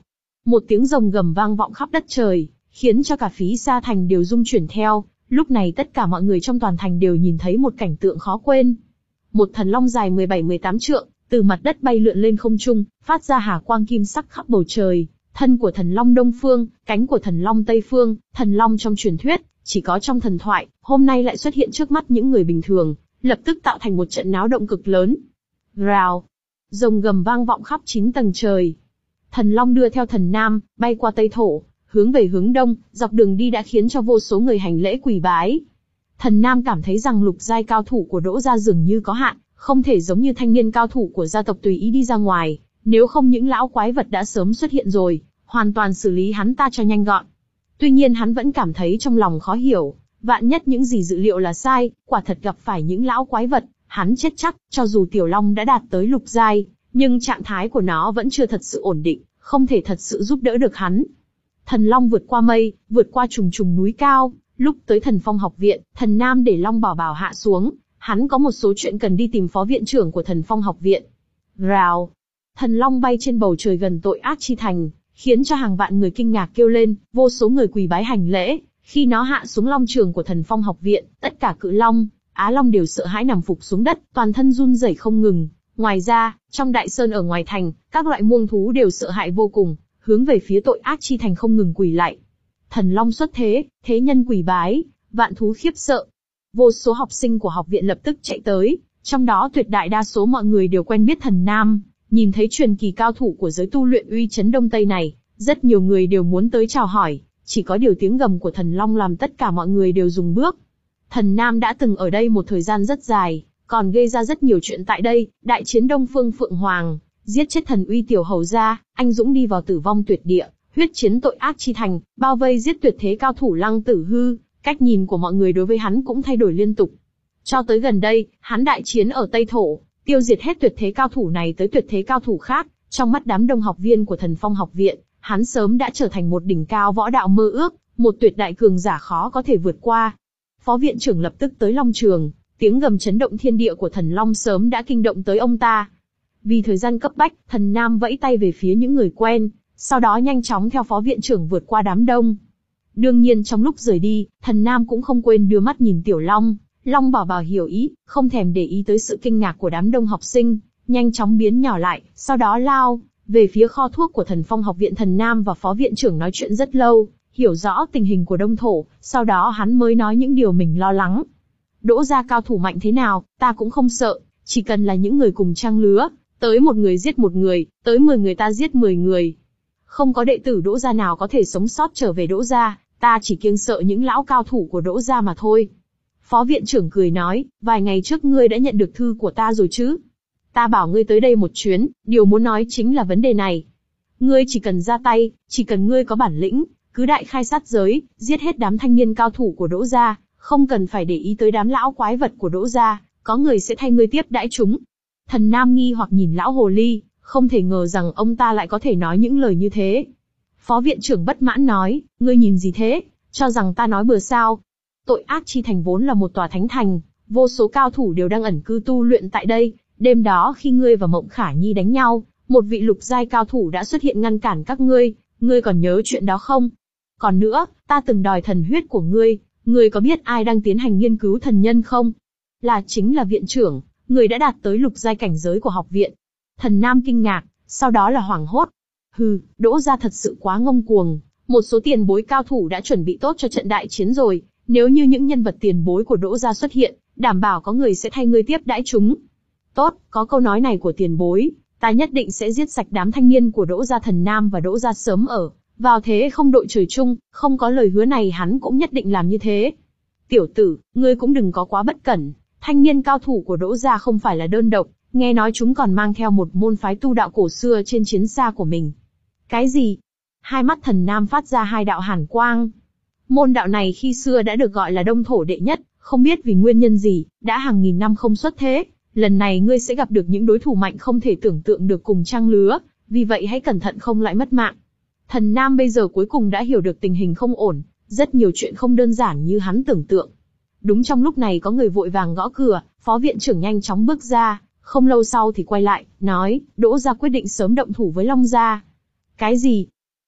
A: Một tiếng rồng gầm vang vọng khắp đất trời, khiến cho cả Phí Sa Thành đều rung chuyển theo. Lúc này tất cả mọi người trong toàn thành đều nhìn thấy một cảnh tượng khó quên. Một thần long dài mười bảy mười tám trượng, từ mặt đất bay lượn lên không trung, phát ra hà quang kim sắc khắp bầu trời. Thân của thần long Đông Phương, cánh của thần long Tây Phương, thần long trong truyền thuyết, chỉ có trong thần thoại, hôm nay lại xuất hiện trước mắt những người bình thường, lập tức tạo thành một trận náo động cực lớn. Rào! Rồng gầm vang vọng khắp chín tầng trời. Thần long đưa theo thần nam, bay qua Tây Thổ, hướng về hướng đông, dọc đường đi đã khiến cho vô số người hành lễ quỳ bái. Thần nam cảm thấy rằng lục giai cao thủ của Đỗ gia dường như có hạn, không thể giống như thanh niên cao thủ của gia tộc tùy ý đi ra ngoài, nếu không những lão quái vật đã sớm xuất hiện rồi, hoàn toàn xử lý hắn ta cho nhanh gọn. Tuy nhiên hắn vẫn cảm thấy trong lòng khó hiểu, vạn nhất những gì dự liệu là sai, quả thật gặp phải những lão quái vật, hắn chết chắc. Cho dù tiểu long đã đạt tới lục giai, nhưng trạng thái của nó vẫn chưa thật sự ổn định, không thể thật sự giúp đỡ được hắn. Thần long vượt qua mây, vượt qua trùng trùng núi cao, lúc tới Thần Phong học viện, thần nam để long bảo bảo hạ xuống, hắn có một số chuyện cần đi tìm phó viện trưởng của Thần Phong học viện. Rào! Thần long bay trên bầu trời gần tội ác chi thành, khiến cho hàng vạn người kinh ngạc kêu lên, vô số người quỳ bái hành lễ. Khi nó hạ xuống long trường của Thần Phong học viện, tất cả cự long, á long đều sợ hãi nằm phục xuống đất, toàn thân run rẩy không ngừng. Ngoài ra, trong đại sơn ở ngoài thành, các loại muông thú đều sợ hãi vô cùng, hướng về phía tội ác chi thành không ngừng quỳ lạy. Thần long xuất thế, thế nhân quỳ bái, vạn thú khiếp sợ. Vô số học sinh của học viện lập tức chạy tới, trong đó tuyệt đại đa số mọi người đều quen biết thần nam, nhìn thấy truyền kỳ cao thủ của giới tu luyện uy chấn Đông Tây này, rất nhiều người đều muốn tới chào hỏi, chỉ có điều tiếng gầm của thần long làm tất cả mọi người đều dừng bước. Thần nam đã từng ở đây một thời gian rất dài, còn gây ra rất nhiều chuyện tại đây, đại chiến Đông Phương Phượng Hoàng, giết chết thần uy tiểu hầu gia, anh dũng đi vào tử vong tuyệt địa, huyết chiến tội ác chi thành, bao vây giết tuyệt thế cao thủ Lăng Tử Hư, cách nhìn của mọi người đối với hắn cũng thay đổi liên tục. Cho tới gần đây, hắn đại chiến ở Tây Thổ, tiêu diệt hết tuyệt thế cao thủ này tới tuyệt thế cao thủ khác, trong mắt đám đông học viên của Thần Phong học viện, hắn sớm đã trở thành một đỉnh cao võ đạo mơ ước, một tuyệt đại cường giả khó có thể vượt qua. Phó viện trưởng lập tức tới long trường, tiếng gầm chấn động thiên địa của thần long sớm đã kinh động tới ông ta. Vì thời gian cấp bách, thần nam vẫy tay về phía những người quen, sau đó nhanh chóng theo phó viện trưởng vượt qua đám đông. Đương nhiên trong lúc rời đi, thần nam cũng không quên đưa mắt nhìn tiểu long. Long bảo bảo hiểu ý, không thèm để ý tới sự kinh ngạc của đám đông học sinh, nhanh chóng biến nhỏ lại, sau đó lao về phía kho thuốc của Thần Phong học viện. Thần nam và phó viện trưởng nói chuyện rất lâu, hiểu rõ tình hình của Đông Thổ, sau đó hắn mới nói những điều mình lo lắng. Đỗ gia cao thủ mạnh thế nào, ta cũng không sợ, chỉ cần là những người cùng trang lứa, tới một người giết một người, tới mười người ta giết mười người. Không có đệ tử Đỗ gia nào có thể sống sót trở về Đỗ gia, ta chỉ kiêng sợ những lão cao thủ của Đỗ gia mà thôi. Phó viện trưởng cười nói, vài ngày trước ngươi đã nhận được thư của ta rồi chứ? Ta bảo ngươi tới đây một chuyến, điều muốn nói chính là vấn đề này. Ngươi chỉ cần ra tay, chỉ cần ngươi có bản lĩnh, cứ đại khai sát giới, giết hết đám thanh niên cao thủ của Đỗ gia, không cần phải để ý tới đám lão quái vật của Đỗ gia, có người sẽ thay ngươi tiếp đãi chúng. Thần nam nghi hoặc nhìn lão hồ ly, không thể ngờ rằng ông ta lại có thể nói những lời như thế. Phó viện trưởng bất mãn nói, ngươi nhìn gì thế, cho rằng ta nói bừa sao? Tội ác chi thành vốn là một tòa thánh thành, vô số cao thủ đều đang ẩn cư tu luyện tại đây. Đêm đó khi ngươi và Mộng Khả Nhi đánh nhau, một vị lục giai cao thủ đã xuất hiện ngăn cản các ngươi, ngươi còn nhớ chuyện đó không? Còn nữa, ta từng đòi thần huyết của ngươi, ngươi có biết ai đang tiến hành nghiên cứu thần nhân không? Là chính là viện trưởng, người đã đạt tới lục giai cảnh giới của học viện. Thần nam kinh ngạc, sau đó là hoảng hốt. Hừ, Đỗ gia thật sự quá ngông cuồng, một số tiền bối cao thủ đã chuẩn bị tốt cho trận đại chiến rồi. Nếu như những nhân vật tiền bối của Đỗ gia xuất hiện, đảm bảo có người sẽ thay ngươi tiếp đãi chúng. Tốt, có câu nói này của tiền bối, ta nhất định sẽ giết sạch đám thanh niên của Đỗ gia. Thần nam và Đỗ gia sớm ở vào thế không đội trời chung, không có lời hứa này hắn cũng nhất định làm như thế. Tiểu tử, ngươi cũng đừng có quá bất cẩn, thanh niên cao thủ của Đỗ gia không phải là đơn độc, nghe nói chúng còn mang theo một môn phái tu đạo cổ xưa trên chiến xa của mình. Cái gì? Hai mắt thần nam phát ra hai đạo hàn quang. Môn đạo này khi xưa đã được gọi là Đông Thổ đệ nhất, không biết vì nguyên nhân gì, đã hàng nghìn năm không xuất thế. Lần này ngươi sẽ gặp được những đối thủ mạnh không thể tưởng tượng được cùng trang lứa, vì vậy hãy cẩn thận không lại mất mạng. Thần nam bây giờ cuối cùng đã hiểu được tình hình không ổn, rất nhiều chuyện không đơn giản như hắn tưởng tượng. Đúng trong lúc này có người vội vàng gõ cửa, phó viện trưởng nhanh chóng bước ra, không lâu sau thì quay lại, nói, Đỗ gia quyết định sớm động thủ với Long gia. Cái gì?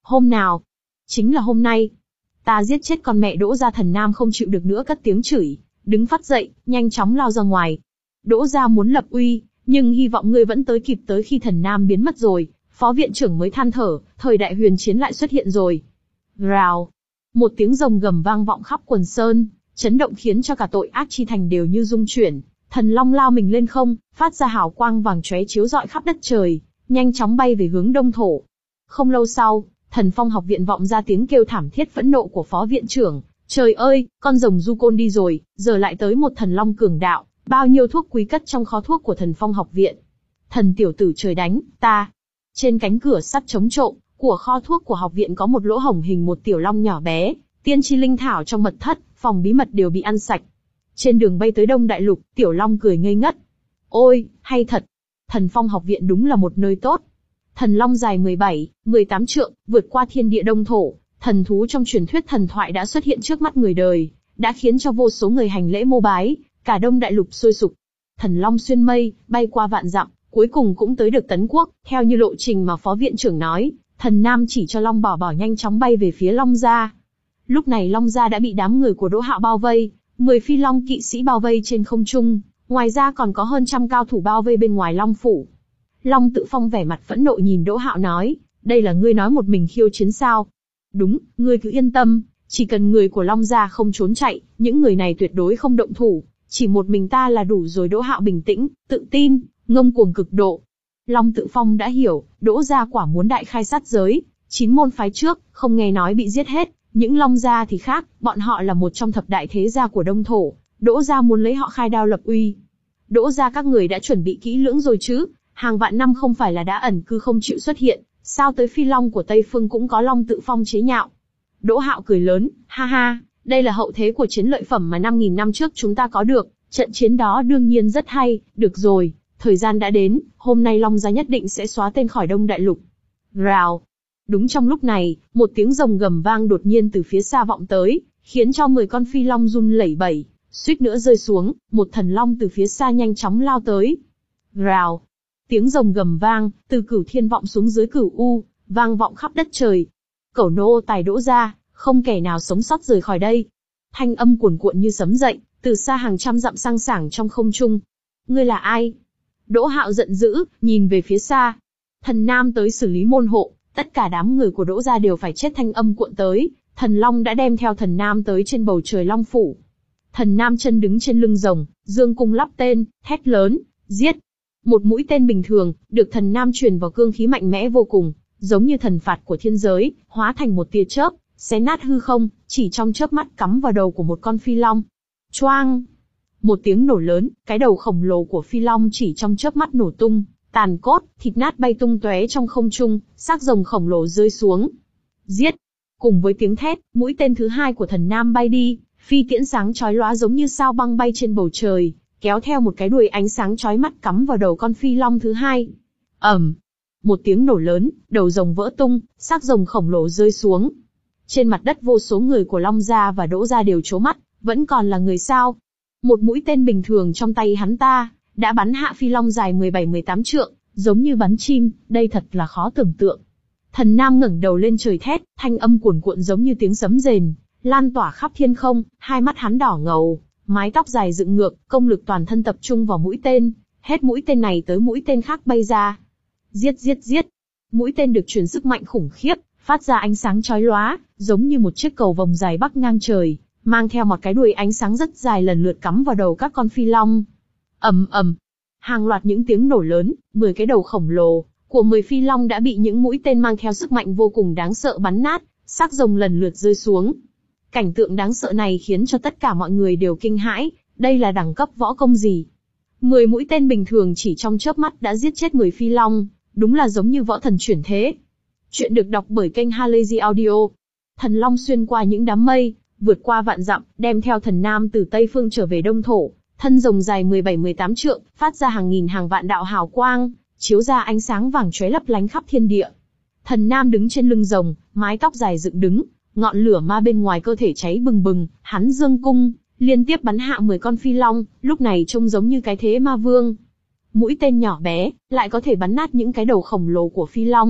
A: Hôm nào? Chính là hôm nay. Ta giết chết con mẹ Đỗ Gia. Thần Nam không chịu được nữa cất tiếng chửi, đứng phắt dậy, nhanh chóng lao ra ngoài. Đỗ Gia muốn lập uy, nhưng hy vọng ngươi vẫn tới kịp. Tới khi Thần Nam biến mất rồi, phó viện trưởng mới than thở, thời đại huyền chiến lại xuất hiện rồi. Rào. Một tiếng rồng gầm vang vọng khắp quần sơn, chấn động khiến cho cả tội ác chi thành đều như rung chuyển. Thần Long lao mình lên không, phát ra hào quang vàng chóe chiếu rọi khắp đất trời, nhanh chóng bay về hướng đông thổ. Không lâu sau, Thần Phong học viện vọng ra tiếng kêu thảm thiết phẫn nộ của phó viện trưởng. Trời ơi, con rồng du côn đi rồi, giờ lại tới một thần long cường đạo, bao nhiêu thuốc quý cất trong kho thuốc của Thần Phong học viện. Thần tiểu tử trời đánh, ta. Trên cánh cửa sắt chống trộm của kho thuốc của học viện có một lỗ hổng hình một tiểu long nhỏ bé, tiên tri linh thảo trong mật thất, phòng bí mật đều bị ăn sạch. Trên đường bay tới Đông Đại Lục, tiểu long cười ngây ngất. Ôi, hay thật. Thần Phong học viện đúng là một nơi tốt. Thần long dài mười bảy, mười tám trượng, vượt qua thiên địa đông thổ, thần thú trong truyền thuyết thần thoại đã xuất hiện trước mắt người đời, đã khiến cho vô số người hành lễ mô bái, cả Đông Đại Lục sôi sục. Thần long xuyên mây, bay qua vạn dặm, cuối cùng cũng tới được Tấn Quốc, theo như lộ trình mà phó viện trưởng nói. Thần Nam chỉ cho Long Bảo Bảo nhanh chóng bay về phía Long Gia. Lúc này Long Gia đã bị đám người của Đỗ Hạo bao vây, mười phi long kỵ sĩ bao vây trên không trung, ngoài ra còn có hơn trăm cao thủ bao vây bên ngoài Long Phủ. Long Tự Phong vẻ mặt phẫn nộ nhìn Đỗ Hạo nói, đây là ngươi nói một mình khiêu chiến sao? Đúng, ngươi cứ yên tâm, chỉ cần người của Long Gia không trốn chạy, những người này tuyệt đối không động thủ, chỉ một mình ta là đủ rồi. Đỗ Hạo bình tĩnh, tự tin, ngông cuồng cực độ. Long Tự Phong đã hiểu, Đỗ Gia quả muốn đại khai sát giới, chín môn phái trước, không nghe nói bị giết hết, những Long Gia thì khác, bọn họ là một trong thập đại thế gia của Đông Thổ, Đỗ Gia muốn lấy họ khai đao lập uy. Đỗ Gia các người đã chuẩn bị kỹ lưỡng rồi chứ, hàng vạn năm không phải là đã ẩn cư không chịu xuất hiện, sao tới phi long của Tây Phương cũng có. Long Tự Phong chế nhạo. Đỗ Hạo cười lớn, ha ha, đây là hậu thế của chiến lợi phẩm mà năm nghìn năm trước chúng ta có được, trận chiến đó đương nhiên rất hay, được rồi. Thời gian đã đến, hôm nay Long Gia nhất định sẽ xóa tên khỏi Đông Đại Lục. Rào. Đúng trong lúc này, một tiếng rồng gầm vang đột nhiên từ phía xa vọng tới, khiến cho mười con phi long run lẩy bẩy, suýt nữa rơi xuống. Một thần long từ phía xa nhanh chóng lao tới. Rào. Tiếng rồng gầm vang, từ Cửu Thiên vọng xuống dưới Cửu U, vang vọng khắp đất trời. Cẩu nô tài Đỗ Gia, không kẻ nào sống sót rời khỏi đây. Thanh âm cuồn cuộn như sấm dậy, từ xa hàng trăm dặm sang sảng trong không trung. Ngươi là ai? Đỗ Hạo giận dữ, nhìn về phía xa. Thần Nam tới xử lý môn hộ, tất cả đám người của Đỗ Gia đều phải chết. Thanh âm cuộn tới, Thần Long đã đem theo Thần Nam tới trên bầu trời Long Phủ. Thần Nam chân đứng trên lưng rồng, dương cung lắp tên, thét lớn, giết. Một mũi tên bình thường, được Thần Nam truyền vào cương khí mạnh mẽ vô cùng, giống như thần phạt của thiên giới, hóa thành một tia chớp, xé nát hư không, chỉ trong chớp mắt cắm vào đầu của một con phi long. Choang! Một tiếng nổ lớn, cái đầu khổng lồ của phi long chỉ trong chớp mắt nổ tung, tàn cốt, thịt nát bay tung tóe trong không trung, xác rồng khổng lồ rơi xuống. Giết! Cùng với tiếng thét, mũi tên thứ hai của Thần Nam bay đi, phi tiễn sáng chói lóa giống như sao băng bay trên bầu trời, kéo theo một cái đuôi ánh sáng chói mắt cắm vào đầu con phi long thứ hai. Ầm! Một tiếng nổ lớn, đầu rồng vỡ tung, xác rồng khổng lồ rơi xuống. Trên mặt đất vô số người của Long Gia và Đỗ Gia đều trố mắt, vẫn còn là người sao? Một mũi tên bình thường trong tay hắn ta, đã bắn hạ phi long dài mười bảy mười tám trượng, giống như bắn chim, đây thật là khó tưởng tượng. Thần Nam ngẩng đầu lên trời thét, thanh âm cuồn cuộn giống như tiếng sấm rền, lan tỏa khắp thiên không, hai mắt hắn đỏ ngầu, mái tóc dài dựng ngược, công lực toàn thân tập trung vào mũi tên, hết mũi tên này tới mũi tên khác bay ra. Giết giết giết! Mũi tên được truyền sức mạnh khủng khiếp, phát ra ánh sáng chói lóa, giống như một chiếc cầu vồng dài bắc ngang trời, mang theo một cái đuôi ánh sáng rất dài lần lượt cắm vào đầu các con phi long. Ầm ầm, hàng loạt những tiếng nổ lớn, mười cái đầu khổng lồ của mười phi long đã bị những mũi tên mang theo sức mạnh vô cùng đáng sợ bắn nát, xác rồng lần lượt rơi xuống. Cảnh tượng đáng sợ này khiến cho tất cả mọi người đều kinh hãi, đây là đẳng cấp võ công gì? mười mũi tên bình thường chỉ trong chớp mắt đã giết chết mười phi long, đúng là giống như võ thần chuyển thế. Chuyện được đọc bởi kênh Halazy Audio. Thần Long xuyên qua những đám mây, vượt qua vạn dặm, đem theo Thần Nam từ Tây Phương trở về Đông Thổ. Thân rồng dài mười bảy mười tám trượng, phát ra hàng nghìn hàng vạn đạo hào quang, chiếu ra ánh sáng vàng chóe lấp lánh khắp thiên địa. Thần Nam đứng trên lưng rồng, mái tóc dài dựng đứng, ngọn lửa ma bên ngoài cơ thể cháy bừng bừng, hắn dương cung, liên tiếp bắn hạ mười con phi long, lúc này trông giống như cái thế ma vương. Mũi tên nhỏ bé, lại có thể bắn nát những cái đầu khổng lồ của phi long,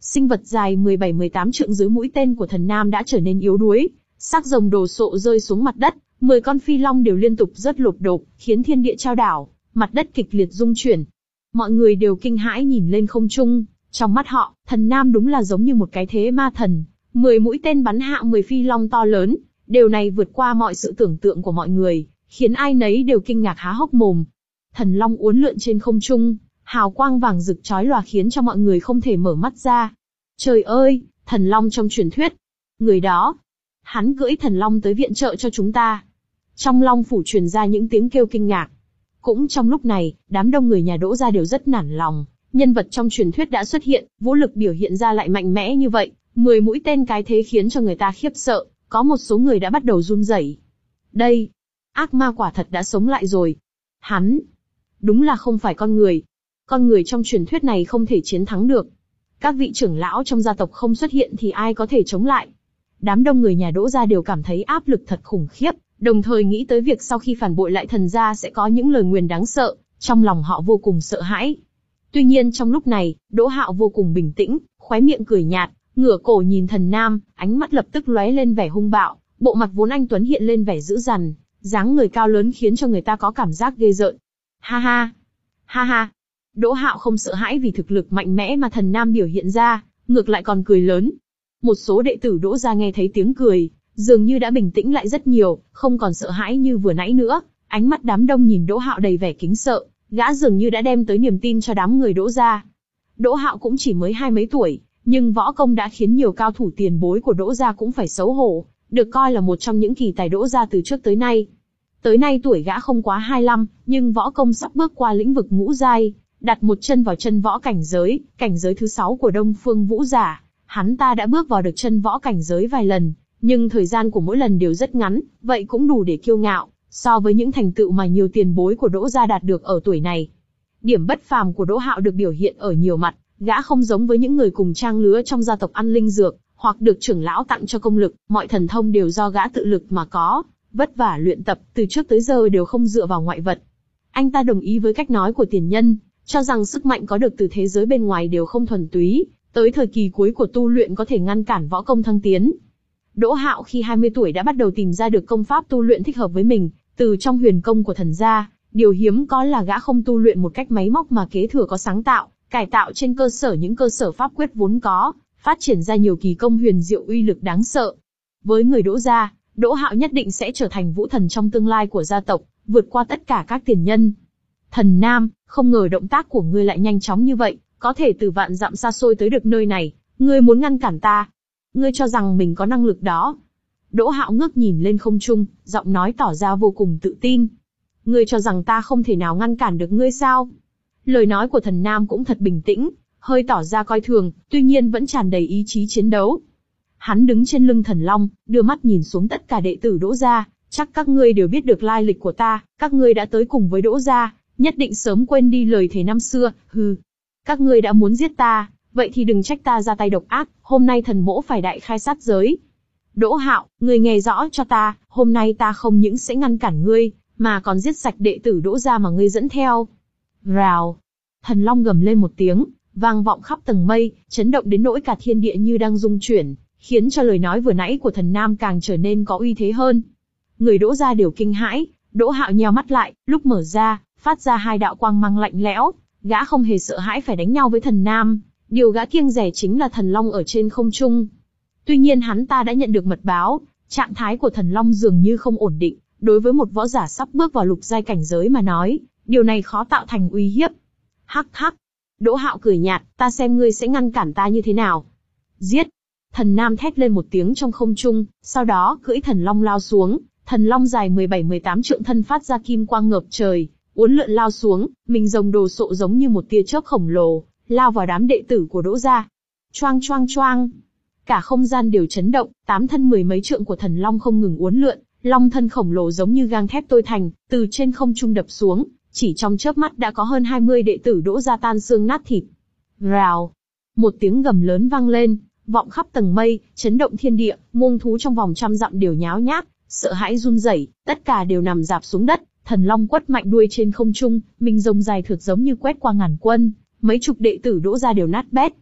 A: Sinh vật dài mười bảy mười tám trượng dưới mũi tên của thần nam đã trở nên yếu đuối, xác rồng đồ sộ rơi xuống mặt đất, mười con phi long đều liên tục rớt lộp độp, khiến thiên địa chao đảo, mặt đất kịch liệt rung chuyển. Mọi người đều kinh hãi nhìn lên không trung, trong mắt họ, thần nam đúng là giống như một cái thế ma thần, mười mũi tên bắn hạ mười phi long to lớn, điều này vượt qua mọi sự tưởng tượng của mọi người, khiến ai nấy đều kinh ngạc há hốc mồm. Thần long uốn lượn trên không trung, hào quang vàng rực chói lòa khiến cho mọi người không thể mở mắt ra. Trời ơi, thần long trong truyền thuyết. Người đó, hắn cưỡi thần long tới viện trợ cho chúng ta. Trong long phủ truyền ra những tiếng kêu kinh ngạc. Cũng trong lúc này, đám đông người nhà Đỗ gia đều rất nản lòng. Nhân vật trong truyền thuyết đã xuất hiện, vũ lực biểu hiện ra lại mạnh mẽ như vậy, mười mũi tên cái thế khiến cho người ta khiếp sợ, có một số người đã bắt đầu run rẩy. Đây, ác ma quả thật đã sống lại rồi. Hắn, đúng là không phải con người. Con người trong truyền thuyết này không thể chiến thắng được. Các vị trưởng lão trong gia tộc không xuất hiện thì ai có thể chống lại. Đám đông người nhà Đỗ gia đều cảm thấy áp lực thật khủng khiếp, đồng thời nghĩ tới việc sau khi phản bội lại thần gia sẽ có những lời nguyền đáng sợ, trong lòng họ vô cùng sợ hãi. Tuy nhiên trong lúc này, Đỗ Hạo vô cùng bình tĩnh, khóe miệng cười nhạt, ngửa cổ nhìn thần nam, ánh mắt lập tức lóe lên vẻ hung bạo, bộ mặt vốn anh tuấn hiện lên vẻ dữ dằn, dáng người cao lớn khiến cho người ta có cảm giác ghê rợn. Ha ha, ha ha. Đỗ Hạo không sợ hãi vì thực lực mạnh mẽ mà thần nam biểu hiện ra, ngược lại còn cười lớn. Một số đệ tử Đỗ gia nghe thấy tiếng cười, dường như đã bình tĩnh lại rất nhiều, không còn sợ hãi như vừa nãy nữa. Ánh mắt đám đông nhìn Đỗ Hạo đầy vẻ kính sợ, gã dường như đã đem tới niềm tin cho đám người Đỗ gia. Đỗ Hạo cũng chỉ mới hai mấy tuổi, nhưng võ công đã khiến nhiều cao thủ tiền bối của Đỗ gia cũng phải xấu hổ, được coi là một trong những kỳ tài Đỗ gia từ trước tới nay. Tới nay tuổi gã không quá hai mươi lăm, nhưng võ công sắp bước qua lĩnh vực ngũ giai, đặt một chân vào chân võ cảnh giới, cảnh giới thứ sáu của Đông Phương Vũ Giả. Hắn ta đã bước vào được chân võ cảnh giới vài lần, nhưng thời gian của mỗi lần đều rất ngắn, vậy cũng đủ để kiêu ngạo, so với những thành tựu mà nhiều tiền bối của Đỗ gia đạt được ở tuổi này. Điểm bất phàm của Đỗ Hạo được biểu hiện ở nhiều mặt, gã không giống với những người cùng trang lứa trong gia tộc ăn linh dược, hoặc được trưởng lão tặng cho công lực, mọi thần thông đều do gã tự lực mà có, vất vả luyện tập, từ trước tới giờ đều không dựa vào ngoại vật. Anh ta đồng ý với cách nói của tiền nhân, cho rằng sức mạnh có được từ thế giới bên ngoài đều không thuần túy, tới thời kỳ cuối của tu luyện có thể ngăn cản võ công thăng tiến. Đỗ Hạo khi hai mươi tuổi đã bắt đầu tìm ra được công pháp tu luyện thích hợp với mình, từ trong huyền công của thần gia, điều hiếm có là gã không tu luyện một cách máy móc mà kế thừa có sáng tạo, cải tạo trên cơ sở những cơ sở pháp quyết vốn có, phát triển ra nhiều kỳ công huyền diệu uy lực đáng sợ. Với người Đỗ gia, Đỗ Hạo nhất định sẽ trở thành vũ thần trong tương lai của gia tộc, vượt qua tất cả các tiền nhân. Thần Nam, không ngờ động tác của ngươi lại nhanh chóng như vậy, có thể từ vạn dặm xa xôi tới được nơi này, ngươi muốn ngăn cản ta? Ngươi cho rằng mình có năng lực đó? Đỗ Hạo ngước nhìn lên không trung, giọng nói tỏ ra vô cùng tự tin. Ngươi cho rằng ta không thể nào ngăn cản được ngươi sao? Lời nói của thần Nam cũng thật bình tĩnh, hơi tỏ ra coi thường, tuy nhiên vẫn tràn đầy ý chí chiến đấu. Hắn đứng trên lưng thần long, đưa mắt nhìn xuống tất cả đệ tử Đỗ gia, chắc các ngươi đều biết được lai lịch của ta, các ngươi đã tới cùng với Đỗ gia, nhất định sớm quên đi lời thề năm xưa, hừ. Các ngươi đã muốn giết ta, vậy thì đừng trách ta ra tay độc ác, hôm nay thần mỗ phải đại khai sát giới. Đỗ Hạo, ngươi nghe rõ cho ta, hôm nay ta không những sẽ ngăn cản ngươi, mà còn giết sạch đệ tử Đỗ gia mà ngươi dẫn theo. Rào. Thần long gầm lên một tiếng, vang vọng khắp tầng mây, chấn động đến nỗi cả thiên địa như đang rung chuyển, khiến cho lời nói vừa nãy của thần Nam càng trở nên có uy thế hơn. Người Đỗ gia đều kinh hãi, Đỗ Hạo nheo mắt lại, lúc mở ra, phát ra hai đạo quang mang lạnh lẽo, gã không hề sợ hãi phải đánh nhau với thần Nam, điều gã kiêng dè chính là thần long ở trên không trung. Tuy nhiên hắn ta đã nhận được mật báo, trạng thái của thần long dường như không ổn định, đối với một võ giả sắp bước vào lục giai cảnh giới mà nói, điều này khó tạo thành uy hiếp. Hắc hắc. Đỗ Hạo cười nhạt, ta xem ngươi sẽ ngăn cản ta như thế nào. Giết. Thần Nam thét lên một tiếng trong không trung, sau đó cưỡi thần long lao xuống, thần long dài mười bảy mười tám trượng thân phát ra kim quang ngập trời, uốn lượn lao xuống, mình rồng đồ sộ giống như một tia chớp khổng lồ, lao vào đám đệ tử của Đỗ gia. Choang choang choang. Cả không gian đều chấn động, tám thân mười mấy trượng của thần long không ngừng uốn lượn, long thân khổng lồ giống như gang thép tôi thành, từ trên không trung đập xuống, chỉ trong chớp mắt đã có hơn hai mươi đệ tử Đỗ gia tan xương nát thịt. Rào. Một tiếng gầm lớn vang lên, vọng khắp tầng mây, chấn động thiên địa, muông thú trong vòng trăm dặm đều nháo nhác, sợ hãi run rẩy, tất cả đều nằm rạp xuống đất. Thần long quất mạnh đuôi trên không trung, mình rồng dài thượt giống như quét qua ngàn quân, mấy chục đệ tử Đỗ gia đều nát bét.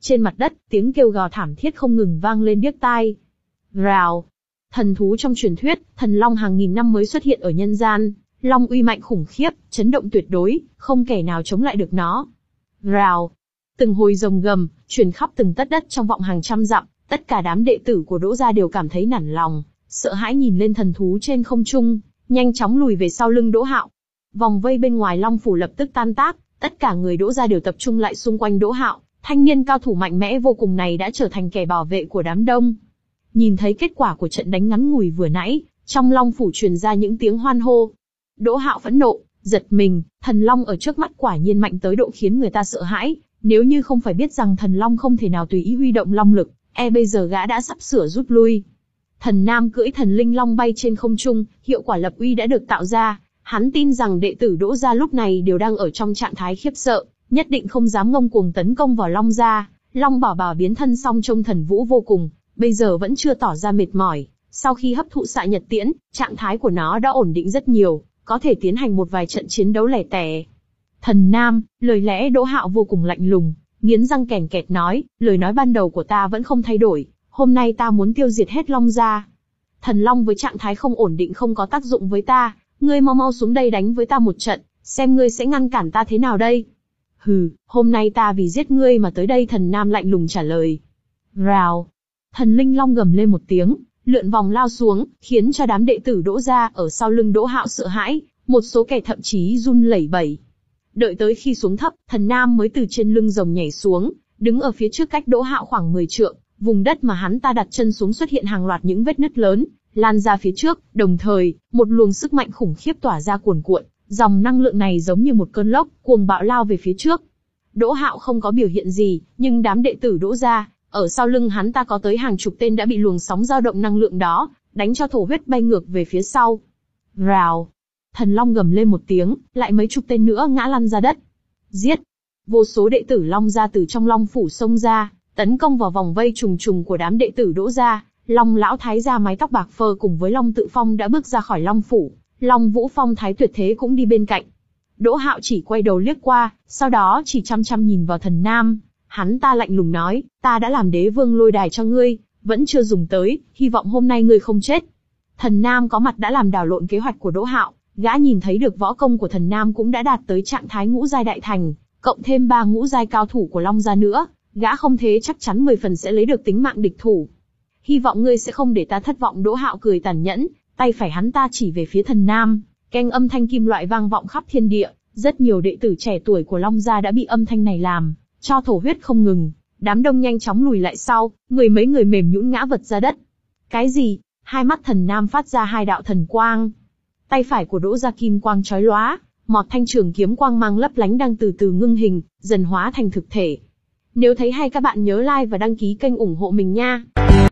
A: Trên mặt đất, tiếng kêu gào thảm thiết không ngừng vang lên điếc tai. Rào. Thần thú trong truyền thuyết, thần long hàng nghìn năm mới xuất hiện ở nhân gian, long uy mạnh khủng khiếp, chấn động tuyệt đối, không kẻ nào chống lại được nó. Rào. Từng hồi rồng gầm, truyền khắp từng tấc đất trong vọng hàng trăm dặm, tất cả đám đệ tử của Đỗ gia đều cảm thấy nản lòng, sợ hãi nhìn lên thần thú trên không trung, nhanh chóng lùi về sau lưng Đỗ Hạo. Vòng vây bên ngoài Long phủ lập tức tan tác, tất cả người Đỗ gia đều tập trung lại xung quanh Đỗ Hạo, thanh niên cao thủ mạnh mẽ vô cùng này đã trở thành kẻ bảo vệ của đám đông. Nhìn thấy kết quả của trận đánh ngắn ngủi vừa nãy, trong Long phủ truyền ra những tiếng hoan hô. Đỗ Hạo phẫn nộ, giật mình, thần long ở trước mắt quả nhiên mạnh tới độ khiến người ta sợ hãi, nếu như không phải biết rằng thần long không thể nào tùy ý huy động long lực, e bây giờ gã đã sắp sửa rút lui. Thần Nam cưỡi thần linh long bay trên không trung, hiệu quả lập uy đã được tạo ra, hắn tin rằng đệ tử Đỗ gia lúc này đều đang ở trong trạng thái khiếp sợ, nhất định không dám ngông cuồng tấn công vào Long gia. Long Bảo Bảo biến thân xong trông thần vũ vô cùng, bây giờ vẫn chưa tỏ ra mệt mỏi, sau khi hấp thụ xạ nhật tiễn, trạng thái của nó đã ổn định rất nhiều, có thể tiến hành một vài trận chiến đấu lẻ tẻ. Thần Nam, lời lẽ Đỗ Hạo vô cùng lạnh lùng, nghiến răng kèn kẹt nói, lời nói ban đầu của ta vẫn không thay đổi, hôm nay ta muốn tiêu diệt hết Long gia. Thần Long với trạng thái không ổn định không có tác dụng với ta, ngươi mau mau xuống đây đánh với ta một trận, xem ngươi sẽ ngăn cản ta thế nào đây. Hừ, hôm nay ta vì giết ngươi mà tới đây, Thần Nam lạnh lùng trả lời. Rào. Thần linh long gầm lên một tiếng, lượn vòng lao xuống, khiến cho đám đệ tử Đỗ gia ở sau lưng Đỗ Hạo sợ hãi, một số kẻ thậm chí run lẩy bẩy. Đợi tới khi xuống thấp, Thần Nam mới từ trên lưng rồng nhảy xuống, đứng ở phía trước cách Đỗ Hạo khoảng mười trượng, vùng đất mà hắn ta đặt chân xuống xuất hiện hàng loạt những vết nứt lớn, lan ra phía trước, đồng thời, một luồng sức mạnh khủng khiếp tỏa ra cuồn cuộn, dòng năng lượng này giống như một cơn lốc, cuồng bạo lao về phía trước. Đỗ Hạo không có biểu hiện gì, nhưng đám đệ tử Đỗ gia, ở sau lưng hắn ta có tới hàng chục tên đã bị luồng sóng dao động năng lượng đó, đánh cho thổ huyết bay ngược về phía sau. Rào. Thần Long gầm lên một tiếng, lại mấy chục tên nữa ngã lăn ra đất. Giết. Vô số đệ tử Long gia từ trong Long phủ xông ra, tấn công vào vòng vây trùng trùng của đám đệ tử Đỗ gia. Long lão thái gia mái tóc bạc phơ cùng với Long Tự Phong đã bước ra khỏi Long phủ, Long Vũ Phong thái tuyệt thế cũng đi bên cạnh. Đỗ Hạo chỉ quay đầu liếc qua, sau đó chỉ chăm chăm nhìn vào Thần Nam, hắn ta lạnh lùng nói, ta đã làm đế vương lôi đài cho ngươi, vẫn chưa dùng tới, hy vọng hôm nay ngươi không chết. Thần Nam có mặt đã làm đảo lộn kế hoạch của Đỗ Hạo, gã nhìn thấy được võ công của Thần Nam cũng đã đạt tới trạng thái ngũ giai đại thành, cộng thêm ba ngũ giai cao thủ của Long gia nữa, gã không thế chắc chắn mười phần sẽ lấy được tính mạng địch thủ. Hy vọng ngươi sẽ không để ta thất vọng. Đỗ Hạo cười tàn nhẫn, tay phải hắn ta chỉ về phía Thần Nam, keng âm thanh kim loại vang vọng khắp thiên địa, rất nhiều đệ tử trẻ tuổi của Long gia đã bị âm thanh này làm cho thổ huyết không ngừng, đám đông nhanh chóng lùi lại sau, mười mấy người mềm nhũn ngã vật ra đất. Cái gì? Hai mắt Thần Nam phát ra hai đạo thần quang. Tay phải của Đỗ gia kim quang chói lóa, một thanh trường kiếm quang mang lấp lánh đang từ từ ngưng hình, dần hóa thành thực thể. Nếu thấy hay các bạn nhớ like và đăng ký kênh ủng hộ mình nha.